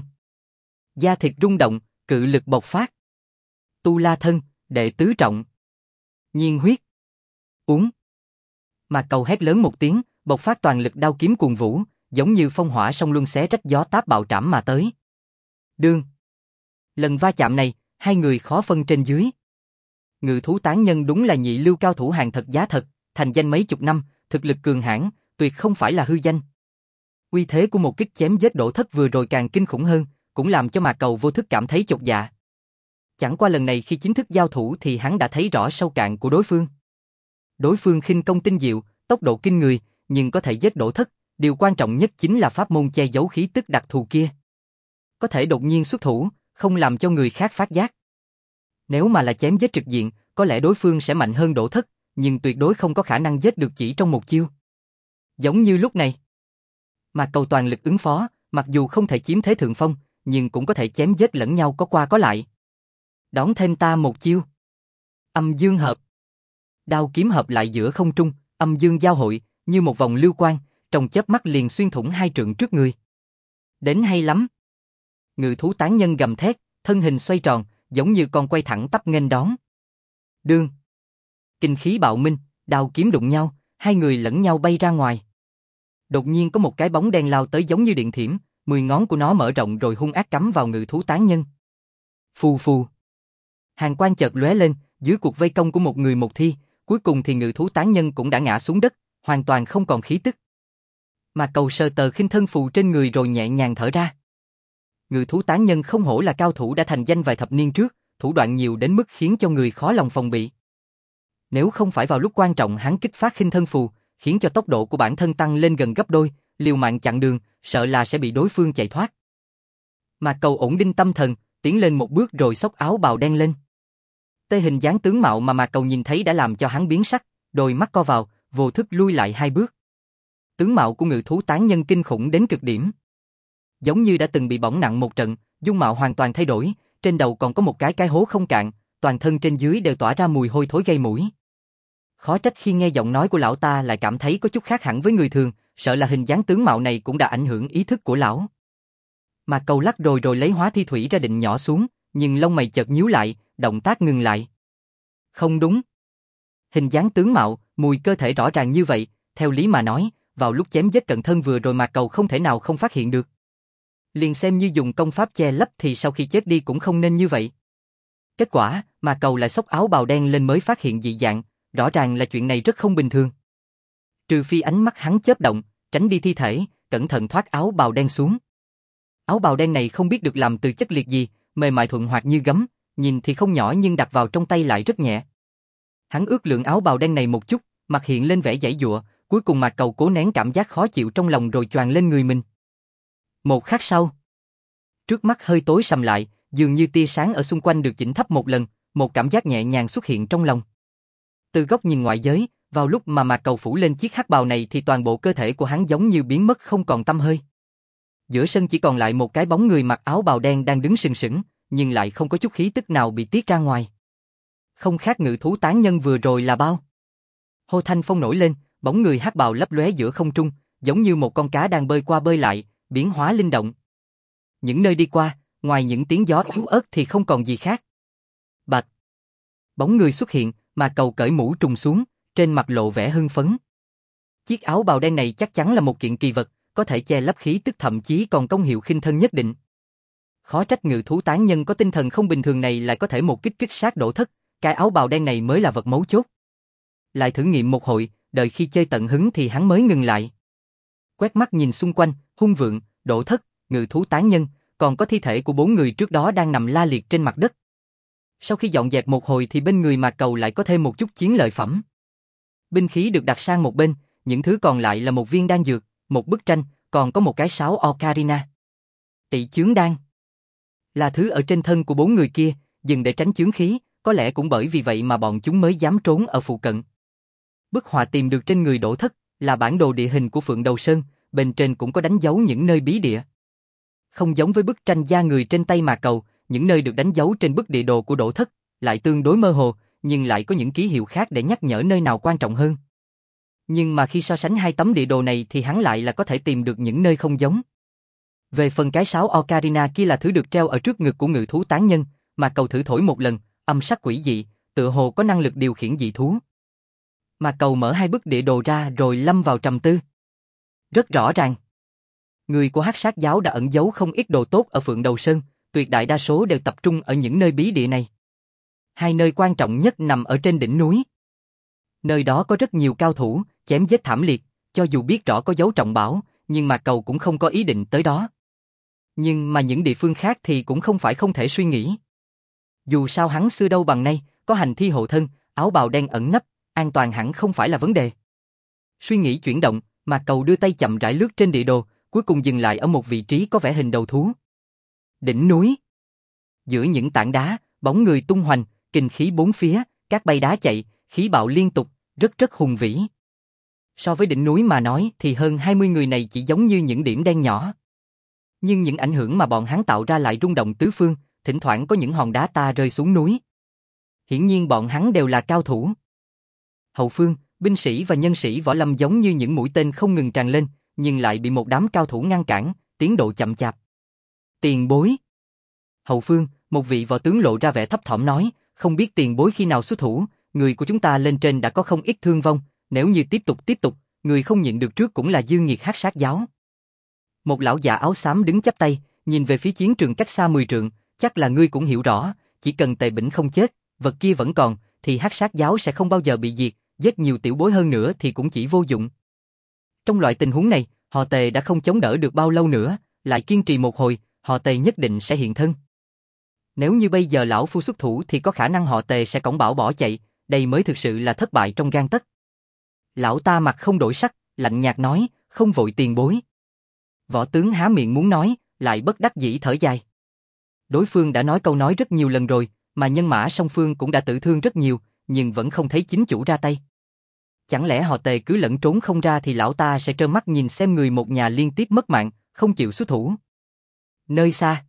[SPEAKER 1] Da thịt rung động, cự lực bộc phát. Tu La thân, đệ tứ trọng. Nhiên huyết. Uống. Mạc Cầu hét lớn một tiếng, bộc phát toàn lực đao kiếm cuồng vũ, giống như phong hỏa song luân xé rách gió táp bạo trảm mà tới. Đương. Lần va chạm này, hai người khó phân trên dưới. Ngự thú tán nhân đúng là nhị lưu cao thủ hàng thật giá thật, thành danh mấy chục năm, thực lực cường hãn, tuyệt không phải là hư danh. Uy thế của một kích chém giết Đỗ Thất vừa rồi càng kinh khủng hơn, cũng làm cho Mạc Cầu vô thức cảm thấy chột dạ. Chẳng qua lần này khi chính thức giao thủ thì hắn đã thấy rõ sâu cạn của đối phương. Đối phương khinh công tinh diệu, tốc độ kinh người, nhưng có thể giết Đỗ Thất, điều quan trọng nhất chính là pháp môn che giấu khí tức đặc thù kia. Có thể đột nhiên xuất thủ, không làm cho người khác phát giác. Nếu mà là chém giết trực diện, có lẽ đối phương sẽ mạnh hơn Đỗ Thất, nhưng tuyệt đối không có khả năng giết được chỉ trong một chiêu. Giống như lúc này. Mạc Cầu toàn lực ứng phó, mặc dù không thể chiếm thế thượng phong, nhưng cũng có thể chém giết lẫn nhau có qua có lại. Đón thêm ta một chiêu. Âm dương hợp. Đao kiếm hợp lại giữa không trung, âm dương giao hội, như một vòng lưu quang, trong chớp mắt liền xuyên thủng 2 trượng trước người. Đến hay lắm. Ngự thú tán nhân gầm thét, thân hình xoay tròn, giống như con quay thẳng tắp nghênh đón. Đương. Kinh khí bạo minh, đao kiếm đụng nhau, hai người lẫn nhau bay ra ngoài. Đột nhiên có một cái bóng đen lao tới giống như điện thiểm, 10 ngón của nó mở rộng rồi hung ác cắm vào ngự thú tán nhân. Phù phù. Hàn quang chợt lóe lên, dưới cuộc vây công của một người một thi, cuối cùng thì ngự thú tán nhân cũng đã ngã xuống đất, hoàn toàn không còn khí tức. Mà Cầu sờ tờ khinh thân phù trên người rồi nhẹ nhàng thở ra. Ngự thú tán nhân không hổ là cao thủ đã thành danh vài thập niên trước, thủ đoạn nhiều đến mức khiến cho người khó lòng phòng bị. Nếu không phải vào lúc quan trọng hắn kích phát khinh thân phù, khiến cho tốc độ của bản thân tăng lên gần gấp đôi, liều mạng chặn đường, sợ là sẽ bị đối phương chạy thoát. Mà Cầu ổn định tâm thần, tiến lên một bước rồi xốc áo bào đen lên. Tê hình dáng tướng mạo mà Mạc Cầu nhìn thấy đã làm cho hắn biến sắc, đôi mắt co vào, vô thức lui lại 2 bước. Tướng mạo của ngự thú tán nhân kinh khủng đến cực điểm. Giống như đã từng bị bỏng nặng một trận, dung mạo hoàn toàn thay đổi, trên đầu còn có một cái hố không cạn, toàn thân trên dưới đều tỏa ra mùi hôi thối gây mũi. Khó trách khi nghe giọng nói của lão ta lại cảm thấy có chút khác hẳn với người thường, sợ là hình dáng tướng mạo này cũng đã ảnh hưởng ý thức của lão. Mạc Cầu lắc rồi lấy hóa thi thủy ra định nhỏ xuống, nhưng lông mày chợt nhíu lại, động tác ngừng lại. Không đúng. Hình dáng tướng mạo, mùi cơ thể rõ ràng như vậy, theo lý mà nói, vào lúc chém giết cận thân vừa rồi Mạc Cầu không thể nào không phát hiện được. Liền xem như dùng công pháp che lấp thì sau khi chết đi cũng không nên như vậy. Kết quả, Mạc Cầu lại xốc áo bào đen lên mới phát hiện dị dạng, rõ ràng là chuyện này rất không bình thường. Trừ phi ánh mắt hắn chớp động, tránh đi thi thể, cẩn thận thoát áo bào đen xuống. Áo bào đen này không biết được làm từ chất liệt gì, mềm mại thuận hoạt như gấm, nhìn thì không nhỏ nhưng đặt vào trong tay lại rất nhẹ. Hắn ước lượng áo bào đen này một chút, mặt hiện lên vẻ giãy giụa, cuối cùng Mạc Cầu cố nén cảm giác khó chịu trong lòng rồi choàng lên người mình. Một khắc sau, trước mắt hơi tối sầm lại, dường như tia sáng ở xung quanh được chỉnh thấp một lần, một cảm giác nhẹ nhàng xuất hiện trong lòng. Từ góc nhìn ngoại giới, vào lúc mà Mạc Cầu phủ lên chiếc hắc bào này thì toàn bộ cơ thể của hắn giống như biến mất không còn tăm hơi. Giữa sân chỉ còn lại một cái bóng người mặc áo bào đen đang đứng sừng sững, nhưng lại không có chút khí tức nào bị tiết ra ngoài. Không khác ngự thú tán nhân vừa rồi là bao. Hô thanh phong nổi lên, bóng người hắc bào lấp lóe giữa không trung, giống như một con cá đang bơi qua bơi lại, biến hóa linh động. Những nơi đi qua, ngoài những tiếng gió yếu ớt thì không còn gì khác. Bạch. Bóng người xuất hiện, mà Cầu cởi mũ trùng xuống, trên mặt lộ vẻ hưng phấn. Chiếc áo bào đen này chắc chắn là một kiện kỳ vật, có thể che lấp khí tức thậm chí còn công hiệu khinh thân nhất định. Khó trách ngự thú tán nhân có tinh thần không bình thường này lại có thể một kích kích sát đổ thất, cái áo bào đen này mới là vật mấu chốt. Lại thử nghiệm một hồi, đợi khi chơi tận hứng thì hắn mới ngừng lại. Quét mắt nhìn xung quanh, hung vượng, đổ thất, ngự thú tán nhân, còn có thi thể của 4 người trước đó đang nằm la liệt trên mặt đất. Sau khi dọn dẹp một hồi thì bên người Mạc Cầu lại có thêm một chút chiến lợi phẩm. Binh khí được đặt sang một bên, những thứ còn lại là một viên đan dược, một bức tranh, còn có một cái sáo ocarina. Tị chướng đan là thứ ở trên thân của 4 người kia, dừng để tránh chướng khí, có lẽ cũng bởi vì vậy mà bọn chúng mới dám trốn ở phụ cận. Bức họa tìm được trên người Đỗ Thất là bản đồ địa hình của Phượng Đầu Sơn, bên trên cũng có đánh dấu những nơi bí địa. Không giống với bức tranh da người trên tay Mạc Cầu, những nơi được đánh dấu trên bức địa đồ của Đỗ Thất lại tương đối mơ hồ, nhưng lại có những ký hiệu khác để nhắc nhở nơi nào quan trọng hơn. Nhưng mà khi so sánh hai tấm địa đồ này thì hắn lại là có thể tìm được những nơi không giống. Về phần cái sáo ocarina kia là thứ được treo ở trước ngực của ngự thú tán nhân, mà Cầu thử thổi một lần, âm sắc quỷ dị, tựa hồ có năng lực điều khiển dị thú. Mà Cầu mở 2 bức địa đồ ra rồi lâm vào trầm tư. Rất rõ ràng, người của Hắc Sát giáo đã ẩn giấu không ít đồ tốt ở Phượng Đầu Sơn, tuyệt đại đa số đều tập trung ở những nơi bí địa này. 2 nơi quan trọng nhất nằm ở trên đỉnh núi. Nơi đó có rất nhiều cao thủ, chém giết thảm liệt, cho dù biết rõ có dấu trọng bảo, nhưng mà Cầu cũng không có ý định tới đó. Nhưng mà những địa phương khác thì cũng không phải không thể suy nghĩ. Dù sao hắn xưa đâu bằng nay, có hành thi hộ thân, áo bào đen ẩn nấp, an toàn hẳn không phải là vấn đề. Suy nghĩ chuyển động, mà Cầu đưa tay chậm rãi lướt trên địa đồ, cuối cùng dừng lại ở một vị trí có vẻ hình đầu thú. Đỉnh núi. Giữa những tảng đá, bóng người tung hoành, kình khí bốn phía, cát bay đá chạy, khí bạo liên tục, rất hùng vĩ. So với đỉnh núi mà nói thì hơn 20 người này chỉ giống như những điểm đen nhỏ. Nhưng những ảnh hưởng mà bọn hắn tạo ra lại rung động tứ phương, thỉnh thoảng có những hòn đá ta rơi xuống núi. Hiển nhiên bọn hắn đều là cao thủ. Hậu phương, binh sĩ và nhân sĩ võ lâm giống như những mũi tên không ngừng tràn lên, nhưng lại bị một đám cao thủ ngăn cản, tiến độ chậm chạp. Tiền bối. Hậu phương, một vị võ tướng lộ ra vẻ thấp thỏm nói, không biết tiền bối khi nào xuất thủ, người của chúng ta lên trên đã có không ít thương vong, nếu như tiếp tục, người không nhịn được trước cũng là dư nghiệt hắc sát giáo. Một lão già áo xám đứng chắp tay, nhìn về phía chiến trường cách xa 10 trượng, chắc là ngươi cũng hiểu rõ, chỉ cần Tề Bỉnh không chết, vật kia vẫn còn, thì hắc sát giáo sẽ không bao giờ bị diệt, giết nhiều tiểu bối hơn nữa thì cũng chỉ vô dụng. Trong loại tình huống này, họ Tề đã không chống đỡ được bao lâu nữa, lại kiên trì một hồi, họ Tề nhất định sẽ hiện thân. Nếu như bây giờ lão phu xuất thủ thì có khả năng họ Tề sẽ cõng bảo bỏ chạy, đây mới thực sự là thất bại trong gang tấc. Lão ta mặt không đổi sắc, lạnh nhạt nói, không vội tiền bối. Võ tướng há miệng muốn nói, lại bất đắc dĩ thở dài. Đối phương đã nói câu nói rất nhiều lần rồi, mà nhân mã song phương cũng đã tử thương rất nhiều, nhưng vẫn không thấy chính chủ ra tay. Chẳng lẽ họ Tề cứ lẫn trốn không ra thì lão ta sẽ trơ mắt nhìn xem người một nhà liên tiếp mất mạng, không chịu xuất thủ. Nơi xa,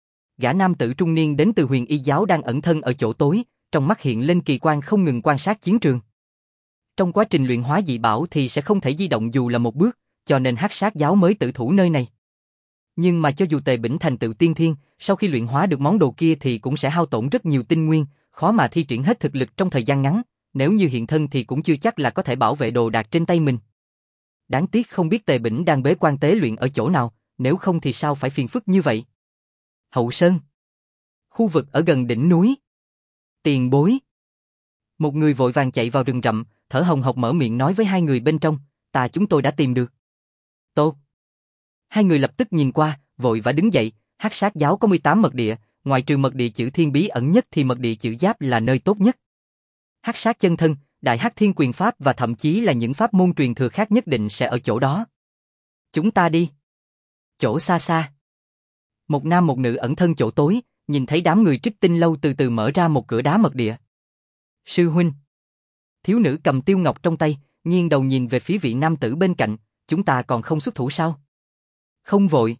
[SPEAKER 1] gã nam tử trung niên đến từ Huyền Y giáo đang ẩn thân ở chỗ tối, trong mắt hiện lên kỳ quan không ngừng quan sát chiến trường. Trong quá trình luyện hóa dị bảo thì sẽ không thể di động dù là một bước, cho nên hắc sát giáo mới tự thủ nơi này. Nhưng mà cho dù Tề Bỉnh thành tựu tiên thiên, sau khi luyện hóa được món đồ kia thì cũng sẽ hao tổn rất nhiều tinh nguyên, khó mà thi triển hết thực lực trong thời gian ngắn, nếu như hiện thân thì cũng chưa chắc là có thể bảo vệ đồ đạc trên tay mình. Đáng tiếc không biết Tề Bỉnh đang bế quan tế luyện ở chỗ nào, nếu không thì sao phải phiền phức như vậy. Hậu Sơn, khu vực ở gần đỉnh núi. Tiền bối. Một người vội vàng chạy vào rừng rậm, thở hồng hộc mở miệng nói với hai người bên trong, chúng tôi đã tìm được. Tốt. Hai người lập tức nhìn qua, vội vã đứng dậy, hắc sát giáo có 18 mật địa, ngoài trừ mật địa chữ thiên bí ẩn nhất thì mật địa chữ giáp là nơi tốt nhất. Hắc sát chân thân, đại hắc thiên quyền pháp và thậm chí là những pháp môn truyền thừa khác nhất định sẽ ở chỗ đó. Chúng ta đi. Chỗ xa xa. Một nam một nữ ẩn thân chỗ tối, nhìn thấy đám người Trích Tinh lâu từ từ mở ra một cửa đá mật địa. Sư huynh. Thiếu nữ cầm tiêu ngọc trong tay, nghiêng đầu nhìn về phía vị nam tử bên cạnh, chúng ta còn không xuất thủ sao? Không vội.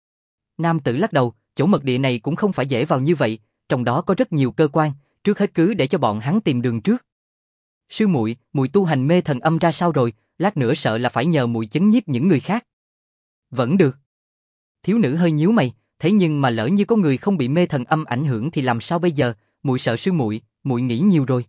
[SPEAKER 1] Nam tử lắc đầu, chỗ mật địa này cũng không phải dễ vào như vậy, trong đó có rất nhiều cơ quan, trước hết cứ để cho bọn hắn tìm đường trước. Sư muội, muội tu hành mê thần âm ra sao rồi, lát nữa sợ là phải nhờ muội chấn nhiếp những người khác. Vẫn được. Thiếu nữ hơi nhíu mày, thế nhưng mà lỡ như có người không bị mê thần âm ảnh hưởng thì làm sao bây giờ, muội sợ sư muội, muội nghĩ nhiều rồi.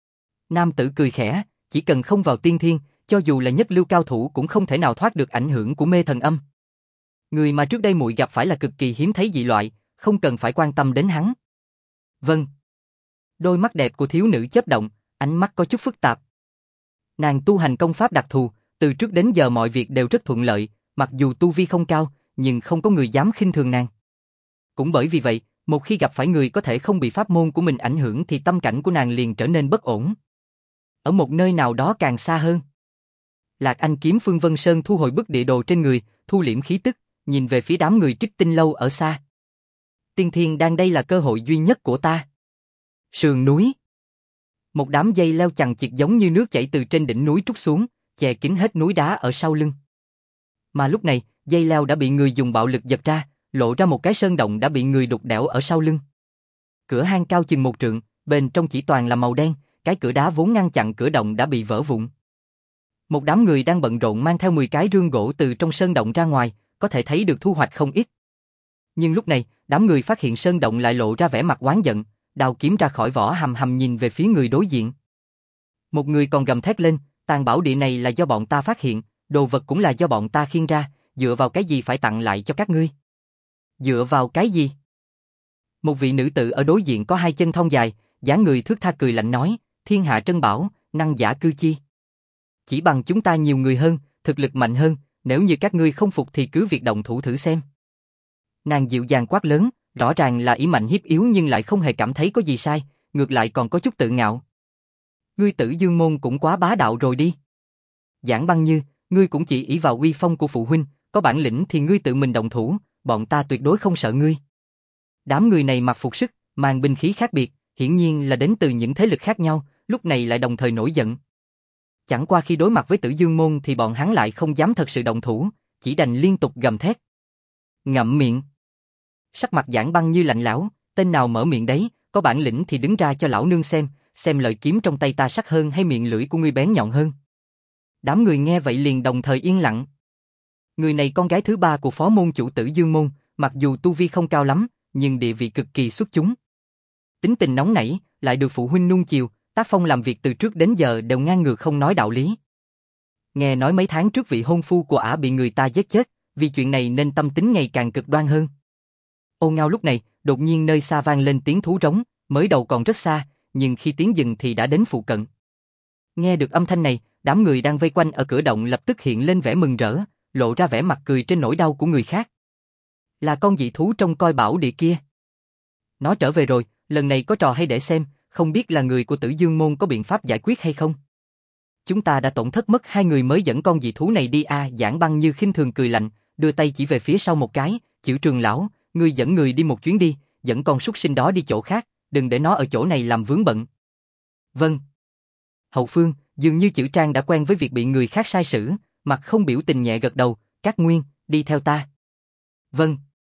[SPEAKER 1] Nam tử cười khẽ, chỉ cần không vào tiên thiên, cho dù là nhất lưu cao thủ cũng không thể nào thoát được ảnh hưởng của mê thần âm. Người mà trước đây muội gặp phải là cực kỳ hiếm thấy dị loại, không cần phải quan tâm đến hắn. Vâng. Đôi mắt đẹp của thiếu nữ chớp động, ánh mắt có chút phức tạp. Nàng tu hành công pháp đặc thù, từ trước đến giờ mọi việc đều rất thuận lợi, mặc dù tu vi không cao, nhưng không có người dám khinh thường nàng. Cũng bởi vì vậy, một khi gặp phải người có thể không bị pháp môn của mình ảnh hưởng thì tâm cảnh của nàng liền trở nên bất ổn. Ở một nơi nào đó càng xa hơn. Lạc Anh kiếm Phương Vân Sơn thu hồi bức địa đồ trên người, thu liễm khí tức, nhìn về phía đám người Trích Tinh lâu ở xa. Tiên thiên đang đây là cơ hội duy nhất của ta. Sườn núi. Một đám dây leo chằng chịt giống như nước chảy từ trên đỉnh núi trút xuống, che kín hết núi đá ở sau lưng. Mà lúc này, dây leo đã bị người dùng bạo lực giật ra, lộ ra một cái sơn động đã bị người đục đẽo ở sau lưng. Cửa hang cao chừng 1 trượng, bên trong chỉ toàn là màu đen, cái cửa đá vốn ngăn chặn cửa động đã bị vỡ vụn. Một đám người đang bận rộn mang theo 10 cái rương gỗ từ trong sơn động ra ngoài, có thể thấy được thu hoạch không ít. Nhưng lúc này, đám người phát hiện sơn động lại lộ ra vẻ mặt oán giận, đao kiếm ra khỏi vỏ hầm hầm nhìn về phía người đối diện. Một người còn gầm thét lên, tàn bảo địa này là do bọn ta phát hiện, đồ vật cũng là do bọn ta khiêng ra, dựa vào cái gì phải tặng lại cho các ngươi? Dựa vào cái gì? Một vị nữ tử ở đối diện có 2 chân thon dài, dáng người thướt tha cười lạnh nói, thiên hạ trân bảo, năng giả cư chi. Chỉ bằng chúng ta nhiều người hơn, thực lực mạnh hơn, nếu như các ngươi không phục thì cứ việc động thủ thử xem. Nàng dịu dàng quát lớn, rõ ràng là ý mạnh hiếp yếu nhưng lại không hề cảm thấy có gì sai, ngược lại còn có chút tự ngạo. Ngươi Tử Dương môn cũng quá bá đạo rồi đi. Giảng Băng Như, ngươi cũng chỉ ỷ vào uy phong của phụ huynh, có bản lĩnh thì ngươi tự mình động thủ, bọn ta tuyệt đối không sợ ngươi. Đám người này mặc phục sức, mang binh khí khác biệt, hiển nhiên là đến từ những thế lực khác nhau, lúc này lại đồng thời nổi giận. Chẳng qua khi đối mặt với Tử Dương môn thì bọn hắn lại không dám thật sự động thủ, chỉ đành liên tục gầm thét. Ngậm miệng. Sắc mặt Giảng Băng Như lạnh lẽo, tên nào mở miệng đấy, có bản lĩnh thì đứng ra cho lão nương xem lợi kiếm trong tay ta sắc hơn hay miệng lưỡi của ngươi bén nhọn hơn. Đám người nghe vậy liền đồng thời yên lặng. Người này con gái thứ ba của phó môn chủ Tử Dương Môn, mặc dù tu vi không cao lắm, nhưng địa vị cực kỳ xuất chúng. Tính tình nóng nảy, lại được phụ huynh nuông chiều, tác phong làm việc từ trước đến giờ đều ngang ngược không nói đạo lý. Nghe nói mấy tháng trước vị hôn phu của ả bị người ta giết chết, vì chuyện này nên tâm tính ngày càng cực đoan hơn. Ô Ngao lúc này, đột nhiên nơi xa vang lên tiếng thú rống, mới đầu còn rất xa, nhưng khi tiếng dừng thì đã đến phụ cận. Nghe được âm thanh này, đám người đang vây quanh ở cửa động lập tức hiện lên vẻ mừng rỡ, lộ ra vẻ mặt cười trên nỗi đau của người khác. Là con dị thú trong coi bảo địa kia. Nó trở về rồi, lần này có trò hay để xem, không biết là người của Tử Dương Môn có biện pháp giải quyết hay không. Chúng ta đã tổn thất mất 2 người mới dẫn con dị thú này đi à. Giảng Băng Như khinh thường cười lạnh, đưa tay chỉ về phía sau một cái, Chữ Trường lão, ngươi dẫn người đi một chuyến đi, dẫn con súc sinh đó đi chỗ khác, đừng để nó ở chỗ này làm vướng bận. Vâng. Hậu phương, dường như Chữ Trang đã quen với việc bị người khác sai sử, mặt không biểu tình nhẹ gật đầu, Cát Nguyên, đi theo ta. Vâng.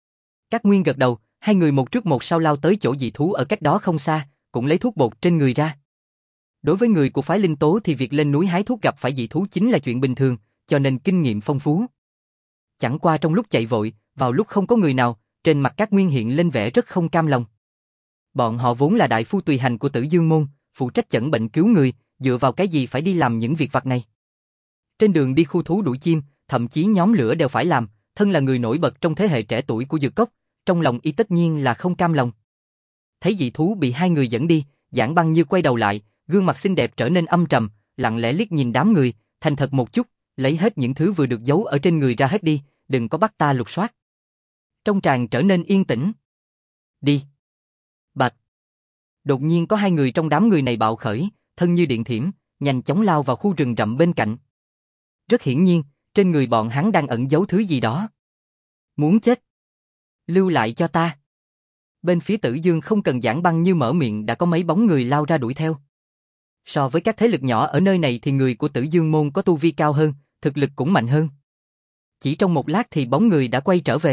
[SPEAKER 1] Cát Nguyên gật đầu, hai người một trước một sau lao tới chỗ dị thú ở cách đó không xa, cũng lấy thuốc bột trên người ra. Đối với người của phái Linh Tố thì việc lên núi hái thuốc gặp phải dị thú chính là chuyện bình thường, cho nên kinh nghiệm phong phú. Chẳng qua trong lúc chạy vội, vào lúc không có người nào, trên mặt Cát Nguyên hiện lên vẻ rất không cam lòng. Bọn họ vốn là đại phu tùy hành của Tử Dương Môn, phụ trách chẩn bệnh cứu người, dựa vào cái gì phải đi làm những việc vặt này. Trên đường đi khu thú đuổi chim, thậm chí nhóm lửa đều phải làm, thân là người nổi bật trong thế hệ trẻ tuổi của Dược Cốc, trong lòng y tất nhiên là không cam lòng. Thấy dị thú bị hai người dẫn đi, Giảng Băng Như quay đầu lại, gương mặt xinh đẹp trở nên âm trầm, lặng lẽ liếc nhìn đám người, thành thật một chút, lấy hết những thứ vừa được giấu ở trên người ra hết đi, đừng có bắt ta lục soát. Trong tràng trở nên yên tĩnh. Đi. Bạch. Đột nhiên có hai người trong đám người này bạo khởi, thân như điện thiểm, nhanh chóng lao vào khu rừng rậm bên cạnh. Rất hiển nhiên, trên người bọn hắn đang ẩn giấu thứ gì đó. Muốn chết. Lưu lại cho ta. Bên phía Tử Dương không cần Giảng Băng Như mở miệng đã có mấy bóng người lao ra đuổi theo. So với các thế lực nhỏ ở nơi này thì người của Tử Dương Môn có tu vi cao hơn, thực lực cũng mạnh hơn. Chỉ trong một lát thì bóng người đã quay trở về.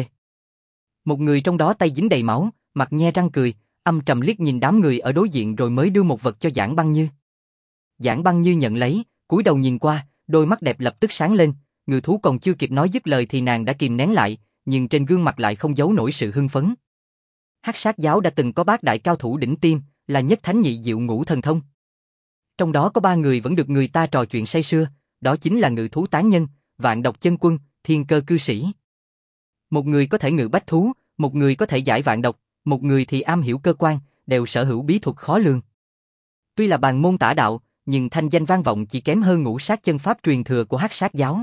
[SPEAKER 1] Một người trong đó tay dính đầy máu, mặt nhe răng cười, âm trầm liếc nhìn đám người ở đối diện rồi mới đưa một vật cho Giảng Băng Như. Giảng Băng Như nhận lấy, cúi đầu nhìn qua, đôi mắt đẹp lập tức sáng lên, ngự thú còn chưa kịp nói dứt lời thì nàng đã kìm nén lại, nhưng trên gương mặt lại không giấu nổi sự hưng phấn. Hắc Sát giáo đã từng có bát đại cao thủ đỉnh tiêm, là nhất thánh nhị diệu ngũ thần thông. Trong đó có 3 người vẫn được người ta trò chuyện say sưa, đó chính là ngự thú tán nhân, vạn độc chân quân, thiên cơ cư sĩ. Một người có thể ngự bách thú, một người có thể giải vạn độc, một người thì am hiểu cơ quan, đều sở hữu bí thuật khó lường. Tuy là bàn môn tả đạo, nhưng thanh danh vang vọng chỉ kém hơn Ngũ Sát chân pháp truyền thừa của Hắc Sát giáo.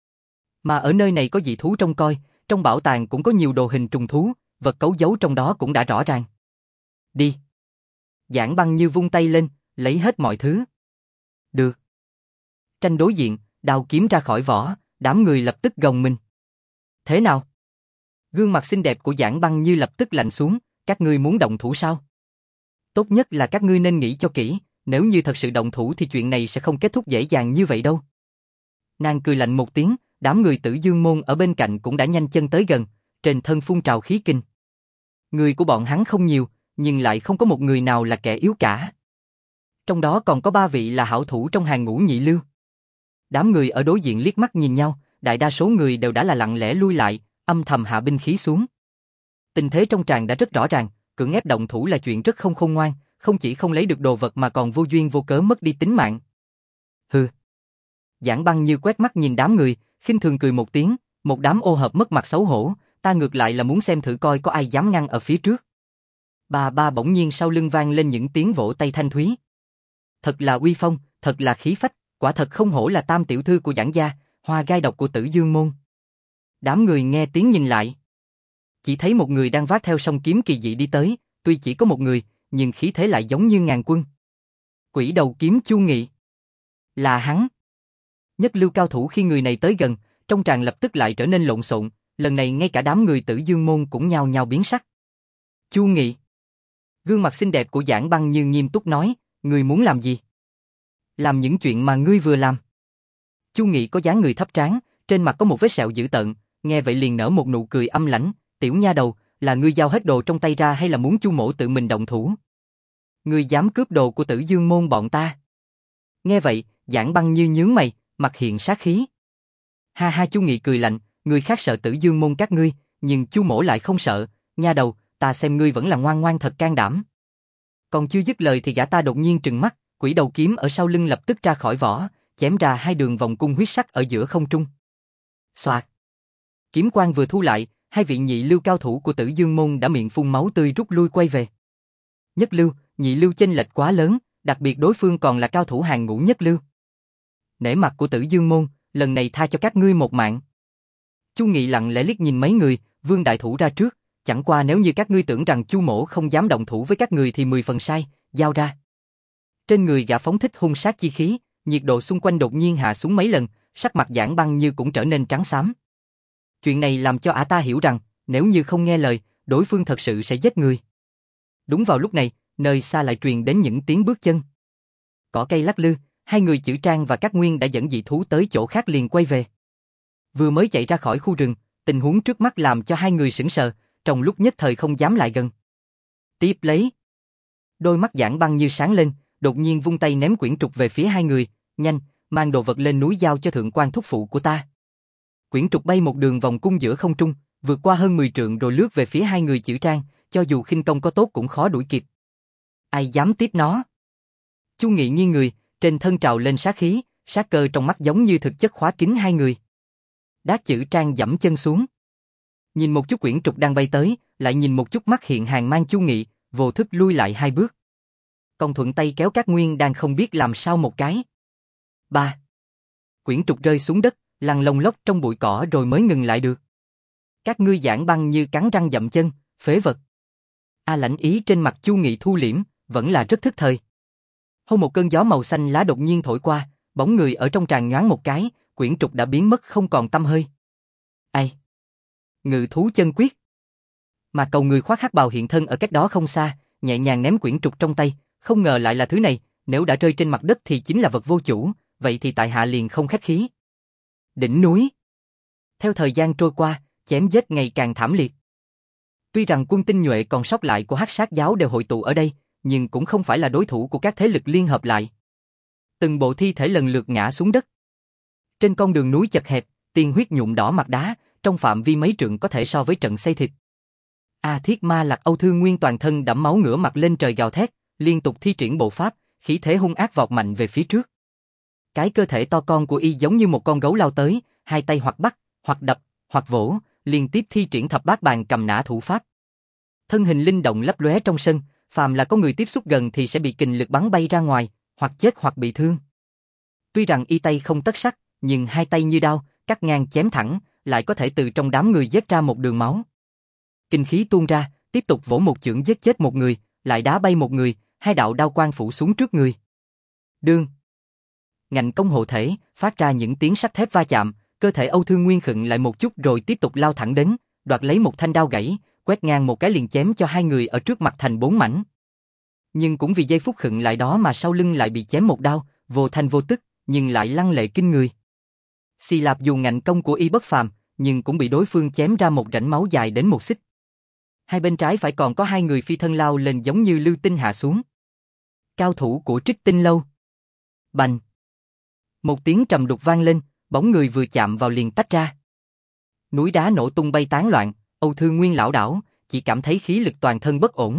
[SPEAKER 1] Mà ở nơi này có dị thú trông coi, trong bảo tàng cũng có nhiều đồ hình trùng thú, vật cấu giấu trong đó cũng đã rõ ràng. Đi. Giảng Băng Như vung tay lên, lấy hết mọi thứ. Được. Tranh đối diện, đao kiếm ra khỏi vỏ, đám người lập tức gồng mình. Thế nào? Gương mặt xinh đẹp của Giảng Băng Như lập tức lạnh xuống, các ngươi muốn động thủ sao? Tốt nhất là các ngươi nên nghĩ cho kỹ, nếu như thật sự động thủ thì chuyện này sẽ không kết thúc dễ dàng như vậy đâu. Nàng cười lạnh một tiếng, đám người Tử Dương Môn ở bên cạnh cũng đã nhanh chân tới gần, trên thân phun trào khí kinh. Người của bọn hắn không nhiều, nhưng lại không có một người nào là kẻ yếu cả. Trong đó còn có 3 vị là hảo thủ trong hàng ngũ nhị lưu. Đám người ở đối diện liếc mắt nhìn nhau, đại đa số người đều đã là lặng lẽ lui lại, âm thầm hạ binh khí xuống. Tình thế trong tràng đã rất rõ ràng, cưỡng ép động thủ là chuyện rất không khôn ngoan, không chỉ không lấy được đồ vật mà còn vô duyên vô cớ mất đi tính mạng. Hừ. Giảng Băng Như quét mắt nhìn đám người, khinh thường cười một tiếng, một đám ô hợp mất mặt xấu hổ, ta ngược lại là muốn xem thử coi có ai dám ngăn ở phía trước. Ba bỗng nhiên sau lưng vang lên những tiếng vỗ tay thanh thúy. Thật là uy phong, thật là khí phách, quả thật không hổ là tam tiểu thư của Giảng gia, hoa gai độc của Tử Dương Môn. Đám người nghe tiếng nhìn lại. Chỉ thấy một người đang vác theo song kiếm kỳ dị đi tới, tuy chỉ có một người, nhưng khí thế lại giống như ngàn quân. Quỷ đầu kiếm Chu Nghị. Là hắn. Nhất lưu cao thủ khi người này tới gần, trong tràng lập tức lại trở nên lộn xộn, lần này ngay cả đám người Tử Dương Môn cũng nhao nhao biến sắc. Chu Nghị. Gương mặt xinh đẹp của Giảng Băng Như nghiêm túc nói, ngươi muốn làm gì? Làm những chuyện mà ngươi vừa làm. Chu Nghị có dáng người thấp tráng, trên mặt có một vết sẹo dữ tợn, nghe vậy liền nở một nụ cười âm lãnh, tiểu nha đầu, là ngươi giao hết đồ trong tay ra hay là muốn Chu mỗ tự mình động thủ? Ngươi dám cướp đồ của Tử Dương Môn bọn ta? Nghe vậy, Giảng Băng Như nhướng mày, mặt hiện sát khí. Ha ha, Chu Nghị cười lạnh, người khác sợ Tử Dương môn các ngươi, nhưng Chu mỗ lại không sợ, nha đầu, ta xem ngươi vẫn là ngoan ngoan thật can đảm. Còn chưa dứt lời thì gã ta đột nhiên trừng mắt, quỷ đầu kiếm ở sau lưng lập tức ra khỏi vỏ, chém ra hai đường vòng cung huyết sắc ở giữa không trung. Xoạt. Kiếm quang vừa thu lại, hai vị nhị lưu cao thủ của Tử Dương môn đã miệng phun máu tươi rút lui quay về. Nhất lưu, nhị lưu chênh lệch quá lớn, đặc biệt đối phương còn là cao thủ hàng ngũ nhất lưu. Nể mặt của Tử Dương môn, lần này tha cho các ngươi một mạng. Chu Nghị lặng lẽ liếc nhìn mấy người, vương đại thủ ra trước, chẳng qua nếu như các ngươi tưởng rằng Chu mỗ không dám động thủ với các người thì 10 phần sai, giao ra. Trên người gã phóng thích hung sát chi khí, nhiệt độ xung quanh đột nhiên hạ xuống mấy lần, sắc mặt Giảng Băng Như cũng trở nên trắng xám. Chuyện này làm cho ả ta hiểu rằng, nếu như không nghe lời, đối phương thật sự sẽ giết người. Đúng vào lúc này, nơi xa lại truyền đến những tiếng bước chân. Cỏ cây lắc lư, hai người Chữ Trang và Cát Nguyên đã dẫn dị thú tới chỗ khác liền quay về. Vừa mới chạy ra khỏi khu rừng, tình huống trước mắt làm cho hai người sững sờ, trong lúc nhất thời không dám lại gần. Tiếp lấy, đôi mắt Giảng Băng Như sáng lên, đột nhiên vung tay ném quyển trục về phía hai người, nhanh, mang đồ vật lên núi giao cho thượng quan thúc phụ của ta. Quyển trục bay một đường vòng cung giữa không trung, vượt qua hơn 10 trượng rồi lướt về phía hai người Chữ Trang, cho dù khinh công có tốt cũng khó đuổi kịp. Ai dám tiếp nó? Chu Nghị nghiêng người, trên thân trào lên sát khí, sát cơ trong mắt giống như thực chất khóa kín hai người. Đát Chữ Trang giẫm chân xuống. Nhìn một chút quyển trục đang bay tới, lại nhìn một chút mắt hiện hàng mang Chu Nghị, vô thức lui lại hai bước. Còn thuận tay kéo Cát Nguyên đang không biết làm sao một cái. Ba. Quyển trục rơi xuống đất, lăn lông lốc trong bụi cỏ rồi mới ngừng lại được. Các ngươi Giảng Băng Như cắn răng dậm chân, phế vật. Lãnh ý trên mặt Chu Nghị thu liễm, vẫn là rất thức thời. Hôm một cơn gió màu xanh lá đột nhiên thổi qua, bóng người ở trong tràn nhoáng một cái, quyển trục đã biến mất không còn tăm hơi. Ai? Ngự thú chân quyết. Mà cầu người khoác hắc bào hiện thân ở cách đó không xa, nhẹ nhàng ném quyển trục trong tay, không ngờ lại là thứ này, nếu đã rơi trên mặt đất thì chính là vật vô chủ, vậy thì tại hạ liền không khách khí. Đỉnh núi. Theo thời gian trôi qua, chém giết ngày càng thảm liệt. Tuy rằng quân tinh nhuệ còn sót lại của Hắc Sát giáo đều hội tụ ở đây, nhưng cũng không phải là đối thủ của các thế lực liên hợp lại. Từng bộ thi thể lần lượt ngã xuống đất. Trên con đường núi chật hẹp, tiên huyết nhuộm đỏ mặt đá, trong phạm vi mấy trượng có thể so với trận xây thịt. Thiết Ma Lạc Âu Thương Nguyên toàn thân đẫm máu ngửa mặt lên trời gào thét, liên tục thi triển bộ pháp, khí thế hung ác vọt mạnh về phía trước. Cái cơ thể to con của y giống như một con gấu lao tới, hai tay hoặc bắt, hoặc đập, hoặc vỗ, liên tiếp thi triển thập bát bàn cầm nã thủ pháp. Thân hình linh động lấp lóe trong sân, phàm là có người tiếp xúc gần thì sẽ bị kình lực bắn bay ra ngoài, hoặc chết hoặc bị thương. Tuy rằng y tay không tất sắc, nhưng hai tay như đao, cắt ngang chém thẳng, lại có thể từ trong đám người giết ra một đường máu. Kinh khí tuôn ra, tiếp tục vỗ một chưởng giết chết một người, lại đá bay một người, hai đạo đao quang phủ xuống trước người. Đương. Ngạnh công hộ thể, phát ra những tiếng sắt thép va chạm, cơ thể Âu Thương Nguyên khựng lại một chút rồi tiếp tục lao thẳng đến, đoạt lấy một thanh đao gãy, quét ngang một cái liền chém cho hai người ở trước mặt thành 4 mảnh. Nhưng cũng vì giây phút khựng lại đó mà sau lưng lại bị chém một đao, vô thanh vô tức, nhưng lại lăng lệ kinh người. Xì Lạp dù ngạnh công của y bất phàm, nhưng cũng bị đối phương chém ra một rãnh máu dài đến một xích. Hai bên trái phải còn có hai người phi thân lao lên giống như lưu tinh hạ xuống. Cao thủ của Trích Tinh Lâu. Bành. Một tiếng trầm đục vang lên, bóng người vừa chạm vào liền tách ra. Núi đá nổ tung bay tán loạn, Âu Thương Nguyên lảo đảo, chỉ cảm thấy khí lực toàn thân bất ổn.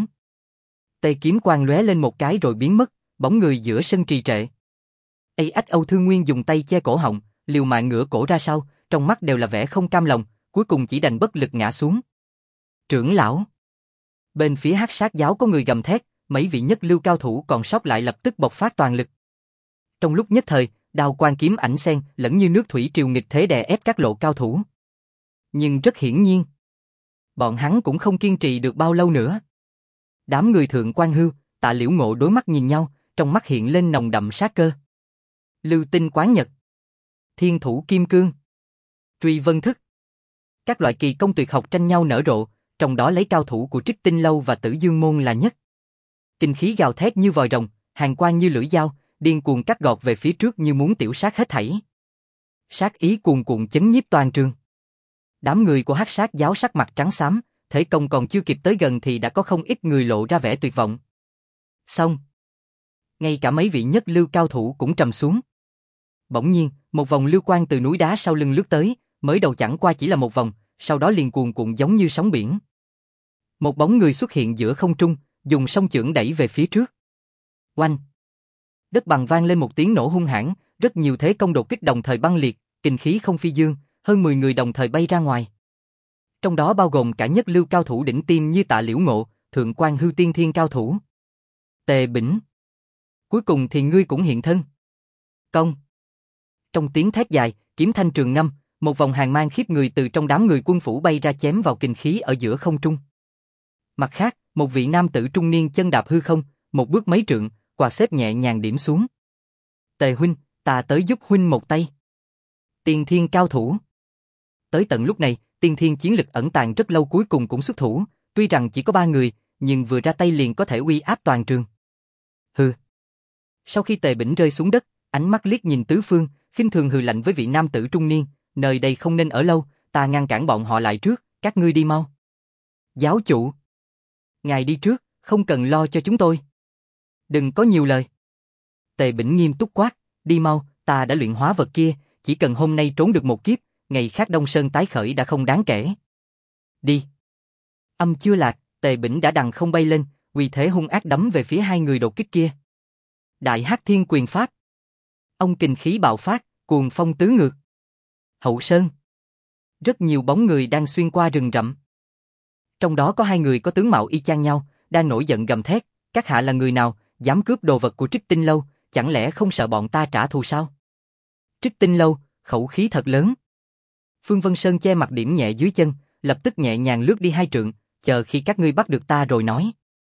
[SPEAKER 1] Tê kiếm quang lóe lên một cái rồi biến mất, bóng người giữa sân trì trệ. Âu Thương Nguyên dùng tay che cổ họng, liều mạng ngửa cổ ra sau, trong mắt đều là vẻ không cam lòng, cuối cùng chỉ đành bất lực ngã xuống. Trưởng lão. Bên phía Hắc Sát giáo có người gầm thét, mấy vị nhất lưu cao thủ còn sót lại lập tức bộc phát toàn lực. Trong lúc nhất thời, đao quang kiếm ảnh xen lẫn như nước thủy triều nghịch thế đè ép các lộ cao thủ. Nhưng rất hiển nhiên, bọn hắn cũng không kiên trì được bao lâu nữa. Đám người Thượng Quan Hưu, Tạ Liễu Ngộ đối mắt nhìn nhau, trong mắt hiện lên nồng đậm sát cơ. Lưu Tinh Quán Nhật, Thiên Thủ Kim Cương, Truy Vân Thức. Các loại kỳ công tuyệt học tranh nhau nở rộ, trong đó lấy cao thủ của Trích Tinh Lâu và Tử Dương Môn là nhất. Kinh khí gào thét như vòi rồng, hàn quang như lưỡi dao, điên cuồng cắt gọt về phía trước như muốn tiểu sát hết thảy. Sát ý cuồn cuộn chấn nhiếp toàn trường. Đám người của Hắc Sát giáo sắc mặt trắng xám, thế công còn chưa kịp tới gần thì đã có không ít người lộ ra vẻ tuyệt vọng. Xong. Ngay cả mấy vị nhất lưu cao thủ cũng trầm xuống. Bỗng nhiên, một vòng lưu quang từ núi đá sau lưng lướt tới, mới đầu chẳng qua chỉ là một vòng, sau đó liền cuồn cuộn giống như sóng biển. Một bóng người xuất hiện giữa không trung, dùng song chưởng đẩy về phía trước. Oanh! Đất bằng vang lên một tiếng nổ hung hãn, rất nhiều thế công đột kích đồng thời băng liệt, kình khí không phi dương, hơn 10 người đồng thời bay ra ngoài. Trong đó bao gồm cả nhất lưu cao thủ đỉnh tiêm như Tạ Liễu Ngộ, Thượng Quan Hư tiên thiên cao thủ. Tề Bỉnh! Cuối cùng thì ngươi cũng hiện thân. Công! Trong tiếng thét dài, kiếm thanh trường ngâm, một vòng hàn mang khiếp người từ trong đám người quân phủ bay ra chém vào kình khí ở giữa không trung. Mặt khác, một vị nam tử trung niên chân đạp hư không, một bước mấy trượng, quạt xếp nhẹ nhàng điểm xuống. Tề huynh, ta tới giúp huynh một tay. Tiên thiên cao thủ. Tới tận lúc này, tiên thiên chiến lực ẩn tàng rất lâu cuối cùng cũng xuất thủ, tuy rằng chỉ có 3 người, nhưng vừa ra tay liền có thể uy áp toàn trường. Hừ. Sau khi Tề Bỉnh rơi xuống đất, ánh mắt liếc nhìn tứ phương, khinh thường hừ lạnh với vị nam tử trung niên, nơi đây không nên ở lâu, ta ngăn cản bọn họ lại trước, các ngươi đi mau. Giáo chủ. Ngài đi trước, không cần lo cho chúng tôi. Đừng có nhiều lời. Tề Bỉnh nghiêm túc quát, đi mau, ta đã luyện hóa vật kia, chỉ cần hôm nay trốn được một kiếp, ngày khác Đông Sơn tái khởi đã không đáng kể. Đi. Âm chưa lạc, Tề Bỉnh đã đằng không bay lên, uy thế hung ác đấm về phía hai người đột kích kia. Đại Hắc Thiên Quyền Pháp. Ông kình khí bạo phát, cuồng phong tứ ngược. Hậu Sơn. Rất nhiều bóng người đang xuyên qua rừng rậm. Trong đó có 2 người có tướng mạo y chang nhau, đang nổi giận gầm thét, các hạ là người nào, dám cướp đồ vật của Trích Tinh Lâu, chẳng lẽ không sợ bọn ta trả thù sao? Trích Tinh Lâu, khẩu khí thật lớn. Phương Vân Sơn che mặt điểm nhẹ dưới chân, lập tức nhẹ nhàng lướt đi 2 trượng, chờ khi các ngươi bắt được ta rồi nói.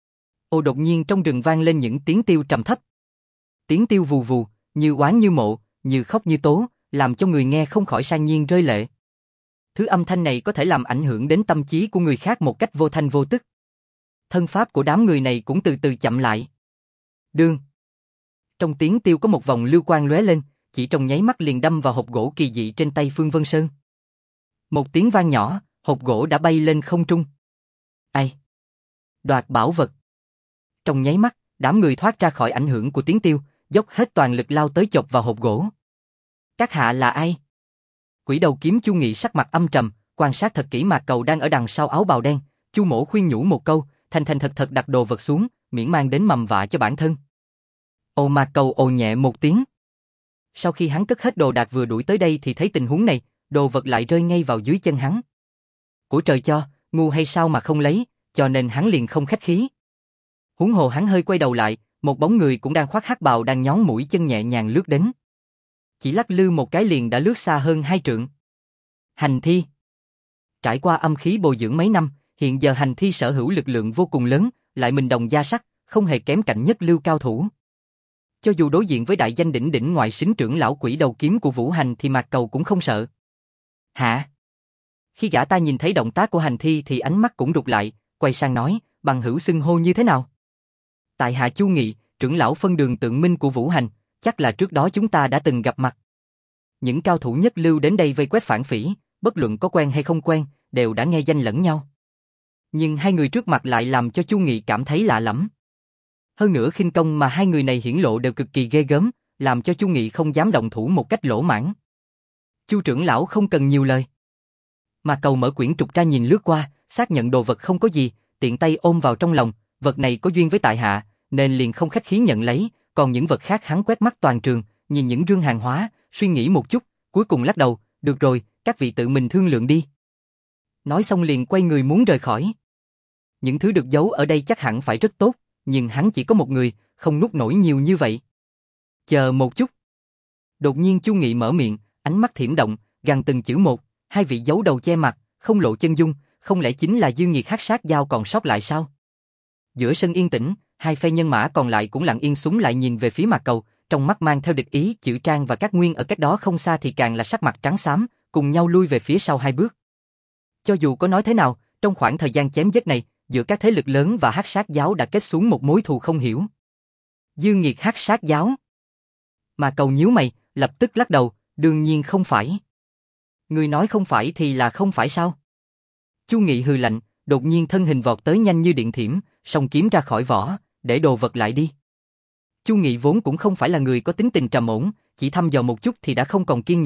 [SPEAKER 1] Ồ, đột nhiên trong rừng vang lên những tiếng tiêu trầm thấp. Tiếng tiêu vù vù, như oán như mộ, như khóc như tố, làm cho người nghe không khỏi san nhiên rơi lệ. Thứ âm thanh này có thể làm ảnh hưởng đến tâm trí của người khác một cách vô thanh vô tức. Thân pháp của đám người này cũng từ từ chậm lại. Đương. Trong tiếng tiêu có một vòng lưu quang lóe lên, chỉ trong nháy mắt liền đâm vào hộp gỗ kỳ dị trên tay Phương Vân Sơn. Một tiếng vang nhỏ, hộp gỗ đã bay lên không trung. Ai? Đoạt bảo vật. Trong nháy mắt, đám người thoát ra khỏi ảnh hưởng của tiếng tiêu, dốc hết toàn lực lao tới chộp vào hộp gỗ. Các hạ là ai? Quỷ đầu kiếm Chu Nghị sắc mặt âm trầm, quan sát thật kỹ Mạc Cầu đang ở đằng sau áo bào đen. Chu Mỗ khuyên nhủ một câu, thành thành thật thật đặt đồ vật xuống, miễn mang đến mầm vạ cho bản thân. Ồ, Mạc Cầu ồ nhẹ một tiếng. Sau khi hắn cất hết đồ đạc vừa đuổi tới đây thì thấy tình huống này, đồ vật lại rơi ngay vào dưới chân hắn. Của trời cho, ngu hay sao mà không lấy, cho nên hắn liền không khách khí. Huống hồ hắn hơi quay đầu lại, một bóng người cũng đang khoác hắc bào đang nhón mũi chân nhẹ nhàng lướt đến. Chỉ lắc lư một cái liền đã lướt xa hơn 2 trượng. Hành Thi. Trải qua âm khí bồi dưỡng mấy năm, hiện giờ Hành Thi sở hữu lực lượng vô cùng lớn, lại mình đồng gia sắc, không hề kém cạnh nhất lưu cao thủ. Cho dù đối diện với đại danh đỉnh đỉnh ngoại xính trưởng lão quỷ đầu kiếm của Vũ Hành thì Mạc Cầu cũng không sợ. Hả? Khi gã ta nhìn thấy động tác của Hành Thi thì ánh mắt cũng rụt lại, quay sang nói, bằng hữu xưng hô như thế nào? Tại hạ Chu Nghị, trưởng lão phân đường tượng minh của Vũ Hành, chắc là trước đó chúng ta đã từng gặp mặt. Những cao thủ nhất lưu đến đây vây quét phản phỉ, bất luận có quen hay không quen, đều đã nghe danh lẫn nhau. Nhưng hai người trước mặt lại làm cho Chu Nghị cảm thấy lạ lẫm. Hơn nữa khinh công mà hai người này hiển lộ đều cực kỳ ghê gớm, làm cho Chu Nghị không dám động thủ một cách lỗ mãng. Chu trưởng lão không cần nhiều lời. Mà Cầu mở quyển trục ra nhìn lướt qua, xác nhận đồ vật không có gì, tiện tay ôm vào trong lòng, vật này có duyên với tại hạ, nên liền không khách khí nhận lấy, còn những vật khác hắn quét mắt toàn trường, nhìn những rương hàng hóa, suy nghĩ một chút, cuối cùng lắc đầu, được rồi, các vị tự mình thương lượng đi. Nói xong liền quay người muốn rời khỏi. Những thứ được giấu ở đây chắc hẳn phải rất tốt, nhưng hắn chỉ có một người, không nuốt nổi nhiều như vậy. Chờ một chút. Đột nhiên Chu Nghị mở miệng, ánh mắt thiểm động, gằn từng chữ một, hai vị giấu đầu che mặt, không lộ chân dung, không lẽ chính là Dương Nghiệt hắc sát giao còn sót lại sao? Giữa sân yên tĩnh, hai phe nhân mã còn lại cũng lặng yên súng lại nhìn về phía Mạc Cầu, trong mắt mang theo địch ý. Chữ Trang và các nguyên ở cách đó không xa thì càng là sắc mặt trắng xám, cùng nhau lui về phía sau 2 bước. Cho dù có nói thế nào, trong khoảng thời gian chém giết này, giữa các thế lực lớn và hắc sát giáo đã kết xuống một mối thù không hiểu. Dương Nghiệt hắc sát giáo. Mạc Cầu nhíu mày, lập tức lắc đầu, đương nhiên không phải. Người nói không phải thì là không phải sao? Chu Nghị hừ lạnh, đột nhiên thân hình vọt tới nhanh như điện thiểm, song kiếm ra khỏi vỏ, để đồ vật lại đi. Chu Nghị vốn cũng không phải là người có tính tình trầm ổn, chỉ thăm dò một chút thì đã không còn kiên nhẫn,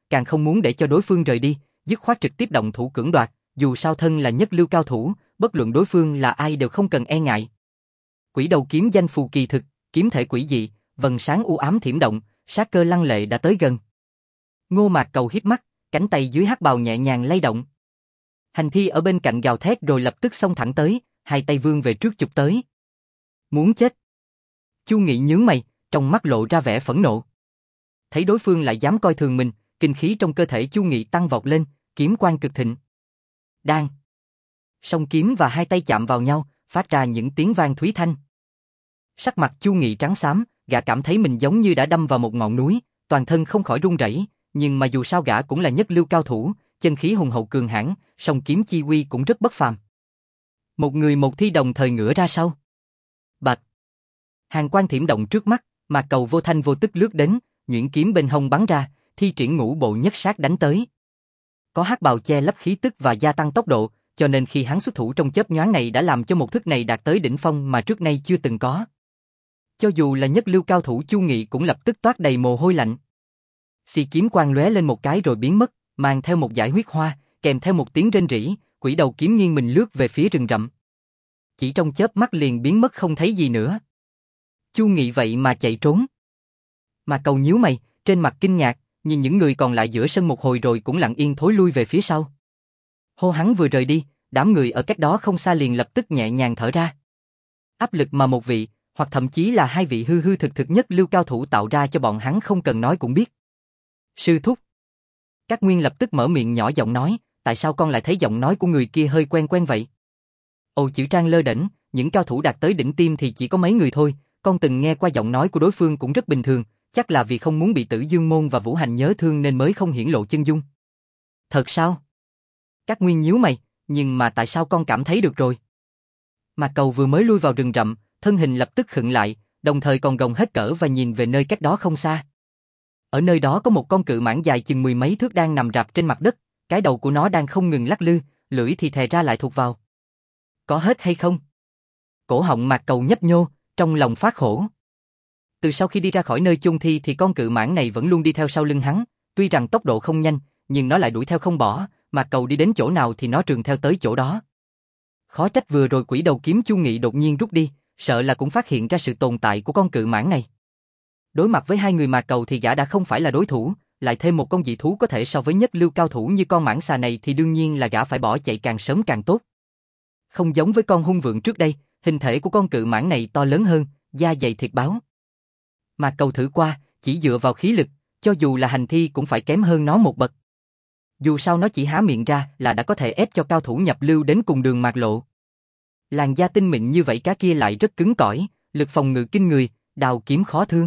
[SPEAKER 1] càng không muốn để cho đối phương rời đi, dứt khoát trực tiếp động thủ cưỡng đoạt, dù sao thân là nhất lưu cao thủ, bất luận đối phương là ai đều không cần e ngại. Quỷ đầu kiếm danh phù kỳ thực, kiếm thể quỷ dị, vầng sáng u ám thiểm động, sát cơ lăng lệ đã tới gần. Ngô Mạc Cầu híp mắt, cánh tay dưới hắc bào nhẹ nhàng lay động. Hành Thi ở bên cạnh gào thét rồi lập tức xông thẳng tới, hai tay vươn về trước chụp tới. Muốn chết. Chu Nghị nhướng mày, trong mắt lộ ra vẻ phẫn nộ. Thấy đối phương lại dám coi thường mình, kinh khí trong cơ thể Chu Nghị tăng vọt lên, kiếm quang cực thịnh. Đang. Song kiếm và hai tay chạm vào nhau, phát ra những tiếng vang thúy thanh. Sắc mặt Chu Nghị trắng xám, gã cảm thấy mình giống như đã đâm vào một ngọn núi, toàn thân không khỏi run rẩy, nhưng mà dù sao gã cũng là nhất lưu cao thủ, chân khí hùng hậu cường hãn, song kiếm chi uy cũng rất bất phàm. Một người một thi đồng thời ngửa ra sau. Bạch. Hàn quang thiểm động trước mắt, Mạc Cầu vô thanh vô tức lướt đến, nhuyễn kiếm bên hông bắn ra, thi triển ngũ bộ nhất sát đánh tới. Có hắc bào che lấp khí tức và gia tăng tốc độ, cho nên khi hắn xuất thủ trong chớp nhoáng này đã làm cho một thức này đạt tới đỉnh phong mà trước nay chưa từng có. Cho dù là nhất lưu cao thủ Chu Nghị cũng lập tức toát đầy mồ hôi lạnh. Xì kiếm quang lóe lên một cái rồi biến mất, mang theo một dải huyết hoa, kèm theo một tiếng rên rỉ, quỷ đầu kiếm nghiêng mình lướt về phía rừng rậm. Chỉ trong chớp mắt liền biến mất không thấy gì nữa. Chu Nghị vậy mà chạy trốn. Mà Cầu nhíu mày, trên mặt kinh ngạc, nhìn những người còn lại giữa sân một hồi rồi cũng lặng yên thối lui về phía sau. Hô hắn vừa rời đi, đám người ở cách đó không xa liền lập tức nhẹ nhàng thở ra. Áp lực mà một vị, hoặc thậm chí là hai vị hư hư thực thực nhất lưu cao thủ tạo ra cho bọn hắn không cần nói cũng biết. Sư thúc. Các Nguyên lập tức mở miệng nhỏ giọng nói, tại sao con lại thấy giọng nói của người kia hơi quen quen vậy? Ồ Chữ Trang lơ đễnh, những cao thủ đạt tới đỉnh tiêm thì chỉ có mấy người thôi, con từng nghe qua giọng nói của đối phương cũng rất bình thường, chắc là vì không muốn bị Tử Dương Môn và Vũ Hành nhớ thương nên mới không hiển lộ chân dung. Thật sao? Các Nguyên nhíu mày, nhưng mà tại sao con cảm thấy được rồi? Mạc Cầu vừa mới lui vào rừng rậm, thân hình lập tức khựng lại, đồng thời còn gồng hết cỡ và nhìn về nơi cách đó không xa. Ở nơi đó có một con cự mãng dài chừng mười mấy thước đang nằm rạp trên mặt đất, cái đầu của nó đang không ngừng lắc lư, lưỡi thì thè ra lại thụt vào. Có hết hay không? Cổ họng Mạc Cầu nhấp nhô, trong lòng phát khổ. Từ sau khi đi ra khỏi nơi chôn thi thì con cự mãng này vẫn luôn đi theo sau lưng hắn, tuy rằng tốc độ không nhanh, nhưng nó lại đuổi theo không bỏ, Mạc Cầu đi đến chỗ nào thì nó trườn theo tới chỗ đó. Khó trách vừa rồi quỷ đầu kiếm Chu Nghị đột nhiên rút đi, sợ là cũng phát hiện ra sự tồn tại của con cự mãng này. Đối mặt với hai người Mạc Cầu thì gã đã không phải là đối thủ, lại thêm một con dị thú có thể so với nhất lưu cao thủ như con mãng xà này thì đương nhiên là gã phải bỏ chạy càng sớm càng tốt. Không giống với con hung vượn trước đây, hình thể của con cự mãng này to lớn hơn, da dày thịt báo. Mạc Cầu thử qua, chỉ dựa vào khí lực, cho dù là hành thi cũng phải kém hơn nó một bậc. Dù sao nó chỉ há miệng ra là đã có thể ép cho cao thủ nhập lưu đến cùng đường mạc lộ. Làn da tinh mịn như vậy cá kia lại rất cứng cỏi, lực phòng ngự kinh người, đào kiếm khó thương.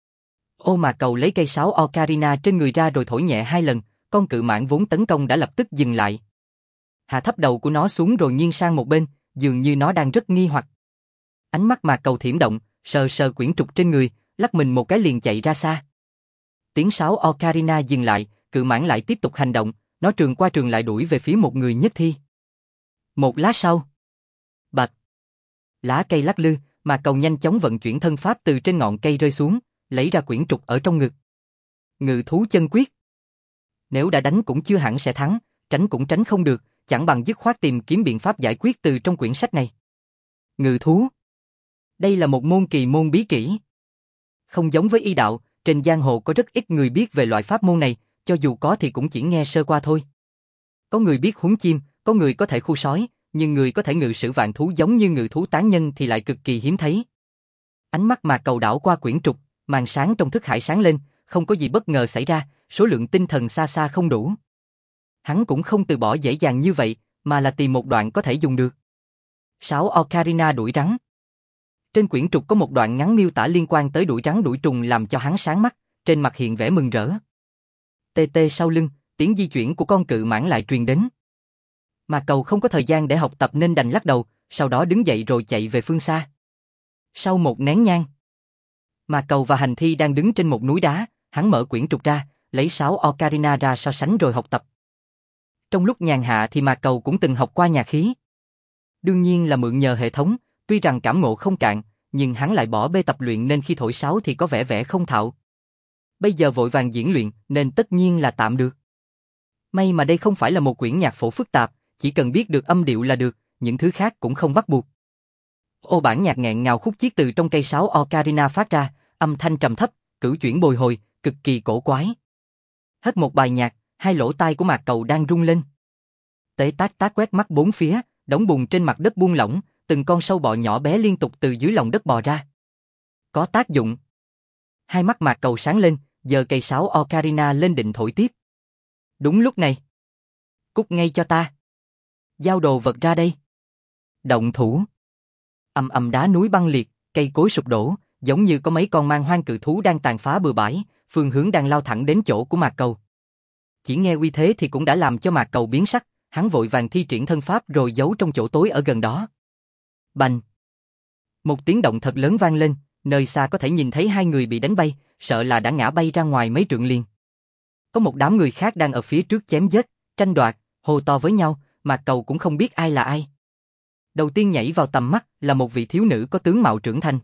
[SPEAKER 1] Ô Mạc Cầu lấy cây sáo ocarina trên người ra rồi thổi nhẹ hai lần, con cự mãng vốn tấn công đã lập tức dừng lại. Hạ thấp đầu của nó xuống rồi nghiêng sang một bên, dường như nó đang rất nghi hoặc. Ánh mắt Mạc Cầu thiểm động, sờ sờ quyển trục trên người, lắc mình một cái liền chạy ra xa. Tiếng sáo ocarina dừng lại, cự mãng lại tiếp tục hành động, nó trườn qua trườn lại đuổi về phía một người nhất thi. Một lát sau, bạch, lá cây lắc lư, Mạc Cầu nhanh chóng vận chuyển thân pháp từ trên ngọn cây rơi xuống, lấy ra quyển trục ở trong ngực. Ngự thú chân quyết. Nếu đã đánh cũng chưa hẳn sẽ thắng, tránh cũng tránh không được, chẳng bằng dứt khoát tìm kiếm biện pháp giải quyết từ trong quyển sách này. Ngự thú. Đây là một môn kỳ môn bí kỹ. Không giống với y đạo, trên giang hồ có rất ít người biết về loại pháp môn này, cho dù có thì cũng chỉ nghe sơ qua thôi. Có người biết huấn chim, có người có thể khu sói, nhưng người có thể ngự sử vạn thú giống như ngự thú tán nhân thì lại cực kỳ hiếm thấy. Ánh mắt Mạc Cầu đảo qua quyển trục, màn sáng trong thức hải sáng lên, không có gì bất ngờ xảy ra, số lượng tinh thần xa xa không đủ. Hắn cũng không từ bỏ dễ dàng như vậy, mà là tìm một đoạn có thể dùng được. Sáo ocarina đuổi rắn. Trên quyển trục có một đoạn ngắn miêu tả liên quan tới đuổi rắn đuổi trùng làm cho hắn sáng mắt, trên mặt hiện vẻ mừng rỡ. Tê tê sau lưng, tiếng di chuyển của con cự mãng lại truyền đến. Mạc Cầu không có thời gian để học tập nên đành lắc đầu, sau đó đứng dậy rồi chạy về phương xa. Sau một nén nhang, Mạc Cầu và hành thi đang đứng trên một núi đá, hắn mở quyển trục ra, lấy sáo ocarina ra so sánh rồi học tập. Trong lúc nhàn hạ thì Mạc Cầu cũng từng học qua nhạc khí. Đương nhiên là mượn nhờ hệ thống, tuy rằng cảm ngộ không cạn, nhưng hắn lại bỏ bê tập luyện nên khi thổi sáo thì có vẻ không thạo. Bây giờ vội vàng diễn luyện nên tất nhiên là tạm được. May mà đây không phải là một quyển nhạc phổ phức tạp, chỉ cần biết được âm điệu là được, những thứ khác cũng không bắt buộc. Ô bản nhạc nghẹn ngào khúc chiết từ trong cây sáo ocarina phát ra, âm thanh trầm thấp, cửu chuyển bồi hồi, cực kỳ cổ quái. Hết một bài nhạc, hai lỗ tai của Mạc Cầu đang rung lên. Tế tác tác quét mắt bốn phía, đống bùn trên mặt đất buông lỏng, từng con sâu bọ nhỏ bé liên tục từ dưới lòng đất bò ra. Có tác dụng. Hai mắt Mạc Cầu sáng lên, giơ cây sáo ocarina lên định thổi tiếp. Đúng lúc này. Cút ngay cho ta. Giao đồ vật ra đây. Động thủ. Ầm ầm đá núi băng liệt, cây cối sụp đổ, giống như có mấy con man hoang cự thú đang tàn phá bừa bãi, phương hướng đang lao thẳng đến chỗ của Mạc Cầu. Chỉ nghe uy thế thì cũng đã làm cho Mạc Cầu biến sắc, hắn vội vàng thi triển thân pháp rồi giấu trong chỗ tối ở gần đó. Bành! Một tiếng động thật lớn vang lên, nơi xa có thể nhìn thấy hai người bị đánh bay, sợ là đã ngã bay ra ngoài mấy trượng liền. Có một đám người khác đang ở phía trước chém giết, tranh đoạt, hô to với nhau, Mạc Cầu cũng không biết ai là ai. Đầu tiên nhảy vào tầm mắt là một vị thiếu nữ có tướng mạo trưởng thành.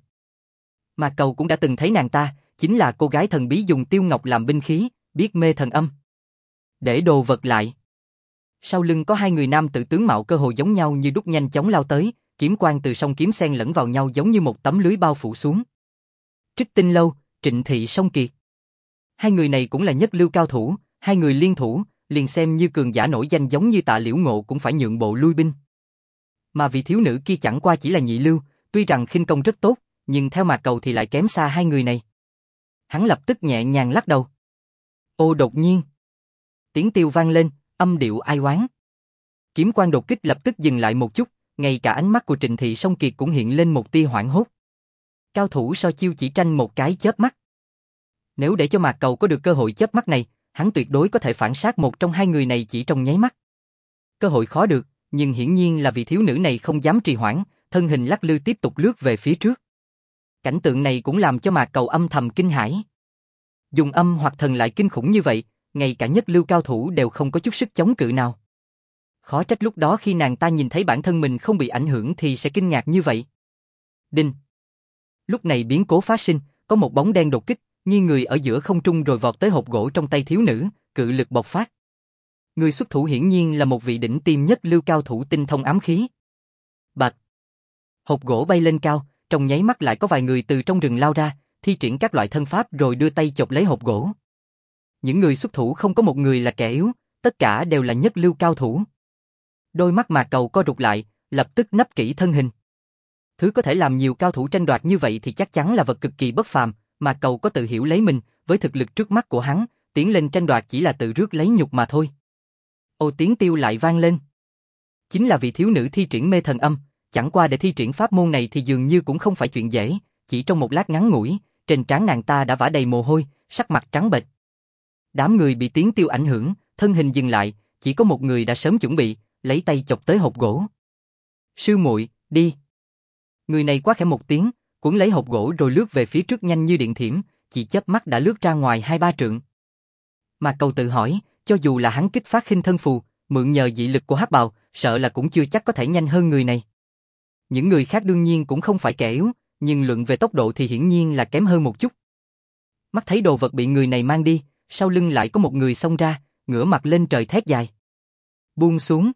[SPEAKER 1] Mạc Cầu cũng đã từng thấy nàng ta, chính là cô gái thần bí dùng tiêu ngọc làm binh khí, biết mê thần âm. Để đồ vật lại. Sau lưng có hai người nam tử tướng mạo cơ hồ giống nhau như đúc nhanh chóng lao tới, kiếm quang từ song kiếm xen lẫn vào nhau giống như một tấm lưới bao phủ xuống. Trích Tinh Lâu, Trịnh Thị Song Kiệt. Hai người này cũng là nhất lưu cao thủ, hai người liên thủ, liền xem như cường giả nổi danh giống như Tạ Liễu Ngộ cũng phải nhượng bộ lui binh. Mà vị thiếu nữ kia chẳng qua chỉ là nhị lưu, tuy rằng khinh công rất tốt, nhưng theo Mạc Cầu thì lại kém xa hai người này. Hắn lập tức nhẹ nhàng lắc đầu. Ô đột nhiên. Tiếng tiêu vang lên, âm điệu ai oán. Kiếm quang đột kích lập tức dừng lại một chút, ngay cả ánh mắt của Trịnh Thị Song Kiệt cũng hiện lên một tia hoảng hốt. Cao thủ so chiêu chỉ tranh một cái chớp mắt. Nếu để cho Mạc Cầu có được cơ hội chớp mắt này, hắn tuyệt đối có thể phản sát một trong hai người này chỉ trong nháy mắt. Cơ hội khó được, nhưng hiển nhiên là vị thiếu nữ này không dám trì hoãn, thân hình lắc lư tiếp tục lướt về phía trước. Cảnh tượng này cũng làm cho Mạc Cầu âm thầm kinh hãi. Dùng âm hoặc thần lại kinh khủng như vậy, ngay cả nhất lưu cao thủ đều không có chút sức chống cự nào. Khó trách lúc đó khi nàng ta nhìn thấy bản thân mình không bị ảnh hưởng thì sẽ kinh ngạc như vậy. Đinh! Lúc này biến cố phát sinh, có một bóng đen đột kích, nghiêng người ở giữa không trung rồi vọt tới hộp gỗ trong tay thiếu nữ, cự lực bộc phát. Người xuất thủ hiển nhiên là một vị đỉnh tiêm nhất lưu cao thủ tinh thông ám khí. Bạch! Hộp gỗ bay lên cao, trong nháy mắt lại có vài người từ trong rừng lao ra, thi triển các loại thân pháp rồi đưa tay chộp lấy hộp gỗ. Những người xuất thủ không có một người là kẻ yếu, tất cả đều là nhất lưu cao thủ. Đôi mắt Mạc Cầu co rụt lại, lập tức nấp kỹ thân hình. Thứ có thể làm nhiều cao thủ tranh đoạt như vậy thì chắc chắn là vật cực kỳ bất phàm, Mạc Cầu có tự hiểu lấy mình, với thực lực trước mắt của hắn, tiến lên tranh đoạt chỉ là tự rước lấy nhục mà thôi. Ô tiếng tiêu lại vang lên. Chính là vị thiếu nữ thi triển mê thần âm, chẳng qua để thi triển pháp môn này thì dường như cũng không phải chuyện dễ, chỉ trong một lát ngắn ngủi, trên trán nàng ta đã vã đầy mồ hôi, sắc mặt trắng bệch. Đám người bị tiếng tiêu ảnh hưởng, thân hình dừng lại, chỉ có một người đã sớm chuẩn bị, lấy tay chọc tới hộp gỗ. Sư muội, đi. Người này quá khẽ một tiếng, cuốn lấy hộp gỗ rồi lướt về phía trước nhanh như điện thiểm, chỉ chớp mắt đã lướt ra ngoài 2-3 trượng. Mạc Cầu tự hỏi, cho dù là hắn kích phát khinh thân phù, mượn nhờ dị lực của hắc bào, sợ là cũng chưa chắc có thể nhanh hơn người này. Những người khác đương nhiên cũng không phải kẻ yếu, nhưng luận về tốc độ thì hiển nhiên là kém hơn một chút. Mắt thấy đồ vật bị người này mang đi, sau lưng lại có một người xông ra, ngửa mặt lên trời thét dài. Buông xuống.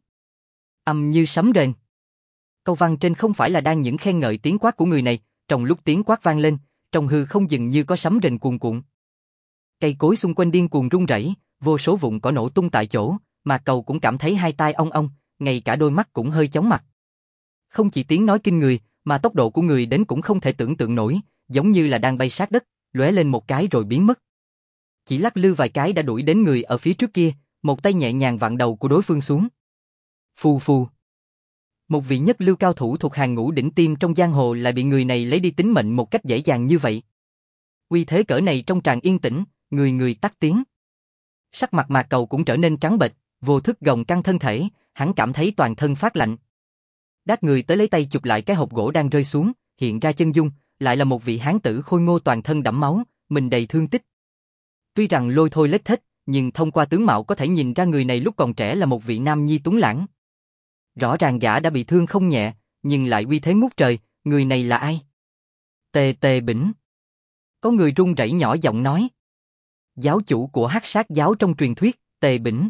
[SPEAKER 1] Âm như sấm rền. Câu văn trên không phải là đang những khen ngợi tiếng quát của người này, trong lúc tiếng quát vang lên, trong hư không dừng như có sấm rền cuồn cuộn. Cây cối xung quanh điên cuồng rung rẩy, vô số vụn cỏ nổ tung tại chỗ, Mạc Cầu cũng cảm thấy hai tai ong ong, ngay cả đôi mắt cũng hơi chóng mặt. Không chỉ tiếng nói kinh người, mà tốc độ của người đến cũng không thể tưởng tượng nổi, giống như là đang bay sát đất, lóe lên một cái rồi biến mất. Chỉ lắc lư vài cái đã đuổi đến người ở phía trước kia, một tay nhẹ nhàng vặn đầu của đối phương xuống. Phù phù. Một vị nhất lưu cao thủ thuộc hàng ngũ đỉnh tiêm trong giang hồ lại bị người này lấy đi tính mệnh một cách dễ dàng như vậy. Uy thế cỡ này trong tràng yên tĩnh, người người tắt tiếng. Sắc mặt Mạc Cầu cũng trở nên trắng bệch, vô thức gồng căng thân thể, hắn cảm thấy toàn thân phát lạnh. Đát người tới lấy tay chụp lại cái hộp gỗ đang rơi xuống, hiện ra chân dung, lại là một vị hán tử khôi ngô toàn thân đẫm máu, mình đầy thương tích. Tuy rằng lôi thôi lết thết, nhưng thông qua tướng mạo có thể nhìn ra người này lúc còn trẻ là một vị nam nhi tuấn lãng. Rõ ràng gã đã bị thương không nhẹ, nhưng lại uy thế ngút trời, người này là ai? Tề Tề Bỉnh. Có người run rẩy nhỏ giọng nói. Giáo chủ của Hắc Sát giáo trong truyền thuyết, Tề Bỉnh.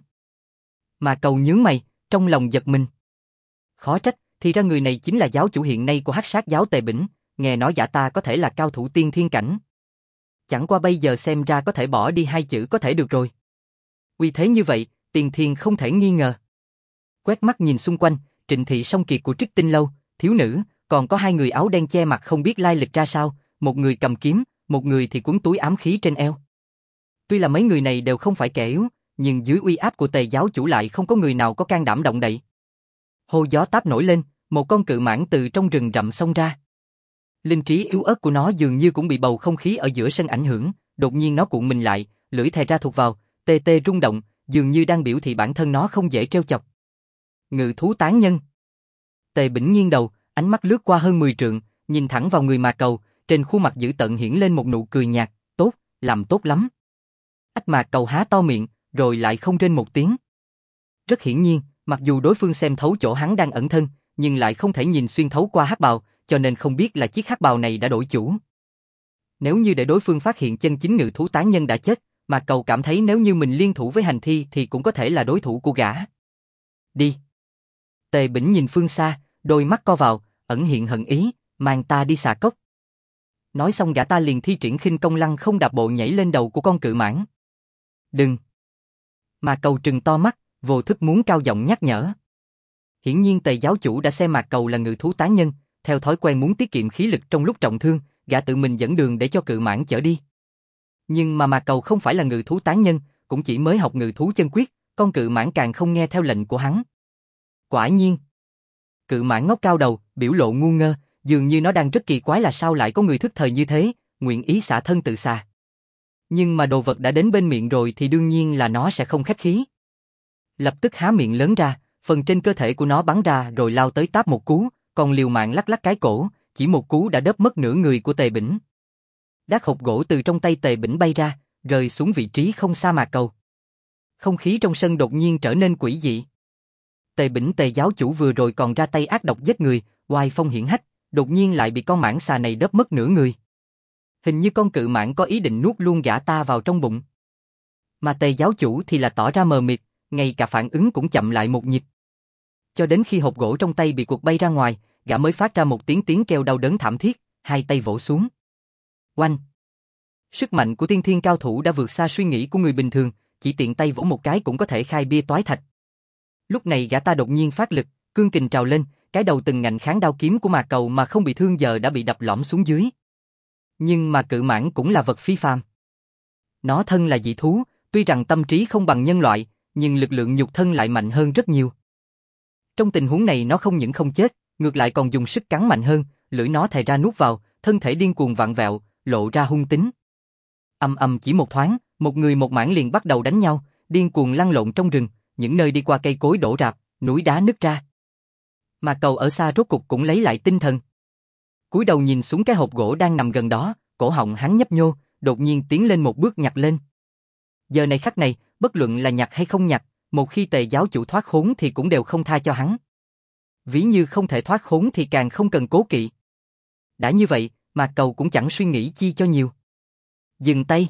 [SPEAKER 1] Mà Cầu nhướng mày, trong lòng giật mình. Khó trách, thì ra người này chính là giáo chủ hiện nay của Hắc Sát giáo Tề Bỉnh, nghe nói gã ta có thể là cao thủ tiên thiên cảnh. Chẳng qua bây giờ xem ra có thể bỏ đi hai chữ có thể được rồi. Uy thế như vậy, tiên thiên không thể nghi ngờ. Quét mắt nhìn xung quanh, Trịnh Thị Song Kiệt của Trích Tinh Lâu, thiếu nữ, còn có hai người áo đen che mặt không biết lai lịch ra sao, một người cầm kiếm, một người thì cuốn túi ám khí trên eo. Tuy là mấy người này đều không phải kẻ yếu, nhưng dưới uy áp của Tề giáo chủ lại không có người nào có can đảm động đậy. Hô gió táp nổi lên, một con cự mãng từ trong rừng rậm xông ra. Linh trí yếu ớt của nó dường như cũng bị bầu không khí ở giữa sân ảnh hưởng, đột nhiên nó cuộn mình lại, lưỡi thè ra thụt vào, tê tê rung động, dường như đang biểu thị bản thân nó không dễ trêu chọc. Ngự thú tán nhân. Tề Bỉnh nghiêng đầu, ánh mắt lướt qua hơn 10 trượng, nhìn thẳng vào người Mạc Cầu, trên khuôn mặt dữ tợn hiển lên một nụ cười nhạt, tốt, làm tốt lắm. Ách Mạc Cầu há to miệng, rồi lại không rên một tiếng. Rất hiển nhiên, mặc dù đối phương xem thấu chỗ hắn đang ẩn thân, nhưng lại không thể nhìn xuyên thấu qua hắc bào, cho nên không biết là chiếc hắc bào này đã đổi chủ. Nếu như để đối phương phát hiện chân chính ngự thú tán nhân đã chết, Mạc Cầu cảm thấy nếu như mình liên thủ với hành thi thì cũng có thể là đối thủ của gã. Đi. Tề Bỉnh nhìn phương xa, đôi mắt co vào, ẩn hiện hận ý, mang ta đi xà cốc. Nói xong gã ta liền thi triển khinh công lăng không đạp bộ nhảy lên đầu của con cự mãng. Đừng. Mạc Cầu trừng to mắt, vô thức muốn cao giọng nhắc nhở. Hiển nhiên Tề giáo chủ đã xem Mạc Cầu là ngự thú tán nhân, theo thói quen muốn tiết kiệm khí lực trong lúc trọng thương, gã tự mình dẫn đường để cho cự mãng chở đi. Nhưng mà Mạc Cầu không phải là ngự thú tán nhân, cũng chỉ mới học ngự thú chân quyết, con cự mãng càng không nghe theo lệnh của hắn. Quả nhiên. Cự mãng ngóc cao đầu, biểu lộ ngu ngơ, dường như nó đang rất kỳ quái là sao lại có người thức thời như thế, nguyện ý xả thân tự xà. Nhưng mà đồ vật đã đến bên miệng rồi thì đương nhiên là nó sẽ không khách khí. Lập tức há miệng lớn ra, phần trên cơ thể của nó bắn ra rồi lao tới táp một cú, còn liều mạng lắc lắc cái cổ, chỉ một cú đã đớp mất nửa người của Tề Bỉnh. Đát hộp gỗ từ trong tay Tề Bỉnh bay ra, rơi xuống vị trí không xa Mạc Cầu. Không khí trong sân đột nhiên trở nên quỷ dị. Tề Bỉnh Tề giáo chủ vừa rồi còn ra tay ác độc giết người, oai phong hiển hách, đột nhiên lại bị con mãng xà này đớp mất nửa người. Hình như con cự mãng có ý định nuốt luôn gã ta vào trong bụng. Mà Tề giáo chủ thì là tỏ ra mờ mịt, ngay cả phản ứng cũng chậm lại một nhịp. Cho đến khi hộp gỗ trong tay bị quật bay ra ngoài, gã mới phát ra một tiếng kêu đau đớn thảm thiết, hai tay vỗ xuống. Oanh! Sức mạnh của tiên thiên cao thủ đã vượt xa suy nghĩ của người bình thường, chỉ tiện tay vỗ một cái cũng có thể khai bia toái thạch. Lúc này gã ta đột nhiên phát lực, cương kình trào lên, cái đầu từng ngạnh kháng đao kiếm của Mạc Cầu mà không bị thương giờ đã bị đập lõm xuống dưới. Nhưng mà cự mãng cũng là vật phi phàm. Nó thân là dị thú, tuy rằng tâm trí không bằng nhân loại, nhưng lực lượng nhục thân lại mạnh hơn rất nhiều. Trong tình huống này nó không những không chết, ngược lại còn dùng sức cắn mạnh hơn, lưỡi nó thè ra nuốt vào, thân thể điên cuồng vặn vẹo, lộ ra hung tính. Ầm ầm chỉ một thoáng, một người một mãng liền bắt đầu đánh nhau, điên cuồng lăn lộn trong rừng, những nơi đi qua cây cối đổ rạp, núi đá nứt ra. Mà Cầu ở xa rốt cục cũng lấy lại tinh thần. Cúi đầu nhìn xuống cái hộp gỗ đang nằm gần đó, cổ họng hắn nhấp nhô, đột nhiên tiến lên một bước nhặt lên. Giờ này khắc này, bất luận là nhặt hay không nhặt, một khi Tề giáo chủ thoát khốn thì cũng đều không tha cho hắn. Ví như không thể thoát khốn thì càng không cần cố kỵ. Đã như vậy, mà Cầu cũng chẳng suy nghĩ chi cho nhiều. Dừng tay.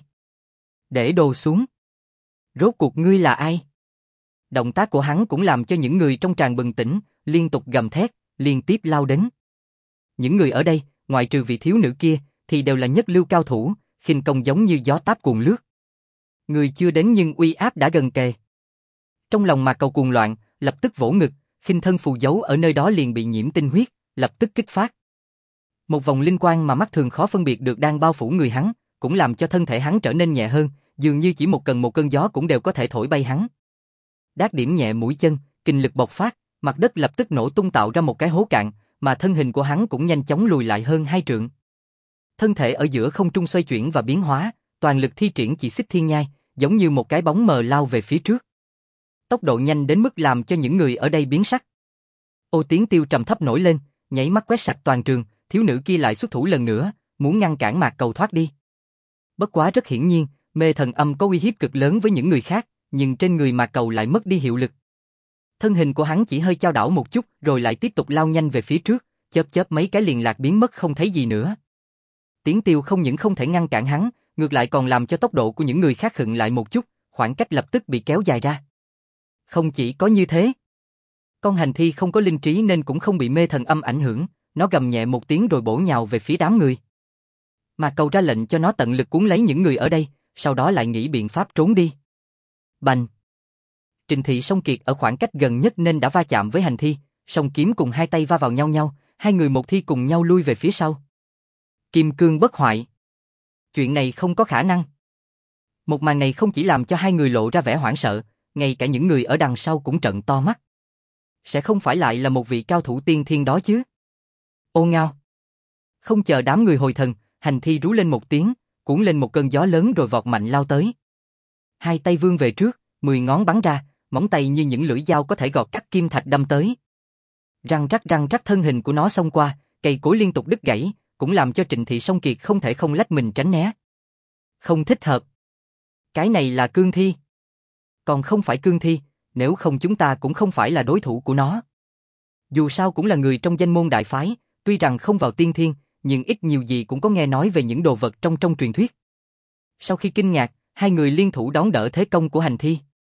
[SPEAKER 1] Để đồ xuống. Rốt cuộc ngươi là ai? Động tác của hắn cũng làm cho những người trong tràng bừng tỉnh, liên tục gầm thét, liên tiếp lao đến. Những người ở đây, ngoại trừ vị thiếu nữ kia, thì đều là nhất lưu cao thủ, khinh công giống như gió táp cuồn lướt. Người chưa đến nhưng uy áp đã gần kề. Trong lòng Mạc Cầu cuồng loạn, lập tức vỗ ngực, khinh thân phù giấu ở nơi đó liền bị nhiễm tinh huyết, lập tức kích phát. Một vòng linh quang mà mắt thường khó phân biệt được đang bao phủ người hắn, cũng làm cho thân thể hắn trở nên nhẹ hơn, dường như chỉ một cơn gió cũng đều có thể thổi bay hắn. Đát điểm nhẹ mũi chân, kinh lực bộc phát, mặt đất lập tức nổ tung tạo ra một cái hố cạn, mà thân hình của hắn cũng nhanh chóng lùi lại hơn 2 trượng. Thân thể ở giữa không trung xoay chuyển và biến hóa, toàn lực thi triển chỉ xích thiên nhai, giống như một cái bóng mờ lao về phía trước. Tốc độ nhanh đến mức làm cho những người ở đây biến sắc. Ô tiếng tiêu trầm thấp nổi lên, nháy mắt quét sạch toàn trường, thiếu nữ kia lại xuất thủ lần nữa, muốn ngăn cản Mạc Cầu thoát đi. Bất quá rất hiển nhiên, mê thần âm có uy hiếp cực lớn với những người khác, nhưng trên người Mạc Cầu lại mất đi hiệu lực. Thân hình của hắn chỉ hơi chao đảo một chút rồi lại tiếp tục lao nhanh về phía trước, chớp mấy cái liền lạc biến mất không thấy gì nữa. Tiếng tiêu không những không thể ngăn cản hắn, ngược lại còn làm cho tốc độ của những người khác khựng lại một chút, khoảng cách lập tức bị kéo dài ra. Không chỉ có như thế, con hành thi không có linh trí nên cũng không bị mê thần âm ảnh hưởng, nó gầm nhẹ một tiếng rồi bổ nhào về phía đám người. Mà Cầu ra lệnh cho nó tận lực cuốn lấy những người ở đây, sau đó lại nghĩ biện pháp trốn đi. Bành! Trịnh Thị Song Kiệt ở khoảng cách gần nhất nên đã va chạm với hành thi, song kiếm cùng hai tay va vào nhau, hai người một thi cùng nhau lui về phía sau. Kim cương bất hoại. Chuyện này không có khả năng. Một màn này không chỉ làm cho hai người lộ ra vẻ hoảng sợ, ngay cả những người ở đằng sau cũng trợn to mắt. Sẽ không phải lại là một vị cao thủ tiên thiên đó chứ? Ô ngao! Không chờ đám người hồi thần, hành thi rú lên một tiếng, cuốn lên một cơn gió lớn rồi vọt mạnh lao tới. Hai tay vươn về trước, 10 ngón bắn ra, móng tay như những lưỡi dao có thể gọt cắt kim thạch đâm tới. Răng rắc thân hình của nó xông qua, cây cối liên tục đứt gãy, cũng làm cho Trịnh Thị Song Kiệt không thể không lách mình tránh né. Không thích hợp. Cái này là cương thi. Còn không phải cương thi, nếu không chúng ta cũng không phải là đối thủ của nó. Dù sao cũng là người trong danh môn đại phái, tuy rằng không vào tiên thiên, nhưng ít nhiều gì cũng có nghe nói về những đồ vật trong truyền thuyết. Sau khi kinh ngạc, hai người liên thủ đón đỡ thế công của hành thi.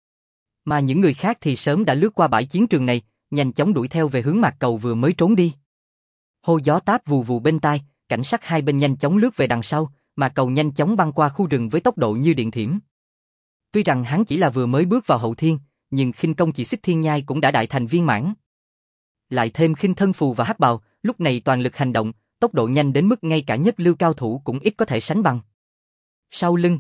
[SPEAKER 1] Mà những người khác thì sớm đã lướt qua bãi chiến trường này, nhanh chóng đuổi theo về hướng Mạc Cầu vừa mới trốn đi. Hô gió táp vù vù bên tai, cảnh sát hai bên nhanh chóng lướt về đằng sau, Mạc Cầu nhanh chóng băng qua khu rừng với tốc độ như điện thiểm. Tuy rằng hắn chỉ là vừa mới bước vào hậu thiên, nhưng khinh công chỉ xích thiên nhai cũng đã đại thành viên mãn. Lại thêm khinh thân phù và hắc bào, lúc này toàn lực hành động, tốc độ nhanh đến mức ngay cả nhất lưu cao thủ cũng ít có thể sánh bằng. Sau lưng,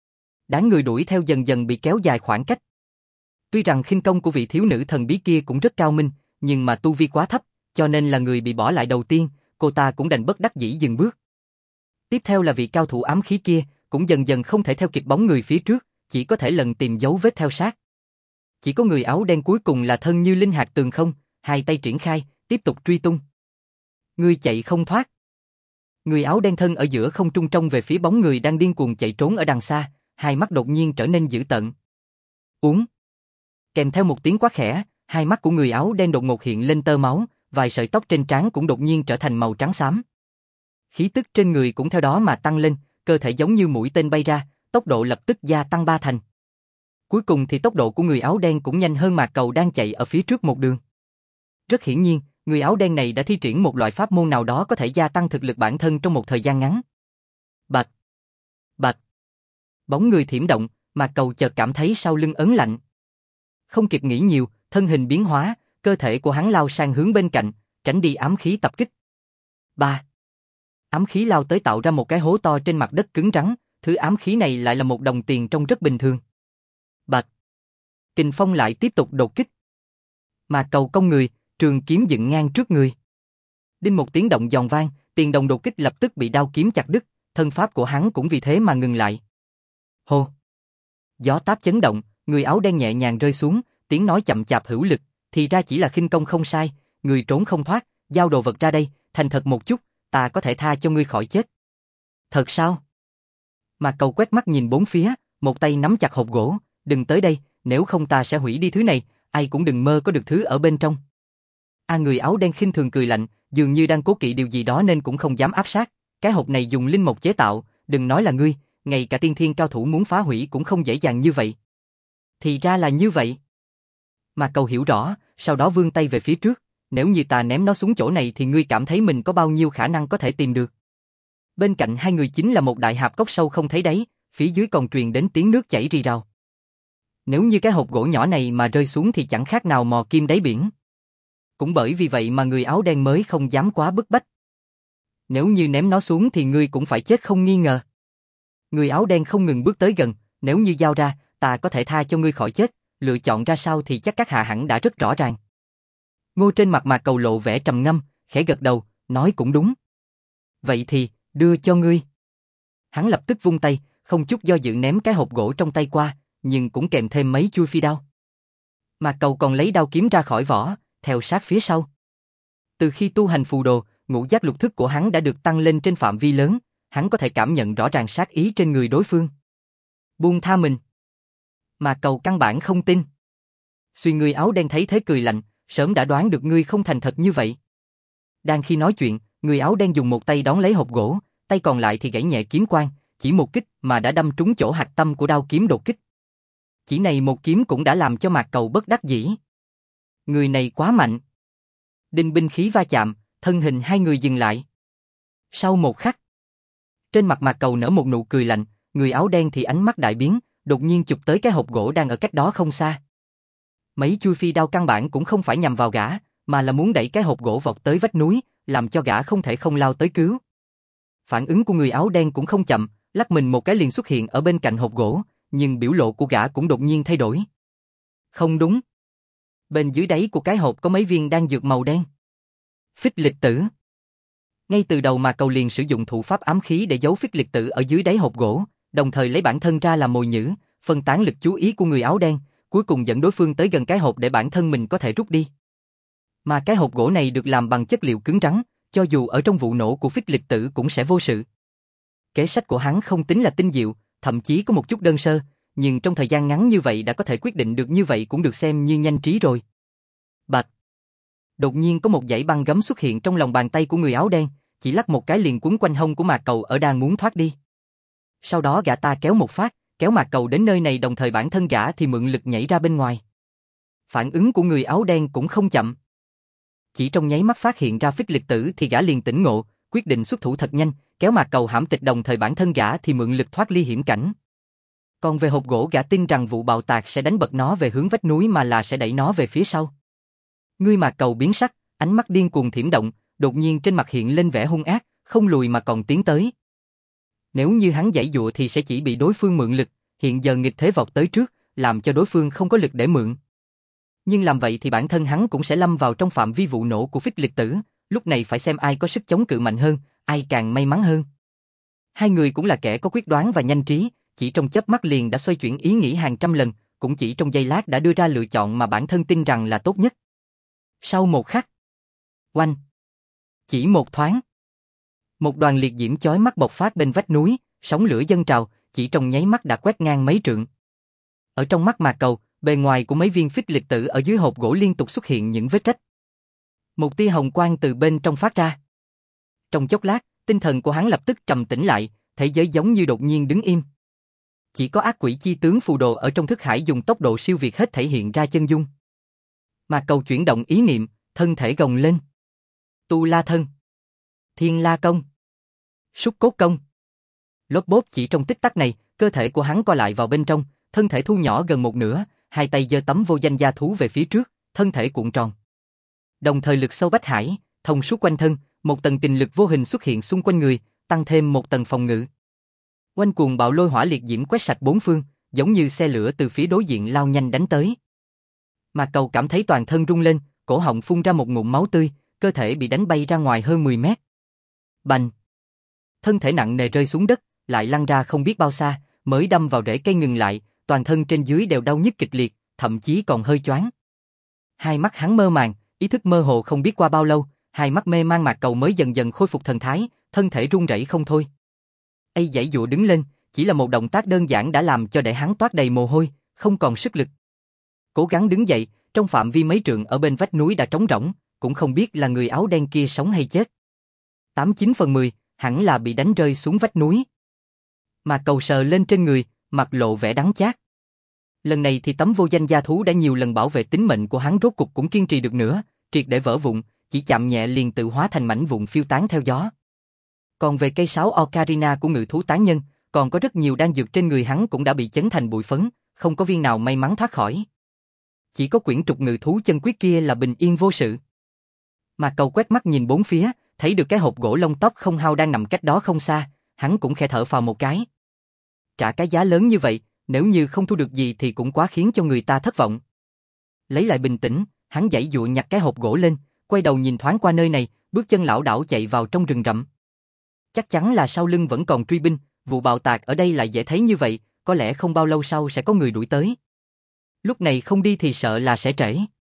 [SPEAKER 1] đám người đuổi theo dần dần bị kéo dài khoảng cách. Tuy rằng khinh công của vị thiếu nữ thần bí kia cũng rất cao minh, nhưng mà tu vi quá thấp, cho nên là người bị bỏ lại đầu tiên, cô ta cũng đành bất đắc dĩ dừng bước. Tiếp theo là vị cao thủ ám khí kia, cũng dần dần không thể theo kịp bóng người phía trước, chỉ có thể lần tìm dấu vết theo sát. Chỉ có người áo đen cuối cùng là thân như linh hạt tường không, hai tay triển khai, tiếp tục truy tung. Ngươi chạy không thoát. Người áo đen thân ở giữa không trung trông về phía bóng người đang điên cuồng chạy trốn ở đằng xa, hai mắt đột nhiên trở nên dữ tợn. Uống. Kèm theo một tiếng quát khẽ, hai mắt của người áo đen đột ngột hiện lên tơ máu, vài sợi tóc trên trán cũng đột nhiên trở thành màu trắng xám. Khí tức trên người cũng theo đó mà tăng lên, cơ thể giống như mũi tên bay ra, tốc độ lập tức gia tăng 3 thành. Cuối cùng thì tốc độ của người áo đen cũng nhanh hơn Mạc Cầu đang chạy ở phía trước một đường. Rất hiển nhiên, người áo đen này đã thi triển một loại pháp môn nào đó có thể gia tăng thực lực bản thân trong một thời gian ngắn. Bạch! Bạch! Bóng người thiểm động, Mạc Cầu chợt cảm thấy sau lưng ớn lạnh. Không kịp nghĩ nhiều, thân hình biến hóa, cơ thể của hắn lao sang hướng bên cạnh, tránh đi ám khí tập kích. 3. Ám khí lao tới tạo ra một cái hố to trên mặt đất cứng rắn, thứ ám khí này lại là một đồng tiền trông rất bình thường. Bạch! Kình phong lại tiếp tục đột kích. Mạc Cầu cong người, trường kiếm dựng ngang trước người. Đinh một tiếng động giòn vang, tiền đồng đột kích lập tức bị đao kiếm chặt đứt, thân pháp của hắn cũng vì thế mà ngừng lại. Hô! Gió táp chấn động, người áo đen nhẹ nhàng rơi xuống, tiếng nói chậm chạp hữu lực, thì ra chỉ là khinh công không sai, người trốn không thoát, giao đồ vật ra đây, thành thật một chút, ta có thể tha cho ngươi khỏi chết. Thật sao? Mạc Cầu quét mắt nhìn bốn phía, một tay nắm chặt hộp gỗ, đừng tới đây, nếu không ta sẽ hủy đi thứ này, ai cũng đừng mơ có được thứ ở bên trong. Người áo đen khinh thường cười lạnh, dường như đang cố kỵ điều gì đó nên cũng không dám áp sát, cái hộp này dùng linh mộc chế tạo, đừng nói là ngươi, ngay cả tiên thiên cao thủ muốn phá hủy cũng không dễ dàng như vậy. Thì ra là như vậy. Mạc Cầu hiểu rõ, sau đó vươn tay về phía trước, nếu như ta ném nó xuống chỗ này thì ngươi cảm thấy mình có bao nhiêu khả năng có thể tìm được. Bên cạnh hai người chính là một đại hạp cốc sâu không thấy đáy, phía dưới còn truyền đến tiếng nước chảy rì rào. Nếu như cái hộp gỗ nhỏ này mà rơi xuống thì chẳng khác nào mò kim đáy biển. Cũng bởi vì vậy mà người áo đen mới không dám quá bức bách. Nếu như ném nó xuống thì ngươi cũng phải chết không nghi ngờ. Người áo đen không ngừng bước tới gần, nếu như giao ra, ta có thể tha cho ngươi khỏi chết, lựa chọn ra sao thì chắc các hạ hẳn đã rất rõ ràng. Ngô trên mặt Mạc Cầu lộ vẻ trầm ngâm, khẽ gật đầu, nói cũng đúng. Vậy thì, đưa cho ngươi. Hắn lập tức vung tay, không chút do dự ném cái hộp gỗ trong tay qua, nhưng cũng kèm thêm mấy chuôi phi đao. Mạc Cầu còn lấy đao kiếm ra khỏi vỏ, theo sát phía sau. Từ khi tu hành phù đồ, ngũ giác lục thức của hắn đã được tăng lên trên phạm vi lớn, hắn có thể cảm nhận rõ ràng sát ý trên người đối phương. Buông tha mình. Mạc Cầu căn bản không tin. Suy người áo đen thấy thế cười lạnh, sớm đã đoán được ngươi không thành thật như vậy. Đang khi nói chuyện, người áo đen dùng một tay đón lấy hộp gỗ, tay còn lại thì gãy nhẹ kiếm quang, chỉ một kích mà đã đâm trúng chỗ hạch tâm của đao kiếm đột kích. Chỉ này một kiếm cũng đã làm cho Mạc Cầu bất đắc dĩ. Người này quá mạnh. Đinh binh khí va chạm, thân hình hai người dừng lại. Sau một khắc, trên mặt Mạc Cầu nở một nụ cười lạnh, người áo đen thì ánh mắt đại biến, đột nhiên chụp tới cái hộp gỗ đang ở cách đó không xa. Mấy chui phi đao căn bản cũng không phải nhằm vào gã, mà là muốn đẩy cái hộp gỗ vọt tới vách núi, làm cho gã không thể không lao tới cứu. Phản ứng của người áo đen cũng không chậm, lắc mình một cái liền xuất hiện ở bên cạnh hộp gỗ, nhưng biểu lộ của gã cũng đột nhiên thay đổi. Không đúng. Bên dưới đáy của cái hộp có mấy viên đan dược màu đen. Phích lịch tử. Ngay từ đầu Mạc Cầu liền sử dụng thủ pháp ám khí để giấu phích lịch tử ở dưới đáy hộp gỗ, đồng thời lấy bản thân ra làm mồi nhử, phân tán lực chú ý của người áo đen, cuối cùng dẫn đối phương tới gần cái hộp để bản thân mình có thể rút đi. Mà cái hộp gỗ này được làm bằng chất liệu cứng rắn, cho dù ở trong vụ nổ của phích lịch tử cũng sẽ vô sự. Kế sách của hắn không tính là tinh diệu, thậm chí có một chút đơn sơ, nhưng trong thời gian ngắn như vậy đã có thể quyết định được như vậy cũng được xem như nhanh trí rồi. Bạch! Đột nhiên có một dải băng gấm xuất hiện trong lòng bàn tay của người áo đen, chỉ lắc một cái liền quấn quanh hông của Mạc Cầu ở đang muốn thoát đi. Sau đó gã ta kéo một phát, kéo Mạc Cầu đến nơi này, đồng thời bản thân gã thì mượn lực nhảy ra bên ngoài. Phản ứng của người áo đen cũng không chậm. Chỉ trong nháy mắt phát hiện ra phích lịch tử thì gã liền tỉnh ngộ, quyết định xuất thủ thật nhanh, kéo Mạc Cầu hãm tịch, đồng thời bản thân gã thì mượn lực thoát ly hiểm cảnh. Còn về hộp gỗ, gã tin rằng vụ bạo tạc sẽ đánh bật nó về hướng vách núi mà là sẽ đẩy nó về phía sau. Ngươi Mạc Cầu biến sắc, ánh mắt điên cuồng thiểm động, đột nhiên trên mặt hiện lên vẻ hung ác, không lùi mà còn tiến tới. Nếu như hắn giãy dụa thì sẽ chỉ bị đối phương mượn lực, hiện giờ nghịch thế vọt tới trước, làm cho đối phương không có lực để mượn. Nhưng làm vậy thì bản thân hắn cũng sẽ lâm vào trong phạm vi vụ nổ của phích lịch tử, lúc này phải xem ai có sức chống cự mạnh hơn, ai càng may mắn hơn. Hai người cũng là kẻ có quyết đoán và nhanh trí, chỉ trong chớp mắt liền đã xoay chuyển ý nghĩ hàng trăm lần, cũng chỉ trong giây lát đã đưa ra lựa chọn mà bản thân tin rằng là tốt nhất. Sau một khắc, oanh! Chỉ một thoáng, một đoàn liệt diễm chói mắt bộc phát bên vách núi, sóng lửa dâng trào, chỉ trong nháy mắt đã quét ngang mấy trượng. Ở trong mắt Mạc Cầu, bề ngoài của mấy viên phích lịch tử ở dưới hộp gỗ liên tục xuất hiện những vết rách. Một tia hồng quang từ bên trong phát ra. Trong chốc lát, tinh thần của hắn lập tức trầm tĩnh lại, thế giới giống như đột nhiên đứng im. Chỉ có ác quỷ chi tướng phù đồ ở trong thức hải dùng tốc độ siêu việt hết thể hiện ra chân dung. Mạc Cầu chuyển động ý niệm, thân thể gồng lên. Tu La Thân, Thiên La Công, Súc Cốt Công. Lốp bốp, chỉ trong tích tắc này, cơ thể của hắn co lại vào bên trong, thân thể thu nhỏ gần một nửa, hai tay giơ tấm vô danh gia thú về phía trước, thân thể cuộn tròn. Đồng thời lực sâu bách hải, thông suốt quanh thân, một tầng kình lực vô hình xuất hiện xung quanh người, tăng thêm một tầng phòng ngự. Oanh cuồng bạo lôi hỏa liệt diễm quét sạch bốn phương, giống như xe lửa từ phía đối diện lao nhanh đánh tới. Mạc Cầu cảm thấy toàn thân rung lên, cổ họng phun ra một ngụm máu tươi, cơ thể bị đánh bay ra ngoài hơn 10 mét. Bành! Thân thể nặng nề rơi xuống đất, lại lăn ra không biết bao xa, mới đâm vào rễ cây ngừng lại, toàn thân trên dưới đều đau nhức kịch liệt, thậm chí còn hơi choáng. Hai mắt hắn mơ màng, ý thức mơ hồ không biết qua bao lâu, hai mắt mê man Mạc Cầu mới dần dần khôi phục thần thái, thân thể run rẩy không thôi. Giãy giụa đứng lên, chỉ là một động tác đơn giản đã làm cho để hắn toát đầy mồ hôi, không còn sức lực. Cố gắng đứng dậy, trong phạm vi mấy trượng ở bên vách núi đã trống rỗng, cũng không biết là người áo đen kia sống hay chết. 89/10, hẳn là bị đánh rơi xuống vách núi. Mạc Cầu sờ lên trên người, mặt lộ vẻ đắng chát. Lần này thì tấm vô danh gia thú đã nhiều lần bảo vệ tính mệnh của hắn rốt cục cũng kiên trì được nữa, triệt để vỡ vụn, chỉ chạm nhẹ liền tự hóa thành mảnh vụn phiêu tán theo gió. Còn về cây sáo Ocarina của ngự thú tán nhân, còn có rất nhiều đan dược trên người hắn cũng đã bị chấn thành bụi phấn, không có viên nào may mắn thoát khỏi. Chỉ có quyển trục ngự thú chân quyết kia là bình yên vô sự. Mạc Cầu quét mắt nhìn bốn phía, thấy được cái hộp gỗ lông tóc không hao đang nằm cách đó không xa, hắn cũng khẽ thở phào một cái. Trả cái giá lớn như vậy, nếu như không thu được gì thì cũng quá khiến cho người ta thất vọng. Lấy lại bình tĩnh, hắn giãy giụa nhặt cái hộp gỗ lên, quay đầu nhìn thoáng qua nơi này, bước chân lảo đảo chạy vào trong rừng rậm. Chắc chắn là sau lưng vẫn còn truy binh, vụ bạo tạc ở đây lại dễ thấy như vậy, có lẽ không bao lâu sau sẽ có người đuổi tới. Lúc này không đi thì sợ là sẽ trễ.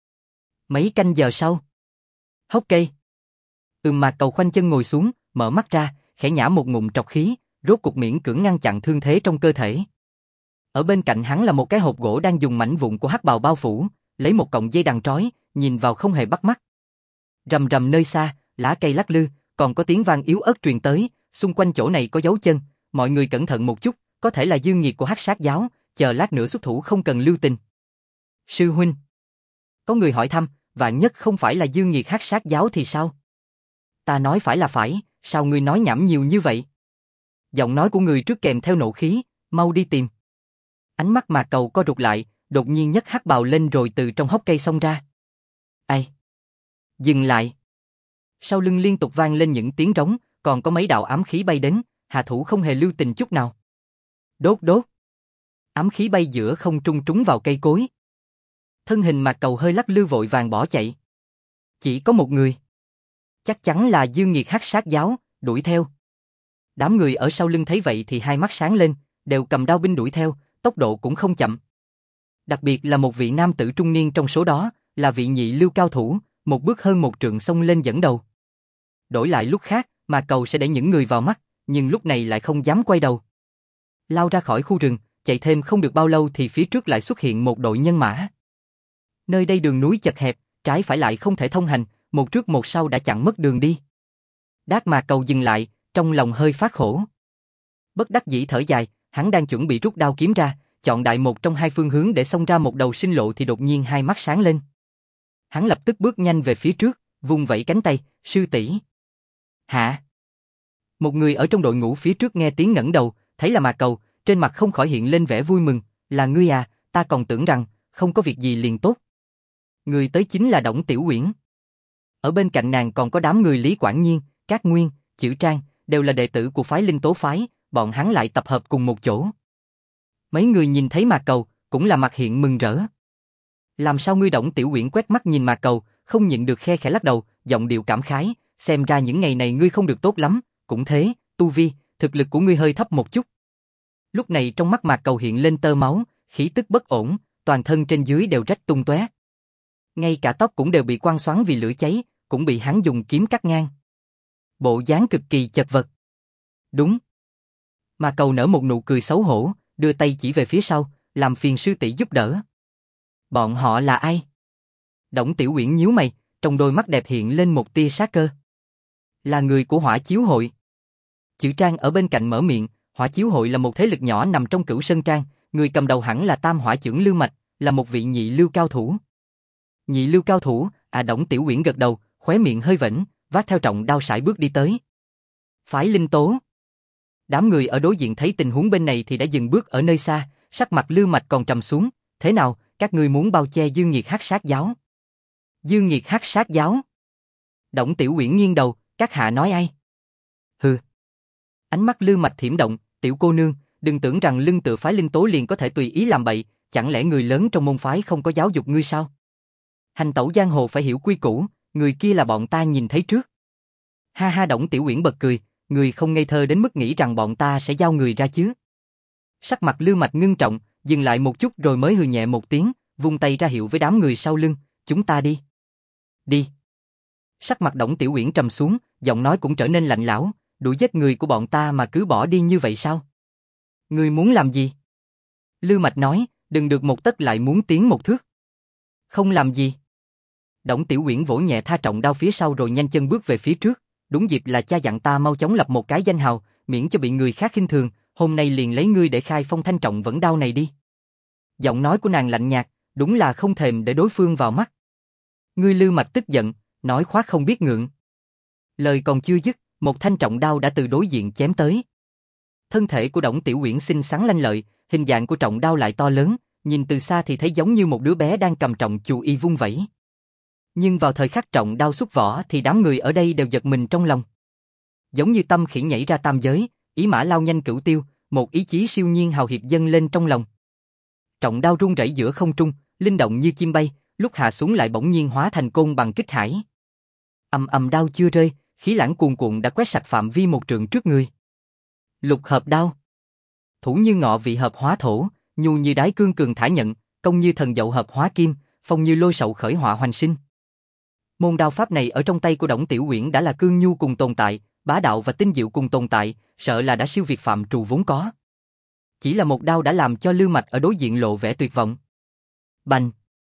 [SPEAKER 1] Mấy canh giờ sau. Hốc cây. Mạc Cầu khoanh chân ngồi xuống, mở mắt ra, khẽ nhả một ngụm trọc khí, rốt cục miễn cưỡng ngăn chặn thương thế trong cơ thể. Ở bên cạnh hắn là một cái hộp gỗ đang dùng mảnh vụn của hắc bào bao phủ, lấy một cọng dây đằng trói, nhìn vào không hề bắt mắt. Rầm rầm nơi xa, lá cây lắc lư, còn có tiếng vang yếu ớt truyền tới, xung quanh chỗ này có dấu chân, mọi người cẩn thận một chút, có thể là dương nghiệt của Hắc Sát giáo, chờ lát nữa xuất thủ không cần lưu tình. Sư huynh. Có người hỏi thăm, vạn nhất không phải là dương nghiệt Hắc Sát giáo thì sao? Ta nói phải là phải, sao ngươi nói nhảm nhiều như vậy? Giọng nói của người trước kèm theo nộ khí, mau đi tìm. Ánh mắt Mạc Cầu co rụt lại, đột nhiên nhấc hắc bào lên rồi từ trong hốc cây xông ra. Ai? Dừng lại. Sau lưng liên tục vang lên những tiếng rống, còn có mấy đạo ám khí bay đến, hạ thủ không hề lưu tình chút nào. Đốt đốt. Ám khí bay giữa không trung trúng vào cây cối. Thân hình Mạc Cầu hơi lắc lư vội vàng bỏ chạy. Chỉ có một người. Chắc chắn là Dương Nghiệt Hắc Sát giáo, đuổi theo. Đám người ở sau lưng thấy vậy thì hai mắt sáng lên, đều cầm đao binh đuổi theo, tốc độ cũng không chậm. Đặc biệt là một vị nam tử trung niên trong số đó, là vị nhị lưu cao thủ, một bước hơn một trượng xông lên dẫn đầu. Đổi lại lúc khác, Mạc Cầu sẽ để những người vào mắt, nhưng lúc này lại không dám quay đầu. Lao ra khỏi khu rừng, chạy thêm không được bao lâu thì phía trước lại xuất hiện một đội nhân mã. Nơi đây đường núi chật hẹp, trái phải lại không thể thông hành, một trước một sau đã chặn mất đường đi. Đát Mạc Cầu dừng lại, trong lòng hơi phát khổ. Bất đắc dĩ thở dài, hắn đang chuẩn bị rút đao kiếm ra, chọn đại một trong hai phương hướng để xông ra một đầu sinh lộ thì đột nhiên hai mắt sáng lên. Hắn lập tức bước nhanh về phía trước, vung vẩy cánh tay, sư tỷ. Hả? Một người ở trong đội ngũ phía trước nghe tiếng ngẩng đầu, thấy là Mạc Cầu, trên mặt không khỏi hiện lên vẻ vui mừng, là ngươi à, ta còn tưởng rằng, không có việc gì liền tốt. Người tới chính là Đổng Tiểu Uyển. Ở bên cạnh nàng còn có đám người Lý Quảng Nhiên, Cát Nguyên, Chữ Trang, đều là đệ tử của phái Linh Tố phái, bọn hắn lại tập hợp cùng một chỗ. Mấy người nhìn thấy Mạc Cầu, cũng là mặt hiện mừng rỡ. Làm sao ngươi? Đổng Tiểu Uyển quét mắt nhìn Mạc Cầu, không nhịn được khe khẽ lắc đầu, giọng điệu cảm khái, xem ra những ngày này ngươi không được tốt lắm, cũng thế, tu vi, thực lực của ngươi hơi thấp một chút. Lúc này trong mắt Mạc Cầu hiện lên tơ máu, khí tức bất ổn, toàn thân trên dưới đều rách tung tóe. Ngay cả tóc cũng đều bị quăng xoắn vì lửa cháy, cũng bị hắn dùng kiếm cắt ngang. Bộ dáng cực kỳ chật vật. Đúng. Mạc Cầu nở một nụ cười xấu hổ, đưa tay chỉ về phía sau, làm phiền sư tỷ giúp đỡ. Bọn họ là ai? Đổng Tiểu Uyển nhíu mày, trong đôi mắt đẹp hiện lên một tia sát cơ. Là người của Hỏa Chiếu hội. Chữ Trang ở bên cạnh mở miệng, Hỏa Chiếu hội là một thế lực nhỏ nằm trong Cửu Sơn Trang, người cầm đầu hẳn là Tam Hỏa Chưởng Lưu Mạch, là một vị nhị lưu cao thủ. Nhị lưu cao thủ? À, Đổng Tiểu Uyển gật đầu, khóe miệng hơi vểnh, vác theo trọng đao sải bước đi tới. Phái Linh Tố. Đám người ở đối diện thấy tình huống bên này thì đã dừng bước ở nơi xa, sắc mặt Lưu Mạch còn trầm xuống, thế nào, các ngươi muốn bao che Dương Nghiệt Hắc Sát giáo? Dương Nghiệt Hắc Sát giáo? Đổng Tiểu Uyển nghiêng đầu, các hạ nói ai? Hừ. Ánh mắt Lưu Mạch thiểm động, tiểu cô nương, đừng tưởng rằng lưng tựa phái Linh Tố liền có thể tùy ý làm bậy, chẳng lẽ người lớn trong môn phái không có giáo dục ngươi sao? Hành tẩu giang hồ phải hiểu quy củ, người kia là bọn ta nhìn thấy trước. Ha ha, Đổng Tiểu Uyển bật cười, người không ngây thơ đến mức nghĩ rằng bọn ta sẽ giao người ra chứ. Sắc mặt Lưu Mạch ngưng trọng, dừng lại một chút rồi mới hừ nhẹ một tiếng, vung tay ra hiệu với đám người sau lưng, chúng ta đi. Đi. Sắc mặt Đổng Tiểu Uyển trầm xuống, giọng nói cũng trở nên lạnh lẽo, đuổi giết người của bọn ta mà cứ bỏ đi như vậy sao? Ngươi muốn làm gì? Lưu Mạch nói, đừng được một tấc lại muốn tiến một thước. Không làm gì. Đổng Tiểu Uyển vỗ nhẹ tha trọng đao phía sau rồi nhanh chân bước về phía trước, đúng dịp là cha dặn ta mau chóng lập một cái danh hào, miễn cho bị người khác khinh thường, hôm nay liền lấy ngươi để khai phong thanh trọng vẫn đao này đi. Giọng nói của nàng lạnh nhạt, đúng là không thèm để đối phương vào mắt. Ngươi? Lưu Mạch tức giận, nói khoác không biết ngượng. Lời còn chưa dứt, một thanh trọng đao đã từ đối diện chém tới. Thân thể của Đổng Tiểu Uyển xinh xắn lanh lợi, hình dạng của trọng đao lại to lớn, nhìn từ xa thì thấy giống như một đứa bé đang cầm trọng chù y vung vẩy. Nhưng vào thời khắc trọng đao xuất vỏ thì đám người ở đây đều giật mình trong lòng. Giống như tâm khỉ nhảy ra tam giới, ý mã lao nhanh cửu tiêu, một ý chí siêu nhiên hào hiệp dâng lên trong lòng. Trọng đao rung rẩy giữa không trung, linh động như chim bay, lúc hạ xuống lại bỗng nhiên hóa thành côn bằng kích hải. Ầm ầm, đao chưa rơi, khí lãng cuồn cuộn đã quét sạch phạm vi một trượng trước người. Lục hợp đao. Thủ như ngọ vị hợp hóa thổ, nhu như đái cương cường thả nhận, công như thần dậu hợp hóa kim, phong như lôi sậu khởi họa hoành sinh. Môn đao pháp này ở trong tay của Đổng Tiểu Uyển đã là cương nhu cùng tồn tại, bá đạo và tinh diệu cùng tồn tại, sợ là đã siêu việt phạm trù vốn có. Chỉ là một đao đã làm cho Lưu Mạch ở đối diện lộ vẻ tuyệt vọng. Bành!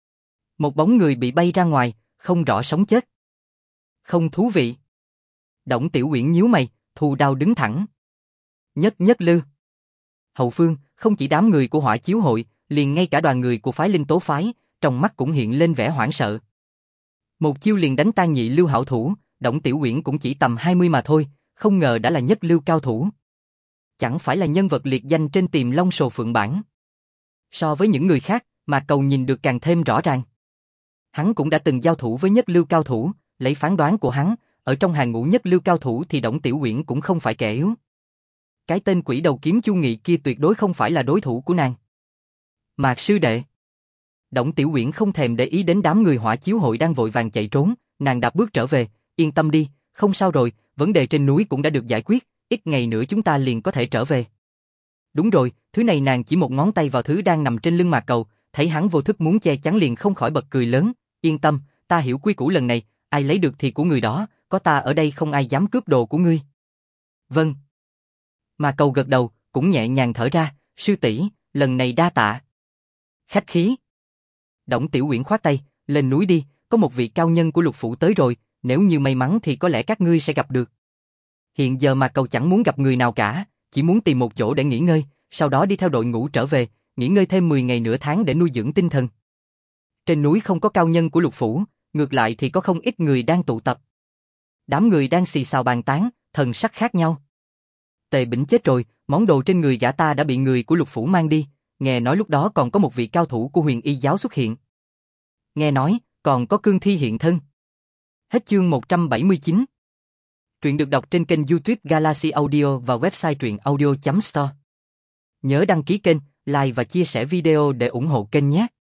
[SPEAKER 1] Một bóng người bị bay ra ngoài, không rõ sống chết. Không thú vị. Đổng Tiểu Uyển nhíu mày, thu đao đứng thẳng. Nhất Nhất Lư. Hậu phương, không chỉ đám người của Hỏa Chiếu hội, liền ngay cả đoàn người của phái Linh Tố phái, trong mắt cũng hiện lên vẻ hoảng sợ. Một chiêu liền đánh tan nhị lưu hảo thủ, Đổng Tiểu Uyển cũng chỉ tầm 20 mà thôi, không ngờ đã là nhất lưu cao thủ. Chẳng phải là nhân vật liệt danh trên Tiềm Long Sồ Phượng bảng. So với những người khác, Mạc Cầu nhìn được càng thêm rõ ràng. Hắn cũng đã từng giao thủ với nhất lưu cao thủ, lấy phán đoán của hắn, ở trong hàng ngũ nhất lưu cao thủ thì Đổng Tiểu Uyển cũng không phải kẻ yếu. Cái tên quỷ đầu kiếm Chu Nghị kia tuyệt đối không phải là đối thủ của nàng. Mạc sư đệ. Đổng Tiểu Uyển không thèm để ý đến đám người Hỏa Chiếu hội đang vội vàng chạy trốn, nàng đạp bước trở về, yên tâm đi, không sao rồi, vấn đề trên núi cũng đã được giải quyết, ít ngày nữa chúng ta liền có thể trở về. Đúng rồi, thứ này nàng chỉ một ngón tay vào thứ đang nằm trên lưng Mạc Cầu, thấy hắn vô thức muốn che chắn liền không khỏi bật cười lớn, yên tâm, ta hiểu quy củ lần này, ai lấy được thì của người đó, có ta ở đây không ai dám cướp đồ của ngươi. Vâng. Mạc Cầu gật đầu, cũng nhẹ nhàng thở ra, sư tỷ, lần này đa tạ. Khách khí. Đổng Tiểu Uyển khoát tay, lên núi đi, có một vị cao nhân của Lục phủ tới rồi, nếu như may mắn thì có lẽ các ngươi sẽ gặp được. Hiện giờ Mạc Cầu chẳng muốn gặp người nào cả, chỉ muốn tìm một chỗ để nghỉ ngơi, sau đó đi theo đội ngũ trở về, nghỉ ngơi thêm 10 ngày nửa tháng để nuôi dưỡng tinh thần. Trên núi không có cao nhân của Lục phủ, ngược lại thì có không ít người đang tụ tập. Đám người đang xì xào bàn tán, thần sắc khác nhau. Tề Bỉnh chết rồi, món đồ trên người gã ta đã bị người của Lục phủ mang đi, nghe nói lúc đó còn có một vị cao thủ của Huyền Y giáo xuất hiện. Nghe nói, còn có cương thi hiện thân. Hết chương 179. Truyện được đọc trên kênh YouTube Galaxy Audio và website truyệnaudio.store. Nhớ đăng ký kênh, like và chia sẻ video để ủng hộ kênh nhé.